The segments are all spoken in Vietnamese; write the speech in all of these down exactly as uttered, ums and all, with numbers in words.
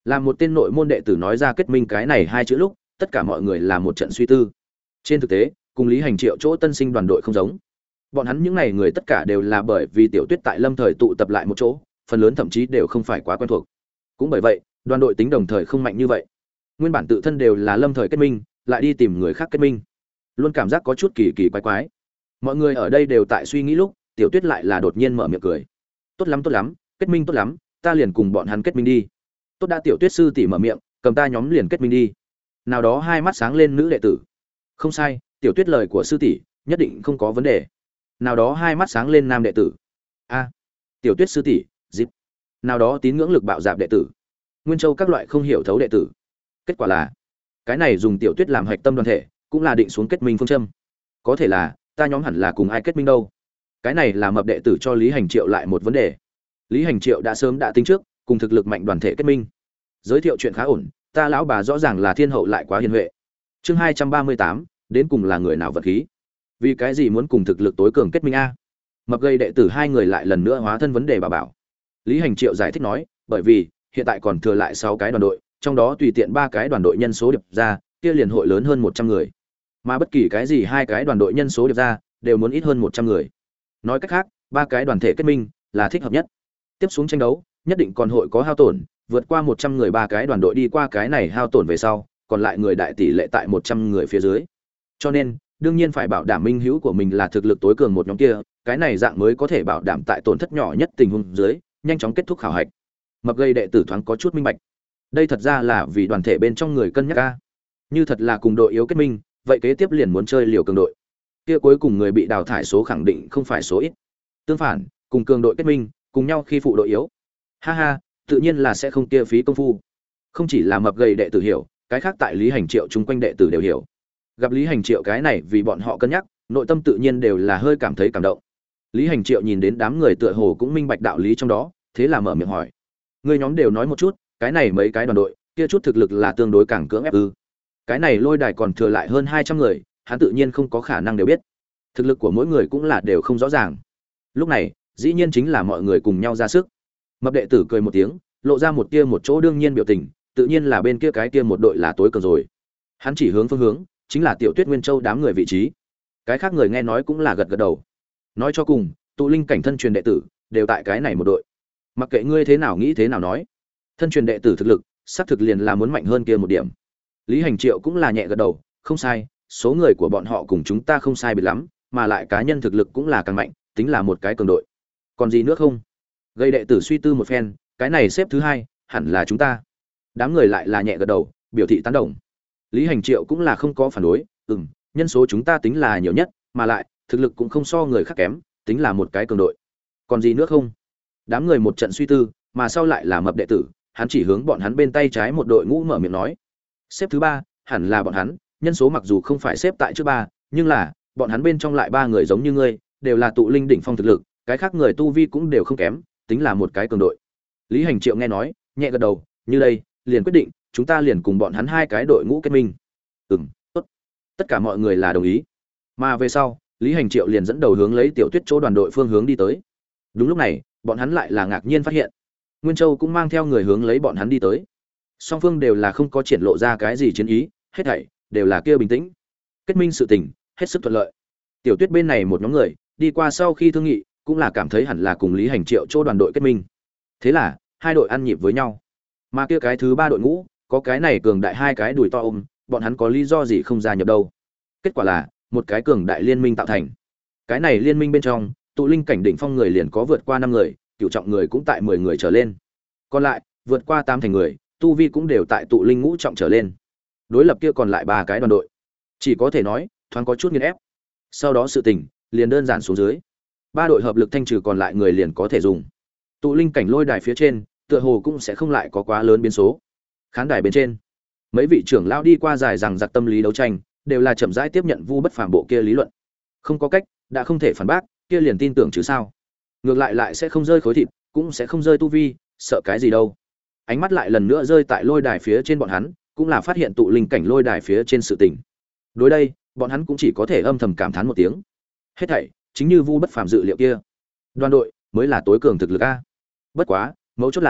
Làm một tên nội môn đệ tử nói ra kết minh cái này hai chữ lúc, tất cả mọi người là một trận suy tư. Trên thực tế, cùng Lý Hành Triệu chỗ tân sinh đoàn đội không giống. Bọn hắn những này người tất cả đều là bởi vì Tiểu Tuyết tại Lâm Thời tụ tập lại một chỗ, phần lớn thậm chí đều không phải quá quen thuộc. Cũng bởi vậy, đoàn đội tính đồng thời không mạnh như vậy. Nguyên bản tự thân đều là Lâm Thời kết minh, lại đi tìm người khác kết minh, luôn cảm giác có chút kỳ kỳ quái quái. Mọi người ở đây đều tại suy nghĩ lúc, Tiểu Tuyết lại là đột nhiên mở miệng cười. Tốt lắm tốt lắm, kết minh tốt lắm, ta liền cùng bọn hắn kết minh đi. Tốt đã, Tiểu Tuyết sư tỷ mở miệng, cầm ta nhóm liền kết minh đi. Nào đó hai mắt sáng lên nữ đệ tử. Không sai, Tiểu Tuyết lời của sư tỷ nhất định không có vấn đề. Nào đó hai mắt sáng lên nam đệ tử. A, Tiểu Tuyết sư tỷ, dịp. Nào đó tín ngưỡng lực bạo dạn đệ tử. Nguyên Châu các loại không hiểu thấu đệ tử. Kết quả là, cái này dùng Tiểu Tuyết làm hạch tâm đoàn thể, cũng là định xuống kết minh phương châm. Có thể là, ta nhóm hẳn là cùng ai kết minh đâu? Cái này là mập đệ tử cho Lý Hành Triệu lại một vấn đề. Lý Hành Triệu đã sớm đã tính trước, cùng thực lực mạnh đoàn thể kết minh. Giới thiệu chuyện khá ổn, ta lão bà rõ ràng là thiên hậu lại quá hiền huệ. Chương hai trăm ba mươi tám, đến cùng là người nào vật khí? Vì cái gì muốn cùng thực lực tối cường kết minh a? Mập gây đệ tử hai người lại lần nữa hóa thân vấn đề bà bảo. Lý Hành Triệu giải thích nói, bởi vì hiện tại còn thừa lại sáu cái đoàn đội, trong đó tùy tiện ba cái đoàn đội nhân số điệp ra, kia liền hội lớn hơn một trăm người. Mà bất kỳ cái gì hai cái đoàn đội nhân số điệp ra, đều muốn ít hơn một trăm người. Nói cách khác, ba cái đoàn thể kết minh là thích hợp nhất. Tiếp xuống tranh đấu, nhất định còn hội có hao tổn, vượt qua một trăm người ba cái đoàn đội đi qua cái này hao tổn về sau, còn lại người đại tỷ lệ tại một trăm người phía dưới. Cho nên, đương nhiên phải bảo đảm minh hữu của mình là thực lực tối cường một nhóm kia, cái này dạng mới có thể bảo đảm tại tổn thất nhỏ nhất tình huống dưới, nhanh chóng kết thúc khảo hạch. Mập gây đệ tử thoáng có chút minh bạch. Đây thật ra là vì đoàn thể bên trong người cân nhắc a. Như thật là cùng đội yếu kết minh, vậy kế tiếp liền muốn chơi liều cường đội. Kia cuối cùng người bị đào thải số khẳng định không phải số ít. Tương phản, cùng cường đội kết minh, cùng nhau khi phụ đội yếu. Ha ha, tự nhiên là sẽ không kia phí công phu. Không chỉ là mập gầy đệ tử hiểu, cái khác tại Lý Hành Triệu chung quanh đệ tử đều hiểu. Gặp Lý Hành Triệu cái này vì bọn họ cân nhắc, nội tâm tự nhiên đều là hơi cảm thấy cảm động. Lý Hành Triệu nhìn đến đám người tựa hồ cũng minh bạch đạo lý trong đó, thế là mở miệng hỏi: "Ngươi nhóm đều nói một chút, cái này mấy cái đoàn đội, kia chút thực lực là tương đối càng cưỡng ép ư?" Cái này lôi đài còn thừa lại hơn hai trăm người, hắn tự nhiên không có khả năng đều biết. Thực lực của mỗi người cũng là đều không rõ ràng. Lúc này, dĩ nhiên chính là mọi người cùng nhau ra sức. Mập đệ tử cười một tiếng, lộ ra một tia một chỗ đương nhiên biểu tình, tự nhiên là bên kia cái kia một đội là tối cường rồi. Hắn chỉ hướng phương hướng, chính là Tiểu Tuyết Nguyên Châu đám người vị trí. Cái khác người nghe nói cũng là gật gật đầu. Nói cho cùng, tụ linh cảnh thân truyền đệ tử đều tại cái này một đội. Mặc kệ ngươi thế nào nghĩ thế nào nói, thân truyền đệ tử thực lực, xác thực liền là muốn mạnh hơn kia một điểm. Lý Hành Triệu cũng là nhẹ gật đầu, không sai, số người của bọn họ cùng chúng ta không sai biệt lắm, mà lại cá nhân thực lực cũng là càng mạnh, tính là một cái cường đội. Còn gì nữa không? Gây đệ tử suy tư một phen, cái này xếp thứ hai, hẳn là chúng ta. Đám người lại là nhẹ gật đầu, biểu thị tán đồng. Lý Hành Triệu cũng là không có phản đối, ừm, nhân số chúng ta tính là nhiều nhất, mà lại thực lực cũng không so người khác kém, tính là một cái cường đội. Còn gì nữa không? Đám người một trận suy tư, mà sau lại là mập đệ tử, hắn chỉ hướng bọn hắn bên tay trái một đội ngũ mở miệng nói: "Xếp thứ ba, hẳn là bọn hắn, nhân số mặc dù không phải xếp tại trước ba, nhưng là bọn hắn bên trong lại ba người giống như ngươi, đều là tụ linh đỉnh phong thực lực, cái khác người tu vi cũng đều không kém, tính là một cái cường đội." Lý Hành Triệu nghe nói, nhẹ gật đầu, như đây, liền quyết định, chúng ta liền cùng bọn hắn hai cái đội ngũ kết minh. Ừm, tốt. Tất cả mọi người là đồng ý. Mà về sau, Lý Hành Triệu liền dẫn đầu hướng lấy Tiểu Tuyết chỗ đoàn đội phương hướng đi tới. Đúng lúc này, bọn hắn lại là ngạc nhiên phát hiện, Nguyên Châu cũng mang theo người hướng lấy bọn hắn đi tới. Song phương đều là không có triển lộ ra cái gì chiến ý, hết thảy đều là kia bình tĩnh. Kết minh sự tình, hết sức thuận lợi. Tiểu Tuyết bên này một nhóm người, đi qua sau khi thương nghị, cũng là cảm thấy hẳn là cùng Lý Hành Triệu chỗ đoàn đội kết minh. Thế là, hai đội ăn nhịp với nhau. Mà kia cái thứ ba đội ngũ, có cái này cường đại hai cái đùi to ôm, bọn hắn có lý do gì không gia nhập đâu. Kết quả là, một cái cường đại liên minh tạo thành. Cái này liên minh bên trong, tụ linh cảnh đỉnh phong người liền có vượt qua năm người, cửu trọng người cũng tại mười người trở lên. Còn lại, vượt qua tám thành người, tu vi cũng đều tại tụ linh ngũ trọng trở lên. Đối lập kia còn lại ba cái đoàn đội, chỉ có thể nói, thoáng có chút nghiền ép. Sau đó sự tình liền đơn giản xuống dưới. Ba đội hợp lực thanh trừ còn lại người liền có thể dùng. Tụ linh cảnh lôi đài phía trên, tựa hồ cũng sẽ không lại có quá lớn biến số. Khán đài bên trên, mấy vị trưởng lão đi qua dài rằng giặc tâm lý đấu tranh, đều là chậm rãi tiếp nhận Vu Bất Phàm bộ kia lý luận. Không có cách, đã không thể phản bác, kia liền tin tưởng chứ sao? Ngược lại lại sẽ không rơi khối thịt, cũng sẽ không rơi tu vi, sợ cái gì đâu. Ánh mắt lại lần nữa rơi tại lôi đài phía trên bọn hắn, cũng là phát hiện tụ linh cảnh lôi đài phía trên sự tình. Đối đây, bọn hắn cũng chỉ có thể âm thầm cảm thán một tiếng. Hết thảy, chính như Vu Bất Phàm dự liệu kia, đoàn đội mới là tối cường thực lực a. Bất quá, mấu chốt là,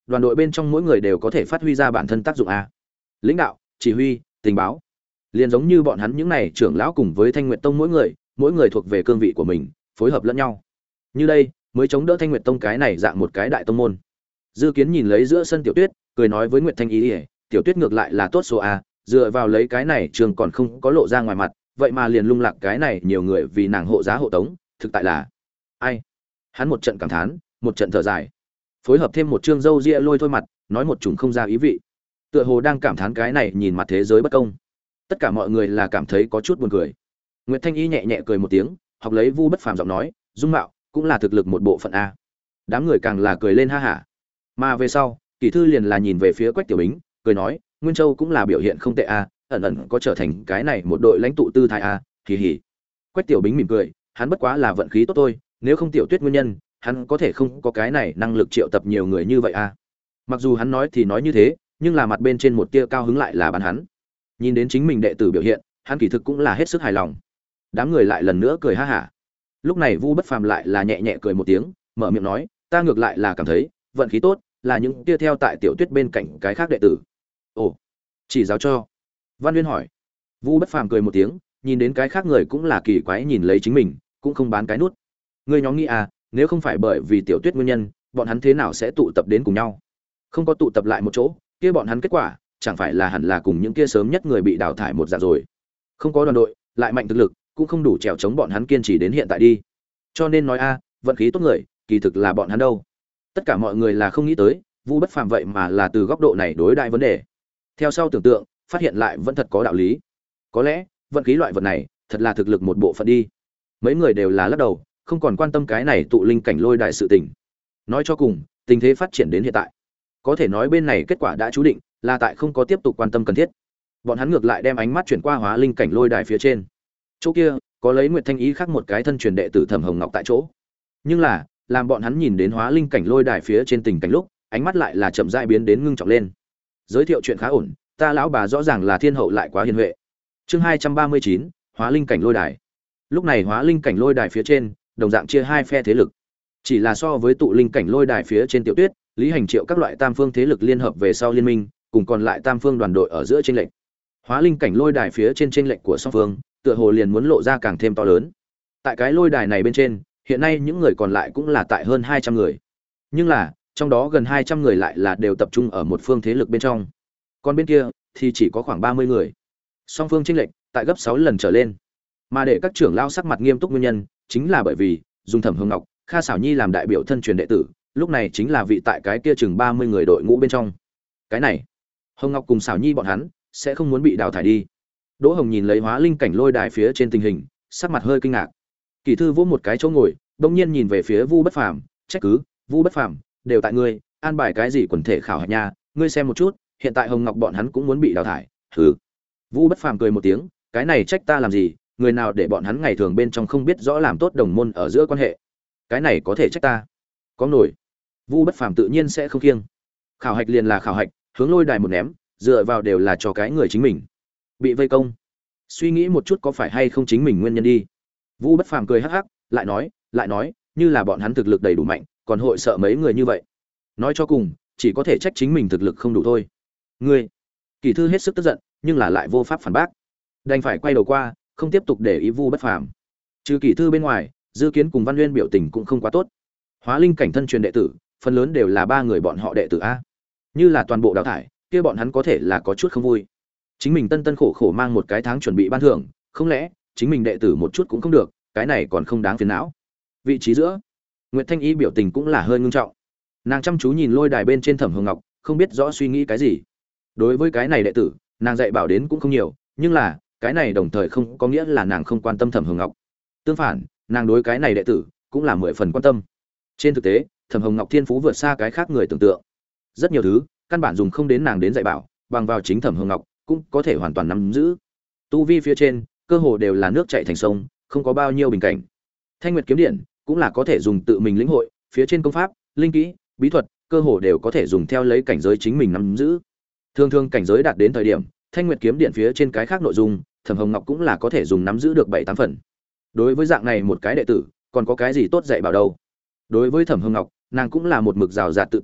đoàn đội bên trong mỗi người đều có thể phát huy ra bản thân tác dụng a. Lãnh đạo, chỉ huy, tình báo. Liền giống như bọn hắn những này trưởng lão cùng với Thanh Nguyệt Tông mỗi người, mỗi người thuộc về cương vị của mình, phối hợp lẫn nhau. Như đây, mới chống đỡ Thanh Nguyệt Tông cái này dạng một cái đại tông môn. Dư Kiến nhìn lấy giữa sân Tiểu Tuyết, cười nói với Nguyệt Thanh Ý, Tiểu Tuyết ngược lại là tốt số a, dựa vào lấy cái này trường còn không có lộ ra ngoài mặt, vậy mà liền lung lạc cái này nhiều người vì nàng hộ giá hộ tống, thực tại là ai. Hắn một trận cảm thán, một trận thở dài, phối hợp thêm một trương râu ria lôi thôi mặt, nói một chủng không ra ý vị, tựa hồ đang cảm thán cái này nhìn mặt thế giới bất công. Tất cả mọi người là cảm thấy có chút buồn cười. Nguyệt Thanh Y nhẹ nhẹ cười một tiếng, học lấy Vu Bất Phàm giọng nói, dung mạo cũng là thực lực một bộ phận a. Đám người càng là cười lên ha hả. Mà về sau, Kỷ Thư liền là nhìn về phía Quách Tiểu Bính, cười nói, Nguyên Châu cũng là biểu hiện không tệ a, ẩn ẩn có trở thành cái này một đội lãnh tụ tư thái a, kỳ hỉ. Quách Tiểu Bính mỉm cười, hắn bất quá là vận khí tốt thôi, nếu không Tiểu Tuyết nguyên nhân, hắn có thể không có cái này năng lực triệu tập nhiều người như vậy a. Mặc dù hắn nói thì nói như thế, nhưng là mặt bên trên một tia cao hứng lại là bắn hắn. Nhìn đến chính mình đệ tử biểu hiện, hắn kỳ thực cũng là hết sức hài lòng. Đám người lại lần nữa cười ha hả. Lúc này Vu Bất Phàm lại là nhẹ nhẹ cười một tiếng, mở miệng nói, ta ngược lại là cảm thấy vận khí tốt là những tia theo tại Tiểu Tuyết bên cạnh cái khác đệ tử. Ồ, chỉ giáo cho? Văn Uyên hỏi. Vu Bất Phàm cười một tiếng, nhìn đến cái khác người cũng là kỳ quái nhìn lấy chính mình, cũng không bán cái nút. Ngươi nhóm nghĩ à, nếu không phải bởi vì Tiểu Tuyết nguyên nhân, bọn hắn thế nào sẽ tụ tập đến cùng nhau? Không có tụ tập lại một chỗ, kia bọn hắn kết quả chẳng phải là hẳn là cùng những kia sớm nhất người bị đào thải một dạng rồi. Không có đoàn đội, lại mạnh thực lực, cũng không đủ trèo chống bọn hắn kiên trì đến hiện tại đi. Cho nên nói a, vận khí tốt người, kỳ thực là bọn hắn đâu. Tất cả mọi người là không nghĩ tới, Vu Bất Phàm vậy mà là từ góc độ này đối đại vấn đề. Theo sau tưởng tượng, phát hiện lại vẫn thật có đạo lý. Có lẽ, vận khí loại vật này, thật là thực lực một bộ phận đi. Mấy người đều là lắc đầu, không còn quan tâm cái này tụ linh cảnh lôi đại sự tình. Nói cho cùng, tình thế phát triển đến hiện tại, có thể nói bên này kết quả đã chú định, là tại không có tiếp tục quan tâm cần thiết. Bọn hắn ngược lại đem ánh mắt chuyển qua hóa linh cảnh lôi đài phía trên. Chỗ kia, có lấy Nguyệt Thanh Ý khác một cái thân truyền đệ tử Thẩm Hồng Ngọc tại chỗ. Nhưng là, làm bọn hắn nhìn đến hóa linh cảnh lôi đài phía trên tình cảnh lúc, ánh mắt lại là chậm rãi biến đến ngưng trọng lên. Giới thiệu chuyện khá ổn, ta lão bà rõ ràng là thiên hậu lại quá hiền huệ. Chương hai trăm ba mươi chín, hóa linh cảnh lôi đài. Lúc này hóa linh cảnh lôi đài phía trên, đồng dạng chia hai phe thế lực. Chỉ là so với tụ linh cảnh lôi đài phía trên Tiểu Tuyết, Lý Hành Triệu các loại tam phương thế lực liên hợp về sau liên minh, cùng còn lại tam phương đoàn đội ở giữa chênh lệch. Hóa linh cảnh lôi đài phía trên chênh lệch của song phương, tựa hồ liền muốn lộ ra càng thêm to lớn. Tại cái lôi đài này bên trên, hiện nay những người còn lại cũng là tại hơn hai trăm người. Nhưng là, trong đó gần hai trăm người lại là đều tập trung ở một phương thế lực bên trong. Còn bên kia thì chỉ có khoảng ba mươi người. Song phương chênh lệch tại gấp sáu lần trở lên. Mà để các trưởng lao sắc mặt nghiêm túc nguyên nhân, chính là bởi vì dùng Thẩm Hồng Ngọc, Kha Sảo Nhi làm đại biểu thân truyền đệ tử, lúc này chính là vị tại cái kia chừng ba mươi người đội ngũ bên trong. Cái này, Hồng Ngọc cùng Sảo Nhi bọn hắn sẽ không muốn bị đào thải đi. Đỗ Hồng nhìn lấy hóa linh cảnh lôi đài phía trên tình hình, sắc mặt hơi kinh ngạc. Kỳ Thư vỗ một cái chỗ ngồi, bỗng nhiên nhìn về phía Vu Bất Phàm, trách cứ, "Vu Bất Phàm, đều tại ngươi, an bài cái gì quần thể khảo hạch nha, ngươi xem một chút, hiện tại Hồng Ngọc bọn hắn cũng muốn bị đào thải." Hừ. Vu Bất Phàm cười một tiếng, "Cái này trách ta làm gì, người nào để bọn hắn ngày thường bên trong không biết rõ làm tốt đồng môn ở giữa quan hệ. Cái này có thể trách ta?" Có nổi. Vu Bất Phàm tự nhiên sẽ không kiêng. Khảo hạch liền là khảo hạch, hướng lôi đài một ném, dựa vào đều là cho cái người chính mình. Bị vây công, suy nghĩ một chút có phải hay không chính mình nguyên nhân đi. Vu Bất Phàm cười hắc hắc, lại nói, lại nói, như là bọn hắn thực lực đầy đủ mạnh, còn hội sợ mấy người như vậy. Nói cho cùng, chỉ có thể trách chính mình thực lực không đủ thôi. Ngươi, Kỳ Thư hết sức tức giận, nhưng là lại vô pháp phản bác. Đành phải quay đầu qua, không tiếp tục để ý Vu Bất Phàm. Trừ Kỳ Thư bên ngoài, Dư Kiến cùng Văn Nguyên biểu tình cũng không quá tốt. Hóa linh cảnh thân truyền đệ tử, phần lớn đều là ba người bọn họ đệ tử a. Như là toàn bộ đào thải, kia bọn hắn có thể là có chút không vui. Chính mình tân tân khổ khổ mang một cái tháng chuẩn bị ban thưởng, không lẽ chính mình đệ tử một chút cũng không được, cái này còn không đáng phiền não. Vị trí giữa, Nguyệt Thanh Y biểu tình cũng là hơi ngưng trọng. Nàng chăm chú nhìn lôi đài bên trên Thẩm Hồng Ngọc, không biết rõ suy nghĩ cái gì. Đối với cái này đệ tử, nàng dạy bảo đến cũng không nhiều, nhưng là, cái này đồng thời không có nghĩa là nàng không quan tâm Thẩm Hồng Ngọc. Tương phản, nàng đối cái này đệ tử cũng là mười phần quan tâm. Trên thực tế, Thẩm Hồng Ngọc thiên phú vượt xa cái khác người tưởng tượng. Rất nhiều thứ, căn bản dùng không đến nàng đến dạy bảo, bằng vào chính Thẩm Hồng Ngọc cũng có thể hoàn toàn nắm giữ. Tu vi phía trên, cơ hồ đều là nước chảy thành sông, không có bao nhiêu bình cảnh. Thanh Nguyệt kiếm điện cũng là có thể dùng tự mình lĩnh hội, phía trên công pháp, linh kỹ, bí thuật, cơ hồ đều có thể dùng theo lấy cảnh giới chính mình nắm giữ. Thường thường cảnh giới đạt đến thời điểm, Thanh Nguyệt kiếm điện phía trên cái khác nội dung, Thẩm Hồng Ngọc cũng là có thể dùng nắm giữ được bảy tám phần. Đối với dạng này một cái đệ tử, còn có cái gì tốt dạy bảo đâu? Đối với Thẩm Hồng Ngọc, nàng cũng là một mực rào rạt tự tin,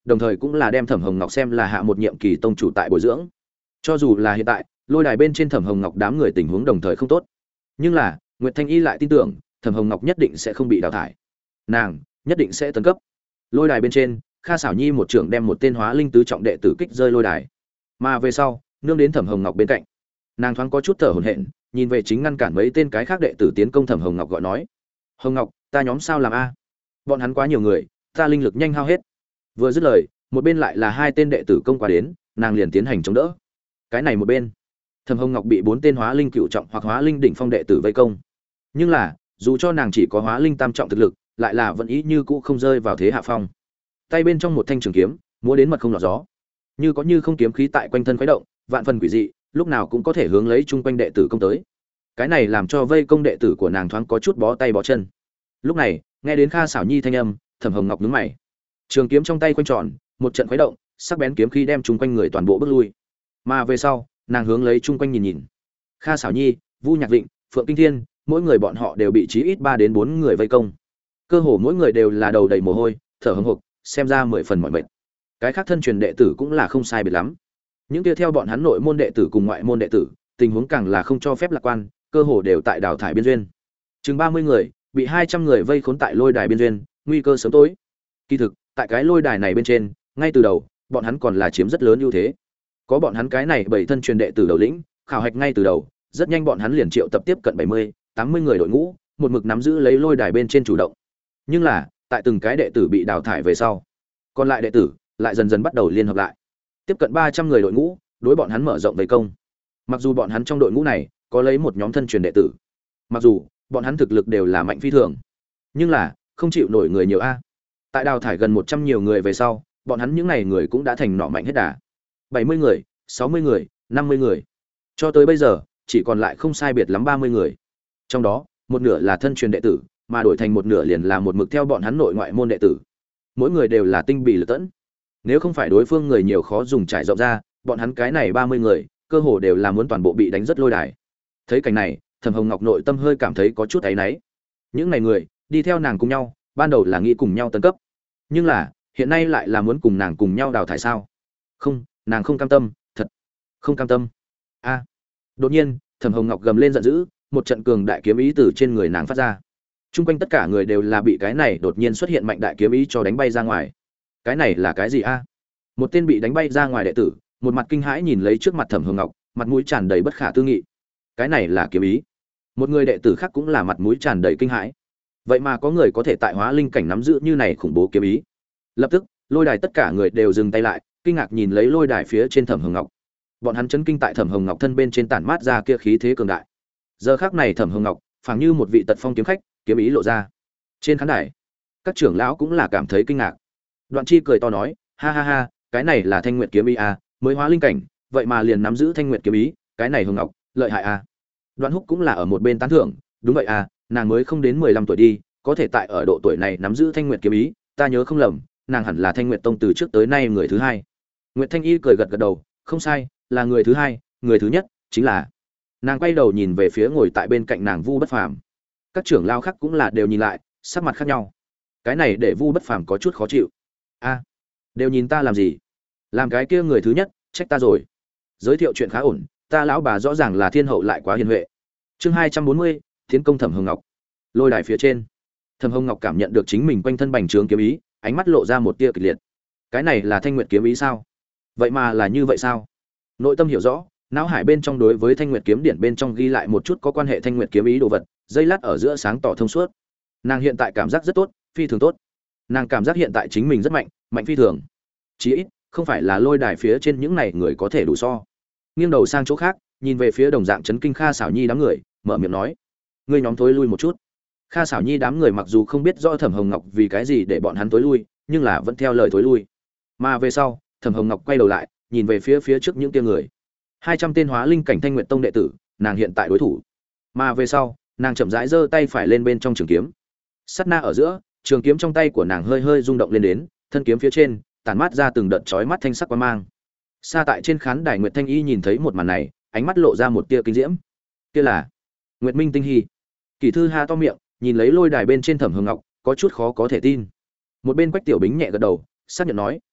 đồng thời cũng là đem Thẩm Hồng Ngọc xem là hạ một nhiệm kỳ tông chủ tại bồi dưỡng. Cho dù là hiện tại, lôi đài bên trên Thẩm Hồng Ngọc đám người tình huống đồng thời không tốt, nhưng là Nguyệt Thanh Y lại tin tưởng Thẩm Hồng Ngọc nhất định sẽ không bị đào thải, nàng nhất định sẽ tấn cấp. Lôi đài bên trên, Kha Sảo Nhi một trưởng đem một tên hóa linh tứ trọng đệ tử kích rơi lôi đài, mà về sau nương đến Thẩm Hồng Ngọc bên cạnh, nàng thoáng có chút thở hổn hển, nhìn về chính ngăn cản mấy tên cái khác đệ tử tiến công Thẩm Hồng Ngọc, gọi nói: Hồng Ngọc, ta nhóm sao làm a? Bọn hắn quá nhiều người, ta linh lực nhanh hao hết. Vừa dứt lời, một bên lại là hai tên đệ tử công qua đến, nàng liền tiến hành chống đỡ. Cái này một bên, Thẩm Hồng Ngọc bị bốn tên hóa linh cựu trọng hoặc hóa linh đỉnh phong đệ tử vây công, nhưng là dù cho nàng chỉ có hóa linh tam trọng thực lực, lại là vẫn ý như cũ không rơi vào thế hạ phong. Tay bên trong một thanh trường kiếm, múa đến mật không lọt gió, như có như không kiếm khí tại quanh thân khuấy động, vạn phần quỷ dị, lúc nào cũng có thể hướng lấy chung quanh đệ tử công tới. Cái này làm cho vây công đệ tử của nàng thoáng có chút bó tay bó chân. Lúc này, nghe đến Kha Sảo Nhi thanh âm, Thẩm Hồng Ngọc nhướng mày. Trường kiếm trong tay quanh tròn, một trận khuấy động, sắc bén kiếm khí đem chung quanh người toàn bộ bước lui. Mà về sau, nàng hướng lấy chung quanh nhìn nhìn. Kha Sảo Nhi, Vu Nhạc Vịnh, Phượng Kinh Thiên, mỗi người bọn họ đều bị chí ít ba đến bốn người vây công. Cơ hồ mỗi người đều là đầu đầy mồ hôi, thở hổn hộc, xem ra mười phần mỏi mệt. Cái khác thân truyền đệ tử cũng là không sai biệt lắm. Những kia theo bọn hắn nội môn đệ tử cùng ngoại môn đệ tử, tình huống càng là không cho phép lạc quan, cơ hồ đều tại đào thải biên duyên. Chừng ba mươi người, bị hai trăm người vây khốn tại lôi đài biên duyên, nguy cơ sớm tối. Kỳ thực, tại cái lôi đài này bên trên, ngay từ đầu, bọn hắn còn là chiếm rất lớn ưu thế. Có bọn hắn cái này bảy thân truyền đệ tử đầu lĩnh, khảo hạch ngay từ đầu, rất nhanh bọn hắn liền triệu tập tiếp cận bảy mươi, tám mươi người đội ngũ, một mực nắm giữ lấy lôi đài bên trên chủ động. Nhưng là, tại từng cái đệ tử bị đào thải về sau, còn lại đệ tử lại dần dần bắt đầu liên hợp lại. Tiếp cận ba trăm người đội ngũ, đối bọn hắn mở rộng vây công. Mặc dù bọn hắn trong đội ngũ này có lấy một nhóm thân truyền đệ tử, mặc dù bọn hắn thực lực đều là mạnh phi thường, nhưng là không chịu nổi người nhiều a. Tại đào thải gần một trăm nhiều người về sau, bọn hắn những này người cũng đã thành nọ mạnh hết đà. bảy mươi người, sáu mươi người, năm mươi người. Cho tới bây giờ, chỉ còn lại không sai biệt lắm ba mươi người. Trong đó, một nửa là thân truyền đệ tử, mà đổi thành một nửa liền là một mực theo bọn hắn nội ngoại môn đệ tử. Mỗi người đều là tinh bì lực tẫn. Nếu không phải đối phương người nhiều khó dùng trải rộng ra, bọn hắn cái này ba mươi người, cơ hồ đều là muốn toàn bộ bị đánh rất lôi đài. Thấy cảnh này, Thẩm Hồng Ngọc nội tâm hơi cảm thấy có chút áy náy. Những này người, đi theo nàng cùng nhau, ban đầu là nghĩ cùng nhau tấn cấp, nhưng là, hiện nay lại là muốn cùng nàng cùng nhau đào thải sao? Không, nàng không cam tâm, thật không cam tâm. A. Đột nhiên, Thẩm Hồng Ngọc gầm lên giận dữ, một trận cường đại kiếm ý từ trên người nàng phát ra. Trung quanh tất cả người đều là bị cái này đột nhiên xuất hiện mạnh đại kiếm ý cho đánh bay ra ngoài. Cái này là cái gì a? Một tên bị đánh bay ra ngoài đệ tử, một mặt kinh hãi nhìn lấy trước mặt Thẩm Hồng Ngọc, mặt mũi tràn đầy bất khả tư nghị. Cái này là kiếm ý? Một người đệ tử khác cũng là mặt mũi tràn đầy kinh hãi. Vậy mà có người có thể tại hóa linh cảnh nắm giữ như này khủng bố kiếm ý. Lập tức, lôi đài tất cả người đều dừng tay lại, kinh ngạc nhìn lấy lôi đài phía trên Thẩm Hồng Ngọc. Bọn hắn chấn kinh tại Thẩm Hồng Ngọc thân bên trên tản mát ra kia khí thế cường đại. Giờ khắc này Thẩm Hồng Ngọc, phảng như một vị tật phong kiếm khách, kiếm ý lộ ra. Trên khán đài, các trưởng lão cũng là cảm thấy kinh ngạc. Đoạn Chi cười to nói, ha ha ha, cái này là Thanh Nguyệt kiếm ý à, mới hóa linh cảnh, vậy mà liền nắm giữ Thanh Nguyệt kiếm ý, cái này Hồng Ngọc, lợi hại à. Đoạn Húc cũng là ở một bên tán thưởng, đúng vậy à, nàng mới không đến mười lăm tuổi đi, có thể tại ở độ tuổi này nắm giữ Thanh Nguyệt kiếm ý, ta nhớ không lầm, nàng hẳn là Thanh Nguyệt tông từ trước tới nay người thứ hai. Nguyệt Thanh Y cười gật gật đầu, không sai, là người thứ hai, người thứ nhất chính là. Nàng quay đầu nhìn về phía ngồi tại bên cạnh nàng Vu Bất Phàm. Các trưởng lão khác cũng là đều nhìn lại, sắc mặt khác nhau. Cái này để Vu Bất Phàm có chút khó chịu. A, đều nhìn ta làm gì? Làm cái kia người thứ nhất, trách ta rồi. Giới thiệu chuyện khá ổn, ta lão bà rõ ràng là thiên hậu lại quá hiền huệ. Chương hai trăm bốn mươi, tiến công Thẩm Hồng Ngọc. Lôi đài phía trên, Thẩm Hồng Ngọc cảm nhận được chính mình quanh thân bành trướng kiếm ý, ánh mắt lộ ra một tia kịch liệt. Cái này là Thanh Nguyệt kiếm ý sao? Vậy mà là như vậy sao? Nội tâm hiểu rõ, não hải bên trong đối với Thanh Nguyệt kiếm điển bên trong ghi lại một chút có quan hệ Thanh Nguyệt kiếm ý đồ vật, dây lát ở giữa sáng tỏ thông suốt. Nàng hiện tại cảm giác rất tốt, phi thường tốt. Nàng cảm giác hiện tại chính mình rất mạnh, mạnh phi thường. Chỉ ít, không phải là lôi đài phía trên những này người có thể đủ so. Nghiêng đầu sang chỗ khác, nhìn về phía đồng dạng chấn kinh Kha Sảo Nhi đám người, mở miệng nói: "Ngươi nhóm thối lui một chút." Kha Sảo Nhi đám người mặc dù không biết rõ Thẩm Hồng Ngọc vì cái gì để bọn hắn thối lui, nhưng là vẫn theo lời thối lui. Mà về sau, Thẩm Hồng Ngọc quay đầu lại, nhìn về phía phía trước những kia người. hai trăm tên hóa linh cảnh Thanh Nguyệt tông đệ tử, nàng hiện tại đối thủ. Mà về sau, nàng chậm rãi giơ tay phải lên bên trong trường kiếm. Sát na ở giữa, trường kiếm trong tay của nàng hơi hơi rung động lên đến, thân kiếm phía trên tản mát ra từng đợt chói mắt thanh sắc quang mang. Xa tại trên khán đài Nguyệt Thanh Y nhìn thấy một màn này, ánh mắt lộ ra một tia kinh diễm. Kia là Nguyệt Minh Tinh Hy. Kỳ Thư ha to miệng, nhìn lấy lôi đài bên trên Thẩm Hồng Ngọc, có chút khó có thể tin. Một bên Quách Tiểu Bính nhẹ gật đầu, xác nhận nói,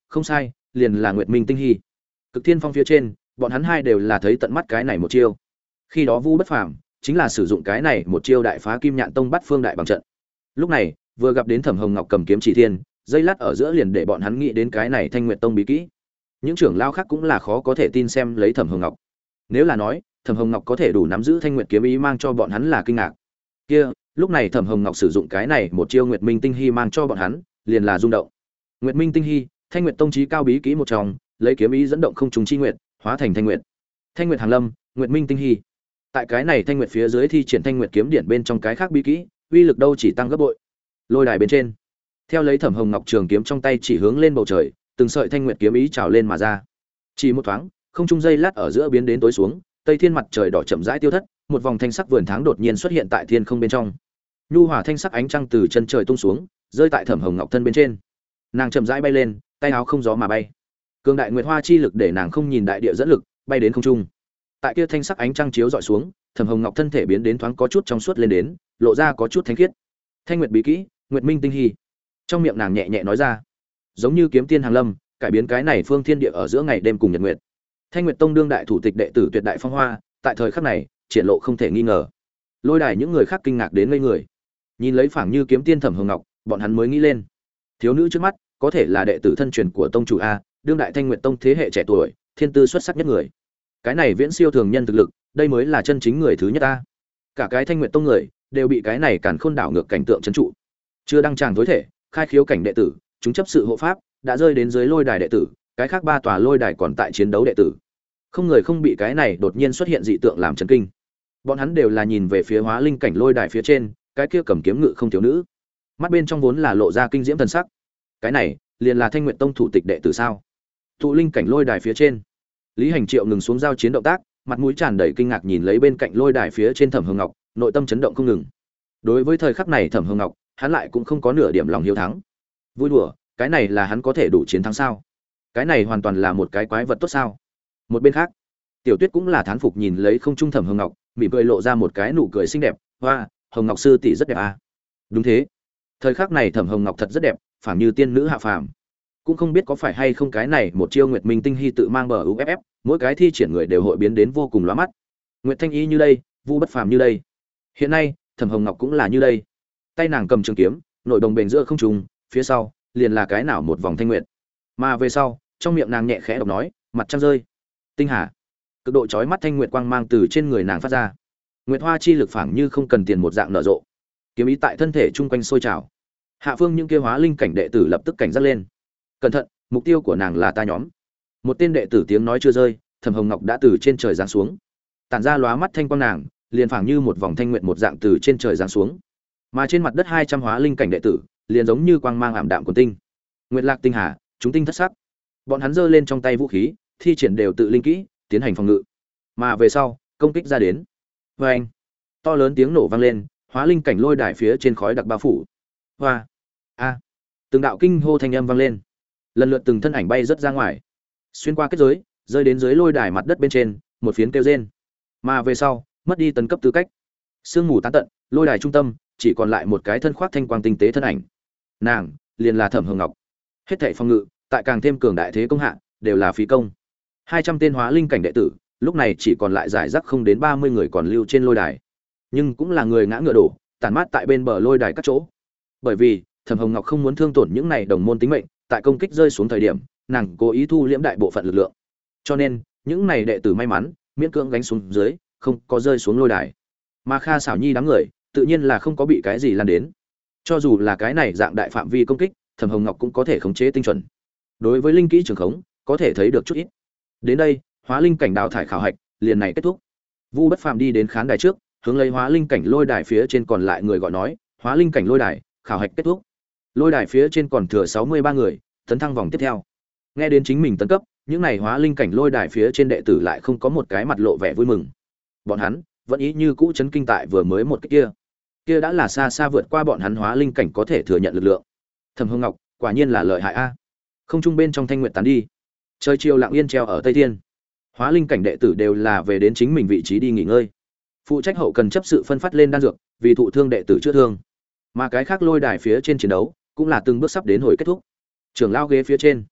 không sai, liền là Nguyệt Minh Tinh Hy. Cực Thiên Phong phía trên, bọn hắn hai đều là thấy tận mắt cái này một chiêu. Khi đó Vu Bất Phàm chính là sử dụng cái này một chiêu đại phá Kim Nhạn Tông Bát Phương đại bằng trận. Lúc này, vừa gặp đến Thẩm Hồng Ngọc cầm kiếm chỉ thiên, dây lát ở giữa liền để bọn hắn nghĩ đến cái này Thanh Nguyệt Tông bí kỹ. Những trưởng lao khác cũng là khó có thể tin xem lấy Thẩm Hồng Ngọc. Nếu là nói, Thẩm Hồng Ngọc có thể đủ nắm giữ Thanh Nguyệt kiếm ý mang cho bọn hắn là kinh ngạc. Kia, lúc này Thẩm Hồng Ngọc sử dụng cái này một chiêu Nguyệt Minh Tinh Hy mang cho bọn hắn, liền là rung động. Nguyệt Minh Tinh Hy, Thanh Nguyệt Tông chí cao bí kỹ một trong, lấy kiếm ý dẫn động không trùng chi nguyệt, hóa thành Thanh Nguyệt. Thanh Nguyệt Hàng Lâm, Nguyệt Minh Tinh Hy. Tại cái này Thanh Nguyệt phía dưới thi triển Thanh Nguyệt kiếm điển bên trong cái khác bí kỹ, uy lực đâu chỉ tăng gấp bội. Lôi đài bên trên, theo lấy Thẩm Hồng Ngọc trường kiếm trong tay chỉ hướng lên bầu trời, từng sợi Thanh Nguyệt kiếm ý trào lên mà ra. Chỉ một thoáng, không trung dây lát ở giữa biến đến tối xuống, tây thiên mặt trời đỏ chậm rãi tiêu thất, một vòng thanh sắc vườn tháng đột nhiên xuất hiện tại thiên không bên trong. Nhu hòa thanh sắc ánh trăng từ chân trời tung xuống, rơi tại Thẩm Hồng Ngọc thân bên trên. Nàng chậm rãi bay lên, tay áo không gió mà bay. Cường đại nguyệt hoa chi lực để nàng không nhìn đại địa dẫn lực, bay đến không trung. Tại kia thanh sắc ánh trăng chiếu dọi xuống, Thẩm Hồng Ngọc thân thể biến đến thoáng có chút trong suốt lên đến, lộ ra có chút thánh khiết. Thanh Nguyệt bí kỹ, Nguyệt Minh Tinh Hy. Trong miệng nàng nhẹ nhẹ nói ra, giống như kiếm tiên hàng lâm, cải biến cái này phương thiên địa ở giữa ngày đêm cùng nhật nguyệt. Thanh Nguyệt Tông đương đại thủ tịch đệ tử tuyệt đại phong hoa, tại thời khắc này, triển lộ không thể nghi ngờ. Lôi đài những người khác kinh ngạc đến ngây người. Nhìn lấy phảng như kiếm tiên Thẩm Hồng Ngọc, bọn hắn mới nghĩ lên, thiếu nữ trước mắt, có thể là đệ tử thân truyền của tông chủ a, đương đại Thanh Nguyệt Tông thế hệ trẻ tuổi, thiên tư xuất sắc nhất người. Cái này viễn siêu thường nhân thực lực, đây mới là chân chính người thứ nhất a. Cả cái Thanh Nguyệt Tông người đều bị cái này càn khôn đảo ngược cảnh tượng trấn trụ. Chưa đăng tràng tối thể, khai khiếu cảnh đệ tử, chúng chấp sự hộ pháp, đã rơi đến dưới lôi đài đệ tử, cái khác ba tòa lôi đài còn tại chiến đấu đệ tử. Không người không bị cái này đột nhiên xuất hiện dị tượng làm chấn kinh. Bọn hắn đều là nhìn về phía hóa linh cảnh lôi đài phía trên, cái kia cầm kiếm ngự không thiếu nữ. Mắt bên trong vốn là lộ ra kinh diễm thần sắc. Cái này, liền là Thanh Nguyệt Tông thủ tịch đệ tử sao? Tụ linh cảnh lôi đài phía trên. Lý Hành Triệu ngừng xuống giao chiến động tác, mặt mũi tràn đầy kinh ngạc nhìn lấy bên cạnh lôi đài phía trên Thẩm Hồng Ngọc, nội tâm chấn động không ngừng. Đối với thời khắc này Thẩm Hồng Ngọc, hắn lại cũng không có nửa điểm lòng hiếu thắng. Vui đùa, cái này là hắn có thể đủ chiến thắng sao? Cái này hoàn toàn là một cái quái vật tốt sao? Một bên khác, Tiểu Tuyết cũng là thán phục nhìn lấy không trung Thẩm Hồng Ngọc, mỉm cười lộ ra một cái nụ cười xinh đẹp, "Hoa, Hồng Ngọc sư tỷ rất đẹp à?" Đúng thế. Thời khắc này Thẩm Hồng Ngọc thật rất đẹp, phảng như tiên nữ hạ phàm. Cũng không biết có phải hay không cái này một chiêu Nguyệt Minh Tinh Hy tự mang bờ u ép ép, mỗi cái thi triển người đều hội biến đến vô cùng lóa mắt. Nguyệt Thanh Y như đây, Vu Bất Phàm như đây. Hiện nay, Thẩm Hồng Ngọc cũng là như đây. Tay nàng cầm trường kiếm, nội đồng bền giữa không trung, phía sau liền là cái nào một vòng thanh nguyệt. Mà về sau, trong miệng nàng nhẹ khẽ đọc nói, mặt trăng rơi, tinh hà. Cực độ chói mắt thanh nguyệt quang mang từ trên người nàng phát ra. Nguyệt hoa chi lực phảng như không cần tiền một dạng nở rộ. Kiếm ý tại thân thể chung quanh sôi trào. Hạ phương những kia hóa linh cảnh đệ tử lập tức cảnh giác lên. Cẩn thận, mục tiêu của nàng là ta nhóm. Một tên đệ tử tiếng nói chưa rơi, Thẩm Hồng Ngọc đã từ trên trời giáng xuống. Tản ra lóa mắt thanh quang nàng, liền phảng như một vòng thanh nguyệt một dạng từ trên trời giáng xuống. Mà trên mặt đất hai trăm hóa linh cảnh đệ tử, liền giống như quang mang ảm đạm của tinh. Nguyệt Lạc tinh hà, chúng tinh thất sắc. Bọn hắn giơ lên trong tay vũ khí, thi triển đều tự linh kỹ, tiến hành phòng ngự. Mà về sau, công kích ra đến. Oeng! To lớn tiếng nổ vang lên, hóa linh cảnh lôi đài phía trên khói đặc bao phủ. Hoa! A! Từng đạo kinh hô thanh âm vang lên. Lần lượt từng thân ảnh bay rất ra ngoài, xuyên qua kết giới, rơi đến dưới lôi đài mặt đất bên trên, một phiến kêu rên. Mà về sau, mất đi tấn cấp tư cách. Sương mù tán tận, lôi đài trung tâm chỉ còn lại một cái thân khoác thanh quang tinh tế thân ảnh. Nàng, liền là Thẩm Hồng Ngọc. Hết thảy phòng ngự, tại càng thêm cường đại thế công hạ, đều là phí công. hai trăm tên hóa linh cảnh đệ tử, lúc này chỉ còn lại giải rác không đến ba mươi người còn lưu trên lôi đài. Nhưng cũng là người ngã ngựa đổ, tàn mát tại bên bờ lôi đài các chỗ. Bởi vì, Thẩm Hồng Ngọc không muốn thương tổn những này đồng môn tính mệnh, tại công kích rơi xuống thời điểm, nàng cố ý thu liễm đại bộ phận lực lượng. Cho nên, những này đệ tử may mắn, miễn cưỡng gánh xuống dưới, không có rơi xuống lôi đài. Mà Kha Sảo Nhi đám người, tự nhiên là không có bị cái gì lan đến. Cho dù là cái này dạng đại phạm vi công kích, Thẩm Hồng Ngọc cũng có thể khống chế tinh chuẩn. Đối với linh kỹ trường khống, có thể thấy được chút ít. Đến đây, hóa linh cảnh đào thải khảo hạch, liền này kết thúc. Vu Bất Phàm đi đến khán đài trước, hướng lấy hóa linh cảnh lôi đài phía trên còn lại người gọi nói, hóa linh cảnh lôi đài, khảo hạch kết thúc. Lôi đài phía trên còn thừa sáu mươi ba người, tấn thăng vòng tiếp theo. Nghe đến chính mình tấn cấp, những này hóa linh cảnh lôi đài phía trên đệ tử lại không có một cái mặt lộ vẻ vui mừng. Bọn hắn vẫn ý như cũ chấn kinh tại vừa mới một cái kia. Kia đã là xa xa vượt qua bọn hắn hóa linh cảnh có thể thừa nhận lực lượng. Thẩm Hồng Ngọc, quả nhiên là lợi hại a. Không trung bên trong thanh nguyệt tán đi. Trời chiều lặng yên treo ở Tây Thiên. Hóa linh cảnh đệ tử đều là về đến chính mình vị trí đi nghỉ ngơi. Phụ trách hậu cần chấp sự phân phát lên đan dược, vì thụ thương đệ tử chữa thương. Mà cái khác lôi đài phía trên chiến đấu, cũng là từng bước sắp đến hồi kết thúc. Trưởng lao ghế phía trên,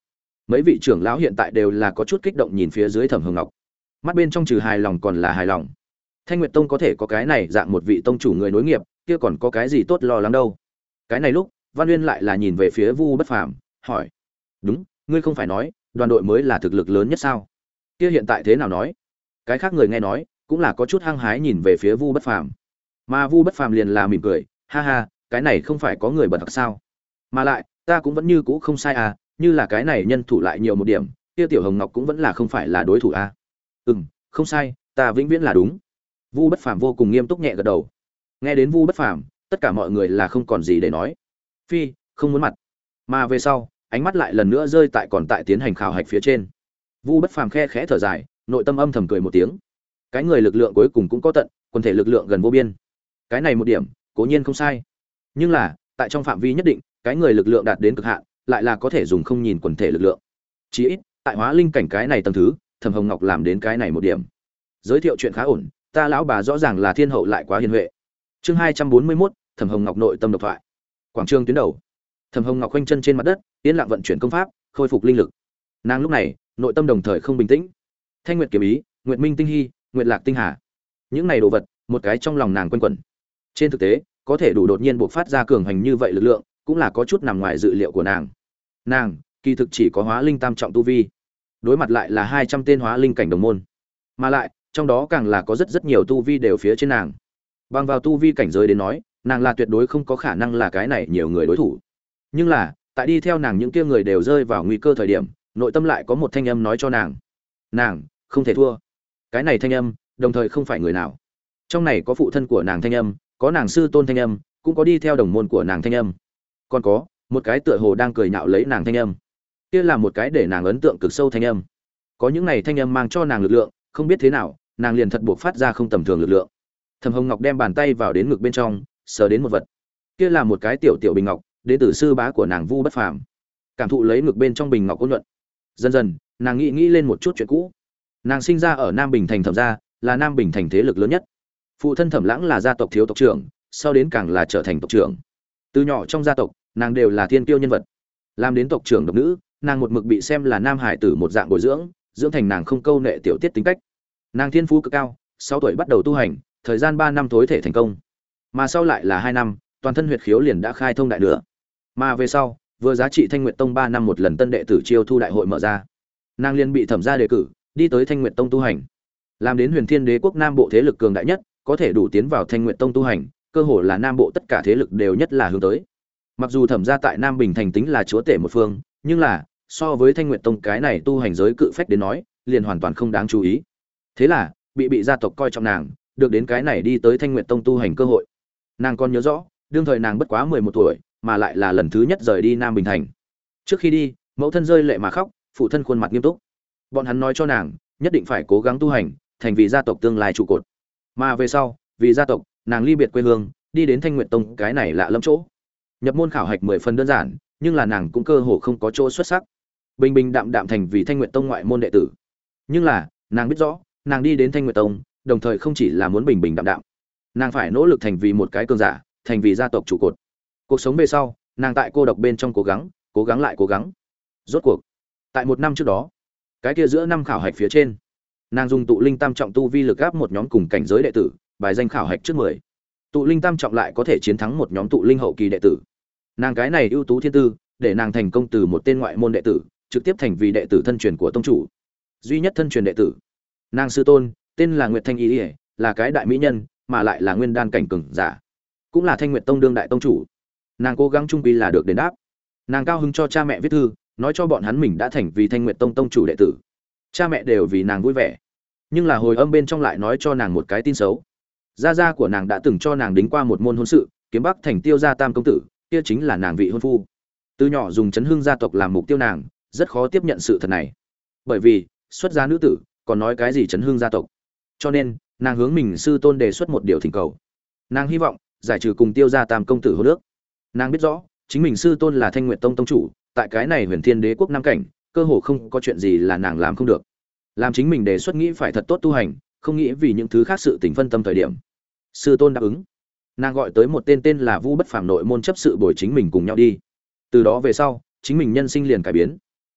Mấy vị trưởng lão hiện tại đều là có chút kích động nhìn phía dưới Thẩm Hồng Ngọc, mắt bên trong trừ hài lòng còn là hài lòng. Thanh Nguyệt Tông có thể có cái này dạng một vị tông chủ người nối nghiệp, kia còn có cái gì tốt lo lắng đâu. Cái này lúc, Văn Uyên lại là nhìn về phía Vu Bất Phàm, hỏi: "Đúng, ngươi không phải nói, đoàn đội mới là thực lực lớn nhất sao? Kia hiện tại thế nào nói?" Cái khác người nghe nói, cũng là có chút hăng hái nhìn về phía Vu Bất Phàm. Mà Vu Bất Phàm liền là mỉm cười, "Ha ha, cái này không phải có người bật thật sao? Mà lại, ta cũng vẫn như cũ không sai à, như là cái này nhân thủ lại nhiều một điểm, kia Tiểu Hồng Ngọc cũng vẫn là không phải là đối thủ à?" "Ừm, không sai, ta vĩnh viễn là đúng." Vu Bất Phàm vô cùng nghiêm túc nhẹ gật đầu. Nghe đến Vu Bất Phàm, tất cả mọi người là không còn gì để nói. Phi, không muốn mặt. Mà về sau, ánh mắt lại lần nữa rơi tại còn tại tiến hành khảo hạch phía trên. Vu Bất Phàm khe khẽ thở dài, nội tâm âm thầm cười một tiếng. Cái người lực lượng cuối cùng cũng có tận, quần thể lực lượng gần vô biên. Cái này một điểm, cố nhiên không sai. Nhưng là, tại trong phạm vi nhất định, cái người lực lượng đạt đến cực hạn, lại là có thể dùng không nhìn quần thể lực lượng. Chỉ ít, tại hóa linh cảnh cái này tầng thứ, Thẩm Hồng Ngọc làm đến cái này một điểm. Giới thiệu chuyện khá ổn, ta lão bà rõ ràng là thiên hậu lại quá hiền huệ. Chương hai trăm bốn mươi mốt, Thẩm Hồng Ngọc nội tâm độc thoại. Quảng trường tuyến đầu. Thẩm Hồng Ngọc khoanh chân trên mặt đất, yên lặng vận chuyển công pháp, khôi phục linh lực. Nàng lúc này, nội tâm đồng thời không bình tĩnh. Thanh Nguyệt kiếm ý, Nguyệt Minh tinh hy, Nguyệt Lạc tinh hà. Những này đồ vật, một cái trong lòng nàng quanh quẩn. Trên thực tế, có thể đủ đột nhiên bộc phát ra cường hành như vậy lực lượng, cũng là có chút nằm ngoài dự liệu của nàng. Nàng, kỳ thực chỉ có hóa linh tam trọng tu vi, đối mặt lại là hai trăm tên hóa linh cảnh đồng môn. Mà lại, trong đó càng là có rất rất nhiều tu vi đều phía trên nàng. Bằng vào tu vi cảnh giới đến nói, nàng là tuyệt đối không có khả năng là cái này nhiều người đối thủ. Nhưng là, tại đi theo nàng những kia người đều rơi vào nguy cơ thời điểm, nội tâm lại có một thanh âm nói cho nàng, nàng không thể thua. Cái này thanh âm, đồng thời không phải người nào. Trong này có phụ thân của nàng thanh âm, có nàng sư tôn thanh âm, cũng có đi theo đồng môn của nàng thanh âm. Còn có một cái tựa hồ đang cười nhạo lấy nàng thanh âm. Kia là một cái để nàng ấn tượng cực sâu thanh âm. Có những này thanh âm mang cho nàng lực lượng, không biết thế nào, nàng liền thật buộc phát ra không tầm thường lực lượng. Thẩm Hồng Ngọc đem bàn tay vào đến ngực bên trong, sờ đến một vật. Kia là một cái tiểu tiểu bình ngọc, đến từ sư bá của nàng Vu Bất Phàm. Cảm thụ lấy ngực bên trong bình ngọc ôn nhuận. Dần dần, nàng nghĩ nghĩ lên một chút chuyện cũ. Nàng sinh ra ở Nam Bình thành Thẩm gia, là Nam Bình thành thế lực lớn nhất. Phụ thân Thẩm Lãng là gia tộc thiếu tộc trưởng, sau đến càng là trở thành tộc trưởng. Từ nhỏ trong gia tộc, nàng đều là thiên kiêu nhân vật. Làm đến tộc trưởng độc nữ, nàng một mực bị xem là nam hải tử một dạng bồi dưỡng, dưỡng thành nàng không câu nệ tiểu tiết tính cách. Nàng thiên phú cực cao, sáu tuổi bắt đầu tu hành, thời gian ba năm tối thể thành công. Mà sau lại là hai năm, toàn thân huyệt khiếu liền đã khai thông đại nữa. Mà về sau, vừa giá trị Thanh Nguyệt Tông ba năm một lần tân đệ tử chiêu thu đại hội mở ra. Nàng liền bị Thẩm gia đề cử, đi tới Thanh Nguyệt Tông tu hành. Làm đến Huyền Thiên Đế quốc Nam Bộ thế lực cường đại nhất, có thể đủ tiến vào Thanh Nguyệt Tông tu hành, cơ hồ là Nam Bộ tất cả thế lực đều nhất là hướng tới. Mặc dù Thẩm gia tại Nam Bình thành tính là chúa tể một phương, nhưng là so với Thanh Nguyệt Tông cái này tu hành giới cự phách đến nói, liền hoàn toàn không đáng chú ý. Thế là, bị bị gia tộc coi trọng nàng, được đến cái này đi tới Thanh Nguyệt Tông tu hành cơ hội. Nàng còn nhớ rõ, đương thời nàng bất quá mười một tuổi, mà lại là lần thứ nhất rời đi Nam Bình thành. Trước khi đi, mẫu thân rơi lệ mà khóc, phụ thân khuôn mặt nghiêm túc. Bọn hắn nói cho nàng, nhất định phải cố gắng tu hành, thành vì gia tộc tương lai trụ cột. Mà về sau, vì gia tộc, nàng ly biệt quê hương, đi đến Thanh Nguyệt Tông cái này lạ lẫm chỗ. Nhập môn khảo hạch mười phần đơn giản, nhưng là nàng cũng cơ hồ không có chỗ xuất sắc. Bình bình đạm đạm thành vì Thanh Nguyệt Tông ngoại môn đệ tử. Nhưng là, nàng biết rõ, nàng đi đến Thanh Nguyệt Tông, đồng thời không chỉ là muốn bình bình đạm đạm. Nàng phải nỗ lực thành vì một cái cường giả, thành vì gia tộc trụ cột. Cuộc sống về sau, nàng tại cô độc bên trong cố gắng, cố gắng lại cố gắng. Rốt cuộc, tại một năm trước đó, cái kia giữa năm khảo hạch phía trên, nàng dùng tụ linh tam trọng tu vi lực áp một nhóm cùng cảnh giới đệ tử, bài danh khảo hạch trước mười. Tụ linh tam trọng lại có thể chiến thắng một nhóm tụ linh hậu kỳ đệ tử. Nàng cái này ưu tú thiên tư, để nàng thành công từ một tên ngoại môn đệ tử, trực tiếp thành vì đệ tử thân truyền của tông chủ. Duy nhất thân truyền đệ tử. Nàng sư tôn, tên là Nguyệt Thanh Y, là cái đại mỹ nhân, mà lại là nguyên đan cảnh cường giả. Cũng là Thanh Nguyệt Tông đương đại tông chủ. Nàng cố gắng trung quy là được đền đáp. Nàng cao hứng cho cha mẹ viết thư, nói cho bọn hắn mình đã thành vì Thanh Nguyệt Tông tông chủ đệ tử. Cha mẹ đều vì nàng vui vẻ. Nhưng là hồi âm bên trong lại nói cho nàng một cái tin xấu. Gia gia của nàng đã từng cho nàng đính qua một môn hôn sự, kiếm bắc thành Tiêu gia tam công tử, kia chính là nàng vị hôn phu. Từ nhỏ dùng Chấn Hưng gia tộc làm mục tiêu nàng, rất khó tiếp nhận sự thật này. Bởi vì, xuất gia nữ tử, còn nói cái gì Chấn Hưng gia tộc. Cho nên, nàng hướng mình sư tôn đề xuất một điều thỉnh cầu. Nàng hy vọng giải trừ cùng Tiêu gia tam công tử hôn ước. Nàng biết rõ, chính mình sư tôn là Thanh Nguyệt Tông tông chủ, tại cái này Huyền Thiên Đế quốc nam cảnh, cơ hồ không có chuyện gì là nàng làm không được. Làm chính mình đề xuất nghĩ phải thật tốt tu hành, không nghĩ vì những thứ khác sự tình phân tâm thời điểm. Sư tôn đáp ứng. Nàng gọi tới một tên tên là Vu Bất Phàm nội môn chấp sự bồi chính mình cùng nhau đi. Từ đó về sau, chính mình nhân sinh liền cải biến.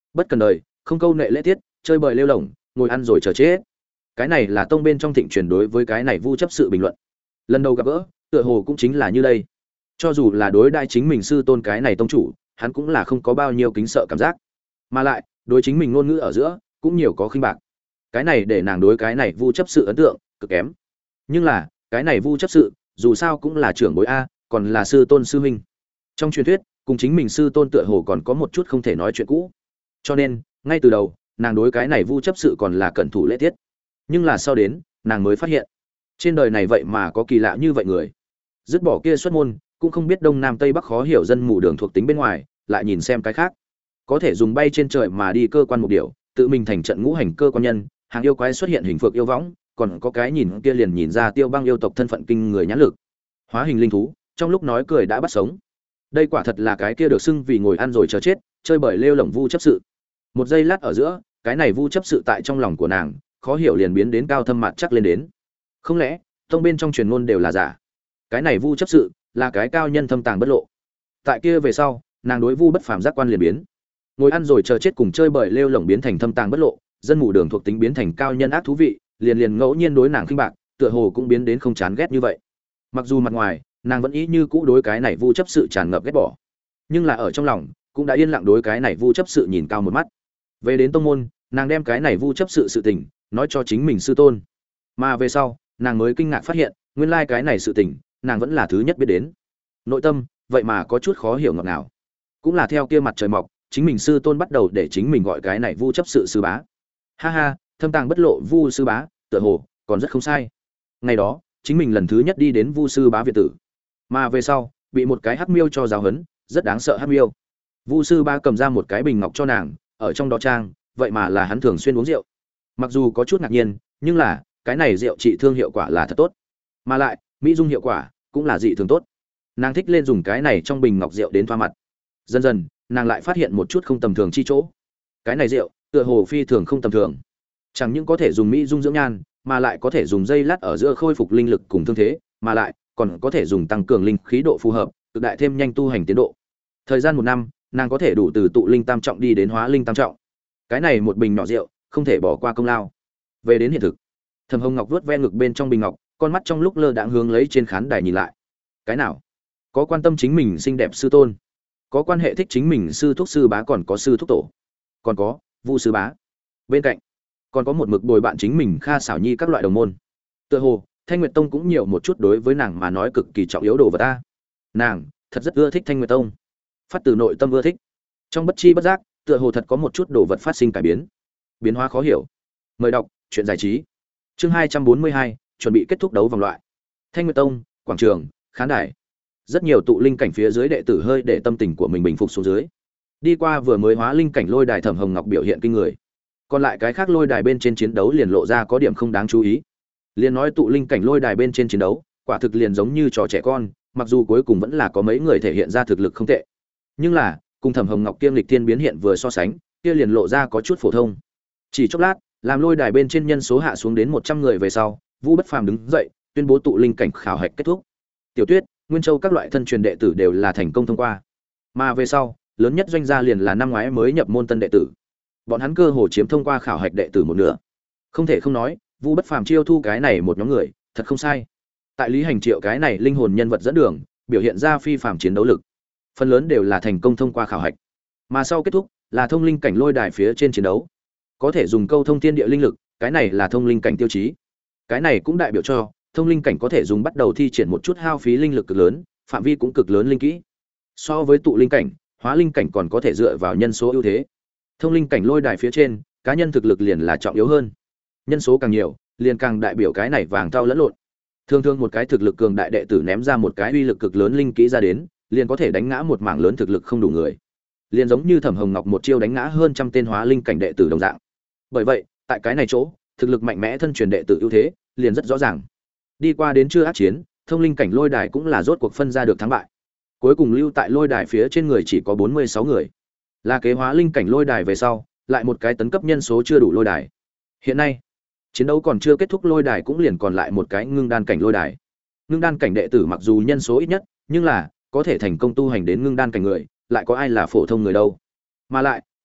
bất cần đời, không câu nệ lễ tiết, chơi bời lêu lổng, ngồi ăn rồi chờ chết. Cái này là tông bên trong thịnh truyền đối với cái này vu chấp sự bình luận. Lần đầu gặp gỡ, tựa hồ cũng chính là như đây. Cho dù là đối đãi chính mình sư tôn cái này tông chủ, hắn cũng là không có bao nhiêu kính sợ cảm giác, mà lại đối chính mình ngôn ngữ ở giữa cũng nhiều có khinh bạc. Cái này để nàng đối cái này vu chấp sự ấn tượng cực kém. Nhưng là cái này vu chấp sự dù sao cũng là trưởng bối a, còn là sư tôn sư huynh. Trong truyền thuyết cùng chính mình sư tôn tựa hồ còn có một chút không thể nói chuyện cũ, cho nên ngay từ đầu nàng đối cái này vu chấp sự còn là cẩn thủ lễ tiết. Nhưng là sau đến nàng mới phát hiện trên đời này vậy mà có kỳ lạ như vậy người, dứt bỏ kia xuất môn cũng không biết đông nam tây bắc khó hiểu dân mù đường thuộc tính bên ngoài, lại nhìn xem cái khác có thể dùng bay trên trời mà đi cơ quan một điều, tự mình thành trận ngũ hành cơ quan nhân, hàng yêu quái xuất hiện hình phược yêu võng, còn có cái nhìn kia liền nhìn ra tiêu băng yêu tộc thân phận kinh người nhãn lực, hóa hình linh thú trong lúc nói cười đã bắt sống. Đây quả thật là cái kia được xưng vì ngồi ăn rồi chờ chết, chơi bời lêu lổng vu chấp sự. Một giây lát ở giữa, cái này vu chấp sự tại trong lòng của nàng khó hiểu liền biến đến cao thâm mặt chắc lên đến. Không lẽ tông bên trong truyền ngôn đều là giả? Cái này vu chấp sự là cái cao nhân thâm tàng bất lộ. Tại kia về sau, nàng đối vu bất phàm giác quan liền biến. Ngồi ăn rồi chờ chết cùng chơi bời lêu lổng biến thành thâm tàng bất lộ, dân mù đường thuộc tính biến thành cao nhân ác thú vị, liền liền ngẫu nhiên đối nàng khinh bạc, tựa hồ cũng biến đến không chán ghét như vậy. Mặc dù mặt ngoài, nàng vẫn ý như cũ đối cái này vu chấp sự tràn ngập ghét bỏ, nhưng là ở trong lòng cũng đã yên lặng đối cái này vu chấp sự nhìn cao một mắt. Về đến tông môn, nàng đem cái này vu chấp sự sự tình nói cho chính mình sư tôn, mà về sau nàng mới kinh ngạc phát hiện nguyên lai cái này sự tình nàng vẫn là thứ nhất biết đến. Nội tâm vậy mà có chút khó hiểu ngọt ngào. Cũng là theo kia mặt trời mọc, chính mình sư tôn bắt đầu để chính mình gọi cái này vu chấp sự sư bá. Ha ha, thâm tàng bất lộ vu sư bá, tựa hồ còn rất không sai. Ngày đó chính mình lần thứ nhất đi đến vu sư bá viện tử, mà về sau bị một cái hắc miêu cho giáo huấn, rất đáng sợ hắc miêu. Vu sư bá cầm ra một cái bình ngọc cho nàng, ở trong đó trang vậy mà là hắn thường xuyên uống rượu. Mặc dù có chút ngạc nhiên, nhưng là cái này rượu trị thương hiệu quả là thật tốt, mà lại mỹ dung hiệu quả cũng là dị thường tốt. Nàng thích lên dùng cái này trong bình ngọc rượu đến thoa mặt. Dần dần nàng lại phát hiện một chút không tầm thường chi chỗ. Cái này rượu tựa hồ phi thường không tầm thường, chẳng những có thể dùng mỹ dung dưỡng nhan, mà lại có thể dùng dây lát ở giữa khôi phục linh lực cùng thương thế, mà lại còn có thể dùng tăng cường linh khí độ phù hợp, cực đại thêm nhanh tu hành tiến độ. Thời gian một năm, nàng có thể đủ từ tụ linh tam trọng đi đến hóa linh tam trọng. Cái này một bình nhỏ rượu không thể bỏ qua công lao. Về đến hiện thực, Thẩm Hồng Ngọc vuốt ve ngực bên trong bình ngọc, con mắt trong lúc lơ đãng hướng lấy trên khán đài nhìn lại. Cái nào? Có quan tâm chính mình xinh đẹp sư tôn, có quan hệ thích chính mình sư thúc sư bá, còn có sư thúc tổ, còn có Vu sư bá. Bên cạnh còn có một mực bồi bạn chính mình Kha Xảo Nhi các loại đồng môn. Tựa hồ Thanh Nguyệt Tông cũng nhiều một chút đối với nàng mà nói cực kỳ trọng yếu đồ vật ta. Nàng thật rất ưa thích Thanh Nguyệt Tông, phát từ nội tâm ưa thích. Trong bất chi bất giác, tựa hồ thật có một chút đồ vật phát sinh cải biến, biến hóa khó hiểu. Mời đọc truyện giải trí. Chương hai trăm bốn mươi hai, chuẩn bị kết thúc đấu vòng loại. Thanh Nguyệt Tông, quảng trường, khán đài. Rất nhiều tụ linh cảnh phía dưới đệ tử hơi để tâm tình của mình bình phục xuống dưới. Đi qua vừa mới hóa linh cảnh lôi đài, Thẩm Hồng Ngọc biểu hiện kinh người. Còn lại cái khác lôi đài bên trên chiến đấu liền lộ ra có điểm không đáng chú ý. Liền nói tụ linh cảnh lôi đài bên trên chiến đấu, quả thực liền giống như trò trẻ con, mặc dù cuối cùng vẫn là có mấy người thể hiện ra thực lực không tệ. Nhưng là, cùng Thẩm Hồng Ngọc kiêm lịch thiên biến hiện vừa so sánh, kia liền lộ ra có chút phổ thông. Chỉ chốc lát, làm lôi đài bên trên nhân số hạ xuống đến một trăm người về sau, Vũ Bất Phàm đứng dậy, tuyên bố tụ linh cảnh khảo hạch kết thúc. Tiểu Tuyết, Nguyên Châu các loại thân truyền đệ tử đều là thành công thông qua. Mà về sau, lớn nhất doanh gia liền là năm ngoái mới nhập môn tân đệ tử. Bọn hắn cơ hồ chiếm thông qua khảo hạch đệ tử một nửa. Không thể không nói, Vũ Bất Phàm chiêu thu cái này một nhóm người, thật không sai. Tại Lý Hành Triệu cái này linh hồn nhân vật dẫn đường, biểu hiện ra phi phàm chiến đấu lực. Phần lớn đều là thành công thông qua khảo hạch. Mà sau kết thúc, là thông linh cảnh lôi đài phía trên chiến đấu. Có thể dùng câu thông thiên địa linh lực, cái này là thông linh cảnh tiêu chí. Cái này cũng đại biểu cho thông linh cảnh có thể dùng bắt đầu thi triển một chút hao phí linh lực cực lớn, phạm vi cũng cực lớn linh kỹ. So với tụ linh cảnh, hóa linh cảnh còn có thể dựa vào nhân số ưu thế. Thông linh cảnh lôi đài phía trên, cá nhân thực lực liền là trọng yếu hơn. Nhân số càng nhiều, liền càng đại biểu cái này vàng tao lẫn lộn. Thường thường một cái thực lực cường đại đệ tử ném ra một cái uy lực cực lớn linh kỹ ra đến, liền có thể đánh ngã một mảng lớn thực lực không đủ người. Liền giống như Thẩm Hồng Ngọc một chiêu đánh ngã hơn trăm tên hóa linh cảnh đệ tử đồng dạng. Bởi vậy, tại cái này chỗ, thực lực mạnh mẽ thân truyền đệ tử ưu thế liền rất rõ ràng. Đi qua đến chưa ác chiến, thông linh cảnh lôi đài cũng là rốt cuộc phân ra được thắng bại. Cuối cùng lưu tại lôi đài phía trên người chỉ có bốn mươi sáu người. Là kế hóa linh cảnh lôi đài về sau, lại một cái tấn cấp nhân số chưa đủ lôi đài. Hiện nay, chiến đấu còn chưa kết thúc, lôi đài cũng liền còn lại một cái ngưng đan cảnh lôi đài. Ngưng đan cảnh đệ tử mặc dù nhân số ít nhất, nhưng là có thể thành công tu hành đến ngưng đan cảnh người, lại có ai là phổ thông người đâu. Mà lại,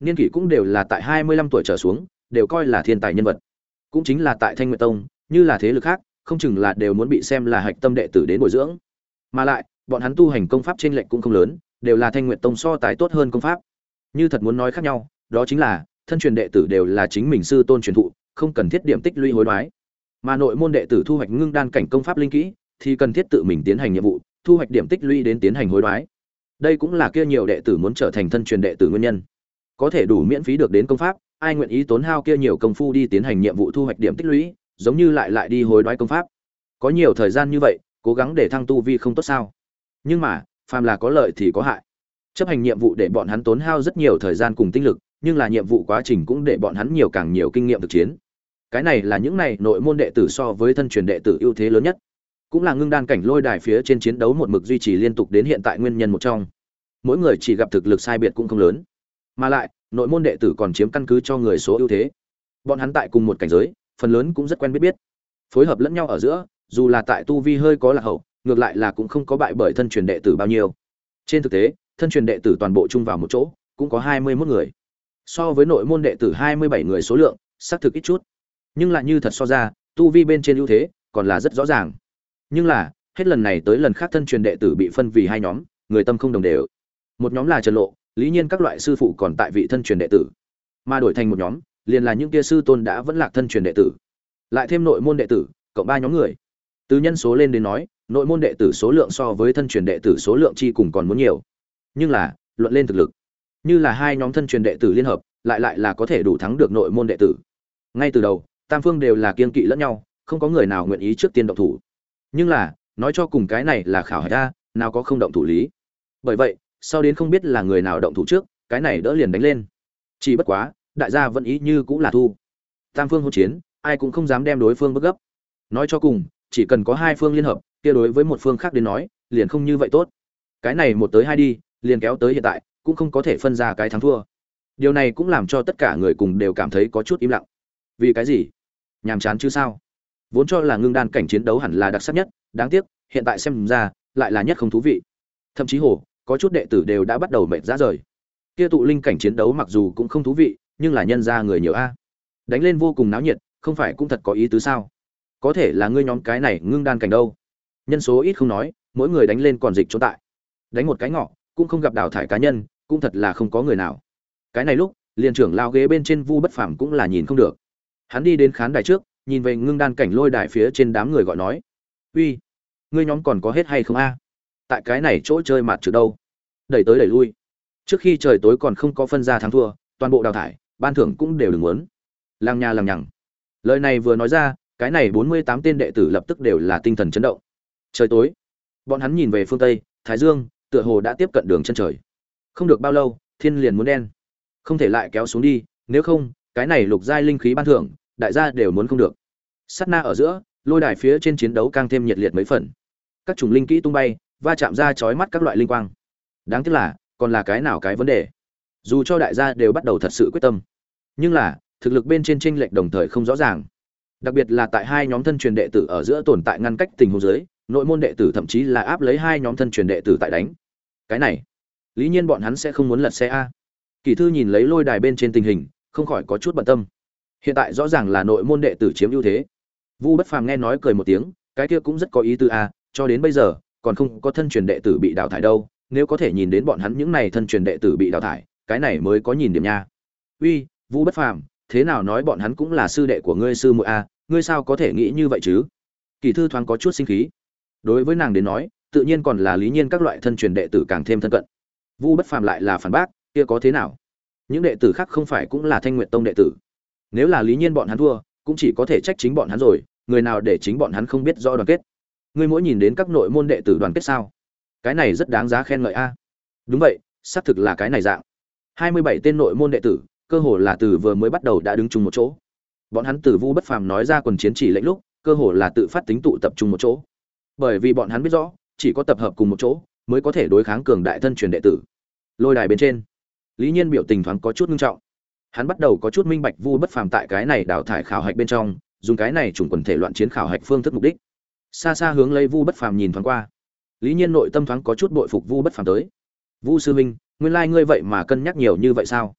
niên kỷ cũng đều là tại hai mươi lăm tuổi trở xuống, đều coi là thiên tài nhân vật. Cũng chính là tại Thanh Nguyệt Tông, như là thế lực khác, không chừng là đều muốn bị xem là hạch tâm đệ tử đến bồi dưỡng. Mà lại, bọn hắn tu hành công pháp trên lệnh cũng không lớn, đều là Thanh Nguyệt Tông so tài tốt hơn công pháp. Như thật muốn nói khác nhau, đó chính là thân truyền đệ tử đều là chính mình sư tôn truyền thụ, không cần thiết điểm tích lũy hối đoái. Mà nội môn đệ tử thu hoạch ngưng đan cảnh công pháp linh kỹ, thì cần thiết tự mình tiến hành nhiệm vụ, thu hoạch điểm tích lũy đến tiến hành hối đoái. Đây cũng là kia nhiều đệ tử muốn trở thành thân truyền đệ tử nguyên nhân. Có thể đủ miễn phí được đến công pháp, ai nguyện ý tốn hao kia nhiều công phu đi tiến hành nhiệm vụ thu hoạch điểm tích lũy, giống như lại lại đi hối đoái công pháp. Có nhiều thời gian như vậy, cố gắng để thăng tu vi không tốt sao? Nhưng mà, phàm là có lợi thì có hại. Chấp hành nhiệm vụ để bọn hắn tốn hao rất nhiều thời gian cùng tinh lực, nhưng là nhiệm vụ quá trình cũng để bọn hắn nhiều càng nhiều kinh nghiệm thực chiến. Cái này là những này nội môn đệ tử so với thân truyền đệ tử ưu thế lớn nhất, cũng là ngưng đan cảnh lôi đài phía trên chiến đấu một mực duy trì liên tục đến hiện tại nguyên nhân một trong. Mỗi người chỉ gặp thực lực sai biệt cũng không lớn, mà lại nội môn đệ tử còn chiếm căn cứ cho người số ưu thế. Bọn hắn tại cùng một cảnh giới, phần lớn cũng rất quen biết biết, phối hợp lẫn nhau ở giữa, dù là tại tu vi hơi có lạc hậu, ngược lại là cũng không có bại bởi thân truyền đệ tử bao nhiêu. Trên thực tế, thân truyền đệ tử toàn bộ chung vào một chỗ, cũng có hai mươi mốt người. So với nội môn đệ tử hai mươi bảy người số lượng, xác thực ít chút. Nhưng lại như thật so ra, tu vi bên trên ưu thế còn là rất rõ ràng. Nhưng là, hết lần này tới lần khác thân truyền đệ tử bị phân vì hai nhóm, người tâm không đồng đều. Một nhóm là Trần Lộ, Lý Nhiên các loại sư phụ còn tại vị thân truyền đệ tử, mà đổi thành một nhóm, liền là những kia sư tôn đã vẫn lạc thân truyền đệ tử. Lại thêm nội môn đệ tử, cộng ba nhóm người. Từ nhân số lên đến nói, nội môn đệ tử số lượng so với thân truyền đệ tử số lượng chi cùng còn muốn nhiều. Nhưng là, luận lên thực lực, như là hai nhóm thân truyền đệ tử liên hợp, lại lại là có thể đủ thắng được nội môn đệ tử. Ngay từ đầu, tam phương đều là kiên kỵ lẫn nhau, không có người nào nguyện ý trước tiên động thủ. Nhưng là, nói cho cùng cái này là khảo hạch ra, nào có không động thủ lý. Bởi vậy, sau đến không biết là người nào động thủ trước, cái này đỡ liền đánh lên. Chỉ bất quá, đại gia vẫn ý như cũng là thu. Tam phương hỗn chiến, ai cũng không dám đem đối phương bức gấp. Nói cho cùng, chỉ cần có hai phương liên hợp, kia đối với một phương khác đến nói, liền không như vậy tốt. Cái này một tới hai đi, liền kéo tới hiện tại, cũng không có thể phân ra cái thắng thua. Điều này cũng làm cho tất cả người cùng đều cảm thấy có chút im lặng. Vì cái gì? Nhàm chán chứ sao? Vốn cho là ngưng đan cảnh chiến đấu hẳn là đặc sắc nhất, đáng tiếc, hiện tại xem ra, lại là nhất không thú vị. Thậm chí hồ, có chút đệ tử đều đã bắt đầu mệt rã rời. Kia tụ linh cảnh chiến đấu mặc dù cũng không thú vị, nhưng là nhân ra người nhiều a. Đánh lên vô cùng náo nhiệt, không phải cũng thật có ý tứ sao? Có thể là ngươi nhóm cái này ngưng đan cảnh đâu? Nhân số ít không nói, mỗi người đánh lên còn dịch chỗ tại. Đánh một cái ngọ, cũng không gặp đào thải cá nhân, cũng thật là không có người nào. Cái này lúc, liền trưởng lao ghế bên trên Vu Bất Phàm cũng là nhìn không được. Hắn đi đến khán đài trước, nhìn về ngưng đan cảnh lôi đài phía trên đám người gọi nói: "Uy, ngươi nhóm còn có hết hay không a? Tại cái này chỗ chơi mặt trừ đâu? Đẩy tới đẩy lui. Trước khi trời tối còn không có phân ra thắng thua, toàn bộ đào thải, ban thưởng cũng đều đừng muốn." Lăng nha lăng nhằng. Lời này vừa nói ra, cái này bốn mươi tám tên đệ tử lập tức đều là tinh thần chấn động. Trời tối, bọn hắn nhìn về phương tây, Thái Dương tựa hồ đã tiếp cận đường chân trời. Không được bao lâu, thiên liền muốn đen. Không thể lại kéo xuống đi, nếu không, cái này lục giai linh khí ban thưởng, đại gia đều muốn không được. Sát na ở giữa, lôi đài phía trên chiến đấu càng thêm nhiệt liệt mấy phần. Các chủng linh kỹ tung bay, va chạm ra chói mắt các loại linh quang. Đáng tiếc là, còn là cái nào cái vấn đề. Dù cho đại gia đều bắt đầu thật sự quyết tâm, nhưng là, thực lực bên trên chênh lệch đồng thời không rõ ràng. Đặc biệt là tại hai nhóm thân truyền đệ tử ở giữa tồn tại ngăn cách tình huống dưới, nội môn đệ tử thậm chí là áp lấy hai nhóm thân truyền đệ tử tại đánh. Cái này, lý nhiên bọn hắn sẽ không muốn lật xe a. Kỳ thư nhìn lấy lôi đài bên trên tình hình, không khỏi có chút bận tâm. Hiện tại rõ ràng là nội môn đệ tử chiếm ưu thế. Vu Bất Phàm nghe nói cười một tiếng, cái kia cũng rất có ý tứ a, cho đến bây giờ còn không có thân truyền đệ tử bị đào thải đâu, nếu có thể nhìn đến bọn hắn những này thân truyền đệ tử bị đào thải, cái này mới có nhìn điểm nha. Uy, Vu Bất Phàm, thế nào nói bọn hắn cũng là sư đệ của ngươi sư muội a, ngươi sao có thể nghĩ như vậy chứ? Kỳ thư thoáng có chút sinh khí. Đối với nàng đến nói, tự nhiên còn là lý nhiên các loại thân truyền đệ tử càng thêm thân cận. Vu Bất Phàm lại là phản bác, kia có thế nào? Những đệ tử khác không phải cũng là Thanh Nguyệt Tông đệ tử? Nếu là lý nhiên bọn hắn thua, cũng chỉ có thể trách chính bọn hắn rồi, người nào để chính bọn hắn không biết rõ đoàn kết. Ngươi mỗi nhìn đến các nội môn đệ tử đoàn kết sao? Cái này rất đáng giá khen ngợi a. Đúng vậy, xác thực là cái này dạng. hai mươi bảy tên nội môn đệ tử, cơ hồ là từ vừa mới bắt đầu đã đứng chung một chỗ. Bọn hắn từ Vu Bất Phàm nói ra quần chiến chỉ lệnh lúc, cơ hồ là tự phát tính tụ tập trung một chỗ. Bởi vì bọn hắn biết rõ, chỉ có tập hợp cùng một chỗ mới có thể đối kháng cường đại thân truyền đệ tử. Lôi đài bên trên, Lý Nhiên biểu tình thoáng có chút nghiêm trọng. Hắn bắt đầu có chút minh bạch Vu Bất Phàm tại cái này đào thải khảo hạch bên trong, dùng cái này chủng quần thể loạn chiến khảo hạch phương thức mục đích. Xa xa hướng lấy Vu Bất Phàm nhìn thoáng qua, Lý Nhiên nội tâm thoáng có chút bội phục Vu Bất Phàm tới. Vu sư huynh, nguyên lai ngươi vậy mà cân nhắc nhiều như vậy sao?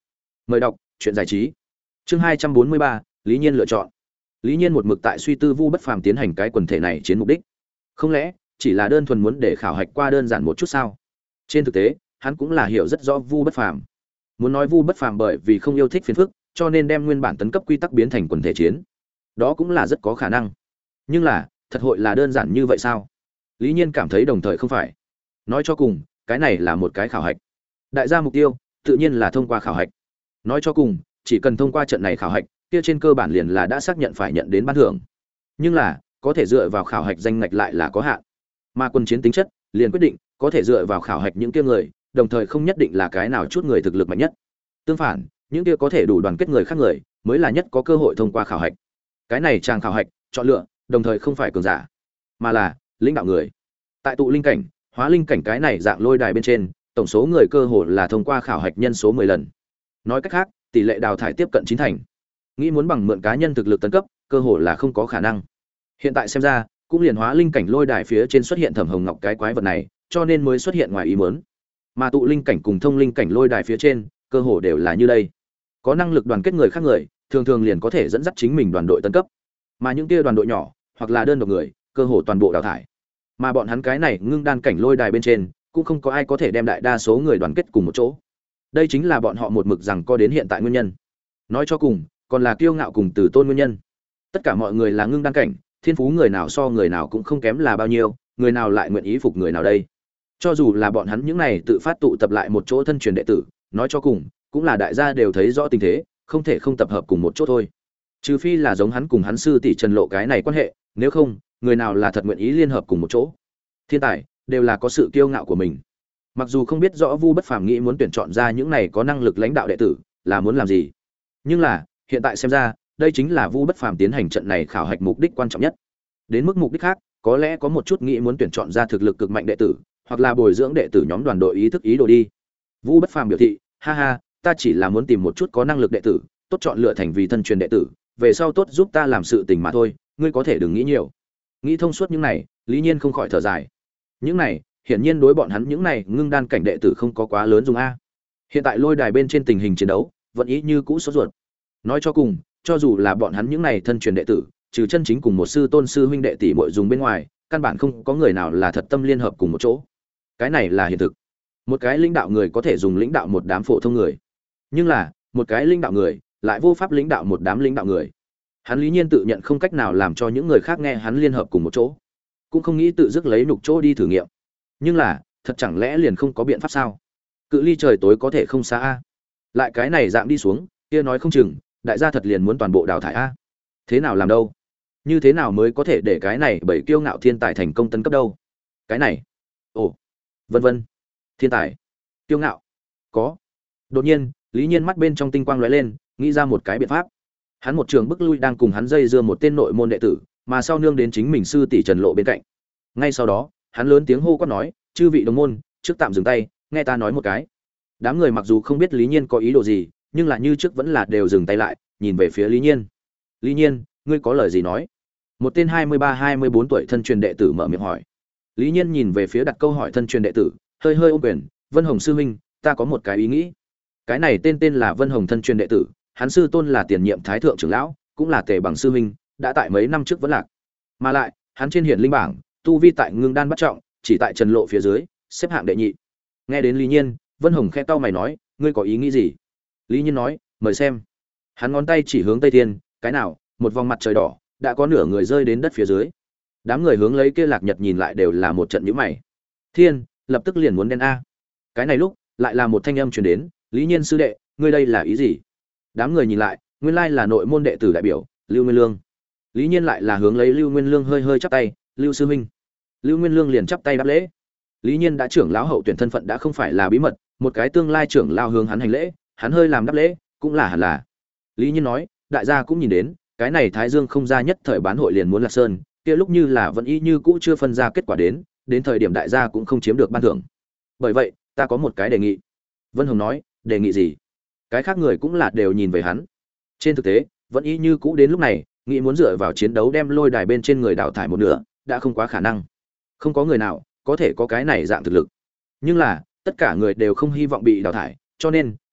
Mời đọc truyện giải trí. Chương hai trăm bốn mươi ba, Lý Nhiên lựa chọn. Lý Nhiên một mực tại suy tư Vu Bất Phàm tiến hành cái quần thể này chiến mục đích. Không lẽ chỉ là đơn thuần muốn để khảo hạch qua đơn giản một chút sao? Trên thực tế, hắn cũng là hiểu rất rõ Vu Bất Phàm. Muốn nói Vu Bất Phàm bởi vì không yêu thích phiền phức, cho nên đem nguyên bản tấn cấp quy tắc biến thành quần thể chiến. Đó cũng là rất có khả năng. Nhưng là, thật hội là đơn giản như vậy sao? Lý Nhiên cảm thấy đồng thời không phải. Nói cho cùng, cái này là một cái khảo hạch. Đại gia mục tiêu, tự nhiên là thông qua khảo hạch. Nói cho cùng, chỉ cần thông qua trận này khảo hạch, kia trên cơ bản liền là đã xác nhận phải nhận đến ban thưởng. Nhưng là, có thể dựa vào khảo hạch danh ngạch lại là có hạn. Mà quân chiến tính chất, liền quyết định, có thể dựa vào khảo hạch những kia người, đồng thời không nhất định là cái nào chút người thực lực mạnh nhất. Tương phản, những kia có thể đủ đoàn kết người khác người, mới là nhất có cơ hội thông qua khảo hạch. Cái này trang khảo hạch, chọn lựa, đồng thời không phải cường giả, mà là lãnh đạo người. Tại tụ linh cảnh, hóa linh cảnh cái này dạng lôi đài bên trên, tổng số người cơ hội là thông qua khảo hạch nhân số mười lần. Nói cách khác, tỷ lệ đào thải tiếp cận chín thành. Nghĩ muốn bằng mượn cá nhân thực lực tấn cấp, cơ hội là không có khả năng. Hiện tại xem ra, cũng liền hóa linh cảnh lôi đài phía trên xuất hiện Thẩm Hồng Ngọc cái quái vật này, cho nên mới xuất hiện ngoài ý muốn. Mà tụ linh cảnh cùng thông linh cảnh lôi đài phía trên, cơ hội đều là như đây. Có năng lực đoàn kết người khác người, thường thường liền có thể dẫn dắt chính mình đoàn đội tấn cấp. Mà những kia đoàn đội nhỏ, hoặc là đơn độc người, cơ hội toàn bộ đào thải. Mà bọn hắn cái này ngưng đan cảnh lôi đài bên trên, cũng không có ai có thể đem đại đa số người đoàn kết cùng một chỗ. Đây chính là bọn họ một mực rằng có đến hiện tại nguyên nhân. Nói cho cùng, còn là kiêu ngạo cùng từ tôn nguyên nhân. Tất cả mọi người là ngưng đan cảnh, thiên phú người nào so người nào cũng không kém là bao nhiêu, người nào lại nguyện ý phục người nào đây? Cho dù là bọn hắn những này tự phát tụ tập lại một chỗ thân truyền đệ tử, nói cho cùng, cũng là đại gia đều thấy rõ tình thế, không thể không tập hợp cùng một chỗ thôi. Trừ phi là giống hắn cùng hắn sư tỷ Trần Lộ cái này quan hệ, nếu không, người nào là thật nguyện ý liên hợp cùng một chỗ. Thiên tài đều là có sự kiêu ngạo của mình. Mặc dù không biết rõ Vu Bất Phàm nghĩ muốn tuyển chọn ra những này có năng lực lãnh đạo đệ tử là muốn làm gì, nhưng là hiện tại xem ra, đây chính là Vu Bất Phàm tiến hành trận này khảo hạch mục đích quan trọng nhất. Đến mức mục đích khác, có lẽ có một chút nghĩ muốn tuyển chọn ra thực lực cực mạnh đệ tử, hoặc là bồi dưỡng đệ tử nhóm đoàn đội ý thức ý đồ đi. Vu Bất Phàm biểu thị, ha ha, ta chỉ là muốn tìm một chút có năng lực đệ tử, tốt chọn lựa thành vì thân truyền đệ tử, về sau tốt giúp ta làm sự tình mà thôi, ngươi có thể đừng nghĩ nhiều. Nghĩ thông suốt những này, Lý Nhiên không khỏi thở dài. Những này, hiển nhiên đối bọn hắn những này ngưng đan cảnh đệ tử không có quá lớn dùng a. Hiện tại lôi đài bên trên tình hình chiến đấu, vẫn ý như cũ sốt ruột. Nói cho cùng, cho dù là bọn hắn những này thân truyền đệ tử, trừ chân chính cùng một sư tôn sư huynh đệ tỷ muội dùng bên ngoài, căn bản không có người nào là thật tâm liên hợp cùng một chỗ. Cái này là hiện thực. Một cái lãnh đạo người có thể dùng lãnh đạo một đám phổ thông người, nhưng là, một cái lãnh đạo người lại vô pháp lãnh đạo một đám lãnh đạo người. Hắn Lý Nhiên tự nhận không cách nào làm cho những người khác nghe hắn liên hợp cùng một chỗ, cũng không nghĩ tự dứt lấy nhục chỗ đi thử nghiệm. Nhưng là, thật chẳng lẽ liền không có biện pháp sao? Cự ly trời tối có thể không xa a. Lại cái này dạng đi xuống, kia nói không chừng, đại gia thật liền muốn toàn bộ đào thải a. Thế nào làm đâu? Như thế nào mới có thể để cái này bởi kiêu ngạo thiên tài thành công tấn cấp đâu? Cái này, ồ, vân vân. Thiên tài, kiêu ngạo, có. Đột nhiên, Lý Nhiên mắt bên trong tinh quang lóe lên, nghĩ ra một cái biện pháp. Hắn một trường bức lui đang cùng hắn dây dưa một tên nội môn đệ tử, mà sau nương đến chính mình sư tỷ Trần Lộ bên cạnh. Ngay sau đó, hắn lớn tiếng hô quát nói, chư vị đồng môn, trước tạm dừng tay, nghe ta nói một cái. Đám người mặc dù không biết Lý Nhiên có ý đồ gì, nhưng là như trước vẫn là đều dừng tay lại, nhìn về phía Lý Nhiên. Lý Nhiên, ngươi có lời gì nói? Một tên hai mươi ba hai mươi bốn tuổi thân truyền đệ tử mở miệng hỏi. Lý Nhiên nhìn về phía đặt câu hỏi thân truyền đệ tử, hơi hơi ôm quyền, Vân Hồng sư huynh, ta có một cái ý nghĩ. Cái này tên tên là Vân Hồng thân truyền đệ tử, hắn sư tôn là tiền nhiệm thái thượng trưởng lão, cũng là Tề Bằng sư huynh, đã tại mấy năm trước vẫn lạc. Mà lại, hắn trên hiển linh bảng, tu vi tại ngưng đan bắt trọng, chỉ tại Trần Lộ phía dưới, xếp hạng đệ nhị. Nghe đến Lý Nhiên, Vân Hồng khẽ cau mày nói, ngươi có ý nghĩ gì? Lý Nhiên nói, mời xem. Hắn ngón tay chỉ hướng Tây Thiên, cái nào, một vòng mặt trời đỏ, đã có nửa người rơi đến đất phía dưới. Đám người hướng lấy kia Lạc Nhật nhìn lại đều là một trận nhíu mày. Thiên, lập tức liền muốn đen a. Cái này lúc, lại là một thanh âm truyền đến, Lý Nhiên sư đệ, ngươi đây là ý gì? Đám người nhìn lại, nguyên lai là nội môn đệ tử đại biểu, Lưu Nguyên Lương. Lý Nhiên lại là hướng lấy Lưu Nguyên Lương hơi hơi chắp tay, Lưu sư huynh. Lưu Nguyên Lương liền chắp tay đáp lễ. Lý Nhiên đã trưởng lão hậu tuyển thân phận đã không phải là bí mật, một cái tương lai trưởng lão hướng hắn hành lễ, hắn hơi làm đáp lễ, cũng là hẳn là. Lý Nhiên nói, đại gia cũng nhìn đến, cái này Thái Dương không ra nhất thời bán hội liền muốn Lạc Sơn, kia lúc như là vẫn y như cũ chưa phân ra kết quả đến, đến thời điểm đại gia cũng không chiếm được ban thưởng. Bởi vậy, ta có một cái đề nghị. Vân Hồng nói, đề nghị gì? Cái khác người cũng là đều nhìn về hắn. Trên thực tế, vẫn y như cũ đến lúc này, nghĩ muốn dựa vào chiến đấu đem lôi đài bên trên người đào thải một nửa, đã không quá khả năng. Không có người nào có thể có cái này dạng thực lực. Nhưng là, tất cả người đều không hy vọng bị đào thải, cho nên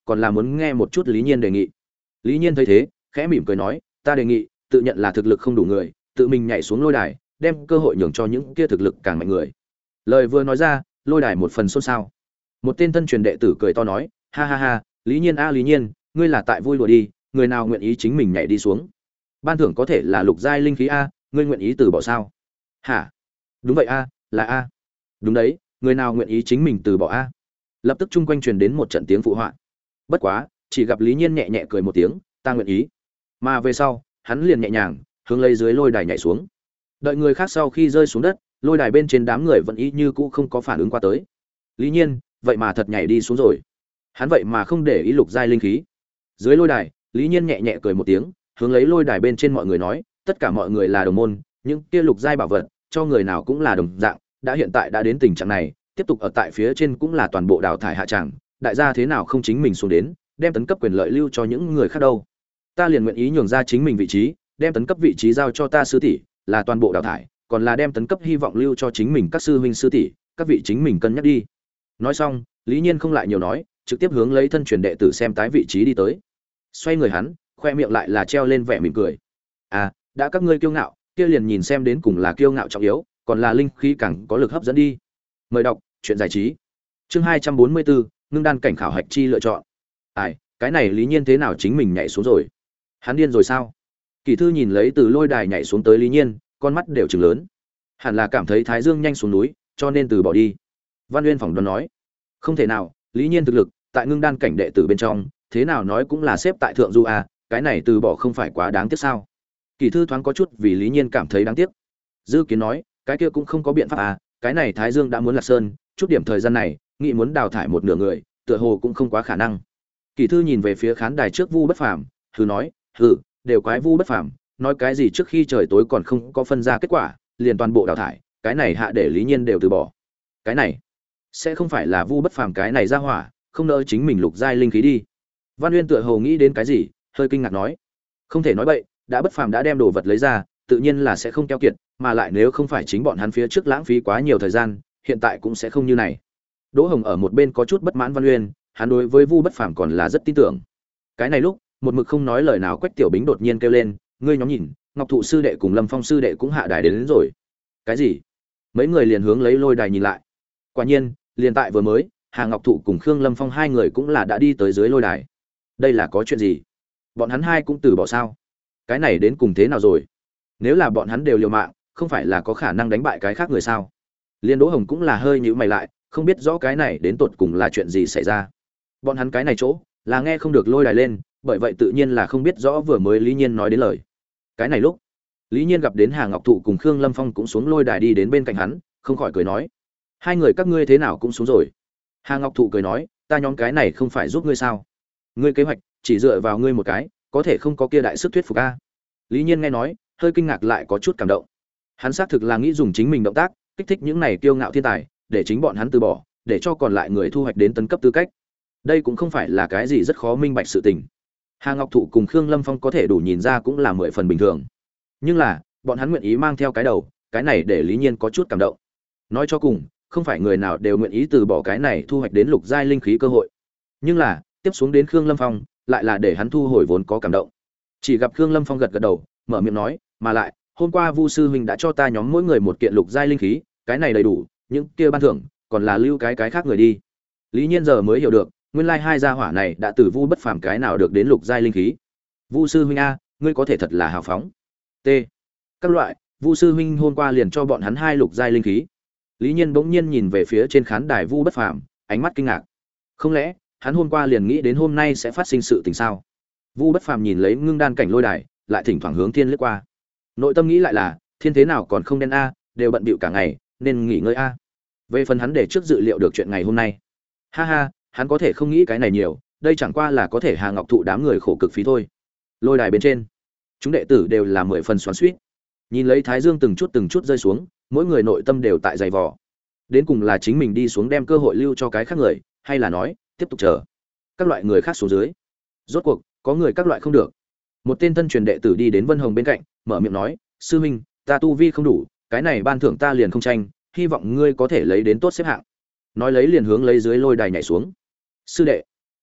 còn là muốn nghe một chút Lý Nhiên đề nghị. Lý Nhiên thấy thế, khẽ mỉm cười nói, ta đề nghị, tự nhận là thực lực không đủ người, tự mình nhảy xuống lôi đài, đem cơ hội nhường cho những kia thực lực càng mạnh người. Lời vừa nói ra, lôi đài một phần xôn xao. Một tên thân truyền đệ tử cười to nói, ha ha ha, Lý Nhiên a Lý Nhiên, ngươi là tại vui đùa đi, người nào nguyện ý chính mình nhảy đi xuống? Ban thưởng có thể là lục giai linh khí a, ngươi nguyện ý từ bỏ sao? Hả? Đúng vậy a, là a. Đúng đấy, người nào nguyện ý chính mình từ bỏ a? Lập tức chung quanh truyền đến một trận tiếng phụ họa. Bất quá, chỉ gặp Lý Nhiên nhẹ nhẹ cười một tiếng, ta nguyện ý. Mà về sau, hắn liền nhẹ nhàng hướng lấy dưới lôi đài nhảy xuống. Đợi người khác sau khi rơi xuống đất, lôi đài bên trên đám người vẫn ý như cũ không có phản ứng qua tới. Lý Nhiên, vậy mà thật nhảy đi xuống rồi. Hắn vậy mà không để ý lục giai linh khí. Dưới lôi đài, Lý Nhiên nhẹ nhẹ cười một tiếng, hướng lấy lôi đài bên trên mọi người nói, tất cả mọi người là đồng môn, những kia lục giai bảo vật, cho người nào cũng là đồng dạng, đã hiện tại đã đến tình trạng này, tiếp tục ở tại phía trên cũng là toàn bộ đào thải hạ tràng, đại gia thế nào không chính mình xuống đến, đem tấn cấp quyền lợi lưu cho những người khác đâu. Ta liền nguyện ý nhường ra chính mình vị trí, đem tấn cấp vị trí giao cho ta sư tỷ, là toàn bộ đào thải, còn là đem tấn cấp hy vọng lưu cho chính mình các sư huynh sư tỷ, các vị chính mình cân nhắc đi. Nói xong, Lý Nhiên không lại nhiều nói, trực tiếp hướng lấy thân truyền đệ tử xem tái vị trí đi tới. Xoay người hắn, khoe miệng lại là treo lên vẻ mỉm cười. À, đã các ngươi kiêu ngạo, kia liền nhìn xem đến cùng là kiêu ngạo trọng yếu, còn là linh khí càng có lực hấp dẫn đi. Mời đọc truyện giải trí. Chương hai trăm bốn mươi bốn, ngưng đan cảnh khảo hạch chi lựa chọn. Ai, cái này Lý Nhiên thế nào chính mình nhảy xuống rồi? Hắn điên rồi sao? Kỳ thư nhìn lấy từ lôi đài nhảy xuống tới Lý Nhiên, con mắt đều trừng lớn. Hẳn là cảm thấy Thái Dương nhanh xuống núi, cho nên từ bỏ đi. Văn Uyên phỏng đoán nói, không thể nào, Lý Nhiên thực lực tại ngưng đan cảnh đệ tử bên trong, thế nào nói cũng là xếp tại thượng du a, cái này từ bỏ không phải quá đáng tiếc sao? Kỳ thư thoáng có chút vì Lý Nhiên cảm thấy đáng tiếc. Dư Kiến nói, cái kia cũng không có biện pháp à, cái này Thái Dương đã muốn lạc sơn, chút điểm thời gian này, nghĩ muốn đào thải một nửa người, tựa hồ cũng không quá khả năng. Kỳ thư nhìn về phía khán đài trước Vu Bất Phàm, hừ nói, hừ, đều quái Vu Bất Phàm, nói cái gì trước khi trời tối còn không có phân ra kết quả, liền toàn bộ đào thải, cái này hạ để Lý Nhiên đều từ bỏ. Cái này sẽ không phải là Vu Bất Phàm cái này ra hỏa, không nỡ chính mình lục giai linh khí đi. Văn Uyên tựa hồ nghĩ đến cái gì, hơi kinh ngạc nói, không thể nói bậy, đã Bất Phàm đã đem đồ vật lấy ra, tự nhiên là sẽ không keo kiệt, mà lại nếu không phải chính bọn hắn phía trước lãng phí quá nhiều thời gian, hiện tại cũng sẽ không như này. Đỗ Hồng ở một bên có chút bất mãn Văn Uyên, hắn đối với Vu Bất Phàm còn là rất tin tưởng. Cái này lúc, một mực không nói lời nào Quách Tiểu Bính đột nhiên kêu lên, ngươi nhóm nhìn, Ngọc Thụ sư đệ cùng Lâm Phong sư đệ cũng hạ đài đến, đến rồi. Cái gì? Mấy người liền hướng lấy lôi đài nhìn lại. Quả nhiên, liền tại vừa mới, Hà Ngọc Thụ cùng Khương Lâm Phong hai người cũng là đã đi tới dưới lôi đài. Đây là có chuyện gì? Bọn hắn hai cũng từ bỏ sao? Cái này đến cùng thế nào rồi? Nếu là bọn hắn đều liều mạng, không phải là có khả năng đánh bại cái khác người sao? Liên Đỗ Hồng cũng là hơi nhíu mày lại, không biết rõ cái này đến tột cùng là chuyện gì xảy ra. Bọn hắn cái này chỗ là nghe không được lôi đài lên, bởi vậy tự nhiên là không biết rõ vừa mới Lý Nhiên nói đến lời. Cái này lúc, Lý Nhiên gặp đến Hà Ngọc Thụ cùng Khương Lâm Phong cũng xuống lôi đài đi đến bên cạnh hắn, không khỏi cười nói: "Hai người các ngươi thế nào cũng xuống rồi?" Hà Ngọc Thụ cười nói: "Ta nhóm cái này không phải giúp ngươi sao? Ngươi kế hoạch chỉ dựa vào ngươi một cái, có thể không có kia đại sức thuyết phục a." Lý Nhiên nghe nói, hơi kinh ngạc lại có chút cảm động. Hắn xác thực là nghĩ dùng chính mình động tác, kích thích những này kiêu ngạo thiên tài, để chính bọn hắn từ bỏ, để cho còn lại người thu hoạch đến tấn cấp tư cách. Đây cũng không phải là cái gì rất khó minh bạch sự tình. Hà Ngọc Thụ cùng Khương Lâm Phong có thể đủ nhìn ra cũng là mười phần bình thường. Nhưng là, bọn hắn nguyện ý mang theo cái đầu, cái này để Lý Nhiên có chút cảm động. Nói cho cùng, không phải người nào đều nguyện ý từ bỏ cái này thu hoạch đến lục giai linh khí cơ hội. Nhưng là, tiếp xuống đến Khương Lâm Phong, lại là để hắn thu hồi vốn có cảm động. Chỉ gặp Khương Lâm Phong gật gật đầu, mở miệng nói, mà lại, hôm qua Vu sư huynh đã cho ta nhóm mỗi người một kiện lục giai linh khí, cái này đầy đủ, những kia ban thưởng, còn là lưu cái cái khác người đi. Lý Nhiên giờ mới hiểu được, nguyên lai hai gia hỏa này đã từ Vu Bất Phàm cái nào được đến lục giai linh khí. Vu sư huynh a, ngươi có thể thật là hào phóng. T. Các loại, Vu sư huynh hôm qua liền cho bọn hắn hai lục giai linh khí. Lý Nhiên bỗng nhiên nhìn về phía trên khán đài Vu Bất Phàm, ánh mắt kinh ngạc. Không lẽ, hắn hôm qua liền nghĩ đến hôm nay sẽ phát sinh sự tình sao? Vu Bất Phàm nhìn lấy ngưng đan cảnh lôi đài, lại thỉnh thoảng hướng thiên liếc qua. Nội tâm nghĩ lại là, thiên thế nào còn không đen a, đều bận bịu cả ngày, nên nghỉ ngơi a. Về phần hắn để trước dự liệu được chuyện ngày hôm nay. Ha ha, hắn có thể không nghĩ cái này nhiều, đây chẳng qua là có thể Hà Ngọc Thụ đám người khổ cực phí thôi. Lôi đài bên trên, chúng đệ tử đều là mười phần xoắn xuýt. Nhìn lấy Thái Dương từng chút từng chút rơi xuống, mỗi người nội tâm đều tại dày vò. Đến cùng là chính mình đi xuống đem cơ hội lưu cho cái khác người, hay là nói, tiếp tục chờ các loại người khác xuống dưới. Rốt cuộc, có người các loại không được. Một tên thân truyền đệ tử đi đến Vân Hồng bên cạnh, mở miệng nói, sư huynh, ta tu vi không đủ, cái này ban thưởng ta liền không tranh, hy vọng ngươi có thể lấy đến tốt xếp hạng. Nói lấy liền hướng lấy dưới lôi đài nhảy xuống. Sư đệ,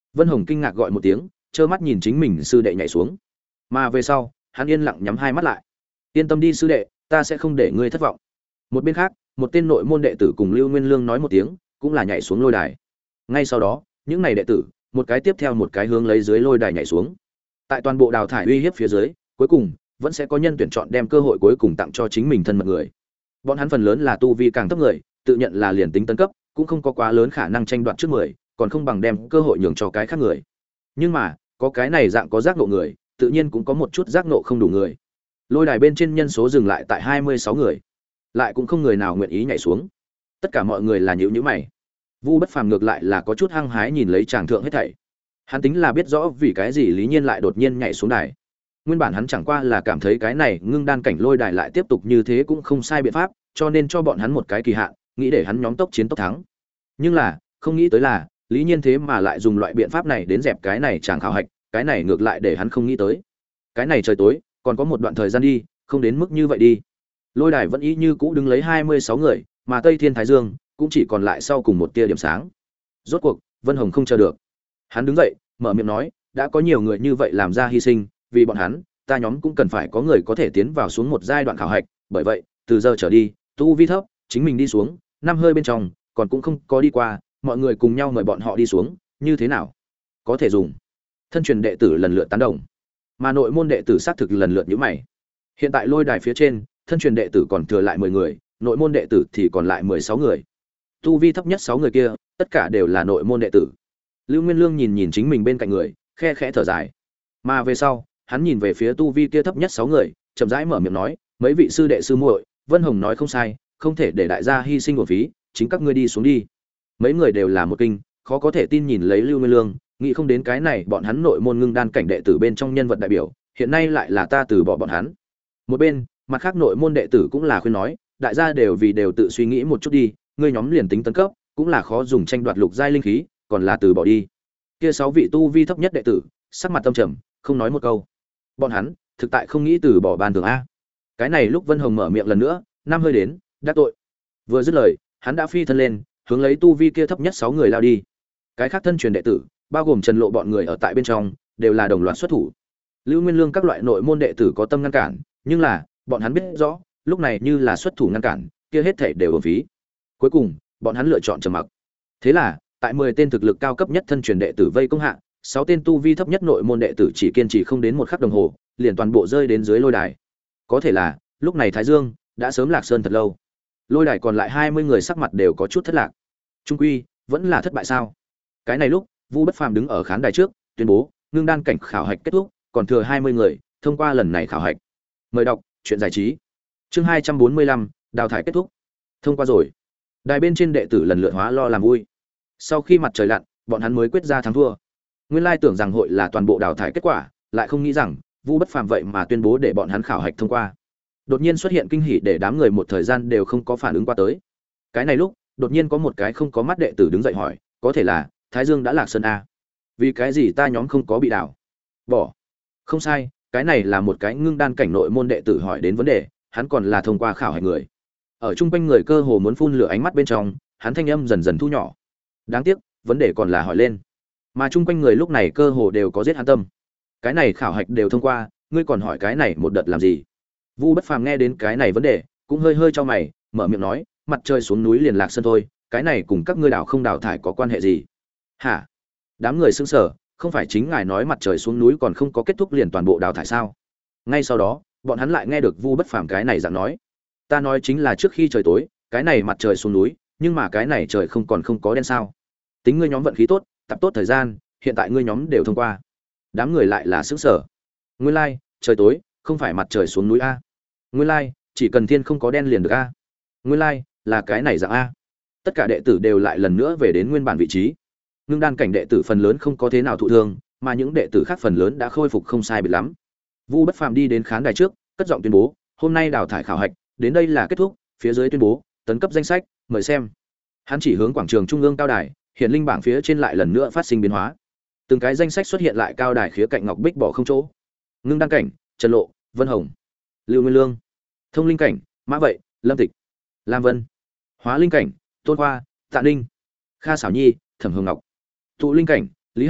Vân Hồng kinh ngạc gọi một tiếng, trơ mắt nhìn chính mình sư đệ nhảy xuống. Mà về sau, hắn yên lặng nhắm hai mắt lại. Yên tâm đi sư đệ, ta sẽ không để ngươi thất vọng. Một bên khác, một tên nội môn đệ tử cùng Lưu Nguyên Lương nói một tiếng, cũng là nhảy xuống lôi đài. Ngay sau đó, những này đệ tử, một cái tiếp theo một cái hướng lấy dưới lôi đài nhảy xuống. Tại toàn bộ đào thải uy hiếp phía dưới, cuối cùng vẫn sẽ có nhân tuyển chọn đem cơ hội cuối cùng tặng cho chính mình thân mật người. Bọn hắn phần lớn là tu vi càng thấp người, tự nhận là liền tính tấn cấp, cũng không có quá lớn khả năng tranh đoạt trước mười, còn không bằng đem cơ hội nhường cho cái khác người. Nhưng mà, có cái này dạng có giác ngộ người, tự nhiên cũng có một chút giác ngộ không đủ người. Lôi đài bên trên nhân số dừng lại tại hai mươi sáu người, lại cũng không người nào nguyện ý nhảy xuống. Tất cả mọi người là nhíu nhíu mày. Vu Bất Phàm ngược lại là có chút hăng hái nhìn lấy chàng thượng hết thảy. Hắn tính là biết rõ vì cái gì Lý Nhiên lại đột nhiên nhảy xuống đài. Nguyên bản hắn chẳng qua là cảm thấy cái này ngưng đan cảnh lôi đài lại tiếp tục như thế cũng không sai biện pháp, cho nên cho bọn hắn một cái kỳ hạn, nghĩ để hắn nhóm tốc chiến tốc thắng. Nhưng là, không nghĩ tới là, Lý Nhiên thế mà lại dùng loại biện pháp này đến dẹp cái này chàng khảo hạch, cái này ngược lại để hắn không nghĩ tới. Cái này trời tối, còn có một đoạn thời gian đi, không đến mức như vậy đi. Lôi đài vẫn y như cũ đứng lấy hai mươi sáu người, mà Tây Thiên Thái Dương cũng chỉ còn lại sau cùng một tia điểm sáng. Rốt cuộc, Vân Hồng không chờ được. Hắn đứng dậy, mở miệng nói, đã có nhiều người như vậy làm ra hy sinh, vì bọn hắn, ta nhóm cũng cần phải có người có thể tiến vào xuống một giai đoạn khảo hạch, bởi vậy, từ giờ trở đi, tu vi thấp, chính mình đi xuống, năm hơi bên trong, còn cũng không có đi qua, mọi người cùng nhau mời bọn họ đi xuống, như thế nào? Có thể dùng. Thân truyền đệ tử lần lượt tán đồng, mà nội môn đệ tử xác thực lần lượt nhíu mày. Hiện tại lôi đài phía trên, thân truyền đệ tử còn thừa lại mười người, nội môn đệ tử thì còn lại mười sáu người. Tu vi thấp nhất sáu người kia, tất cả đều là nội môn đệ tử. Lưu Nguyên Lương nhìn nhìn chính mình bên cạnh người, khe khẽ thở dài. Mà về sau, hắn nhìn về phía tu vi kia thấp nhất sáu người, chậm rãi mở miệng nói, mấy vị sư đệ sư muội, Vân Hồng nói không sai, không thể để đại gia hy sinh uổng phí, chính các ngươi đi xuống đi. Mấy người đều là một kinh, khó có thể tin nhìn lấy Lưu Nguyên Lương, nghĩ không đến cái này bọn hắn nội môn ngưng đan cảnh đệ tử bên trong nhân vật đại biểu, hiện nay lại là ta từ bỏ bọn hắn. Một bên, mặt khác nội môn đệ tử cũng là khuyên nói, đại gia đều vì đều tự suy nghĩ một chút đi, ngươi nhóm liền tính tấn cấp, cũng là khó dùng tranh đoạt lục giai linh khí, còn là từ bỏ đi. Kia sáu vị tu vi thấp nhất đệ tử, sắc mặt tâm trầm, không nói một câu. Bọn hắn, thực tại không nghĩ từ bỏ ban thường a. Cái này lúc Vân Hồng mở miệng lần nữa, năm hơi đến, đắc tội. Vừa dứt lời, hắn đã phi thân lên, hướng lấy tu vi kia thấp nhất sáu người lao đi. Cái khác thân truyền đệ tử, bao gồm Trần Lộ bọn người ở tại bên trong, đều là đồng loạt xuất thủ. Lưu Nguyên Lương các loại nội môn đệ tử có tâm ngăn cản, nhưng là, bọn hắn biết rõ, lúc này như là xuất thủ ngăn cản, kia hết thảy đều uổng phí. Cuối cùng, bọn hắn lựa chọn trầm mặc. Thế là, tại mười tên thực lực cao cấp nhất thân truyền đệ tử vây công hạ, sáu tên tu vi thấp nhất nội môn đệ tử chỉ kiên trì không đến một khắc đồng hồ, liền toàn bộ rơi đến dưới lôi đài. Có thể là, lúc này Thái Dương đã sớm lạc sơn thật lâu. Lôi đài còn lại hai mươi người sắc mặt đều có chút thất lạc. Trung quy, vẫn là thất bại sao? Cái này lúc, Vu Bất Phàm đứng ở khán đài trước, tuyên bố, ngưng đan cảnh khảo hạch kết thúc, còn thừa hai mươi người, thông qua lần này khảo hạch. Mời đọc, truyện giải trí. Chương hai trăm bốn mươi lăm, đào thải kết thúc. Thông qua rồi. Đài bên trên đệ tử lần lượt hóa lo làm vui. Sau khi mặt trời lặn, bọn hắn mới quyết ra thắng thua. Nguyên lai tưởng rằng hội là toàn bộ đào thải kết quả, lại không nghĩ rằng Vu Bất Phàm vậy mà tuyên bố để bọn hắn khảo hạch thông qua. Đột nhiên xuất hiện kinh hỉ để đám người một thời gian đều không có phản ứng qua tới. Cái này lúc, đột nhiên có một cái không có mắt đệ tử đứng dậy hỏi, có thể là Thái Dương đã lạc sơn a? Vì cái gì ta nhóm không có bị đảo? Bỏ. Không sai, cái này là một cái ngưng đan cảnh nội môn đệ tử hỏi đến vấn đề, hắn còn là thông qua khảo hạch người. Ở trung quanh người cơ hồ muốn phun lửa ánh mắt bên trong, hắn thanh âm dần dần thu nhỏ. Đáng tiếc, vấn đề còn là hỏi lên. Mà trung quanh người lúc này cơ hồ đều có giết hắn tâm. Cái này khảo hạch đều thông qua, ngươi còn hỏi cái này một đợt làm gì? Vu Bất Phàm nghe đến cái này vấn đề, cũng hơi hơi cho mày, mở miệng nói, mặt trời xuống núi liền lạc sơn thôi, cái này cùng các ngươi đào không đào thải có quan hệ gì? Hả? Đám người sững sờ, không phải chính ngài nói mặt trời xuống núi còn không có kết thúc liền toàn bộ đào thải sao? Ngay sau đó, bọn hắn lại nghe được Vu Bất Phàm cái này dạng nói, ta nói chính là trước khi trời tối, cái này mặt trời xuống núi, nhưng mà cái này trời không còn không có đen sao? Tính ngươi nhóm vận khí tốt, tập tốt thời gian, hiện tại ngươi nhóm đều thông qua. Đám người lại là sững sờ. Nguyên lai, like, trời tối, không phải mặt trời xuống núi a. Nguyên lai, like, chỉ cần thiên không có đen liền được a. Nguyên lai, like, là cái này dạng a. Tất cả đệ tử đều lại lần nữa về đến nguyên bản vị trí. Ngưng đan cảnh đệ tử phần lớn không có thế nào thụ thương, mà những đệ tử khác phần lớn đã khôi phục không sai biệt lắm. Vu Bất Phàm đi đến khán đài trước, cất giọng tuyên bố, hôm nay đào thải khảo hạch, đến đây là kết thúc, phía dưới tuyên bố, tấn cấp danh sách, mời xem. Hắn chỉ hướng quảng trường trung ương cao đài, hiện linh bảng phía trên lại lần nữa phát sinh biến hóa. Từng cái danh sách xuất hiện lại cao đài khía cạnh ngọc bích bỏ không chỗ. Ngưng đan cảnh, Trần Lộ, Vân Hồng, Lưu Nguyên Lương. Thông linh cảnh, Mã Vậy, Lâm Tịch, Lam Vân. Hóa linh cảnh, Tôn Khoa, Tạ Ninh, Kha Sảo Nhi, Thẩm Hồng Ngọc. Tụ linh cảnh, Lý Hành,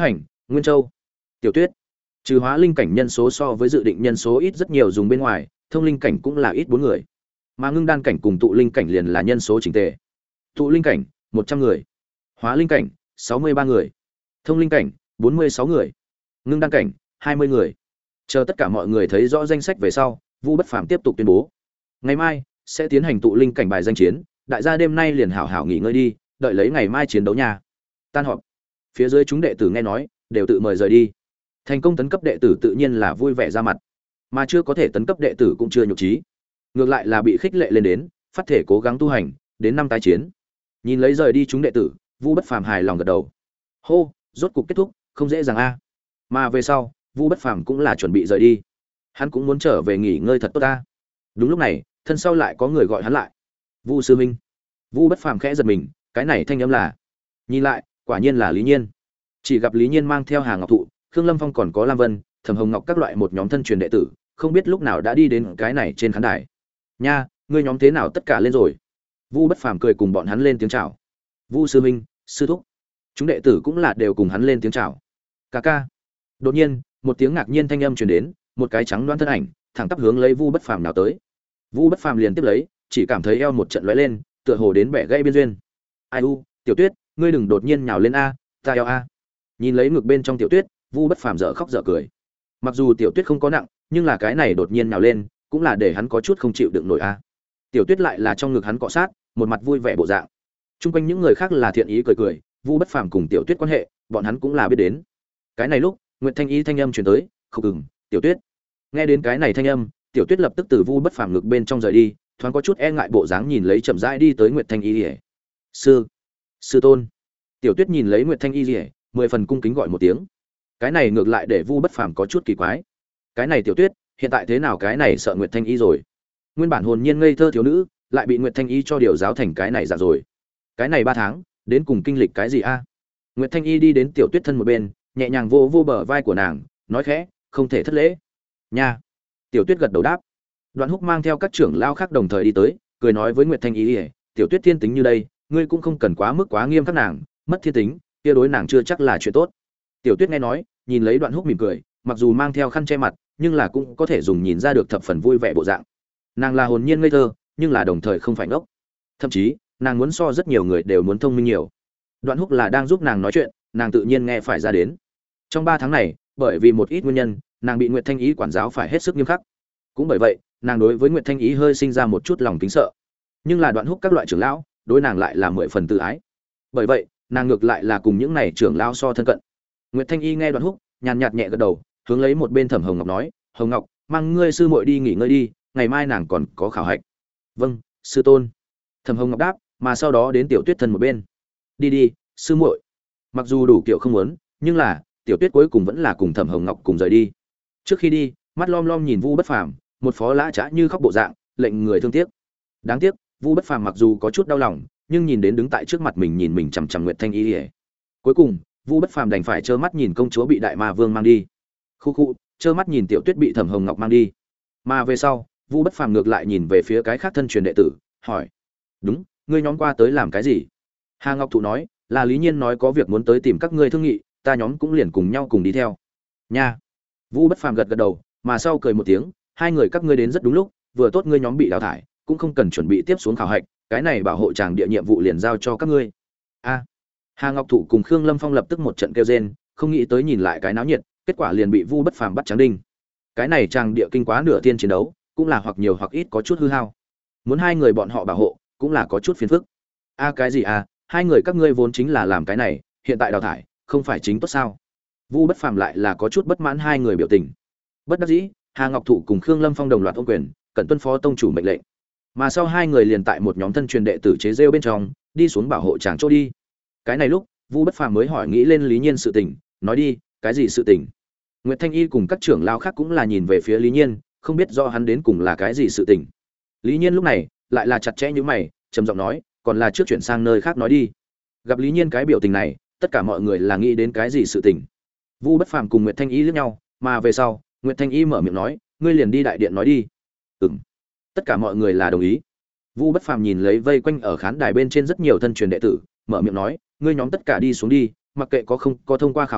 Nguyên Châu. Tiểu Tuyết. Trừ hóa linh cảnh nhân số so với dự định nhân số ít rất nhiều dùng bên ngoài, thông linh cảnh cũng là ít bốn người. Mà ngưng đan cảnh cùng tụ linh cảnh liền là nhân số chỉnh tề. Tụ linh cảnh một trăm người, hóa linh cảnh sáu mươi ba người, thông linh cảnh bốn mươi sáu người, ngưng đan cảnh hai mươi người. Chờ tất cả mọi người thấy rõ danh sách về sau, Vu Bất Phàm tiếp tục tuyên bố: ngày mai sẽ tiến hành tụ linh cảnh bài danh chiến, đại gia đêm nay liền hảo hảo nghỉ ngơi đi, đợi lấy ngày mai chiến đấu nha. Tan họp. Phía dưới chúng đệ tử nghe nói, đều tự mời rời đi. Thành công tấn cấp đệ tử tự nhiên là vui vẻ ra mặt, mà chưa có thể tấn cấp đệ tử cũng chưa nhục trí, ngược lại là bị khích lệ lên đến, phát thể cố gắng tu hành, đến năm tái chiến. Nhìn lấy rời đi chúng đệ tử, Vu Bất Phàm hài lòng gật đầu. Hô, rốt cục kết thúc, không dễ dàng a. Mà về sau, Vu Bất Phàm cũng là chuẩn bị rời đi. Hắn cũng muốn trở về nghỉ ngơi thật tốt ta. Đúng lúc này, thân sau lại có người gọi hắn lại. Vu sư huynh. Vu Bất Phàm khẽ giật mình, cái này thanh âm là. Nhìn lại, quả nhiên là Lý Nhiên. Chỉ gặp Lý Nhiên mang theo Hà Ngọc Thụ, Khương Lâm Phong còn có Lam Vân, Thẩm Hồng Ngọc các loại một nhóm thân truyền đệ tử, không biết lúc nào đã đi đến cái này trên khán đài. Nha, ngươi nhóm thế nào tất cả lên rồi? Vu Bất Phàm cười cùng bọn hắn lên tiếng chào. Vu sư huynh, sư thúc. Chúng đệ tử cũng là đều cùng hắn lên tiếng chào. Ca ca. Đột nhiên, một tiếng ngạc nhiên thanh âm truyền đến, một cái trắng đoán thân ảnh, thẳng tắp hướng lấy Vu Bất Phàm nào tới. Vu Bất Phàm liền tiếp lấy, chỉ cảm thấy eo một trận lóe lên, tựa hồ đến bẻ gãy biên duyên. Ai u, Tiểu Tuyết, ngươi đừng đột nhiên nhào lên a, ta eo a. Nhìn lấy ngực bên trong Tiểu Tuyết, Vu Bất Phàm dở khóc dở cười. Mặc dù Tiểu Tuyết không có nặng, nhưng là cái này đột nhiên nhào lên, cũng là để hắn có chút không chịu đựng nổi a. Tiểu Tuyết lại là trong ngực hắn cọ sát, một mặt vui vẻ bộ dạng. Trung quanh những người khác là thiện ý cười cười, Vu Bất Phàm cùng Tiểu Tuyết quan hệ, bọn hắn cũng là biết đến. Cái này lúc, Nguyệt Thanh Y thanh âm truyền tới, "Không ừm, Tiểu Tuyết." Nghe đến cái này thanh âm, Tiểu Tuyết lập tức từ Vu Bất Phàm ngực bên trong rời đi, thoáng có chút e ngại bộ dáng nhìn lấy chậm rãi đi tới Nguyệt Thanh Y. "Sư, sư tôn." Tiểu Tuyết nhìn lấy Nguyệt Thanh Y, mười phần cung kính gọi một tiếng. Cái này ngược lại để Vu Bất Phàm có chút kỳ quái. Cái này Tiểu Tuyết, hiện tại thế nào cái này sợ Nguyệt Thanh Y rồi? Nguyên bản hồn nhiên ngây thơ thiếu nữ, lại bị Nguyệt Thanh Y cho điều giáo thành cái này dạng rồi. Cái này ba tháng, đến cùng kinh lịch cái gì a? Nguyệt Thanh Y đi đến Tiểu Tuyết thân một bên, nhẹ nhàng vô vô bờ vai của nàng, nói khẽ, "Không thể thất lễ." "Nha." Tiểu Tuyết gật đầu đáp. Đoạn Húc mang theo các trưởng lao khác đồng thời đi tới, cười nói với Nguyệt Thanh Y, "Tiểu Tuyết thiên tính như đây, ngươi cũng không cần quá mức quá nghiêm khắc nàng, mất thiên tính, kia đối nàng chưa chắc là chuyện tốt." Tiểu Tuyết nghe nói, nhìn lấy Đoạn Húc mỉm cười, mặc dù mang theo khăn che mặt, nhưng là cũng có thể dùng nhìn ra được thập phần vui vẻ bộ dạng. Nàng là hồn nhiên ngây thơ, nhưng là đồng thời không phải ngốc. Thậm chí, nàng muốn so rất nhiều người đều muốn thông minh nhiều. Đoạn Húc là đang giúp nàng nói chuyện, nàng tự nhiên nghe phải ra đến. Trong ba tháng này, bởi vì một ít nguyên nhân, nàng bị Nguyệt Thanh Ý quản giáo phải hết sức nghiêm khắc. Cũng bởi vậy, nàng đối với Nguyệt Thanh Ý hơi sinh ra một chút lòng kính sợ. Nhưng là Đoạn Húc các loại trưởng lão, đối nàng lại là mười phần tự ái. Bởi vậy, nàng ngược lại là cùng những này trưởng lão so thân cận. Nguyệt Thanh Y nghe Đoạn Húc, nhàn nhạt nhẹ gật đầu, hướng lấy một bên Thẩm Hồng Ngọc nói, "Hồng Ngọc, mang ngươi sư muội đi nghỉ ngơi đi, ngày mai nàng còn có khảo hạch." "Vâng, sư tôn." Thẩm Hồng Ngọc đáp, mà sau đó đến Tiểu Tuyết thân một bên. "Đi đi, sư muội." Mặc dù đủ kiểu không muốn, nhưng là Tiểu Tuyết cuối cùng vẫn là cùng Thẩm Hồng Ngọc cùng rời đi. Trước khi đi, mắt lom lom nhìn Vu Bất Phàm, một phó lã chã như khóc bộ dạng, lệnh người thương tiếc. Đáng tiếc, Vu Bất Phàm mặc dù có chút đau lòng, nhưng nhìn đến đứng tại trước mặt mình nhìn mình chằm chằm Nguyệt Thanh Y, cuối cùng, Vu Bất Phàm đành phải trơ mắt nhìn công chúa bị Đại Ma Vương mang đi. Khu khu, trơ mắt nhìn Tiểu Tuyết bị Thẩm Hồng Ngọc mang đi. Mà về sau, Vu Bất Phàm ngược lại nhìn về phía cái khác thân truyền đệ tử, hỏi: "Đúng, ngươi nhóm qua tới làm cái gì?" Hà Ngọc Thụ nói: "Là Lý Nhiên nói có việc muốn tới tìm các ngươi thương nghị, ta nhóm cũng liền cùng nhau cùng đi theo." "Nha." Vu Bất Phàm gật gật đầu, mà sau cười một tiếng, "Hai người các ngươi đến rất đúng lúc, vừa tốt ngươi nhóm bị đào thải, cũng không cần chuẩn bị tiếp xuống khảo hạch, cái này bảo hộ tràng địa nhiệm vụ liền giao cho các ngươi." A. Hà Ngọc Thụ cùng Khương Lâm Phong lập tức một trận kêu rên, không nghĩ tới nhìn lại cái náo nhiệt, kết quả liền bị Vu Bất Phàm bắt trắng đinh. Cái này tràng địa kinh quá nửa tiên chiến đấu, cũng là hoặc nhiều hoặc ít có chút hư hao. Muốn hai người bọn họ bảo hộ, cũng là có chút phiền phức. A cái gì à, hai người các ngươi vốn chính là làm cái này, hiện tại đào thải, không phải chính tốt sao? Vu Bất Phàm lại là có chút bất mãn hai người biểu tình. Bất đắc dĩ, Hà Ngọc Thụ cùng Khương Lâm Phong đồng loạt ôm quyền, cẩn tuân phó tông chủ mệnh lệnh. Mà sau hai người liền tại một nhóm thân truyền đệ tử chế rêu bên trong, đi xuống bảo hộ chàng chỗ đi. Cái này lúc, Vu Bất Phàm mới hỏi nghĩ lên Lý Nhiên sự tình, nói đi, cái gì sự tình? Nguyệt Thanh Y cùng các trưởng lão khác cũng là nhìn về phía Lý Nhiên, không biết do hắn đến cùng là cái gì sự tình. Lý Nhiên lúc này lại là chặt chẽ như mày, trầm giọng nói, còn là trước chuyển sang nơi khác nói đi. Gặp Lý Nhiên cái biểu tình này, tất cả mọi người là nghĩ đến cái gì sự tình. Vu Bất Phàm cùng Nguyệt Thanh Y liếc nhau, mà về sau, Nguyệt Thanh Y mở miệng nói, ngươi liền đi đại điện nói đi. Ừm. Tất cả mọi người là đồng ý. Vu Bất Phàm nhìn lấy vây quanh ở khán đài bên trên rất nhiều thân truyền đệ tử, mở miệng nói, ngươi nhóm tất cả đi xuống đi, mặc kệ có không có thông qua khảo hạch,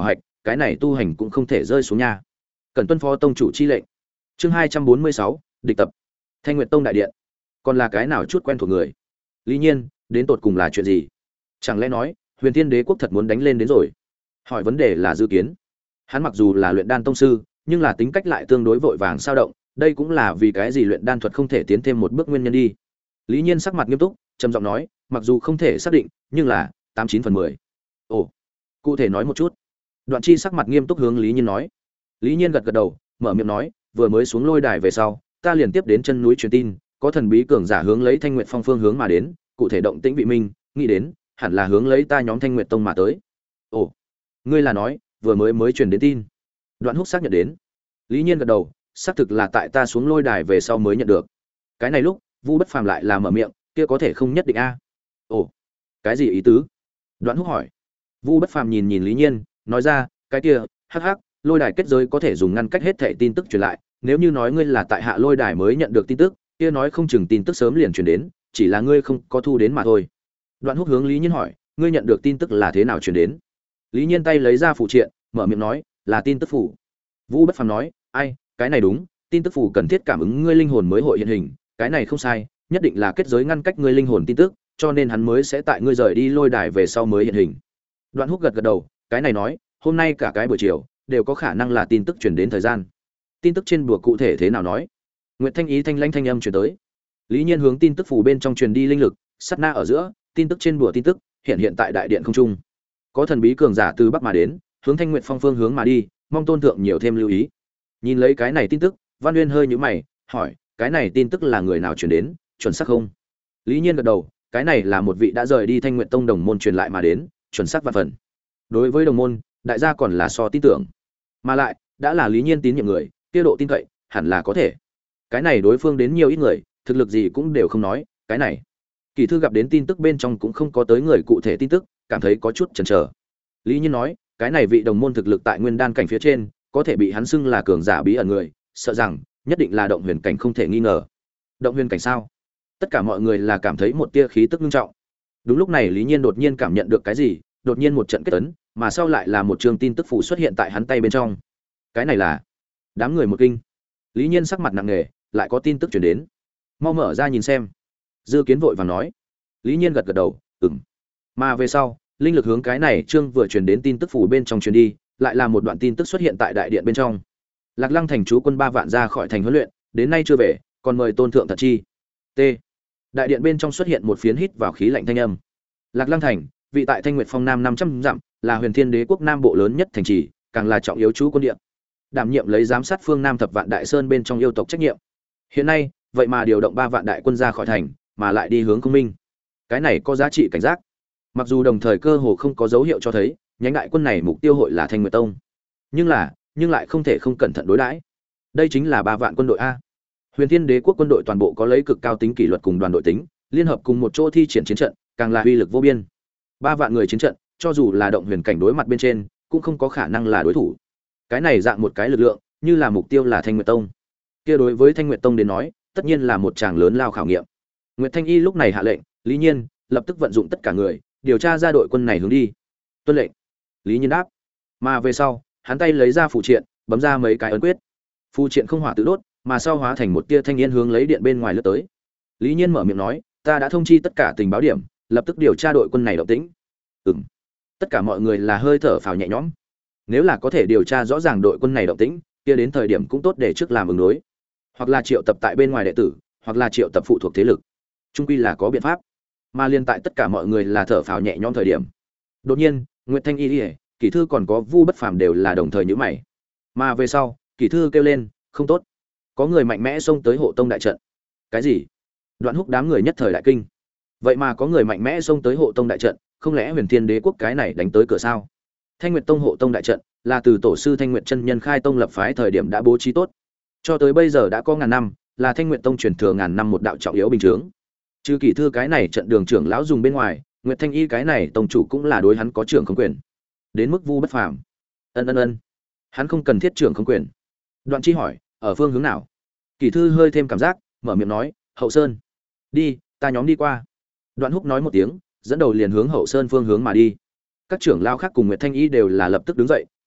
cái này tu hành cũng không thể rơi xuống nha. Cần tuân phó tông chủ chi lệnh. Chương hai trăm bốn mươi sáu, địch tập. Thanh Nguyệt Tông đại điện. Còn là cái nào chút quen thuộc người? Lý Nhiên, đến tột cùng là chuyện gì? Chẳng lẽ nói, Huyền Thiên Đế quốc thật muốn đánh lên đến rồi? Hỏi vấn đề là Dư Kiến. Hắn mặc dù là luyện đan tông sư, nhưng là tính cách lại tương đối vội vàng sao động, đây cũng là vì cái gì luyện đan thuật không thể tiến thêm một bước nguyên nhân đi. Lý Nhiên sắc mặt nghiêm túc, trầm giọng nói, mặc dù không thể xác định, nhưng là tám chín phần mười. Ồ, cụ thể nói một chút. Đoạn Chi sắc mặt nghiêm túc hướng Lý Nhiên nói. Lý Nhiên gật gật đầu, mở miệng nói, vừa mới xuống lôi đài về sau, ta liền tiếp đến chân núi truyền tin, có thần bí cường giả hướng lấy Thanh Nguyệt Phong phương hướng mà đến, cụ thể động tĩnh vị minh, nghĩ đến, hẳn là hướng lấy ta nhóm Thanh Nguyệt Tông mà tới. Ồ, ngươi là nói, vừa mới mới truyền đến tin. Đoạn Húc xác nhận đến. Lý Nhiên gật đầu, xác thực là tại ta xuống lôi đài về sau mới nhận được. Cái này lúc, Vu Bất Phàm lại là mở miệng, kia có thể không nhất định a. Ồ, cái gì ý tứ? Đoạn Húc hỏi. Vu Bất Phàm nhìn nhìn Lý Nhiên, nói ra, cái kia, hắc hắc, lôi đài kết giới có thể dùng ngăn cách hết thảy tin tức truyền lại, nếu như nói ngươi là tại hạ lôi đài mới nhận được tin tức, kia nói không chừng tin tức sớm liền truyền đến, chỉ là ngươi không có thu đến mà thôi. Đoạn Húc hướng Lý Nhiên hỏi, ngươi nhận được tin tức là thế nào truyền đến? Lý Nhiên tay lấy ra phụ triện, mở miệng nói, là tin tức phủ. Vũ Bất Phàm nói, ai, cái này đúng, tin tức phủ cần thiết cảm ứng ngươi linh hồn mới hội hiện hình, cái này không sai, nhất định là kết giới ngăn cách ngươi linh hồn tin tức, cho nên hắn mới sẽ tại ngươi rời đi lôi đài về sau mới hiện hình. Đoạn Húc gật gật đầu, cái này nói, hôm nay cả cái buổi chiều đều có khả năng là tin tức truyền đến thời gian. Tin tức trên bùa cụ thể thế nào nói? Nguyệt Thanh Ý thanh lãnh thanh âm truyền tới. Lý Nhiên hướng tin tức phủ bên trong truyền đi linh lực, sát na ở giữa, tin tức trên bùa tin tức hiện hiện tại đại điện không trung. Có thần bí cường giả từ bắc mà đến, hướng Thanh Nguyệt Phong phương hướng mà đi, mong tôn thượng nhiều thêm lưu ý. Nhìn lấy cái này tin tức, Văn Uyên hơi nhíu mày, hỏi, cái này tin tức là người nào truyền đến, chuẩn xác không? Lý Nhiên gật đầu, cái này là một vị đã rời đi Thanh Nguyệt Tông đồng môn truyền lại mà đến, chuẩn xác vạn phần. Đối với đồng môn, đại gia còn là so tin tưởng, mà lại đã là Lý Nhiên tín nhiệm người, kia độ tin cậy hẳn là có thể. Cái này đối phương đến nhiều ít người, thực lực gì cũng đều không nói, cái này Kỳ thư gặp đến tin tức bên trong cũng không có tới người cụ thể tin tức, cảm thấy có chút chần chờ. Lý Nhiên nói, cái này vị đồng môn thực lực tại nguyên đan cảnh phía trên, có thể bị hắn xưng là cường giả bí ẩn người, sợ rằng nhất định là động huyền cảnh không thể nghi ngờ. Động huyền cảnh sao? Tất cả mọi người là cảm thấy một tia khí tức nghiêm trọng. Đúng lúc này Lý Nhiên đột nhiên cảm nhận được cái gì, đột nhiên một trận kết ấn, mà sau lại là một trường tin tức phủ xuất hiện tại hắn tay bên trong. Cái này là đám người một kinh. Lý Nhiên sắc mặt nặng nề, lại có tin tức truyền đến. Mau mở ra nhìn xem. Dư Kiến vội vàng nói. Lý Nhiên gật gật đầu, ừm. Mà về sau, linh lực hướng cái này trương vừa truyền đến tin tức phủ bên trong truyền đi, lại là một đoạn tin tức xuất hiện tại đại điện bên trong. Lạc Lăng thành chú quân ba vạn ra khỏi thành huấn luyện, đến nay chưa về, còn mời tôn thượng thật chi. T. Đại điện bên trong xuất hiện một phiến hít vào khí lạnh thanh âm. Lạc Lăng thành, vị tại Thanh Nguyệt Phong Nam năm trăm dặm, là Huyền Thiên Đế quốc nam bộ lớn nhất thành trì, càng là trọng yếu chú quân địa. Đảm nhiệm lấy giám sát phương Nam thập vạn đại sơn bên trong yêu tộc trách nhiệm. Hiện nay, vậy mà điều động ba vạn đại quân ra khỏi thành, mà lại đi hướng Công Minh. Cái này có giá trị cảnh giác. Mặc dù đồng thời cơ hồ không có dấu hiệu cho thấy, nhánh đại quân này mục tiêu hội là Thanh Nguyệt Tông, nhưng là, nhưng lại không thể không cẩn thận đối đãi. Đây chính là ba vạn quân đội a. Huyền Thiên Đế quốc quân đội toàn bộ có lấy cực cao tính kỷ luật cùng đoàn đội tính, liên hợp cùng một chỗ thi triển chiến trận, càng là uy lực vô biên. Ba vạn người chiến trận, cho dù là động huyền cảnh đối mặt bên trên, cũng không có khả năng là đối thủ. Cái này dạng một cái lực lượng, như là mục tiêu là Thanh Nguyệt Tông. Kia đối với Thanh Nguyệt Tông đến nói, tất nhiên là một tràng lớn lao khảo nghiệm. Nguyệt Thanh Y lúc này hạ lệnh, Lý Nhiên lập tức vận dụng tất cả người, điều tra ra đội quân này hướng đi. Tuân lệnh. Lý Nhiên đáp. Mà về sau, hắn tay lấy ra phụ triện, bấm ra mấy cái ấn quyết. Phụ triện không hỏa tự đốt, mà sau hóa thành một tia thanh niên hướng lấy điện bên ngoài lướt tới. Lý Nhiên mở miệng nói, ta đã thông chi tất cả tình báo điểm, lập tức điều tra đội quân này động tĩnh. Ừm. Tất cả mọi người là hơi thở phào nhẹ nhõm. Nếu là có thể điều tra rõ ràng đội quân này động tĩnh, kia đến thời điểm cũng tốt để trước làm ứng đối. Hoặc là triệu tập tại bên ngoài đệ tử, hoặc là triệu tập phụ thuộc thế lực. Trung quy là có biện pháp. Mà liên tại tất cả mọi người là thở phào nhẹ nhõm thời điểm. Đột nhiên, Nguyệt Thanh Y, Kỷ Thư còn có Vu Bất Phàm đều là đồng thời nhíu mày. Mà về sau, Kỷ Thư kêu lên, không tốt. Có người mạnh mẽ xông tới hộ tông đại trận. Cái gì? Đoạn Húc đám người nhất thời đại kinh. Vậy mà có người mạnh mẽ xông tới hộ tông đại trận, không lẽ Huyền Thiên Đế quốc cái này đánh tới cửa sao? Thanh Nguyệt Tông hộ tông đại trận là từ tổ sư Thanh Nguyệt chân nhân khai tông lập phái thời điểm đã bố trí tốt. Cho tới bây giờ đã có ngàn năm, là Thanh Nguyệt Tông truyền thừa ngàn năm một đạo trọng yếu bình chứng. Trừ Kỷ Thư cái này trận đường trưởng lão dùng bên ngoài, Nguyệt Thanh Y cái này tông chủ cũng là đối hắn có trưởng không quyền. Đến mức Vu Bất Phàm. Ân ân ân. Hắn không cần thiết trưởng không quyền. Đoạn Chi hỏi, ở phương hướng nào? Kỷ Thư hơi thêm cảm giác, mở miệng nói, Hậu Sơn. Đi, ta nhóm đi qua. Đoạn Húc nói một tiếng, dẫn đầu liền hướng Hậu Sơn phương hướng mà đi. Các trưởng lão khác cùng Nguyệt Thanh Y đều là lập tức đứng dậy,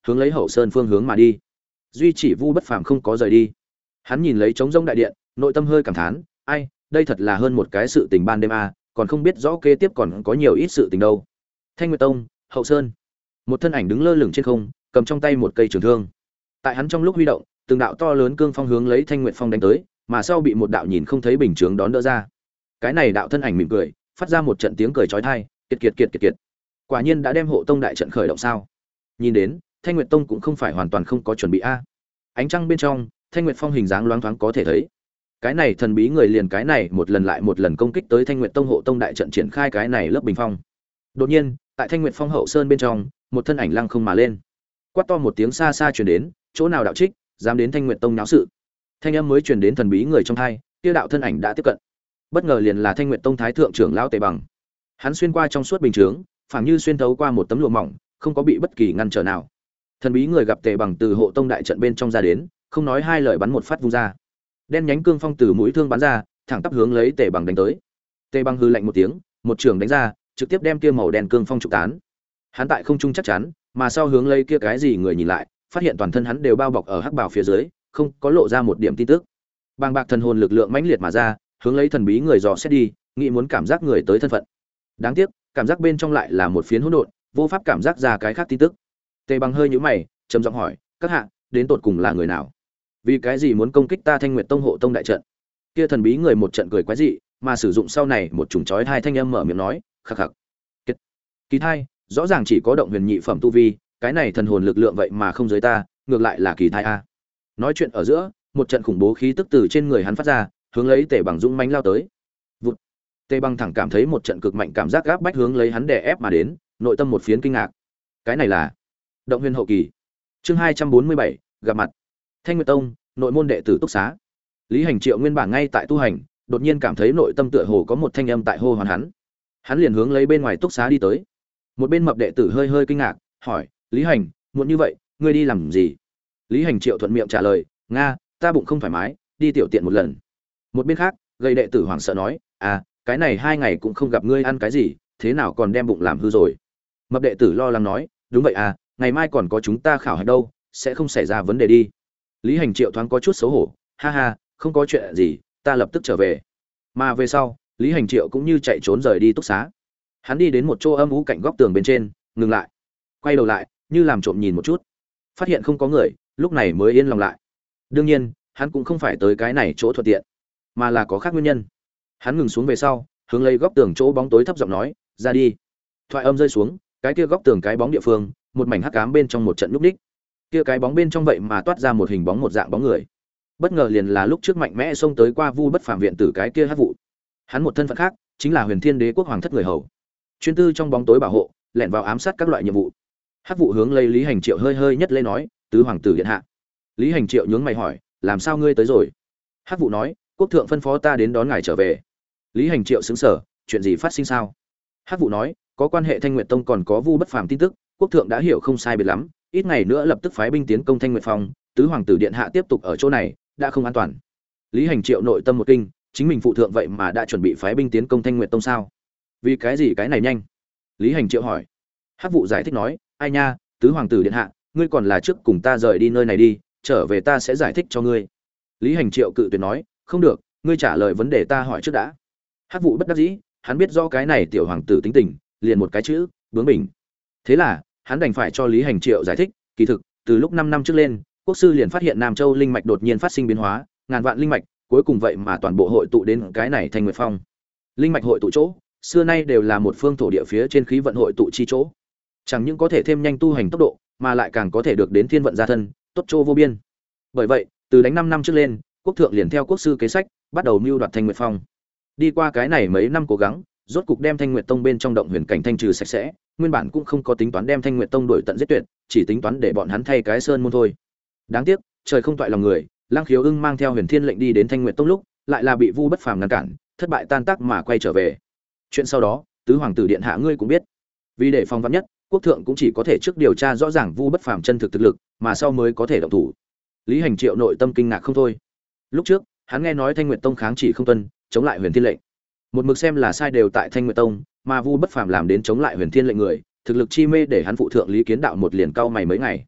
hướng lấy Hậu Sơn phương hướng mà đi. Duy chỉ Vu Bất Phàm không có rời đi. Hắn nhìn lấy trống rỗng đại điện, nội tâm hơi cảm thán, ai, đây thật là hơn một cái sự tình ban đêm a, còn không biết rõ kế tiếp còn có nhiều ít sự tình đâu. Thanh Nguyệt Tông, Hậu Sơn. Một thân ảnh đứng lơ lửng trên không, cầm trong tay một cây trường thương. Tại hắn trong lúc huy động, từng đạo to lớn cương phong hướng lấy Thanh Nguyệt Phong đánh tới, mà sau bị một đạo nhìn không thấy bình chướng đón đỡ ra. Cái này đạo thân ảnh mỉm cười, phát ra một trận tiếng cười chói tai, kiệt kiệt kiệt kiệt kiệt. Quả nhiên đã đem Hộ Tông đại trận khởi động sao? Nhìn đến, Thanh Nguyệt Tông cũng không phải hoàn toàn không có chuẩn bị a. Ánh trăng bên trong, Thanh Nguyệt Phong hình dáng loáng thoáng có thể thấy. Cái này thần bí người liền cái này một lần lại một lần công kích tới Thanh Nguyệt Tông Hộ Tông đại trận triển khai cái này lớp bình phong. Đột nhiên, tại Thanh Nguyệt Phong hậu sơn bên trong, một thân ảnh lăng không mà lên. Quát to một tiếng xa xa truyền đến, chỗ nào đạo trích, dám đến Thanh Nguyệt Tông náo sự. Thanh âm mới truyền đến thần bí người trong hai, kia đạo thân ảnh đã tiếp cận. Bất ngờ liền là Thanh Nguyệt Tông thái thượng trưởng lão Tề Bằng. Hắn xuyên qua trong suốt bình chướng, phảng như xuyên thấu qua một tấm lụa mỏng, không có bị bất kỳ ngăn trở nào. Thần bí người gặp Tề Bằng từ Hộ Tông đại trận bên trong ra đến, không nói hai lời bắn một phát vung ra. Đen nhánh cương phong từ mũi thương bắn ra, thẳng tắp hướng lấy Tề Bằng đánh tới. Tề Bằng hư lạnh một tiếng, một trường đánh ra, trực tiếp đem kia màu đen cương phong trục tán. Hắn tại không trung chắc chắn, mà sau hướng lấy kia cái gì người nhìn lại, phát hiện toàn thân hắn đều bao bọc ở hắc bào phía dưới, không có lộ ra một điểm tin tức. Bàng bạc thần hồn lực lượng mãnh liệt mà ra, hướng lấy thần bí người dò xét đi, nghĩ muốn cảm giác người tới thân phận. Đáng tiếc, cảm giác bên trong lại là một phiến hỗn độn, vô pháp cảm giác ra cái khác tin tức. Tề Bằng hơi nhíu mày, trầm giọng hỏi, "Các hạ, đến tột cùng là người nào? Vì cái gì muốn công kích ta Thanh Nguyệt Tông Hộ Tông đại trận?" Kia thần bí người một trận cười quái dị, mà sử dụng sau này một chủng chói hai thanh âm mở miệng nói, khắc khắc. Kết. Kỳ thai, rõ ràng chỉ có động huyền nhị phẩm tu vi, cái này thần hồn lực lượng vậy mà không giới ta, ngược lại là kỳ thai a. Nói chuyện ở giữa, một trận khủng bố khí tức từ trên người hắn phát ra, hướng lấy Tề Bằng dũng mãnh lao tới. Vụt. Tề Bằng thẳng cảm thấy một trận cực mạnh cảm giác áp bách hướng lấy hắn đè ép mà đến, nội tâm một phiến kinh ngạc. Cái này là động huyền hậu kỳ. Chương hai trăm bốn mươi bảy, gặp mặt. Thanh Nguyệt Tông, nội môn đệ tử túc xá. Lý Hành Triệu nguyên bản ngay tại tu hành, đột nhiên cảm thấy nội tâm tựa hồ có một thanh âm tại hô hoán hắn. Hắn liền hướng lấy bên ngoài túc xá đi tới. Một bên mập đệ tử hơi hơi kinh ngạc, hỏi: "Lý Hành, muộn như vậy, ngươi đi làm gì?" Lý Hành Triệu thuận miệng trả lời: "Nga, ta bụng không thoải mái, đi tiểu tiện một lần." Một bên khác, gầy đệ tử hoảng sợ nói: "À, cái này hai ngày cũng không gặp ngươi ăn cái gì, thế nào còn đem bụng làm hư rồi?" Mập đệ tử lo lắng nói: "Đúng vậy à, ngày mai còn có chúng ta khảo hạch đâu, sẽ không xảy ra vấn đề đi." Lý Hành Triệu thoáng có chút xấu hổ, ha ha, không có chuyện gì, ta lập tức trở về. Mà về sau, Lý Hành Triệu cũng như chạy trốn rời đi túc xá. Hắn đi đến một chỗ âm u cạnh góc tường bên trên, ngừng lại, quay đầu lại, như làm trộm nhìn một chút, phát hiện không có người, lúc này mới yên lòng lại. Đương nhiên, hắn cũng không phải tới cái này chỗ thuận tiện, mà là có khác nguyên nhân. Hắn ngừng xuống về sau, hướng lấy góc tường chỗ bóng tối thấp giọng nói, "Ra đi." Thoại âm rơi xuống, cái kia góc tường cái bóng địa phương, một mảnh hắc ám bên trong một trận lúc ních. Kia cái bóng bên trong vậy mà toát ra một hình bóng một dạng bóng người. Bất ngờ liền là lúc trước mạnh mẽ xông tới qua Vu Bất Phàm viện tử cái kia hắc vụ. Hắn một thân phận khác, chính là Huyền Thiên Đế quốc hoàng thất người hầu, chuyên tư trong bóng tối bảo hộ, lẻn vào ám sát các loại nhiệm vụ. Hắc vụ hướng lấy Lý Hành Triệu hơi hơi nhất lên nói, "Tứ hoàng tử điện hạ." Lý Hành Triệu nhướng mày hỏi, "Làm sao ngươi tới rồi?" Hắc vụ nói, "Quốc thượng phân phó ta đến đón ngài trở về." Lý Hành Triệu sững sờ, "Chuyện gì phát sinh sao?" Hắc vụ nói, "Có quan hệ Thanh Nguyệt Tông còn có Vu Bất Phàm tin tức, quốc thượng đã hiểu không sai biệt lắm, ít ngày nữa lập tức phái binh tiến công Thanh Nguyệt Phong, tứ hoàng tử điện hạ tiếp tục ở chỗ này, đã không an toàn." Lý Hành Triệu nội tâm một kinh, chính mình phụ thượng vậy mà đã chuẩn bị phái binh tiến công Thanh Nguyệt Tông sao? Vì cái gì cái này nhanh? Lý Hành Triệu hỏi. Hắc vụ giải thích nói, "Ai nha, tứ hoàng tử điện hạ, ngươi còn là trước cùng ta rời đi nơi này đi, trở về ta sẽ giải thích cho ngươi." Lý Hành Triệu cự tuyệt nói, "Không được, ngươi trả lời vấn đề ta hỏi trước đã." Hắc vụ bất đắc dĩ, hắn biết do cái này tiểu hoàng tử tính tình, liền một cái chữ, bướng bỉnh. Thế là, hắn đành phải cho Lý Hành Triệu giải thích, kỳ thực, từ lúc năm năm trước lên, quốc sư liền phát hiện Nam Châu linh mạch đột nhiên phát sinh biến hóa, ngàn vạn linh mạch, cuối cùng vậy mà toàn bộ hội tụ đến cái này Thanh Nguyệt Phong. Linh mạch hội tụ chỗ, xưa nay đều là một phương thổ địa phía trên khí vận hội tụ chi chỗ. Chẳng những có thể thêm nhanh tu hành tốc độ, mà lại càng có thể được đến thiên vận gia thân, tốt chỗ vô biên. Bởi vậy, từ đánh năm năm trước lên, quốc thượng liền theo quốc sư kế sách, bắt đầu mưu đoạt Thanh Nguyệt Phong. Đi qua cái này mấy năm cố gắng, rốt cục đem Thanh Nguyệt Tông bên trong động huyền cảnh thanh trừ sạch sẽ, nguyên bản cũng không có tính toán đem Thanh Nguyệt Tông đuổi tận giết tuyệt, chỉ tính toán để bọn hắn thay cái sơn môn thôi. Đáng tiếc, trời không toại lòng người, Lang Khiếu Ưng mang theo Huyền Thiên lệnh đi đến Thanh Nguyệt Tông lúc, lại là bị Vu Bất Phàm ngăn cản, thất bại tan tác mà quay trở về. Chuyện sau đó, tứ hoàng tử điện hạ ngươi cũng biết. Vì để phòng vắn nhất, quốc thượng cũng chỉ có thể trước điều tra rõ ràng Vu Bất Phàm chân thực thực lực, mà sau mới có thể động thủ. Lý Hành Triệu nội tâm kinh ngạc không thôi. Lúc trước, hắn nghe nói Thanh Nguyệt Tông kháng chỉ không tuân, chống lại Huyền Thiên lệnh. Một mực xem là sai đều tại Thanh Nguyệt Tông, mà Vu Bất Phàm làm đến chống lại Huyền Thiên lệnh người, thực lực chi mê để hắn phụ thượng Lý Kiến Đạo một liền cau mày mấy ngày.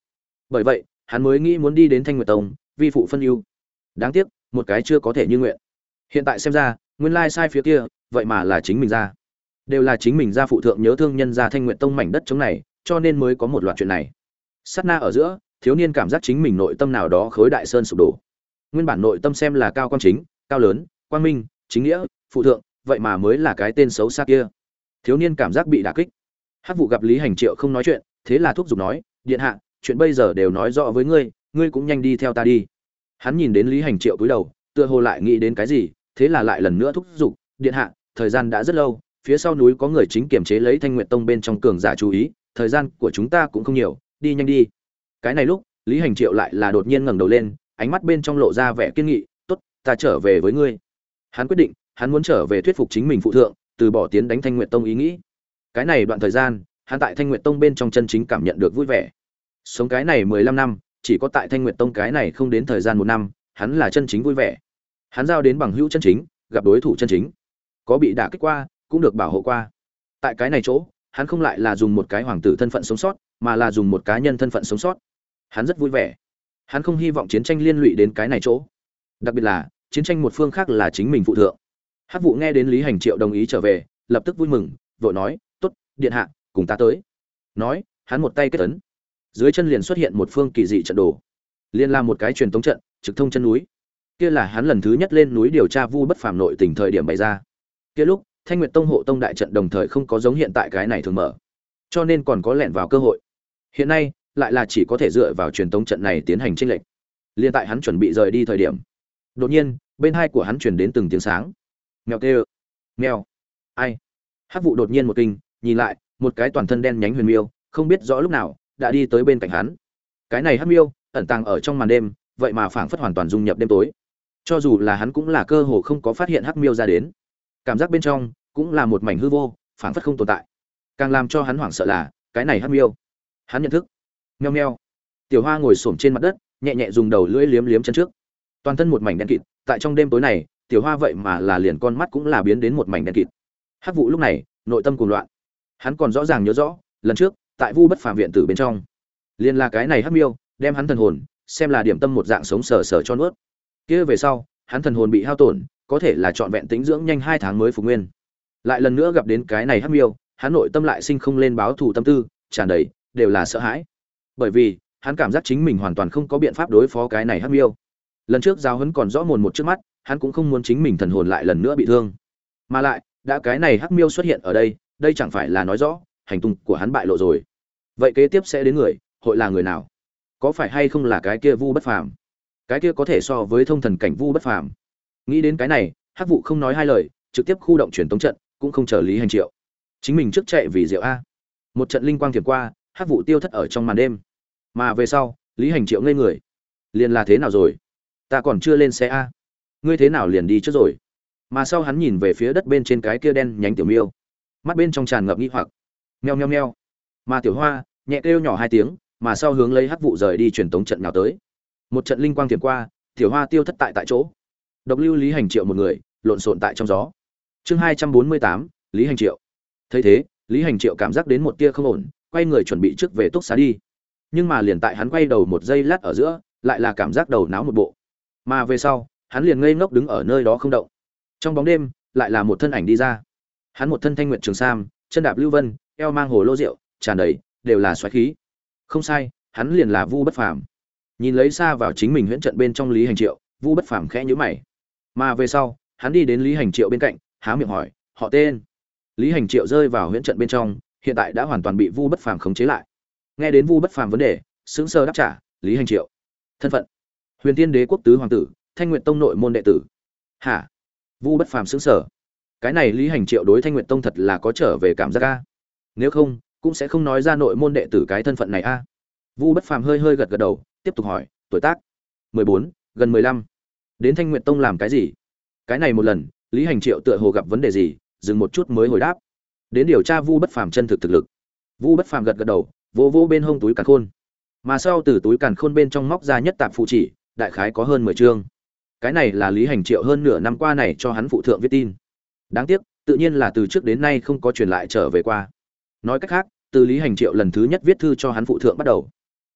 Bởi vậy, hắn mới nghĩ muốn đi đến Thanh Nguyệt Tông, vi phụ phân ưu. Đáng tiếc, một cái chưa có thể như nguyện. Hiện tại xem ra, nguyên lai sai phía kia, vậy mà là chính mình ra. Đều là chính mình ra phụ thượng nhớ thương nhân ra Thanh Nguyệt Tông mảnh đất trống này, cho nên mới có một loạt chuyện này. Sát na ở giữa, thiếu niên cảm giác chính mình nội tâm nào đó khối đại sơn sụp đổ. Nguyên bản nội tâm xem là cao quang chính, cao lớn, quang minh, chính nghĩa, phụ thượng, vậy mà mới là cái tên xấu xa kia. Thiếu niên cảm giác bị đả kích. Hắc Vụ gặp Lý Hành Triệu không nói chuyện, thế là thúc giục nói, điện hạ, chuyện bây giờ đều nói rõ với ngươi, ngươi cũng nhanh đi theo ta đi. Hắn nhìn đến Lý Hành Triệu cúi đầu, tựa hồ lại nghĩ đến cái gì, thế là lại lần nữa thúc giục, điện hạ, thời gian đã rất lâu, phía sau núi có người chính kiểm chế lấy Thanh Nguyệt Tông bên trong cường giả chú ý, thời gian của chúng ta cũng không nhiều, đi nhanh đi. Cái này lúc, Lý Hành Triệu lại là đột nhiên ngẩng đầu lên, ánh mắt bên trong lộ ra vẻ kiên nghị, "Tốt, ta trở về với ngươi." Hắn quyết định, hắn muốn trở về thuyết phục chính mình phụ thượng, từ bỏ tiến đánh Thanh Nguyệt Tông ý nghĩ. Cái này đoạn thời gian, hắn tại Thanh Nguyệt Tông bên trong chân chính cảm nhận được vui vẻ. Sống cái này mười lăm năm, chỉ có tại Thanh Nguyệt Tông cái này không đến thời gian một năm, hắn là chân chính vui vẻ. Hắn giao đến bằng hữu chân chính, gặp đối thủ chân chính. Có bị đả kích qua, cũng được bảo hộ qua. Tại cái này chỗ, hắn không lại là dùng một cái hoàng tử thân phận sống sót, mà là dùng một cá nhân thân phận sống sót. Hắn rất vui vẻ. Hắn không hy vọng chiến tranh liên lụy đến cái này chỗ. Đặc biệt là, chiến tranh một phương khác là chính mình phụ thượng. Hắc Vụ nghe đến Lý Hành Triệu đồng ý trở về, lập tức vui mừng, vội nói, "Tốt, điện hạ, cùng ta tới." Nói, hắn một tay kết ấn. Dưới chân liền xuất hiện một phương kỳ dị trận đồ. Liên là một cái truyền tống trận, trực thông chân núi. Kia là hắn lần thứ nhất lên núi điều tra Vu Bất Phàm nội tình thời điểm bày ra. Kia lúc, Thanh Nguyệt Tông hộ tông đại trận đồng thời không có giống hiện tại cái này thường mở, cho nên còn có lẻn vào cơ hội. Hiện nay, lại là chỉ có thể dựa vào truyền tống trận này tiến hành chênh lệch. Liên tại hắn chuẩn bị rời đi thời điểm, đột nhiên, bên hai của hắn truyền đến từng tiếng sáng. Mèo kêu, mèo. Ai? Hắc Vụ đột nhiên một kinh, nhìn lại, một cái toàn thân đen nhánh huyền miêu, không biết rõ lúc nào đã đi tới bên cạnh hắn. Cái này hắc miêu, ẩn tàng ở trong màn đêm, vậy mà phảng phất hoàn toàn dung nhập đêm tối. Cho dù là hắn cũng là cơ hồ không có phát hiện hắc miêu ra đến. Cảm giác bên trong cũng là một mảnh hư vô, phảng phất không tồn tại. Càng làm cho hắn hoảng sợ là, cái này hắc miêu. Hắn nhận thức. Meo meo. Tiểu Hoa ngồi xổm trên mặt đất, nhẹ nhẹ dùng đầu lưỡi liếm liếm chân trước. Toàn thân một mảnh đen kịt, tại trong đêm tối này, Tiểu Hoa vậy mà là liền con mắt cũng là biến đến một mảnh đen kịt. Hắc Vụ lúc này, nội tâm cuồng loạn. Hắn còn rõ ràng nhớ rõ, lần trước, tại Vu Bất Phàm viện tử bên trong, liền là cái này hắc miêu, đem hắn thần hồn xem là điểm tâm một dạng sống sờ sờ cho nuốt. Kia về sau, hắn thần hồn bị hao tổn, có thể là trọn vẹn tĩnh dưỡng nhanh hai tháng mới phục nguyên. Lại lần nữa gặp đến cái này hắc miêu, hắn nội tâm lại sinh không lên báo thù tâm tư, tràn đầy đều là sợ hãi. Bởi vì, hắn cảm giác chính mình hoàn toàn không có biện pháp đối phó cái này hắc miêu. Lần trước giáo huấn còn rõ mồn một trước mắt, hắn cũng không muốn chính mình thần hồn lại lần nữa bị thương. Mà lại, đã cái này hắc miêu xuất hiện ở đây, đây chẳng phải là nói rõ hành tung của hắn bại lộ rồi. Vậy kế tiếp sẽ đến người, hội là người nào? Có phải hay không là cái kia Vu Bất Phàm? Cái kia có thể so với thông thần cảnh Vu Bất Phàm. Nghĩ đến cái này, Hắc Vụ không nói hai lời, trực tiếp khu động truyền tống trận, cũng không chờ Lý Hành Triệu. Chính mình trước chạy vì diệu a. Một trận linh quang thiểm qua, Hắc Vụ tiêu thất ở trong màn đêm. Mà về sau, Lý Hành Triệu ngây người. Liền là thế nào rồi? Ta còn chưa lên xe a. Ngươi thế nào liền đi trước rồi? Mà sau hắn nhìn về phía đất bên trên cái kia đen nhánh tiểu miêu, mắt bên trong tràn ngập nghi hoặc. Meo meo meo. Mà Tiểu Hoa nhẹ kêu nhỏ hai tiếng, mà sau hướng lấy Hắc Vụ rời đi truyền tống trận nào tới. Một trận linh quang thiểm qua, Tiểu Hoa tiêu thất tại tại chỗ. Độc lưu Lý Hành Triệu một người, lộn xộn tại trong gió. Chương hai trăm bốn mươi tám, Lý Hành Triệu. Thấy thế, Lý Hành Triệu cảm giác đến một tia không ổn, quay người chuẩn bị trước về túc xá đi. Nhưng mà liền tại hắn quay đầu một giây lát ở giữa, lại là cảm giác đầu náo một bộ. Mà về sau, hắn liền ngây ngốc đứng ở nơi đó không động. Trong bóng đêm, lại là một thân ảnh đi ra. Hắn một thân thanh nguyện trường sam, chân đạp lưu vân, eo mang hồ lô rượu, tràn đầy đều là xoáy khí. Không sai, hắn liền là Vu Bất Phàm. Nhìn lấy xa vào chính mình huyễn trận bên trong Lý Hành Triệu, Vu Bất Phàm khẽ nhíu mày. Mà về sau, hắn đi đến Lý Hành Triệu bên cạnh, há miệng hỏi, "Họ tên?" Lý Hành Triệu rơi vào huyễn trận bên trong, hiện tại đã hoàn toàn bị Vu Bất Phàm khống chế lại. Nghe đến Vu Bất Phàm vấn đề, sững sờ đáp trả, "Lý Hành Triệu." Thân phận: Huyền Tiên Đế quốc tứ hoàng tử, Thanh Nguyệt Tông nội môn đệ tử. Hả? Vu Bất Phàm sững sờ. Cái này Lý Hành Triệu đối Thanh Nguyệt Tông thật là có trở về cảm giác a. Nếu không, cũng sẽ không nói ra nội môn đệ tử cái thân phận này a. Vu Bất Phàm hơi hơi gật gật đầu, tiếp tục hỏi, "Tuổi tác?" mười bốn, gần mười lăm. Đến Thanh Nguyệt Tông làm cái gì? Cái này một lần, Lý Hành Triệu tựa hồ gặp vấn đề gì, dừng một chút mới hồi đáp. Đến điều tra Vu Bất Phàm chân thực thực lực. Vu Bất Phàm gật gật đầu, vỗ vỗ bên hông túi càn khôn. Mà sau từ túi càn khôn bên trong móc ra nhất tạp phụ chỉ, đại khái có hơn mười chương. Cái này là Lý Hành Triệu hơn nửa năm qua này cho hắn phụ thượng viết tin. Đáng tiếc, tự nhiên là từ trước đến nay không có truyền lại trở về qua. Nói cách khác, từ Lý Hành Triệu lần thứ nhất viết thư cho hắn phụ thượng bắt đầu,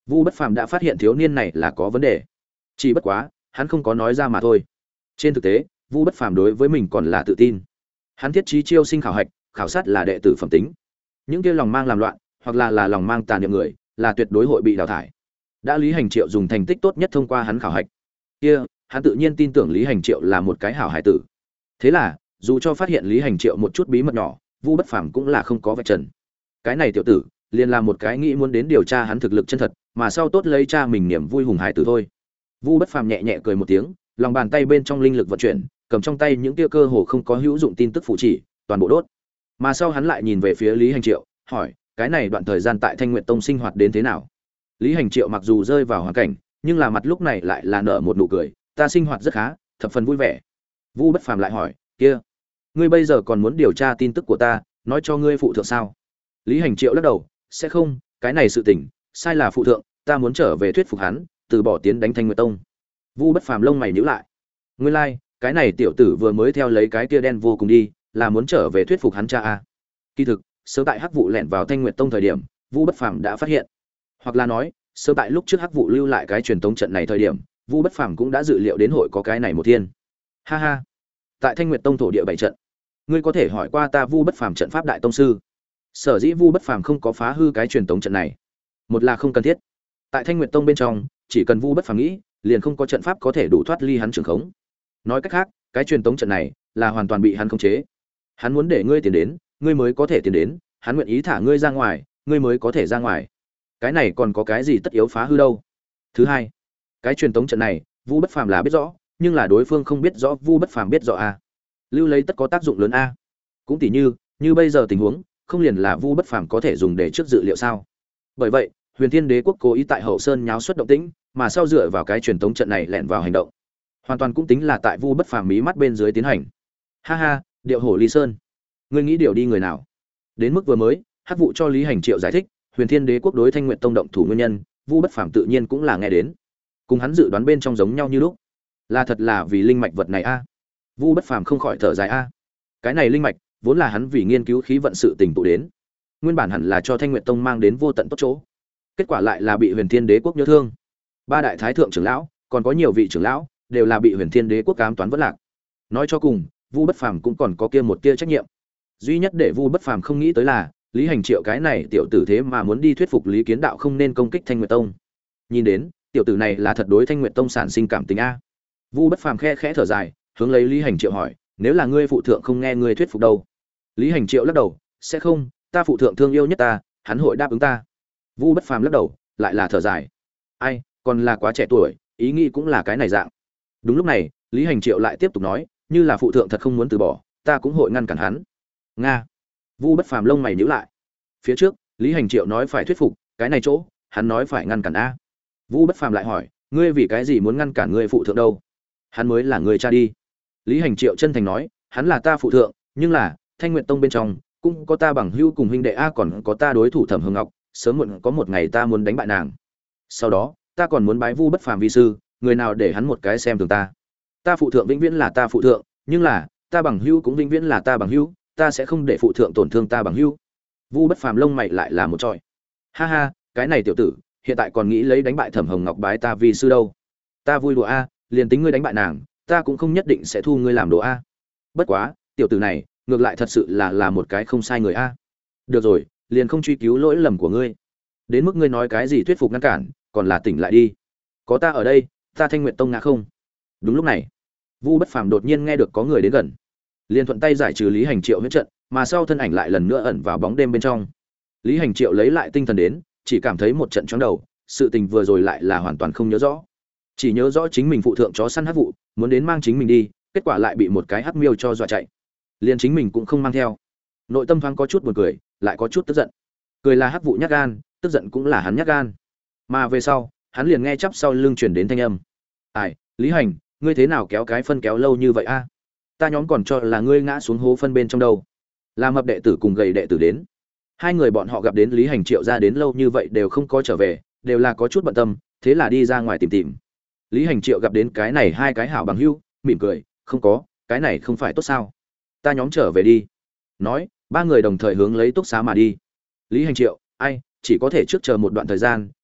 Vu Bất Phàm đã phát hiện thiếu niên này là có vấn đề, chỉ bất quá hắn không có nói ra mà thôi. Trên thực tế, Vu Bất Phàm đối với mình còn là tự tin. Hắn thiết trí chiêu sinh khảo hạch, khảo sát là đệ tử phẩm tính. Những kia lòng mang làm loạn, hoặc là là lòng mang tà niệm người, là tuyệt đối hội bị đào thải. Đã Lý Hành Triệu dùng thành tích tốt nhất thông qua hắn khảo hạch, kia hắn tự nhiên tin tưởng Lý Hành Triệu là một cái hảo hải tử. Thế là, dù cho phát hiện Lý Hành Triệu một chút bí mật nhỏ, Vu Bất Phàm cũng là không có vạch trần. Cái này tiểu tử, liền là một cái nghĩ muốn đến điều tra hắn thực lực chân thật, mà sau tốt lấy cha mình niềm vui hùng hải tử thôi. Vu Bất Phàm nhẹ nhẹ cười một tiếng, lòng bàn tay bên trong linh lực vận chuyển, cầm trong tay những tia cơ hồ không có hữu dụng tin tức phụ chỉ, toàn bộ đốt. Mà sau hắn lại nhìn về phía Lý Hành Triệu, hỏi, cái này đoạn thời gian tại Thanh Nguyệt Tông sinh hoạt đến thế nào? Lý Hành Triệu mặc dù rơi vào hoàn cảnh, nhưng là mặt lúc này lại là nở một nụ cười, ta sinh hoạt rất khá, thập phần vui vẻ. Vu Bất Phàm lại hỏi, kia, ngươi bây giờ còn muốn điều tra tin tức của ta, nói cho ngươi phụ thượng sao? Lý Hành Triệu lắc đầu, sẽ không, cái này sự tình, sai là phụ thượng, ta muốn trở về thuyết phục hắn, từ bỏ tiến đánh Thanh Nguyệt Tông. Vu Bất Phàm lông mày nhíu lại. Nguyên lai, like, cái này tiểu tử vừa mới theo lấy cái kia đen vô cùng đi, là muốn trở về thuyết phục hắn cha a. Kỳ thực, sớm tại Hắc vụ lẻn vào Thanh Nguyệt Tông thời điểm, Vu Bất Phàm đã phát hiện. Hoặc là nói, sớm tại lúc trước Hắc vụ lưu lại cái truyền tống trận này thời điểm, Vu Bất Phàm cũng đã dự liệu đến hội có cái này một thiên. Ha ha. Tại Thanh Nguyệt Tông thổ địa bảy trận, ngươi có thể hỏi qua ta Vu Bất Phàm trận pháp đại tông sư. Sở dĩ Vu Bất Phàm không có phá hư cái truyền tống trận này, một là không cần thiết. Tại Thanh Nguyệt Tông bên trong, chỉ cần Vu Bất Phàm nghĩ, liền không có trận pháp có thể đủ thoát ly hắn trường khống. Nói cách khác, cái truyền tống trận này là hoàn toàn bị hắn khống chế. Hắn muốn để ngươi tiến đến, ngươi mới có thể tiến đến, hắn nguyện ý thả ngươi ra ngoài, ngươi mới có thể ra ngoài. Cái này còn có cái gì tất yếu phá hư đâu? Thứ hai, cái truyền tống trận này, Vu Bất Phàm là biết rõ, nhưng là đối phương không biết rõ Vu Bất Phàm biết rõ a. Lưu lấy tất có tác dụng lớn a. Cũng tỉ như, như bây giờ tình huống, không liền là Vu Bất Phàm có thể dùng để trước dự liệu sao? Bởi vậy, Huyền Thiên Đế quốc cố ý tại Hậu Sơn nháo xuất động tĩnh, mà sau dựa vào cái truyền tống trận này lẻn vào hành động. Hoàn toàn cũng tính là tại Vu Bất Phàm mí mắt bên dưới tiến hành. Ha ha, điệu hổ ly sơn, ngươi nghĩ điều đi người nào? Đến mức vừa mới, Hắc vụ cho Lý Hành Triệu giải thích, Huyền Thiên Đế quốc đối Thanh Nguyệt Tông động thủ nguyên nhân, Vu Bất Phàm tự nhiên cũng là nghe đến. Cùng hắn dự đoán bên trong giống nhau như lúc. Là thật là vì linh mạch vật này a. Vu Bất Phàm không khỏi thở dài a. Cái này linh mạch, vốn là hắn vì nghiên cứu khí vận sự tình tụ đến. Nguyên bản hẳn là cho Thanh Nguyệt Tông mang đến vô tận tốt chỗ. Kết quả lại là bị Huyền Thiên Đế quốc nhớ thương. Ba đại thái thượng trưởng lão, còn có nhiều vị trưởng lão, đều là bị Huyền Thiên Đế quốc ám toán vỡ lạc. Nói cho cùng, Vu Bất Phàm cũng còn có kia một tia trách nhiệm. Duy nhất để Vu Bất Phàm không nghĩ tới là, Lý Hành Triệu cái này tiểu tử thế mà muốn đi thuyết phục Lý Kiến Đạo không nên công kích Thanh Nguyệt Tông. Nhìn đến, tiểu tử này là thật đối Thanh Nguyệt Tông sản sinh cảm tình a. Vu Bất Phàm khe khẽ thở dài, hướng lấy Lý Hành Triệu hỏi, nếu là ngươi phụ thượng không nghe ngươi thuyết phục đâu? Lý Hành Triệu lắc đầu, sẽ không, ta phụ thượng thương yêu nhất ta, hắn hội đáp ứng ta. Vu Bất Phàm lắc đầu, lại là thở dài. Ai, còn là quá trẻ tuổi, ý nghĩ cũng là cái này dạng. Đúng lúc này, Lý Hành Triệu lại tiếp tục nói, như là phụ thượng thật không muốn từ bỏ, ta cũng hội ngăn cản hắn. Nga. Vu Bất Phàm lông mày nhíu lại. Phía trước, Lý Hành Triệu nói phải thuyết phục, cái này chỗ, hắn nói phải ngăn cản a. Vu Bất Phàm lại hỏi, ngươi vì cái gì muốn ngăn cản ngươi phụ thượng đâu? Hắn mới là người cha đi. Lý Hành Triệu chân thành nói, hắn là ta phụ thượng, nhưng là Thanh Nguyệt Tông bên trong cũng có ta bằng hữu cùng huynh đệ a, còn có ta đối thủ Thẩm Hưng Ngọc, sớm muộn có một ngày ta muốn đánh bại nàng. Sau đó, ta còn muốn bái Vu Bất Phàm vi sư, người nào để hắn một cái xem thường ta. Ta phụ thượng vĩnh viễn là ta phụ thượng, nhưng là ta bằng hữu cũng vĩnh viễn là ta bằng hữu, ta sẽ không để phụ thượng tổn thương ta bằng hữu. Vu Bất Phàm lông mày lại là một trọi. Ha ha, cái này tiểu tử, hiện tại còn nghĩ lấy đánh bại Thẩm Hồng Ngọc bái ta vi sư đâu. Ta vui đùa a, liền tính ngươi đánh bại nàng, ta cũng không nhất định sẽ thu ngươi làm đồ a. Bất quá, tiểu tử này, ngược lại thật sự là là một cái không sai người a. Được rồi, liền không truy cứu lỗi lầm của ngươi. Đến mức ngươi nói cái gì thuyết phục ngăn cản, còn là tỉnh lại đi. Có ta ở đây, ta Thanh Nguyệt Tông ngã không. Đúng lúc này, Vu Bất Phàm đột nhiên nghe được có người đến gần, liền thuận tay giải trừ Lý Hành Triệu huyễn trận, mà sau thân ảnh lại lần nữa ẩn vào bóng đêm bên trong. Lý Hành Triệu lấy lại tinh thần đến, chỉ cảm thấy một trận chóng đầu, sự tình vừa rồi lại là hoàn toàn không nhớ rõ. Chỉ nhớ rõ chính mình phụ thượng chó săn hắc vụ, muốn đến mang chính mình đi, kết quả lại bị một cái hắc miêu cho dọa chạy. Liền chính mình cũng không mang theo. Nội tâm thoáng có chút buồn cười, lại có chút tức giận. Cười là hắc vụ nhát gan, tức giận cũng là hắn nhát gan. Mà về sau, hắn liền nghe chắp sau lưng truyền đến thanh âm. "Ai, Lý Hành, ngươi thế nào kéo cái phân kéo lâu như vậy a? Ta nhóm còn cho là ngươi ngã xuống hố phân bên trong đâu." Là mập đệ tử cùng gầy đệ tử đến. Hai người bọn họ gặp đến Lý Hành Triệu ra đến lâu như vậy đều không có trở về, đều là có chút bận tâm, thế là đi ra ngoài tìm tìm. Lý Hành Triệu gặp đến cái này hai cái hảo bằng hữu, mỉm cười, "Không có, cái này không phải tốt sao? Ta nhóm trở về đi." Nói, ba người đồng thời hướng lấy túc xá mà đi. Lý Hành Triệu, "Ai, chỉ có thể trước chờ một đoạn thời gian,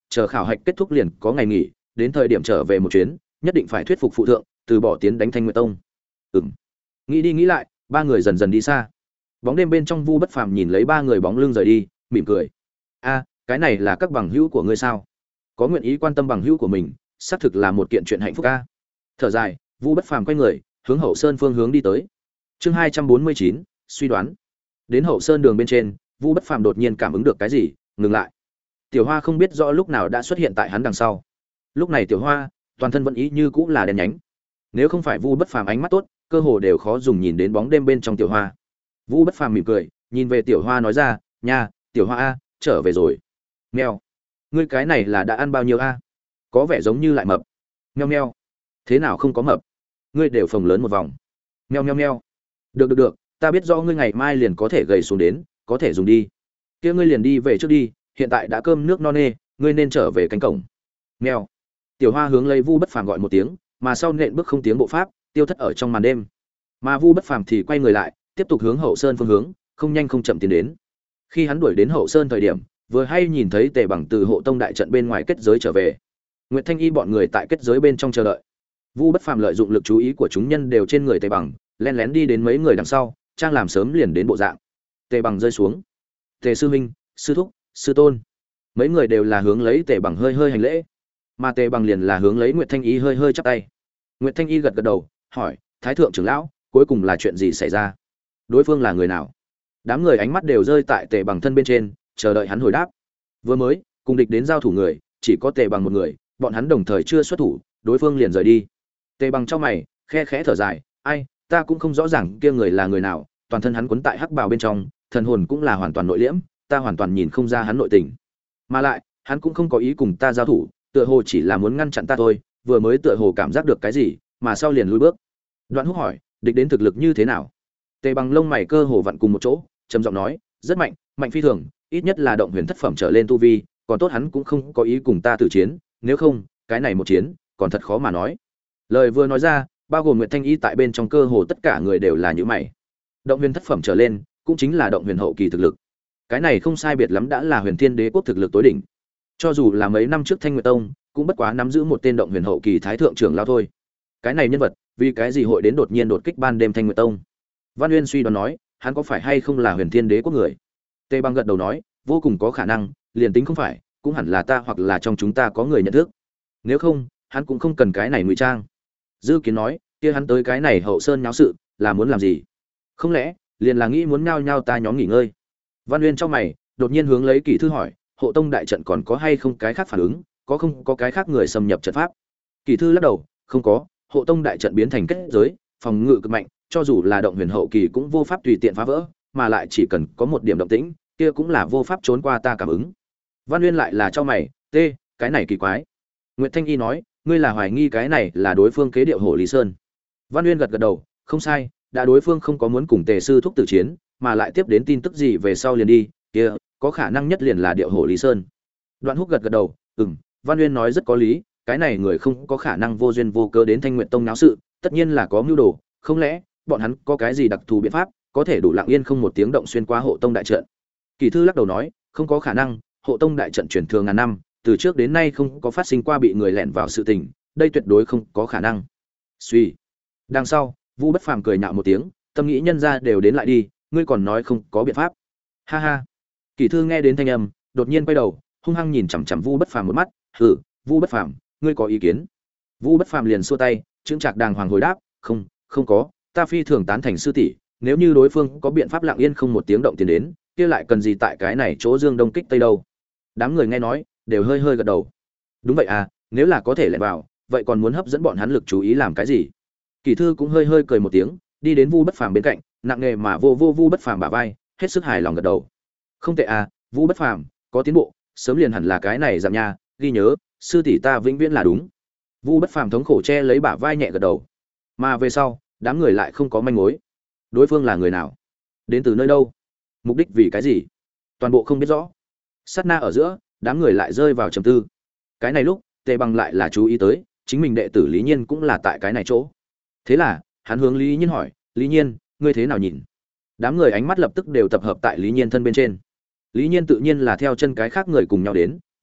chờ khảo hạch kết thúc liền có ngày nghỉ, đến thời điểm trở về một chuyến, nhất định phải thuyết phục phụ thượng, từ bỏ tiến đánh Thanh Nguyệt Tông. Ừm. Nghĩ đi nghĩ lại, ba người dần dần đi xa. Bóng đêm bên trong Vu Bất Phàm nhìn lấy ba người bóng lưng rời đi, mỉm cười. A, cái này là các bằng hữu của ngươi sao? Có nguyện ý quan tâm bằng hữu của mình, xác thực là một kiện chuyện hạnh phúc a. Thở dài, Vu Bất Phàm quay người, hướng Hậu Sơn phương hướng đi tới. Chương hai trăm bốn mươi chín, suy đoán. Đến Hậu Sơn đường bên trên, Vu Bất Phàm đột nhiên cảm ứng được cái gì, ngừng lại. Tiểu Hoa không biết rõ lúc nào đã xuất hiện tại hắn đằng sau. Lúc này Tiểu Hoa, toàn thân vẫn ý như cũng là đen nhánh. Nếu không phải Vu Bất Phàm ánh mắt tốt, cơ hồ đều khó dùng nhìn đến bóng đêm bên trong Tiểu Hoa. Vu Bất Phàm mỉm cười, nhìn về Tiểu Hoa nói ra, "Nha, Tiểu Hoa a, trở về rồi." Meo, ngươi cái này là đã ăn bao nhiêu a? Có vẻ giống như lại mập. Meo meo, thế nào không có mập? Ngươi đều phồng lớn một vòng. Meo meo meo. Được được được, ta biết rõ ngươi ngày mai liền có thể gầy xuống đến, có thể dùng đi. Kia ngươi liền đi về trước đi, hiện tại đã cơm nước no nê, ngươi nên trở về cánh cổng. Meo. Tiểu Hoa hướng lấy Vu Bất Phàm gọi một tiếng, mà sau nện bước không tiếng bộ pháp, tiêu thất ở trong màn đêm. Mà Vu Bất Phàm thì quay người lại, tiếp tục hướng Hậu Sơn phương hướng, không nhanh không chậm tiến đến. Khi hắn đuổi đến Hậu Sơn thời điểm, vừa hay nhìn thấy Tề Bằng từ Hộ Tông đại trận bên ngoài kết giới trở về. Nguyệt Thanh Y bọn người tại kết giới bên trong chờ đợi. Vu Bất Phàm lợi dụng lực chú ý của chúng nhân đều trên người Tề Bằng, lén lén đi đến mấy người đằng sau, trang làm sớm liền đến bộ dạng. Tề Bằng rơi xuống. Tề sư huynh, sư thúc, sư tôn. Mấy người đều là hướng lấy Tề Bằng hơi hơi hành lễ, mà Tề Bằng liền là hướng lấy Nguyệt Thanh Y hơi hơi chắp tay. Nguyệt Thanh Y gật gật đầu, hỏi: "Thái thượng trưởng lão, cuối cùng là chuyện gì xảy ra? Đối phương là người nào?" Đám người ánh mắt đều rơi tại Tề Bằng thân bên trên, chờ đợi hắn hồi đáp. Vừa mới cùng địch đến giao thủ người, chỉ có Tề Bằng một người, bọn hắn đồng thời chưa xuất thủ, đối phương liền rời đi. Tề Bằng trong mày, khe khẽ thở dài, ai, ta cũng không rõ ràng kia người là người nào, toàn thân hắn quấn tại hắc bào bên trong, thần hồn cũng là hoàn toàn nội liễm, ta hoàn toàn nhìn không ra hắn nội tình. Mà lại, hắn cũng không có ý cùng ta giao thủ, tựa hồ chỉ là muốn ngăn chặn ta thôi, vừa mới tựa hồ cảm giác được cái gì, mà sau liền lùi bước. Đoạn Húc hỏi, địch đến thực lực như thế nào? Tề Bằng lông mày cơ hồ vặn cùng một chỗ, trầm giọng nói, rất mạnh, mạnh phi thường, ít nhất là động huyền thất phẩm trở lên tu vi, còn tốt hắn cũng không có ý cùng ta tử chiến, nếu không, cái này một chiến, còn thật khó mà nói. Lời vừa nói ra, bao gồm Nguyệt Thanh Y tại bên trong cơ hồ tất cả người đều là như mày. Động huyền thất phẩm trở lên, cũng chính là động huyền hậu kỳ thực lực. Cái này không sai biệt lắm đã là Huyền Thiên Đế quốc thực lực tối đỉnh. Cho dù là mấy năm trước Thanh Nguyệt Tông, cũng bất quá nắm giữ một tên động huyền hậu kỳ thái thượng trưởng lão thôi. Cái này nhân vật, vì cái gì hội đến đột nhiên đột kích ban đêm Thanh Nguyệt Tông? Văn Uyên suy đoán nói, hắn có phải hay không là Huyền Thiên Đế quốc người? Tề Bằng gật đầu nói, vô cùng có khả năng, liền tính không phải, cũng hẳn là ta hoặc là trong chúng ta có người nhận thức. Nếu không, hắn cũng không cần cái này ngụy trang. Dư Kiến nói, kia hắn tới cái này Hậu Sơn nháo sự, là muốn làm gì? Không lẽ, liền là nghĩ muốn nhao nhao ta nhóm nghỉ ngơi? Văn Uyên trong mày, đột nhiên hướng lấy Kỷ Thư hỏi, Hộ Tông đại trận còn có hay không cái khác phản ứng, có không có cái khác người xâm nhập trận pháp? Kỷ Thư lắc đầu, không có, Hộ Tông đại trận biến thành kết giới, phòng ngự cực mạnh, cho dù là động huyền hậu kỳ cũng vô pháp tùy tiện phá vỡ, mà lại chỉ cần có một điểm động tĩnh, kia cũng là vô pháp trốn qua ta cảm ứng. Văn Uyên lại là cho mày, tê, cái này kỳ quái. Nguyệt Thanh Y nói, ngươi là hoài nghi cái này là đối phương kế điệu Hổ Lý Sơn. Văn Uyên gật gật đầu, không sai, đã đối phương không có muốn cùng Tề sư thúc tử chiến, mà lại tiếp đến tin tức gì về sau liền đi, kia, có khả năng nhất liền là điệu Hổ Lý Sơn. Đoạn Húc gật gật đầu, ừm, Văn Uyên nói rất có lý, cái này người không có khả năng vô duyên vô cớ đến Thanh Nguyệt Tông náo sự, tất nhiên là có mưu đồ, không lẽ bọn hắn có cái gì đặc thù biện pháp, có thể đủ lặng yên không một tiếng động xuyên qua Hộ Tông đại trận? Kỳ Thư lắc đầu nói, không có khả năng, Hộ Tông đại trận truyền thường ngàn năm, từ trước đến nay không có phát sinh qua bị người lẻn vào sự tình, đây tuyệt đối không có khả năng. Suy. Đằng sau, Vu Bất Phàm cười nhạo một tiếng, tâm nghĩ nhân ra đều đến lại đi, ngươi còn nói không có biện pháp. Ha ha. Kỳ Thư nghe đến thanh âm, đột nhiên quay đầu, hung hăng nhìn chằm chằm Vu Bất Phàm một mắt, "Hử, Vu Bất Phàm, ngươi có ý kiến?" Vu Bất Phàm liền xua tay, chững chạc đàng hoàng hồi đáp, "Không, không có, ta phi thường tán thành sư tỷ, nếu như đối phương có biện pháp lặng yên không một tiếng động tiến đến, kia lại cần gì tại cái này chỗ Dương Đông kích Tây đâu?" Đám người nghe nói, đều hơi hơi gật đầu. Đúng vậy à, nếu là có thể lẻn vào, vậy còn muốn hấp dẫn bọn hắn lực chú ý làm cái gì? Kỳ Thư cũng hơi hơi cười một tiếng, đi đến Vu Bất Phàm bên cạnh, nặng nề mà vô vô Vu Bất Phàm bả vai, hết sức hài lòng gật đầu. Không tệ à, Vu Bất Phàm, có tiến bộ, sớm liền hẳn là cái này giảm nha, ghi nhớ, sư tỷ ta vĩnh viễn là đúng. Vu Bất Phàm thống khổ che lấy bả vai nhẹ gật đầu. Mà về sau, đám người lại không có manh mối. Đối phương là người nào? Đến từ nơi đâu? Mục đích vì cái gì? Toàn bộ không biết rõ. Sát na ở giữa, đám người lại rơi vào trầm tư. Cái này lúc, Tề Bằng lại là chú ý tới, chính mình đệ tử Lý Nhiên cũng là tại cái này chỗ. Thế là, hắn hướng Lý Nhiên hỏi, "Lý Nhiên, ngươi thế nào nhìn?" Đám người ánh mắt lập tức đều tập hợp tại Lý Nhiên thân bên trên. Lý Nhiên tự nhiên là theo chân cái khác người cùng nhau đến,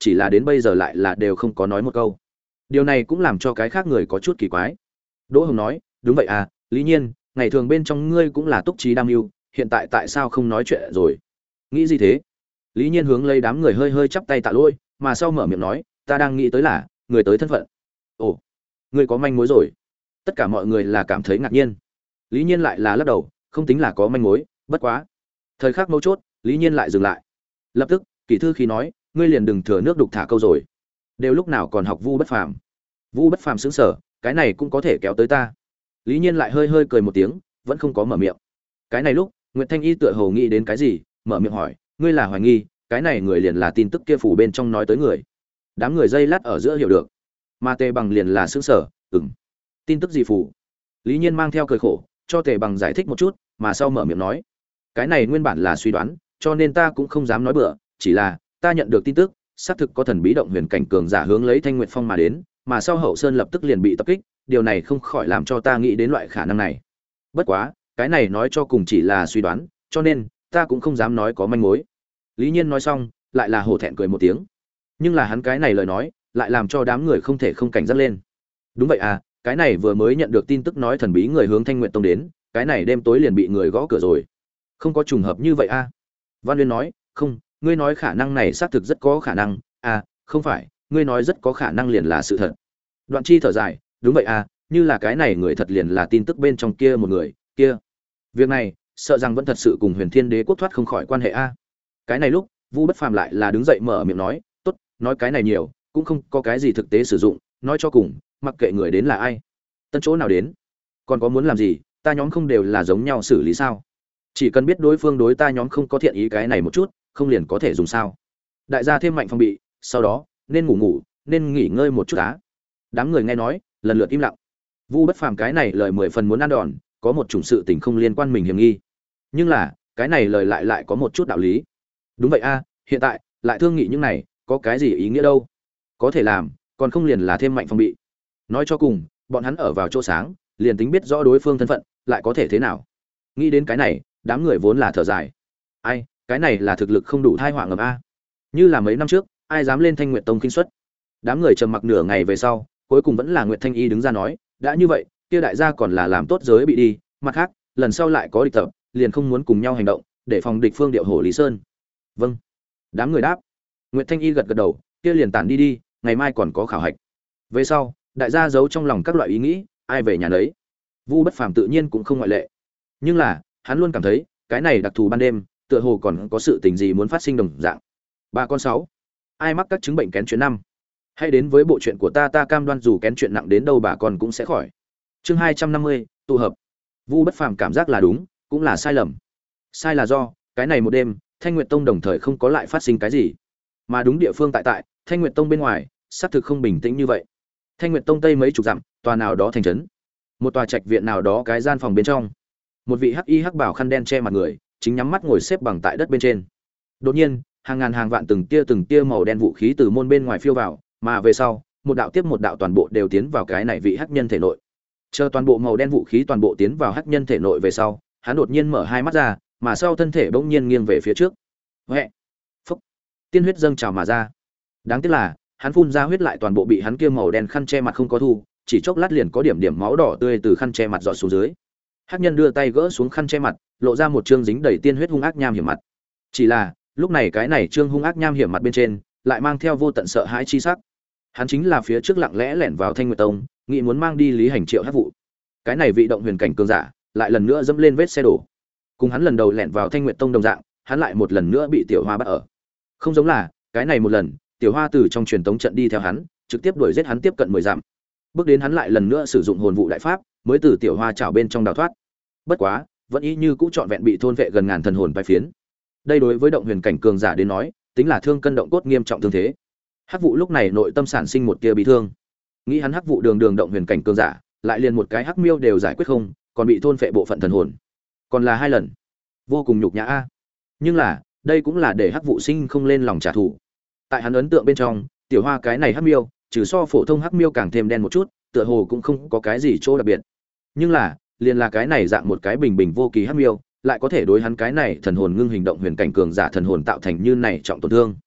chỉ là đến bây giờ lại là đều không có nói một câu. Điều này cũng làm cho cái khác người có chút kỳ quái. Đỗ Hồng nói, đúng vậy à, Lý Nhiên, ngày thường bên trong ngươi cũng là túc trí đam mưu, hiện tại tại sao không nói chuyện rồi? Nghĩ gì thế? Lý Nhiên hướng lấy đám người hơi hơi chắp tay tạ lỗi, mà sau mở miệng nói, ta đang nghĩ tới là người tới thân phận. Ồ, ngươi có manh mối rồi? Tất cả mọi người là cảm thấy ngạc nhiên. Lý Nhiên lại là lắc đầu, không tính là có manh mối, bất quá. Thời khắc mấu chốt, Lý Nhiên lại dừng lại. Lập tức, Kỷ Thư Khí nói, ngươi liền đừng thừa nước đục thả câu rồi. Đều lúc nào còn học Vu Bất Phàm. Vu Bất Phàm sững sờ, cái này cũng có thể kéo tới ta. Lý Nhiên lại hơi hơi cười một tiếng, vẫn không có mở miệng. Cái này lúc, Nguyệt Thanh Y tựa hồ nghĩ đến cái gì, mở miệng hỏi, ngươi là hoài nghi, cái này người liền là tin tức kia phủ bên trong nói tới người. Đám người dây lát ở giữa hiểu được, mà Tề Bằng liền là sững sờ, ừm. Tin tức gì phủ? Lý Nhiên mang theo cười khổ, cho Tề Bằng giải thích một chút, mà sau mở miệng nói, cái này nguyên bản là suy đoán, cho nên ta cũng không dám nói bừa, chỉ là ta nhận được tin tức, xác thực có thần bí động huyền cảnh cường giả hướng lấy Thanh Nguyệt Phong mà đến, mà sau Hậu Sơn lập tức liền bị tập kích, điều này không khỏi làm cho ta nghĩ đến loại khả năng này. Bất quá, cái này nói cho cùng chỉ là suy đoán, cho nên ta cũng không dám nói có manh mối. Lý Nhiên nói xong, lại là hổ thẹn cười một tiếng. Nhưng là hắn cái này lời nói, lại làm cho đám người không thể không cảnh giác lên. Đúng vậy à, cái này vừa mới nhận được tin tức nói thần bí người hướng Thanh Nguyệt Tông đến, cái này đêm tối liền bị người gõ cửa rồi. Không có trùng hợp như vậy à? Văn Uyên nói, không, ngươi nói khả năng này xác thực rất có khả năng, à, không phải, ngươi nói rất có khả năng liền là sự thật. Đoạn Chi thở dài, đúng vậy à, như là cái này người thật liền là tin tức bên trong kia một người, kia. Việc này, sợ rằng vẫn thật sự cùng Huyền Thiên Đế quốc thoát không khỏi quan hệ a. Cái này lúc, Vu Bất Phàm lại là đứng dậy mở miệng nói, "Tốt, nói cái này nhiều, cũng không có cái gì thực tế sử dụng, nói cho cùng, mặc kệ người đến là ai, tân chỗ nào đến, còn có muốn làm gì, ta nhóm không đều là giống nhau xử lý sao? Chỉ cần biết đối phương đối ta nhóm không có thiện ý cái này một chút, không liền có thể dùng sao?" Đại gia thêm mạnh phòng bị, sau đó, nên ngủ ngủ, nên nghỉ ngơi một chút á. Đám người nghe nói, lần lượt im lặng. Vu Bất Phàm cái này lời mười phần muốn ăn đòn, có một chủng sự tình không liên quan mình hiểm nghi. Nhưng là, cái này lời lại lại có một chút đạo lý. Đúng vậy a, hiện tại lại thương nghị những này, có cái gì ý nghĩa đâu? Có thể làm, còn không liền là thêm mạnh phòng bị. Nói cho cùng, bọn hắn ở vào chỗ sáng, liền tính biết rõ đối phương thân phận, lại có thể thế nào? Nghĩ đến cái này, đám người vốn là thở dài. Ai, cái này là thực lực không đủ thai họa ngầm a. Như là mấy năm trước, ai dám lên Thanh Nguyệt Tông kinh suất? Đám người trầm mặc nửa ngày về sau, cuối cùng vẫn là Nguyệt Thanh Y đứng ra nói, đã như vậy, kia đại gia còn là làm tốt giới bị đi, mặt khác, lần sau lại có địch tập, liền không muốn cùng nhau hành động, để phòng địch phương điệu hổ Lý Sơn. Vâng. Đám người đáp. Nguyệt Thanh Y gật gật đầu, kia liền tản đi đi, ngày mai còn có khảo hạch. Về sau, đại gia giấu trong lòng các loại ý nghĩ, ai về nhà nấy. Vu Bất Phàm tự nhiên cũng không ngoại lệ. Nhưng là, hắn luôn cảm thấy, cái này đặc thù ban đêm, tựa hồ còn có sự tình gì muốn phát sinh đồng dạng. Ba con sáu. Ai mắc các chứng bệnh kén chuyện năm? Hãy đến với bộ chuyện của ta, ta cam đoan dù kén chuyện nặng đến đâu bà con cũng sẽ khỏi. Chương hai trăm năm mươi, tụ hợp. Vu Bất Phàm cảm giác là đúng, cũng là sai lầm. Sai là do, cái này một đêm, Thanh Nguyệt Tông đồng thời không có lại phát sinh cái gì. Mà đúng địa phương tại tại, Thanh Nguyệt Tông bên ngoài, xác thực không bình tĩnh như vậy. Thanh Nguyệt Tông tây mấy chục dặm, tòa nào đó thành trấn. Một tòa trạch viện nào đó cái gian phòng bên trong. Một vị hắc y hắc bảo khăn đen che mặt người, chính nhắm mắt ngồi xếp bằng tại đất bên trên. Đột nhiên, hàng ngàn hàng vạn từng tia từng tia màu đen vũ khí từ môn bên ngoài phiêu vào, mà về sau, một đạo tiếp một đạo toàn bộ đều tiến vào cái này vị hắc nhân thể nội. Chờ toàn bộ màu đen vũ khí toàn bộ tiến vào hắc nhân thể nội về sau, hắn đột nhiên mở hai mắt ra, mà sau thân thể bỗng nhiên nghiêng về phía trước. Hoẹ! Phốc! Tiên huyết dâng trào mà ra. Đáng tiếc là, hắn phun ra huyết lại toàn bộ bị hắn kia màu đen khăn che mặt không có thu, chỉ chốc lát liền có điểm điểm máu đỏ tươi từ khăn che mặt giọt xuống dưới. Hắc nhân đưa tay gỡ xuống khăn che mặt, lộ ra một trương dính đầy tiên huyết hung ác nham hiểm mặt. Chỉ là, lúc này cái này trương hung ác nham hiểm mặt bên trên, lại mang theo vô tận sợ hãi chi sắc. Hắn chính là phía trước lặng lẽ lẻn vào Thanh Nguyệt Tông, nghĩ muốn mang đi Lý Hành Triệu Hắc vụ. Cái này vị động huyền cảnh cường giả, lại lần nữa dẫm lên vết xe đổ. Cùng hắn lần đầu lẻn vào Thanh Nguyệt Tông đồng dạng, hắn lại một lần nữa bị Tiểu Hoa bắt ở. Không giống là, cái này một lần, Tiểu Hoa từ trong truyền tống trận đi theo hắn, trực tiếp đuổi giết hắn tiếp cận mười dặm. Bước đến hắn lại lần nữa sử dụng hồn vụ đại pháp, mới từ Tiểu Hoa chảo bên trong đào thoát. Bất quá, vẫn y như cũ trọn vẹn bị thôn vệ gần ngàn thần hồn bay phiến. Đây đối với động huyền cảnh cường giả đến nói, tính là thương cân động cốt nghiêm trọng thương thế. Hắc vụ lúc này nội tâm sản sinh một tia bị thương. Nghĩ hắn hắc vụ đường đường động huyền cảnh cường giả, lại liền một cái hắc miêu đều giải quyết không, còn bị thôn phệ bộ phận thần hồn. Còn là hai lần. Vô cùng nhục nhã a. Nhưng là, đây cũng là để hắc vụ sinh không lên lòng trả thù. Tại hắn ấn tượng bên trong, Tiểu Hoa cái này hắc miêu, trừ so phổ thông hắc miêu càng thêm đen một chút, tựa hồ cũng không có cái gì chỗ đặc biệt. Nhưng là, liền là cái này dạng một cái bình bình vô kỳ hắc miêu, lại có thể đối hắn cái này thần hồn ngưng hình động huyền cảnh cường giả thần hồn tạo thành như này trọng tổn thương.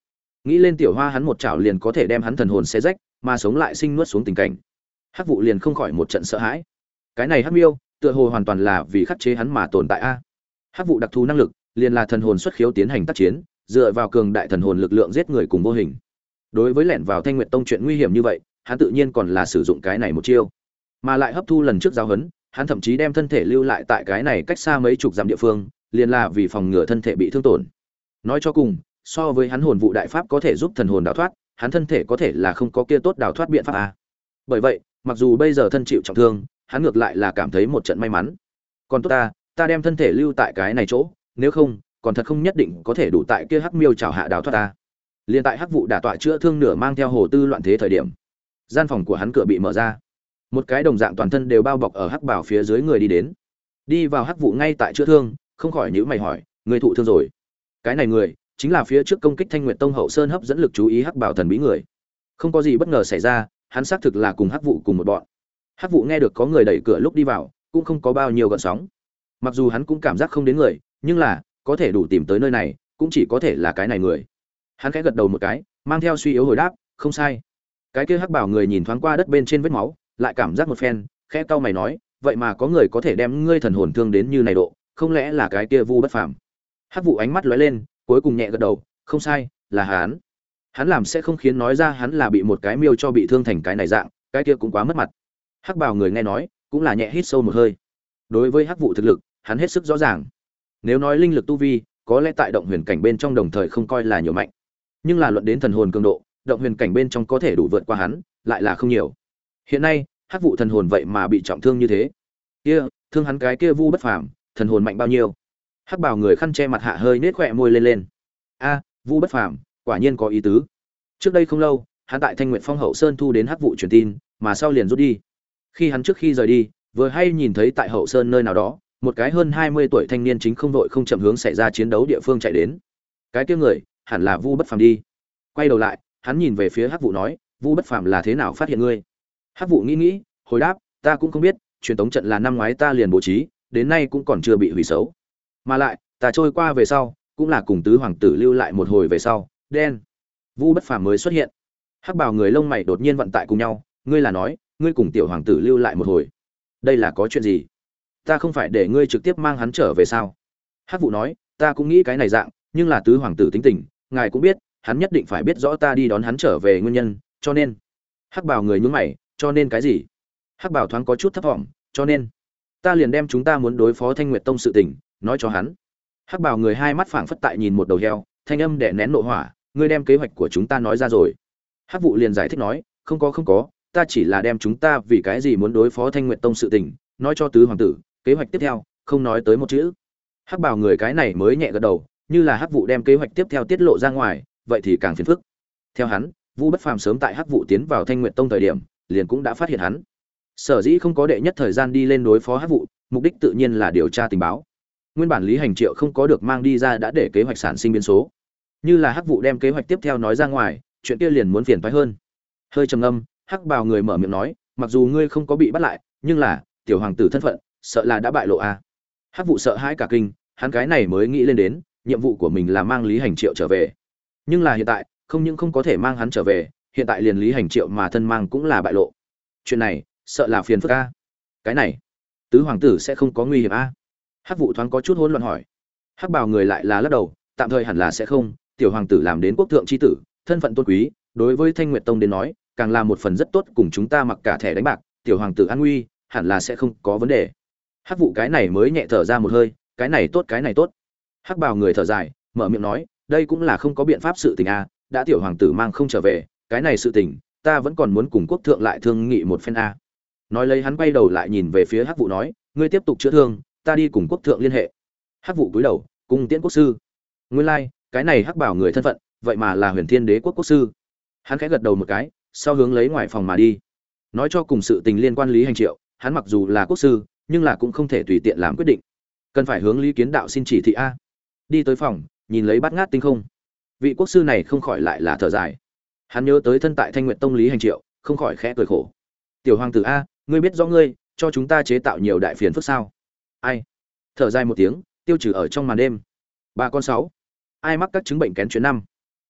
nghĩ lên tiểu hoa hắn một chảo liền có thể đem hắn thần hồn xé rách mà sống lại sinh nuốt xuống tình cảnh, hắc vụ liền không khỏi một trận sợ hãi. Cái này hắc miêu tựa hồ hoàn toàn là vì khắc chế hắn mà tồn tại a. Hắc vụ đặc thù năng lực liền là thần hồn xuất khiếu tiến hành tác chiến, dựa vào cường đại thần hồn lực lượng giết người cùng vô hình. Đối với lẻn vào Thanh Nguyệt Tông chuyện nguy hiểm như vậy, hắn tự nhiên còn là sử dụng cái này một chiêu, mà lại hấp thu lần trước giáo huấn, hắn thậm chí đem thân thể lưu lại tại cái này cách xa mấy chục dặm địa phương, liền là vì phòng ngừa thân thể bị thương tổn. Nói cho cùng, so với hắn hồn vụ đại pháp có thể giúp thần hồn đào thoát, hắn thân thể có thể là không có kia tốt đào thoát biện pháp a. Bởi vậy, mặc dù bây giờ thân chịu trọng thương, hắn ngược lại là cảm thấy một trận may mắn. Còn tốt ta, ta đem thân thể lưu tại cái này chỗ, nếu không, còn thật không nhất định có thể đủ tại kia hắc miêu chảo hạ đào thoát ta. Liên tại hắc vụ đả tọa chữa thương nửa mang theo hồ tư loạn thế thời điểm, gian phòng của hắn cửa bị mở ra, một cái đồng dạng toàn thân đều bao bọc ở hắc bảo phía dưới người đi đến, đi vào hắc vụ ngay tại chữa thương, không khỏi nhíu mày hỏi, người thụ thương rồi? Cái này người chính là phía trước công kích Thanh Nguyệt Tông hậu sơn hấp dẫn lực chú ý hắc bảo thần bí người. Không có gì bất ngờ xảy ra, hắn xác thực là cùng hắc vụ cùng một bọn. Hắc vụ nghe được có người đẩy cửa lúc đi vào, cũng không có bao nhiêu gợn sóng. Mặc dù hắn cũng cảm giác không đến người, nhưng là có thể đủ tìm tới nơi này, cũng chỉ có thể là cái này người. Hắn khẽ gật đầu một cái, mang theo suy yếu hồi đáp, không sai. Cái kia hắc bảo người nhìn thoáng qua đất bên trên vết máu, lại cảm giác một phen, khẽ cau mày nói, vậy mà có người có thể đem ngươi thần hồn thương đến như này độ, không lẽ là cái kia Vu Bất Phàm? Hắc vụ ánh mắt lóe lên, cuối cùng nhẹ gật đầu, không sai, là hắn. Hắn làm sẽ không khiến nói ra hắn là bị một cái miêu cho bị thương thành cái này dạng, cái kia cũng quá mất mặt. Hắc bảo người nghe nói, cũng là nhẹ hít sâu một hơi. Đối với hắc vụ thực lực, hắn hết sức rõ ràng. Nếu nói linh lực tu vi, có lẽ tại động huyền cảnh bên trong đồng thời không coi là nhiều mạnh, nhưng là luận đến thần hồn cường độ, động huyền cảnh bên trong có thể đủ vượt qua hắn, lại là không nhiều. Hiện nay, hắc vụ thần hồn vậy mà bị trọng thương như thế. Kia, thương hắn cái kia Vu Bất Phàm, thần hồn mạnh bao nhiêu? Hắc bảo người khăn che mặt hạ hơi nết khóe môi lên lên. A, Vu Bất Phàm, quả nhiên có ý tứ. Trước đây không lâu, hắn tại Thanh Nguyệt Phong hậu sơn thu đến hắc vụ truyền tin, mà sau liền rút đi. Khi hắn trước khi rời đi, vừa hay nhìn thấy tại hậu sơn nơi nào đó, một cái hơn hai mươi tuổi thanh niên chính không vội không chậm hướng xảy ra chiến đấu địa phương chạy đến. Cái kia người, hẳn là Vu Bất Phàm đi. Quay đầu lại, hắn nhìn về phía hắc vụ nói, Vu Bất Phàm là thế nào phát hiện ngươi? Hắc vụ nghĩ nghĩ, hồi đáp, ta cũng không biết, truyền tống trận là năm ngoái ta liền bố trí, đến nay cũng còn chưa bị hủy xấu. Mà lại, ta trôi qua về sau, cũng là cùng tứ hoàng tử lưu lại một hồi về sau, đen. Vu Bất Phàm mới xuất hiện. Hắc bào người lông mày đột nhiên vận tại cùng nhau, ngươi là nói, ngươi cùng tiểu hoàng tử lưu lại một hồi. Đây là có chuyện gì? Ta không phải để ngươi trực tiếp mang hắn trở về sao? Hắc vụ nói, ta cũng nghĩ cái này dạng, nhưng là tứ hoàng tử tính tình, ngài cũng biết, hắn nhất định phải biết rõ ta đi đón hắn trở về nguyên nhân, cho nên. Hắc bào người nhướng mày, cho nên cái gì? Hắc bào thoáng có chút thấp vọng, cho nên ta liền đem chúng ta muốn đối phó Thanh Nguyệt Tông sự tình nói cho hắn. Hắc bào người hai mắt phảng phất tại nhìn một đầu heo, thanh âm đè nén nộ hỏa, ngươi đem kế hoạch của chúng ta nói ra rồi. Hắc vụ liền giải thích nói, không có không có, ta chỉ là đem chúng ta vì cái gì muốn đối phó Thanh Nguyệt Tông sự tình nói cho tứ hoàng tử, kế hoạch tiếp theo không nói tới một chữ. Hắc bào người cái này mới nhẹ gật đầu, như là Hắc vụ đem kế hoạch tiếp theo tiết lộ ra ngoài, vậy thì càng phiền phức. Theo hắn, Vu Bất Phàm sớm tại Hắc vụ tiến vào Thanh Nguyệt Tông thời điểm, liền cũng đã phát hiện hắn. Sở dĩ không có đệ nhất thời gian đi lên đối phó Hắc vụ, mục đích tự nhiên là điều tra tình báo. Nguyên bản Lý Hành Triệu không có được mang đi ra đã để kế hoạch sản sinh biến số. Như là Hắc vụ đem kế hoạch tiếp theo nói ra ngoài, chuyện kia liền muốn phiền toái hơn. Hơi trầm ngâm, Hắc bào người mở miệng nói, mặc dù ngươi không có bị bắt lại, nhưng là tiểu hoàng tử thân phận, sợ là đã bại lộ a. À. Hắc vụ sợ hãi cả kinh, hắn cái này mới nghĩ lên đến, nhiệm vụ của mình là mang Lý Hành Triệu trở về. Nhưng là hiện tại, không những không có thể mang hắn trở về, hiện tại liền Lý Hành Triệu mà thân mang cũng là bại lộ. Chuyện này, sợ là phiền phức a. Cái này, tứ hoàng tử sẽ không có nguy hiểm a? Hắc vụ thoáng có chút hỗn loạn hỏi. Hắc bào người lại là lắc đầu, tạm thời hẳn là sẽ không, tiểu hoàng tử làm đến quốc thượng chi tử, thân phận tôn quý, đối với Thanh Nguyệt Tông đến nói, càng là một phần rất tốt, cùng chúng ta mặc cả thẻ đánh bạc, tiểu hoàng tử an nguy, hẳn là sẽ không có vấn đề. Hắc vụ cái này mới nhẹ thở ra một hơi, cái này tốt cái này tốt. Hắc bào người thở dài, mở miệng nói, đây cũng là không có biện pháp sự tình a, đã tiểu hoàng tử mang không trở về, cái này sự tình, ta vẫn còn muốn cùng quốc thượng lại thương nghị một phen a. Nói lấy hắn quay đầu lại nhìn về phía Hắc vụ nói, ngươi tiếp tục chữa thương, ta đi cùng quốc thượng liên hệ. Hắc vụ cúi đầu, cung tiễn quốc sư. Nguyên lai, like, cái này Hắc bảo người thân phận, vậy mà là Huyền Thiên Đế quốc quốc sư. Hắn khẽ gật đầu một cái, sau hướng lấy ngoài phòng mà đi. Nói cho cùng sự tình liên quan Lý Hành Triệu, hắn mặc dù là quốc sư, nhưng là cũng không thể tùy tiện làm quyết định, cần phải hướng Lý Kiến Đạo xin chỉ thị a. Đi tới phòng, nhìn lấy bát ngát tinh không, vị quốc sư này không khỏi lại là thở dài. Hắn nhớ tới thân tại Thanh Nguyệt Tông Lý Hành Triệu, không khỏi khẽ cười khổ. Tiểu hoàng tử a, ngươi biết rõ ngươi cho chúng ta chế tạo nhiều đại phiền phức sao? Ai? Thở dài một tiếng, tiêu trừ ở trong màn đêm. Ba con sáu. Ai mắc các chứng bệnh kén chuyện năm?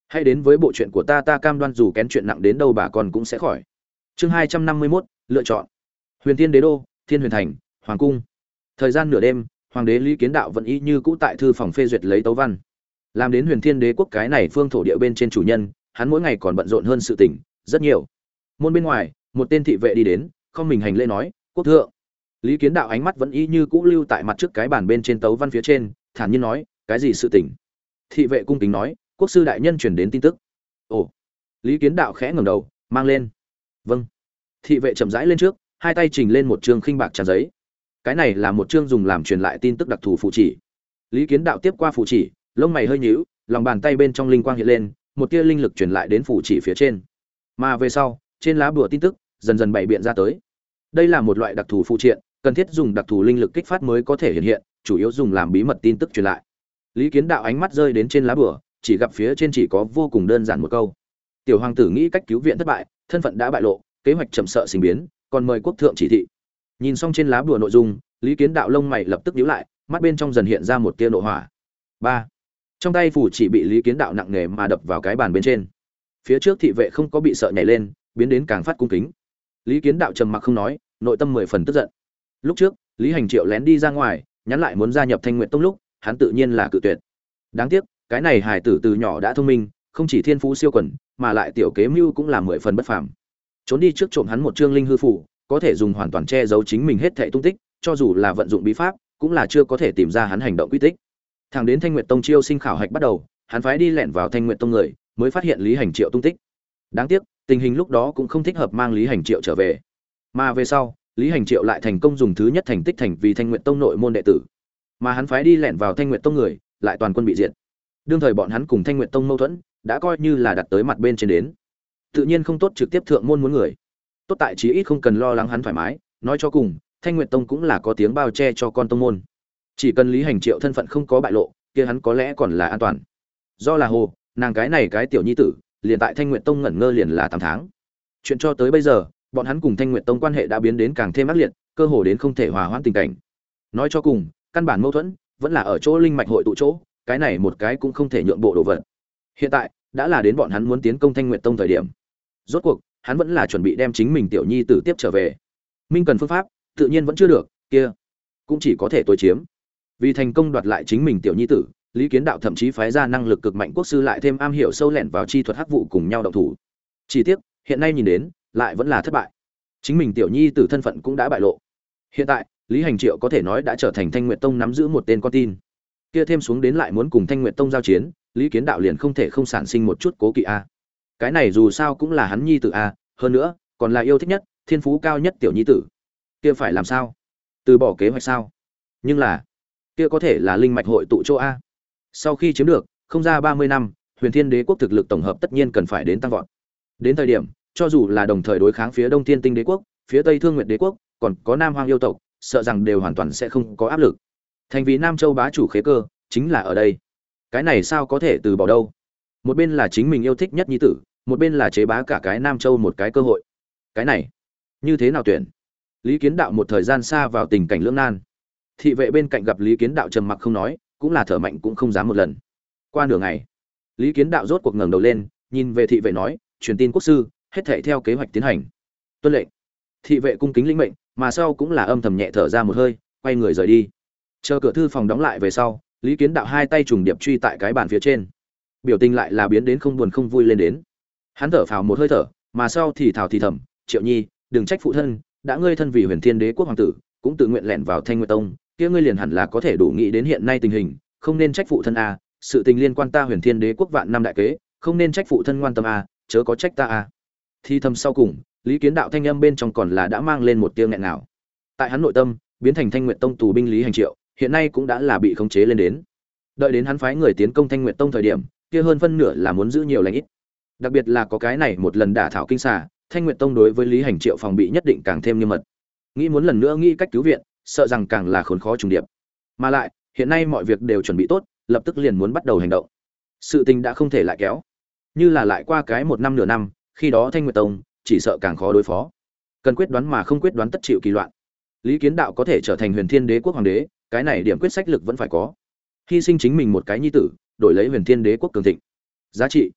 Hãy đến với bộ chuyện của ta, ta cam đoan dù kén chuyện nặng đến đâu bà con cũng sẽ khỏi. Chương hai trăm năm mươi mốt, lựa chọn. Huyền Thiên Đế đô, Thiên Huyền thành, hoàng cung. Thời gian nửa đêm, hoàng đế Lý Kiến Đạo vẫn y như cũ tại thư phòng phê duyệt lấy tấu văn. Làm đến Huyền Thiên Đế quốc cái này phương thổ địa bên trên chủ nhân, hắn mỗi ngày còn bận rộn hơn sự tình rất nhiều. Môn bên ngoài, một tên thị vệ đi đến, không mình hành lễ nói, "Quốc thượng." Lý Kiến Đạo ánh mắt vẫn y như cũ lưu tại mặt trước cái bàn bên trên tấu văn phía trên, thản nhiên nói, "Cái gì sự tình?" Thị vệ cung kính nói, "Quốc sư đại nhân truyền đến tin tức." Ồ. Lý Kiến Đạo khẽ ngẩng đầu, "Mang lên." "Vâng." Thị vệ chậm rãi lên trước, hai tay trình lên một trương khinh bạc tràn giấy. Cái này là một trương dùng làm truyền lại tin tức đặc thù phù chỉ. Lý Kiến Đạo tiếp qua phù chỉ, lông mày hơi nhíu, lòng bàn tay bên trong linh quang hiện lên, một tia linh lực truyền lại đến phù chỉ phía trên. Mà về sau, trên lá bùa tin tức dần dần bày biện ra tới. Đây là một loại đặc thù phụ triện, cần thiết dùng đặc thù linh lực kích phát mới có thể hiện hiện, chủ yếu dùng làm bí mật tin tức truyền lại. Lý Kiến Đạo ánh mắt rơi đến trên lá bùa, chỉ gặp phía trên chỉ có vô cùng đơn giản một câu: "Tiểu hoàng tử nghĩ cách cứu viện thất bại, thân phận đã bại lộ, kế hoạch chậm sợ sinh biến, còn mời quốc thượng chỉ thị." Nhìn xong trên lá bùa nội dung, Lý Kiến Đạo lông mày lập tức nhíu lại, mắt bên trong dần hiện ra một tia nộ hỏa. Ba. Trong tay phủ chỉ bị Lý Kiến Đạo nặng nề mà đập vào cái bàn bên trên. Phía trước thị vệ không có bị sợ nhảy lên, biến đến càng phát cung kính. Lý Kiến Đạo trầm mặc không nói, nội tâm mười phần tức giận. Lúc trước, Lý Hành Triệu lén đi ra ngoài, nhắn lại muốn gia nhập Thanh Nguyệt Tông lúc, hắn tự nhiên là cự tuyệt. Đáng tiếc, cái này hài tử từ nhỏ đã thông minh, không chỉ thiên phú siêu quần, mà lại tiểu kế mưu cũng là mười phần bất phàm. Trốn đi trước trộm hắn một trương linh hư phủ, có thể dùng hoàn toàn che giấu chính mình hết thảy tung tích, cho dù là vận dụng bí pháp, cũng là chưa có thể tìm ra hắn hành động quy tích. Thẳng đến Thanh Nguyệt Tông chiêu sinh khảo hạch bắt đầu, hắn phái đi lẻn vào Thanh Nguyệt Tông người, mới phát hiện Lý Hành Triệu tung tích. Đáng tiếc, tình hình lúc đó cũng không thích hợp mang Lý Hành Triệu trở về. Mà về sau, Lý Hành Triệu lại thành công dùng thứ nhất thành tích thành vì Thanh Nguyệt Tông nội môn đệ tử. Mà hắn phái đi lẻn vào Thanh Nguyệt Tông người, lại toàn quân bị diệt. Đương thời bọn hắn cùng Thanh Nguyệt Tông mâu thuẫn, đã coi như là đặt tới mặt bên trên đến. Tự nhiên không tốt trực tiếp thượng môn muốn người. Tốt tại chí ít không cần lo lắng hắn thoải mái, nói cho cùng, Thanh Nguyệt Tông cũng là có tiếng bao che cho con tông môn. Chỉ cần Lý Hành Triệu thân phận không có bại lộ, kia hắn có lẽ còn là an toàn. Do là hồ, nàng cái này cái tiểu nhi tử, liền tại Thanh Nguyệt Tông ngẩn ngơ liền là tám tháng. Chuyện cho tới bây giờ, bọn hắn cùng Thanh Nguyệt Tông quan hệ đã biến đến càng thêm ác liệt, cơ hồ đến không thể hòa hoãn tình cảnh. Nói cho cùng, căn bản mâu thuẫn vẫn là ở chỗ linh mạch hội tụ chỗ, cái này một cái cũng không thể nhượng bộ đồ vật. Hiện tại, đã là đến bọn hắn muốn tiến công Thanh Nguyệt Tông thời điểm. Rốt cuộc, hắn vẫn là chuẩn bị đem chính mình tiểu nhi tử tiếp trở về. Minh cần phương pháp, tự nhiên vẫn chưa được, kia cũng chỉ có thể tối chiếm. Vì thành công đoạt lại chính mình tiểu nhi tử, Lý Kiến Đạo thậm chí phái ra năng lực cực mạnh quốc sư lại thêm am hiểu sâu lẻn vào chi thuật hắc vụ cùng nhau động thủ. Chỉ tiếc, hiện nay nhìn đến, lại vẫn là thất bại. Chính mình tiểu nhi tử thân phận cũng đã bại lộ. Hiện tại, Lý Hành Triệu có thể nói đã trở thành Thanh Nguyệt Tông nắm giữ một tên con tin. Kia thêm xuống đến lại muốn cùng Thanh Nguyệt Tông giao chiến, Lý Kiến Đạo liền không thể không sản sinh một chút cố kỵ a. Cái này dù sao cũng là hắn nhi tử a, hơn nữa, còn là yêu thích nhất, thiên phú cao nhất tiểu nhi tử. Kia phải làm sao? Từ bỏ kế hoạch sao? Nhưng là, kia có thể là linh mạch hội tụ chỗ a. Sau khi chiếm được, không ra ba mươi năm, Huyền Thiên Đế quốc thực lực tổng hợp tất nhiên cần phải đến tăng vọt. Đến thời điểm, cho dù là đồng thời đối kháng phía Đông Thiên Tinh Đế quốc, phía Tây Thương Nguyệt Đế quốc, còn có Nam Hoang yêu tộc, sợ rằng đều hoàn toàn sẽ không có áp lực. Thành vì Nam Châu bá chủ khế cơ, chính là ở đây. Cái này sao có thể từ bỏ đâu? Một bên là chính mình yêu thích nhất nhi tử, một bên là chế bá cả cái Nam Châu một cái cơ hội. Cái này, như thế nào tuyển? Lý Kiến Đạo một thời gian xa vào tình cảnh lưỡng nan. Thị vệ bên cạnh gặp Lý Kiến Đạo trầm mặc không nói, cũng là thở mạnh cũng không dám một lần. Qua nửa ngày, Lý Kiến Đạo rốt cuộc ngẩng đầu lên, nhìn về thị vệ nói, truyền tin quốc sư, hết thảy theo kế hoạch tiến hành. Tuân lệnh. Thị vệ cung kính lĩnh mệnh, mà sau cũng là âm thầm nhẹ thở ra một hơi, quay người rời đi. Chờ cửa thư phòng đóng lại về sau, Lý Kiến Đạo hai tay trùng điệp truy tại cái bàn phía trên. Biểu tình lại là biến đến không buồn không vui lên đến. Hắn thở phào một hơi thở, mà sau thì thào thì thầm, "Triệu Nhi, đừng trách phụ thân, đã ngươi thân vì Huyền Thiên Đế quốc hoàng tử, cũng tự nguyện lẻn vào Thanh Nguyệt Tông, kia ngươi liền hẳn là có thể đủ nghĩ đến hiện nay tình hình, không nên trách phụ thân a, sự tình liên quan ta Huyền Thiên Đế quốc vạn năm đại kế, không nên trách phụ thân ngoan tâm a, chớ có trách ta a." Thì thầm sau cùng, Lý Kiến Đạo thanh âm bên trong còn là đã mang lên một tiếng nghẹn ngào. Tại hắn nội tâm, biến thành Thanh Nguyệt Tông tù binh Lý Hành Triệu, hiện nay cũng đã là bị khống chế lên đến. Đợi đến hắn phái người tiến công Thanh Nguyệt Tông thời điểm, kia hơn phân nửa là muốn giữ nhiều lành ít. Đặc biệt là có cái này một lần đả thảo kinh xà, Thanh Nguyệt Tông đối với Lý Hành Triệu phòng bị nhất định càng thêm nghiêm mật. Nghĩ muốn lần nữa nghĩ cách cứu viện, sợ rằng càng là khốn khó trùng điệp. Mà lại, hiện nay mọi việc đều chuẩn bị tốt, lập tức liền muốn bắt đầu hành động. Sự tình đã không thể lại kéo. Như là lại qua cái một năm nửa năm, khi đó Thanh Nguyệt Tông chỉ sợ càng khó đối phó. Cần quyết đoán mà không quyết đoán tất chịu kỳ loạn. Lý Kiến Đạo có thể trở thành Huyền Thiên Đế quốc hoàng đế, cái này điểm quyết sách lực vẫn phải có. Hy sinh chính mình một cái nhi tử, đổi lấy Huyền Thiên Đế quốc cường thịnh. Giá trị.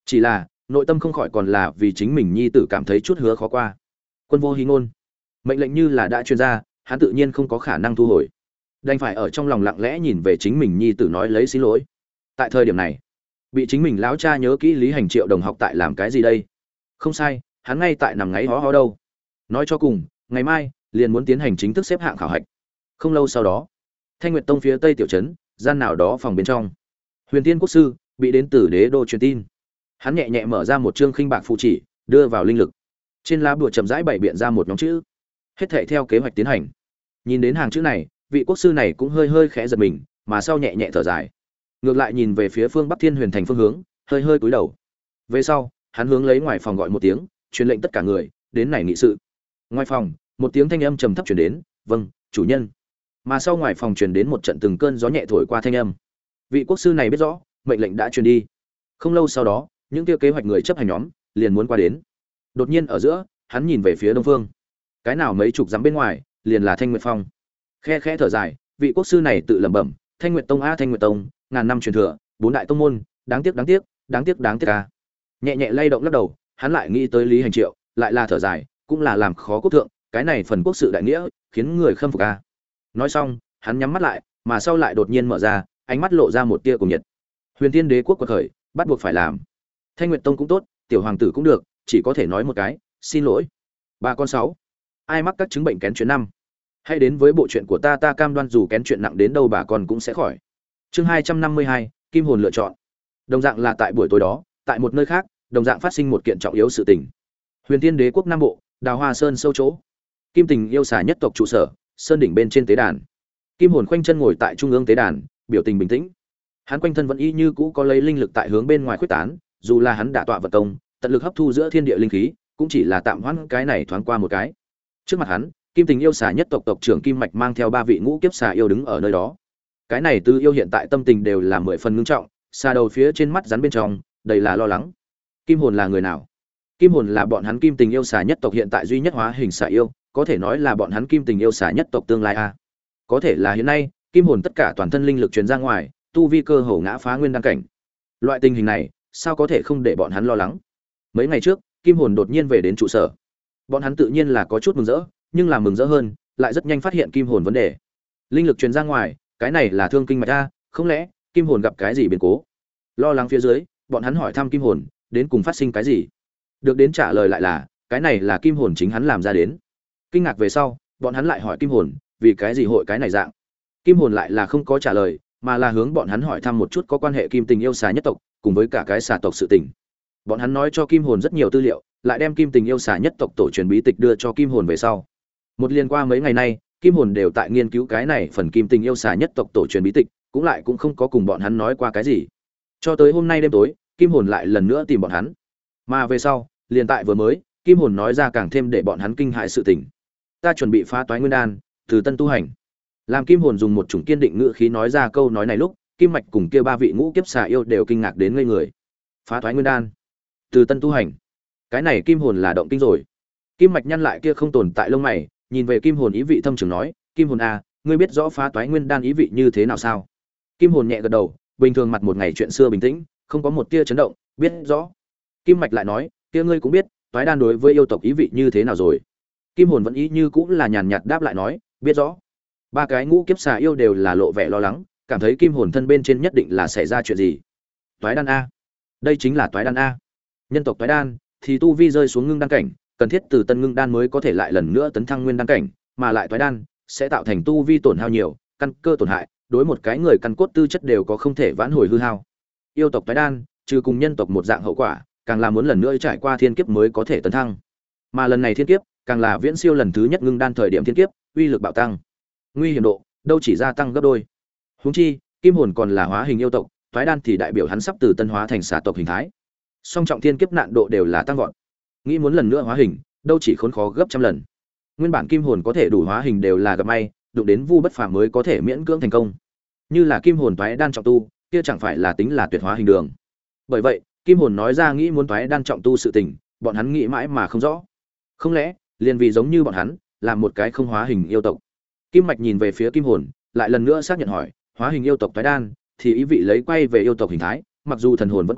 Chỉ là nội tâm không khỏi còn là vì chính mình nhi tử cảm thấy chút hứa khó qua. Quân vô hí ngôn, mệnh lệnh như là đã truyền ra, hắn tự nhiên không có khả năng thu hồi, đành phải ở trong lòng lặng lẽ nhìn về chính mình nhi tử nói lấy xin lỗi. Tại thời điểm này, bị chính mình lão cha nhớ kỹ Lý Hành Triệu đồng học tại làm cái gì đây? Không sai, hắn ngay tại nằm ngáy hó hó đâu. Nói cho cùng, ngày mai liền muốn tiến hành chính thức xếp hạng khảo hạch. Không lâu sau đó, Thanh Nguyệt Tông phía Tây tiểu trấn, gian nào đó phòng bên trong, Huyền Tiên Quốc sư bị đến từ Đế đô truyền tin. Hắn nhẹ nhẹ mở ra một chương khinh bạc phụ chỉ, đưa vào linh lực. Trên lá bùa chậm rãi bày biện ra một nhóm chữ. Hết thảy theo kế hoạch tiến hành. Nhìn đến hàng chữ này, vị quốc sư này cũng hơi hơi khẽ giật mình, mà sau nhẹ nhẹ thở dài. Ngược lại nhìn về phía phương Bắc Thiên Huyền thành phương hướng, hơi hơi cúi đầu. Về sau, hắn hướng lấy ngoài phòng gọi một tiếng, truyền lệnh tất cả người đến này nghị sự. Ngoài phòng, một tiếng thanh âm trầm thấp truyền đến, "Vâng, chủ nhân." Mà sau ngoài phòng truyền đến một trận từng cơn gió nhẹ thổi qua thanh âm. Vị quốc sư này biết rõ, mệnh lệnh đã truyền đi. Không lâu sau đó, những kia kế hoạch người chấp hành nhóm liền muốn qua đến. Đột nhiên ở giữa, hắn nhìn về phía đông phương. Cái nào mấy chục dặm bên ngoài, liền là Thanh Nguyệt Phong. Khe khẽ thở dài, vị quốc sư này tự lẩm bẩm, Thanh Nguyệt Tông a Thanh Nguyệt Tông, ngàn năm truyền thừa, bốn đại tông môn, đáng tiếc đáng tiếc, đáng tiếc đáng tiếc a. Nhẹ nhẹ lay động lắc đầu, hắn lại nghĩ tới Lý Hành Triệu, lại là thở dài, cũng là làm khó quốc thượng, cái này phần quốc sự đại nghĩa, khiến người khâm phục a. Nói xong, hắn nhắm mắt lại, mà sau lại đột nhiên mở ra, ánh mắt lộ ra một tia cùng nhiệt. Huyền Tiên Đế quốc quật khởi, bắt buộc phải làm. Thanh Nguyệt Tông cũng tốt, tiểu hoàng tử cũng được, chỉ có thể nói một cái, xin lỗi. Ba con sáu, ai mắc các chứng bệnh kén chuyện năm, hãy đến với bộ chuyện của ta, ta cam đoan dù kén chuyện nặng đến đâu bà con cũng sẽ khỏi. Chương hai trăm năm mươi hai, Kim hồn lựa chọn. Đồng dạng là tại buổi tối đó, tại một nơi khác, đồng dạng phát sinh một kiện trọng yếu sự tình. Huyền Tiên Đế quốc Nam Bộ, Đào Hoa Sơn sâu chỗ, Kim Tình yêu xà nhất tộc trụ sở, sơn đỉnh bên trên tế đàn. Kim hồn khoanh chân ngồi tại trung ương tế đàn, biểu tình bình tĩnh. Hắn quanh thân vẫn y như cũ có lấy linh lực tại hướng bên ngoài khuếch tán, dù là hắn đã tọa vật công, tận lực hấp thu giữa thiên địa linh khí, cũng chỉ là tạm hoãn cái này thoáng qua một cái. Trước mặt hắn, Kim Tình yêu xà nhất tộc tộc trưởng Kim Mạch mang theo ba vị ngũ kiếp xà yêu đứng ở nơi đó. Cái này tứ yêu hiện tại tâm tình đều là mười phần ngưng trọng, xà đầu phía trên mắt rắn bên trong, đầy là lo lắng. Kim hồn là người nào? Kim hồn là bọn hắn Kim Tình yêu xà nhất tộc hiện tại duy nhất hóa hình xà yêu, có thể nói là bọn hắn Kim Tình yêu xà nhất tộc tương lai a. Có thể là hiện nay, Kim hồn tất cả toàn thân linh lực truyền ra ngoài, tu vi cơ hồ ngã phá nguyên đăng cảnh. Loại tình hình này, sao có thể không để bọn hắn lo lắng? Mấy ngày trước, Kim hồn đột nhiên về đến trụ sở. Bọn hắn tự nhiên là có chút mừng rỡ, nhưng là mừng rỡ hơn, lại rất nhanh phát hiện Kim hồn vấn đề. Linh lực truyền ra ngoài, cái này là thương kinh mạch a, không lẽ Kim hồn gặp cái gì biến cố? Lo lắng phía dưới, bọn hắn hỏi thăm Kim hồn, đến cùng phát sinh cái gì? Được đến trả lời lại là, cái này là Kim hồn chính hắn làm ra đến. Kinh ngạc về sau, bọn hắn lại hỏi Kim hồn, vì cái gì hội cái này dạng? Kim hồn lại là không có trả lời, mà là hướng bọn hắn hỏi thăm một chút có quan hệ Kim Tình yêu xà nhất tộc, cùng với cả cái xà tộc sự tình. Bọn hắn nói cho Kim hồn rất nhiều tư liệu, lại đem Kim Tình yêu xà nhất tộc tổ truyền bí tịch đưa cho Kim hồn về sau. Một liên qua mấy ngày nay, Kim hồn đều tại nghiên cứu cái này phần Kim Tình yêu xà nhất tộc tổ truyền bí tịch, cũng lại cũng không có cùng bọn hắn nói qua cái gì. Cho tới hôm nay đêm tối, Kim hồn lại lần nữa tìm bọn hắn. Mà về sau, liền tại vừa mới, Kim hồn nói ra càng thêm để bọn hắn kinh hãi sự tình. Ta chuẩn bị phá toái nguyên đan, từ tân tu hành. Làm Kim hồn dùng một chủng kiên định ngữ khí nói ra câu nói này lúc, Kim Mạch cùng kia ba vị ngũ kiếp xà yêu đều kinh ngạc đến ngây người. Phá toái nguyên đan, từ tân tu hành. Cái này Kim hồn là động kinh rồi. Kim Mạch nhăn lại kia không tồn tại lông mày, nhìn về Kim hồn ý vị thâm trường nói, Kim hồn à, ngươi biết rõ phá toái nguyên đan ý vị như thế nào sao? Kim hồn nhẹ gật đầu, bình thường mặt một ngày chuyện xưa bình tĩnh, không có một tia chấn động, biết rõ. Kim Mạch lại nói, kia ngươi cũng biết, toái đan đối với yêu tộc ý vị như thế nào rồi? Kim hồn vẫn ý như cũng là nhàn nhạt đáp lại nói, biết rõ. Ba cái ngũ kiếp xà yêu đều là lộ vẻ lo lắng, cảm thấy Kim hồn thân bên trên nhất định là xảy ra chuyện gì. Toái đan a? Đây chính là toái đan a. Nhân tộc toái đan thì tu vi rơi xuống ngưng đan cảnh, cần thiết từ tân ngưng đan mới có thể lại lần nữa tấn thăng nguyên đan cảnh, mà lại toái đan sẽ tạo thành tu vi tổn hao nhiều, căn cơ tổn hại, đối một cái người căn cốt tư chất đều có không thể vãn hồi hư hao. Yêu tộc toái đan, trừ cùng nhân tộc một dạng hậu quả, càng là muốn lần nữa trải qua thiên kiếp mới có thể tấn thăng. Mà lần này thiên kiếp, càng là viễn siêu lần thứ nhất ngưng đan thời điểm thiên kiếp, uy lực bạo tăng. Nguy hiểm độ đâu chỉ gia tăng gấp đôi. Huống chi, Kim hồn còn là hóa hình yêu tộc, toái đan thì đại biểu hắn sắp từ tân hóa thành xà tộc hình thái. Song trọng thiên kiếp nạn độ đều là tăng vọt. Nghĩ muốn lần nữa hóa hình, đâu chỉ khốn khó gấp trăm lần. Nguyên bản Kim hồn có thể đủ hóa hình đều là gặp may, đụng đến Vu Bất Phàm mới có thể miễn cưỡng thành công. Như là Kim hồn toái đan trọng tu, kia chẳng phải là tính là tuyệt hóa hình đường. Bởi vậy, Kim hồn nói ra nghĩ muốn toái đan trọng tu sự tình, bọn hắn nghĩ mãi mà không rõ. Không lẽ, liền vì giống như bọn hắn, làm một cái không hóa hình yêu tộc. Kim Mạch nhìn về phía Kim hồn, lại lần nữa xác nhận hỏi, hóa hình yêu tộc toái đan thì ý vị lấy quay về yêu tộc hình thái, mặc dù thần hồn vẫn còn,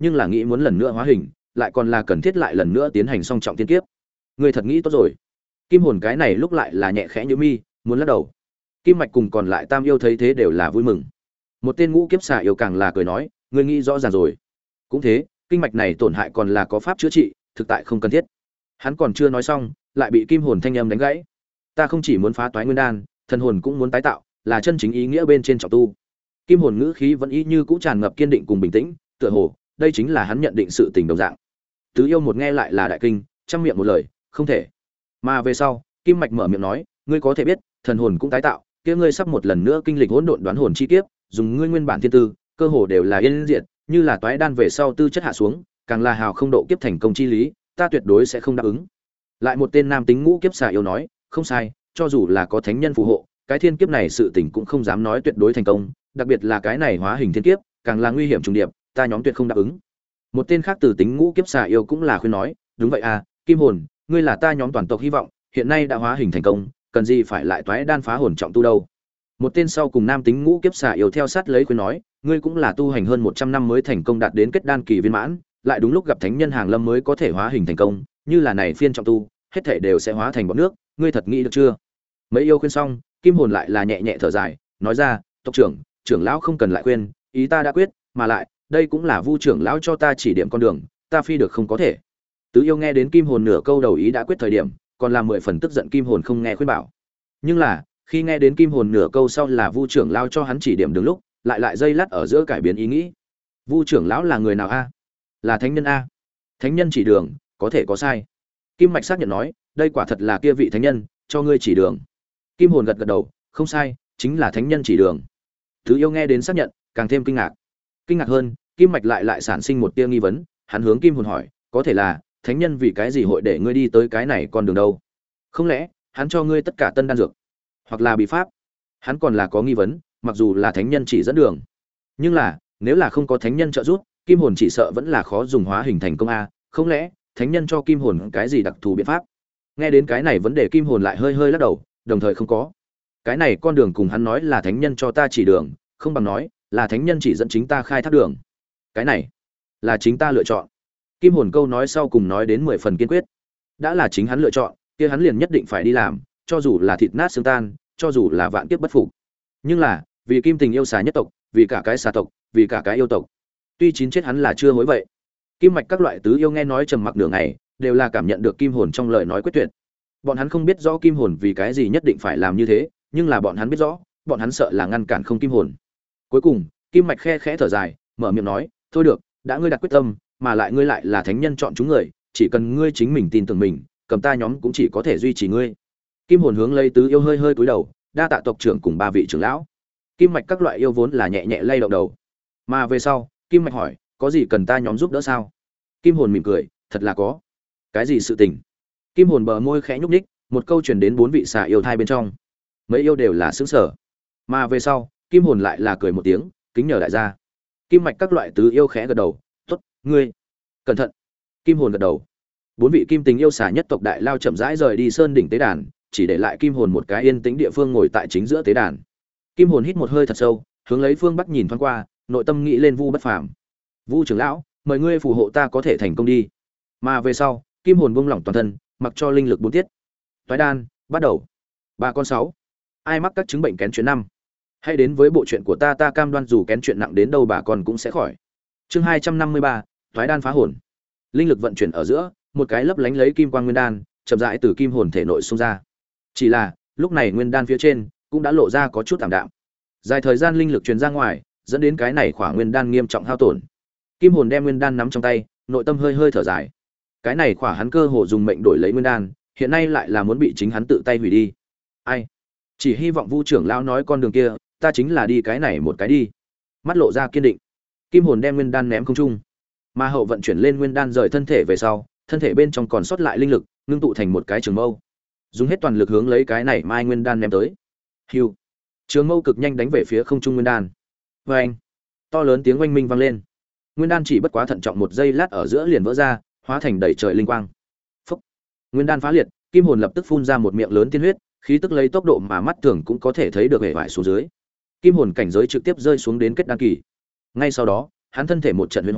nhưng là nghĩ muốn lần nữa hóa hình, lại còn là cần thiết lại lần nữa tiến hành song trọng tiên kiếp. Ngươi thật nghĩ tốt rồi. Kim hồn cái này lúc lại là nhẹ khẽ nhíu mi, muốn lắc đầu. Kim mạch cùng còn lại tam yêu thấy thế đều là vui mừng. Một tên ngũ kiếp xà yêu càng là cười nói, ngươi nghĩ rõ ràng rồi. Cũng thế, kinh mạch này tổn hại còn là có pháp chữa trị, thực tại không cần thiết. Hắn còn chưa nói xong, lại bị kim hồn thanh âm đánh gãy. Ta không chỉ muốn phá toái nguyên đan, thần hồn cũng muốn tái tạo, là chân chính ý nghĩa bên trên trọng tu. Kim hồn ngữ khí vẫn y như cũ tràn ngập kiên định cùng bình tĩnh, tựa hồ đây chính là hắn nhận định sự tình đồng dạng. Tứ yêu một nghe lại là đại kinh, trăm miệng một lời, không thể. Mà về sau, Kim mạch mở miệng nói, ngươi có thể biết, thần hồn cũng tái tạo, kia ngươi sắp một lần nữa kinh lịch hỗn độn đoán hồn chi kiếp, dùng ngươi nguyên bản thiên tư, cơ hồ đều là yên diệt, như là toái đan về sau tư chất hạ xuống, càng là hào không độ kiếp thành công chi lý, ta tuyệt đối sẽ không đáp ứng. Lại một tên nam tính ngũ kiếp xà yêu nói, không sai, cho dù là có thánh nhân phù hộ, cái thiên kiếp này sự tình cũng không dám nói tuyệt đối thành công, đặc biệt là cái này hóa hình thiên kiếp, càng là nguy hiểm trùng điệp, ta nhóm tuyệt không đáp ứng. Một tên khác từ tính ngũ kiếp xà yêu cũng là khuyên nói, đúng vậy à, Kim hồn, ngươi là ta nhóm toàn tộc hy vọng, hiện nay đã hóa hình thành công, cần gì phải lại toái đan phá hồn trọng tu đâu. Một tên sau cùng nam tính ngũ kiếp xà yêu theo sát lấy khuyên nói, ngươi cũng là tu hành hơn một trăm năm mới thành công đạt đến kết đan kỳ viên mãn, lại đúng lúc gặp thánh nhân hàng lâm mới có thể hóa hình thành công, như là này phiên trọng tu, hết thảy đều sẽ hóa thành bọt nước, ngươi thật nghĩ được chưa? Mấy yêu khuyên xong, Kim hồn lại là nhẹ nhẹ thở dài, nói ra, tộc trưởng, trưởng lão không cần lại khuyên, ý ta đã quyết, mà lại, đây cũng là Vu trưởng lão cho ta chỉ điểm con đường, ta phi được không có thể. Tứ yêu nghe đến Kim hồn nửa câu đầu ý đã quyết thời điểm, còn là mười phần tức giận Kim hồn không nghe khuyên bảo. Nhưng là, khi nghe đến Kim hồn nửa câu sau là Vu trưởng lão cho hắn chỉ điểm đường lúc, lại lại dây lát ở giữa cải biến ý nghĩ. Vu trưởng lão là người nào a? Là thánh nhân a? Thánh nhân chỉ đường, có thể có sai. Kim mạch xác nhận nói, đây quả thật là kia vị thánh nhân cho ngươi chỉ đường. Kim hồn gật gật đầu, không sai, chính là thánh nhân chỉ đường. Thứ yêu nghe đến xác nhận, càng thêm kinh ngạc. Kinh ngạc hơn, Kim mạch lại lại sản sinh một tia nghi vấn, hắn hướng Kim hồn hỏi, có thể là thánh nhân vì cái gì hội để ngươi đi tới cái này con đường đâu? Không lẽ hắn cho ngươi tất cả tân đan dược, hoặc là bí pháp? Hắn còn là có nghi vấn, mặc dù là thánh nhân chỉ dẫn đường, nhưng là nếu là không có thánh nhân trợ giúp, Kim hồn chỉ sợ vẫn là khó dùng hóa hình thành công a, không lẽ thánh nhân cho Kim hồn cái gì đặc thù biện pháp? Nghe đến cái này vấn đề, Kim hồn lại hơi hơi lắc đầu, đồng thời không có. Cái này con đường cùng hắn nói là thánh nhân cho ta chỉ đường, không bằng nói là thánh nhân chỉ dẫn chính ta khai thác đường. Cái này là chính ta lựa chọn. Kim hồn câu nói sau cùng nói đến mười phần kiên quyết. Đã là chính hắn lựa chọn, kia hắn liền nhất định phải đi làm, cho dù là thịt nát xương tan, cho dù là vạn kiếp bất phục. Nhưng là, vì Kim tình yêu xà nhất tộc, vì cả cái xà tộc, vì cả cái yêu tộc. Tuy chín chết hắn là chưa hối vậy. Kim mạch các loại tứ yêu nghe nói trầm mặc nửa ngày, đều là cảm nhận được Kim hồn trong lời nói quyết tuyệt. Bọn hắn không biết rõ Kim hồn vì cái gì nhất định phải làm như thế, nhưng là bọn hắn biết rõ, bọn hắn sợ là ngăn cản không Kim hồn. Cuối cùng, Kim mạch khe khẽ thở dài, mở miệng nói, thôi được, đã ngươi đặt quyết tâm, mà lại ngươi lại là thánh nhân chọn chúng người, chỉ cần ngươi chính mình tin tưởng mình, cầm ta nhóm cũng chỉ có thể duy trì ngươi. Kim hồn hướng lấy tứ yêu hơi hơi cúi đầu, đa tạ tộc trưởng cùng ba vị trưởng lão. Kim mạch các loại yêu vốn là nhẹ nhẹ lay động đầu. Mà về sau, Kim mạch hỏi, có gì cần ta nhóm giúp đỡ sao? Kim hồn mỉm cười, thật là có. Cái gì sự tình? Kim hồn bờ môi khẽ nhúc nhích, một câu truyền đến bốn vị xà yêu thai bên trong. Mấy yêu đều là sững sờ. Mà về sau, Kim hồn lại là cười một tiếng, kính nhờ đại gia. Kim mạch các loại tứ yêu khẽ gật đầu, "Tốt, ngươi cẩn thận." Kim hồn gật đầu. Bốn vị kim tình yêu xà nhất tộc đại lao chậm rãi rời đi sơn đỉnh tế đàn, chỉ để lại Kim hồn một cái yên tĩnh địa phương ngồi tại chính giữa tế đàn. Kim hồn hít một hơi thật sâu, hướng lấy phương bắc nhìn thoáng qua, nội tâm nghĩ lên Vu bất phàm. "Vu trưởng lão, mời ngươi phù hộ ta có thể thành công đi." Mà về sau, Kim hồn buông lỏng toàn thân, mặc cho linh lực bốn tiết. Toái đan, bắt đầu. Ba con sáu. Ai mắc các chứng bệnh kén chuyện năm? Hãy đến với bộ truyện của ta, ta cam đoan dù kén chuyện nặng đến đâu bà con cũng sẽ khỏi. Chương hai trăm năm mươi ba, Toái đan phá hồn. Linh lực vận chuyển ở giữa, một cái lấp lánh lấy kim quang nguyên đan, chậm rãi từ kim hồn thể nội xông ra. Chỉ là, lúc này nguyên đan phía trên cũng đã lộ ra có chút tạm đạm. Dài thời gian linh lực truyền ra ngoài, dẫn đến cái này khỏa nguyên đan nghiêm trọng hao tổn. Kim hồn đem nguyên đan nắm trong tay, nội tâm hơi hơi thở dài. Cái này khỏa hắn cơ hồ dùng mệnh đổi lấy nguyên đan, hiện nay lại là muốn bị chính hắn tự tay hủy đi. Ai? Chỉ hy vọng Vu trưởng lão nói con đường kia, ta chính là đi cái này một cái đi. Mắt lộ ra kiên định. Kim hồn đem nguyên đan ném không trung, mà hậu vận chuyển lên nguyên đan rời thân thể về sau, thân thể bên trong còn sót lại linh lực, ngưng tụ thành một cái trường mâu. Dùng hết toàn lực hướng lấy cái này mai nguyên đan ném tới. Hưu. Trường mâu cực nhanh đánh về phía không trung nguyên đan. Oeng. To lớn tiếng oanh minh vang lên. Nguyên đan chỉ bất quá thận trọng một giây lát ở giữa liền vỡ ra, hóa thành đầy trời linh quang. Phốc. Nguyên đan phá liệt, Kim hồn lập tức phun ra một miệng lớn tiên huyết, khí tức lấy tốc độ mà mắt thường cũng có thể thấy được hệ vải xuống dưới. Kim hồn cảnh giới trực tiếp rơi xuống đến kết đan kỳ. Ngay sau đó, hắn thân thể một trận huyễn hóa,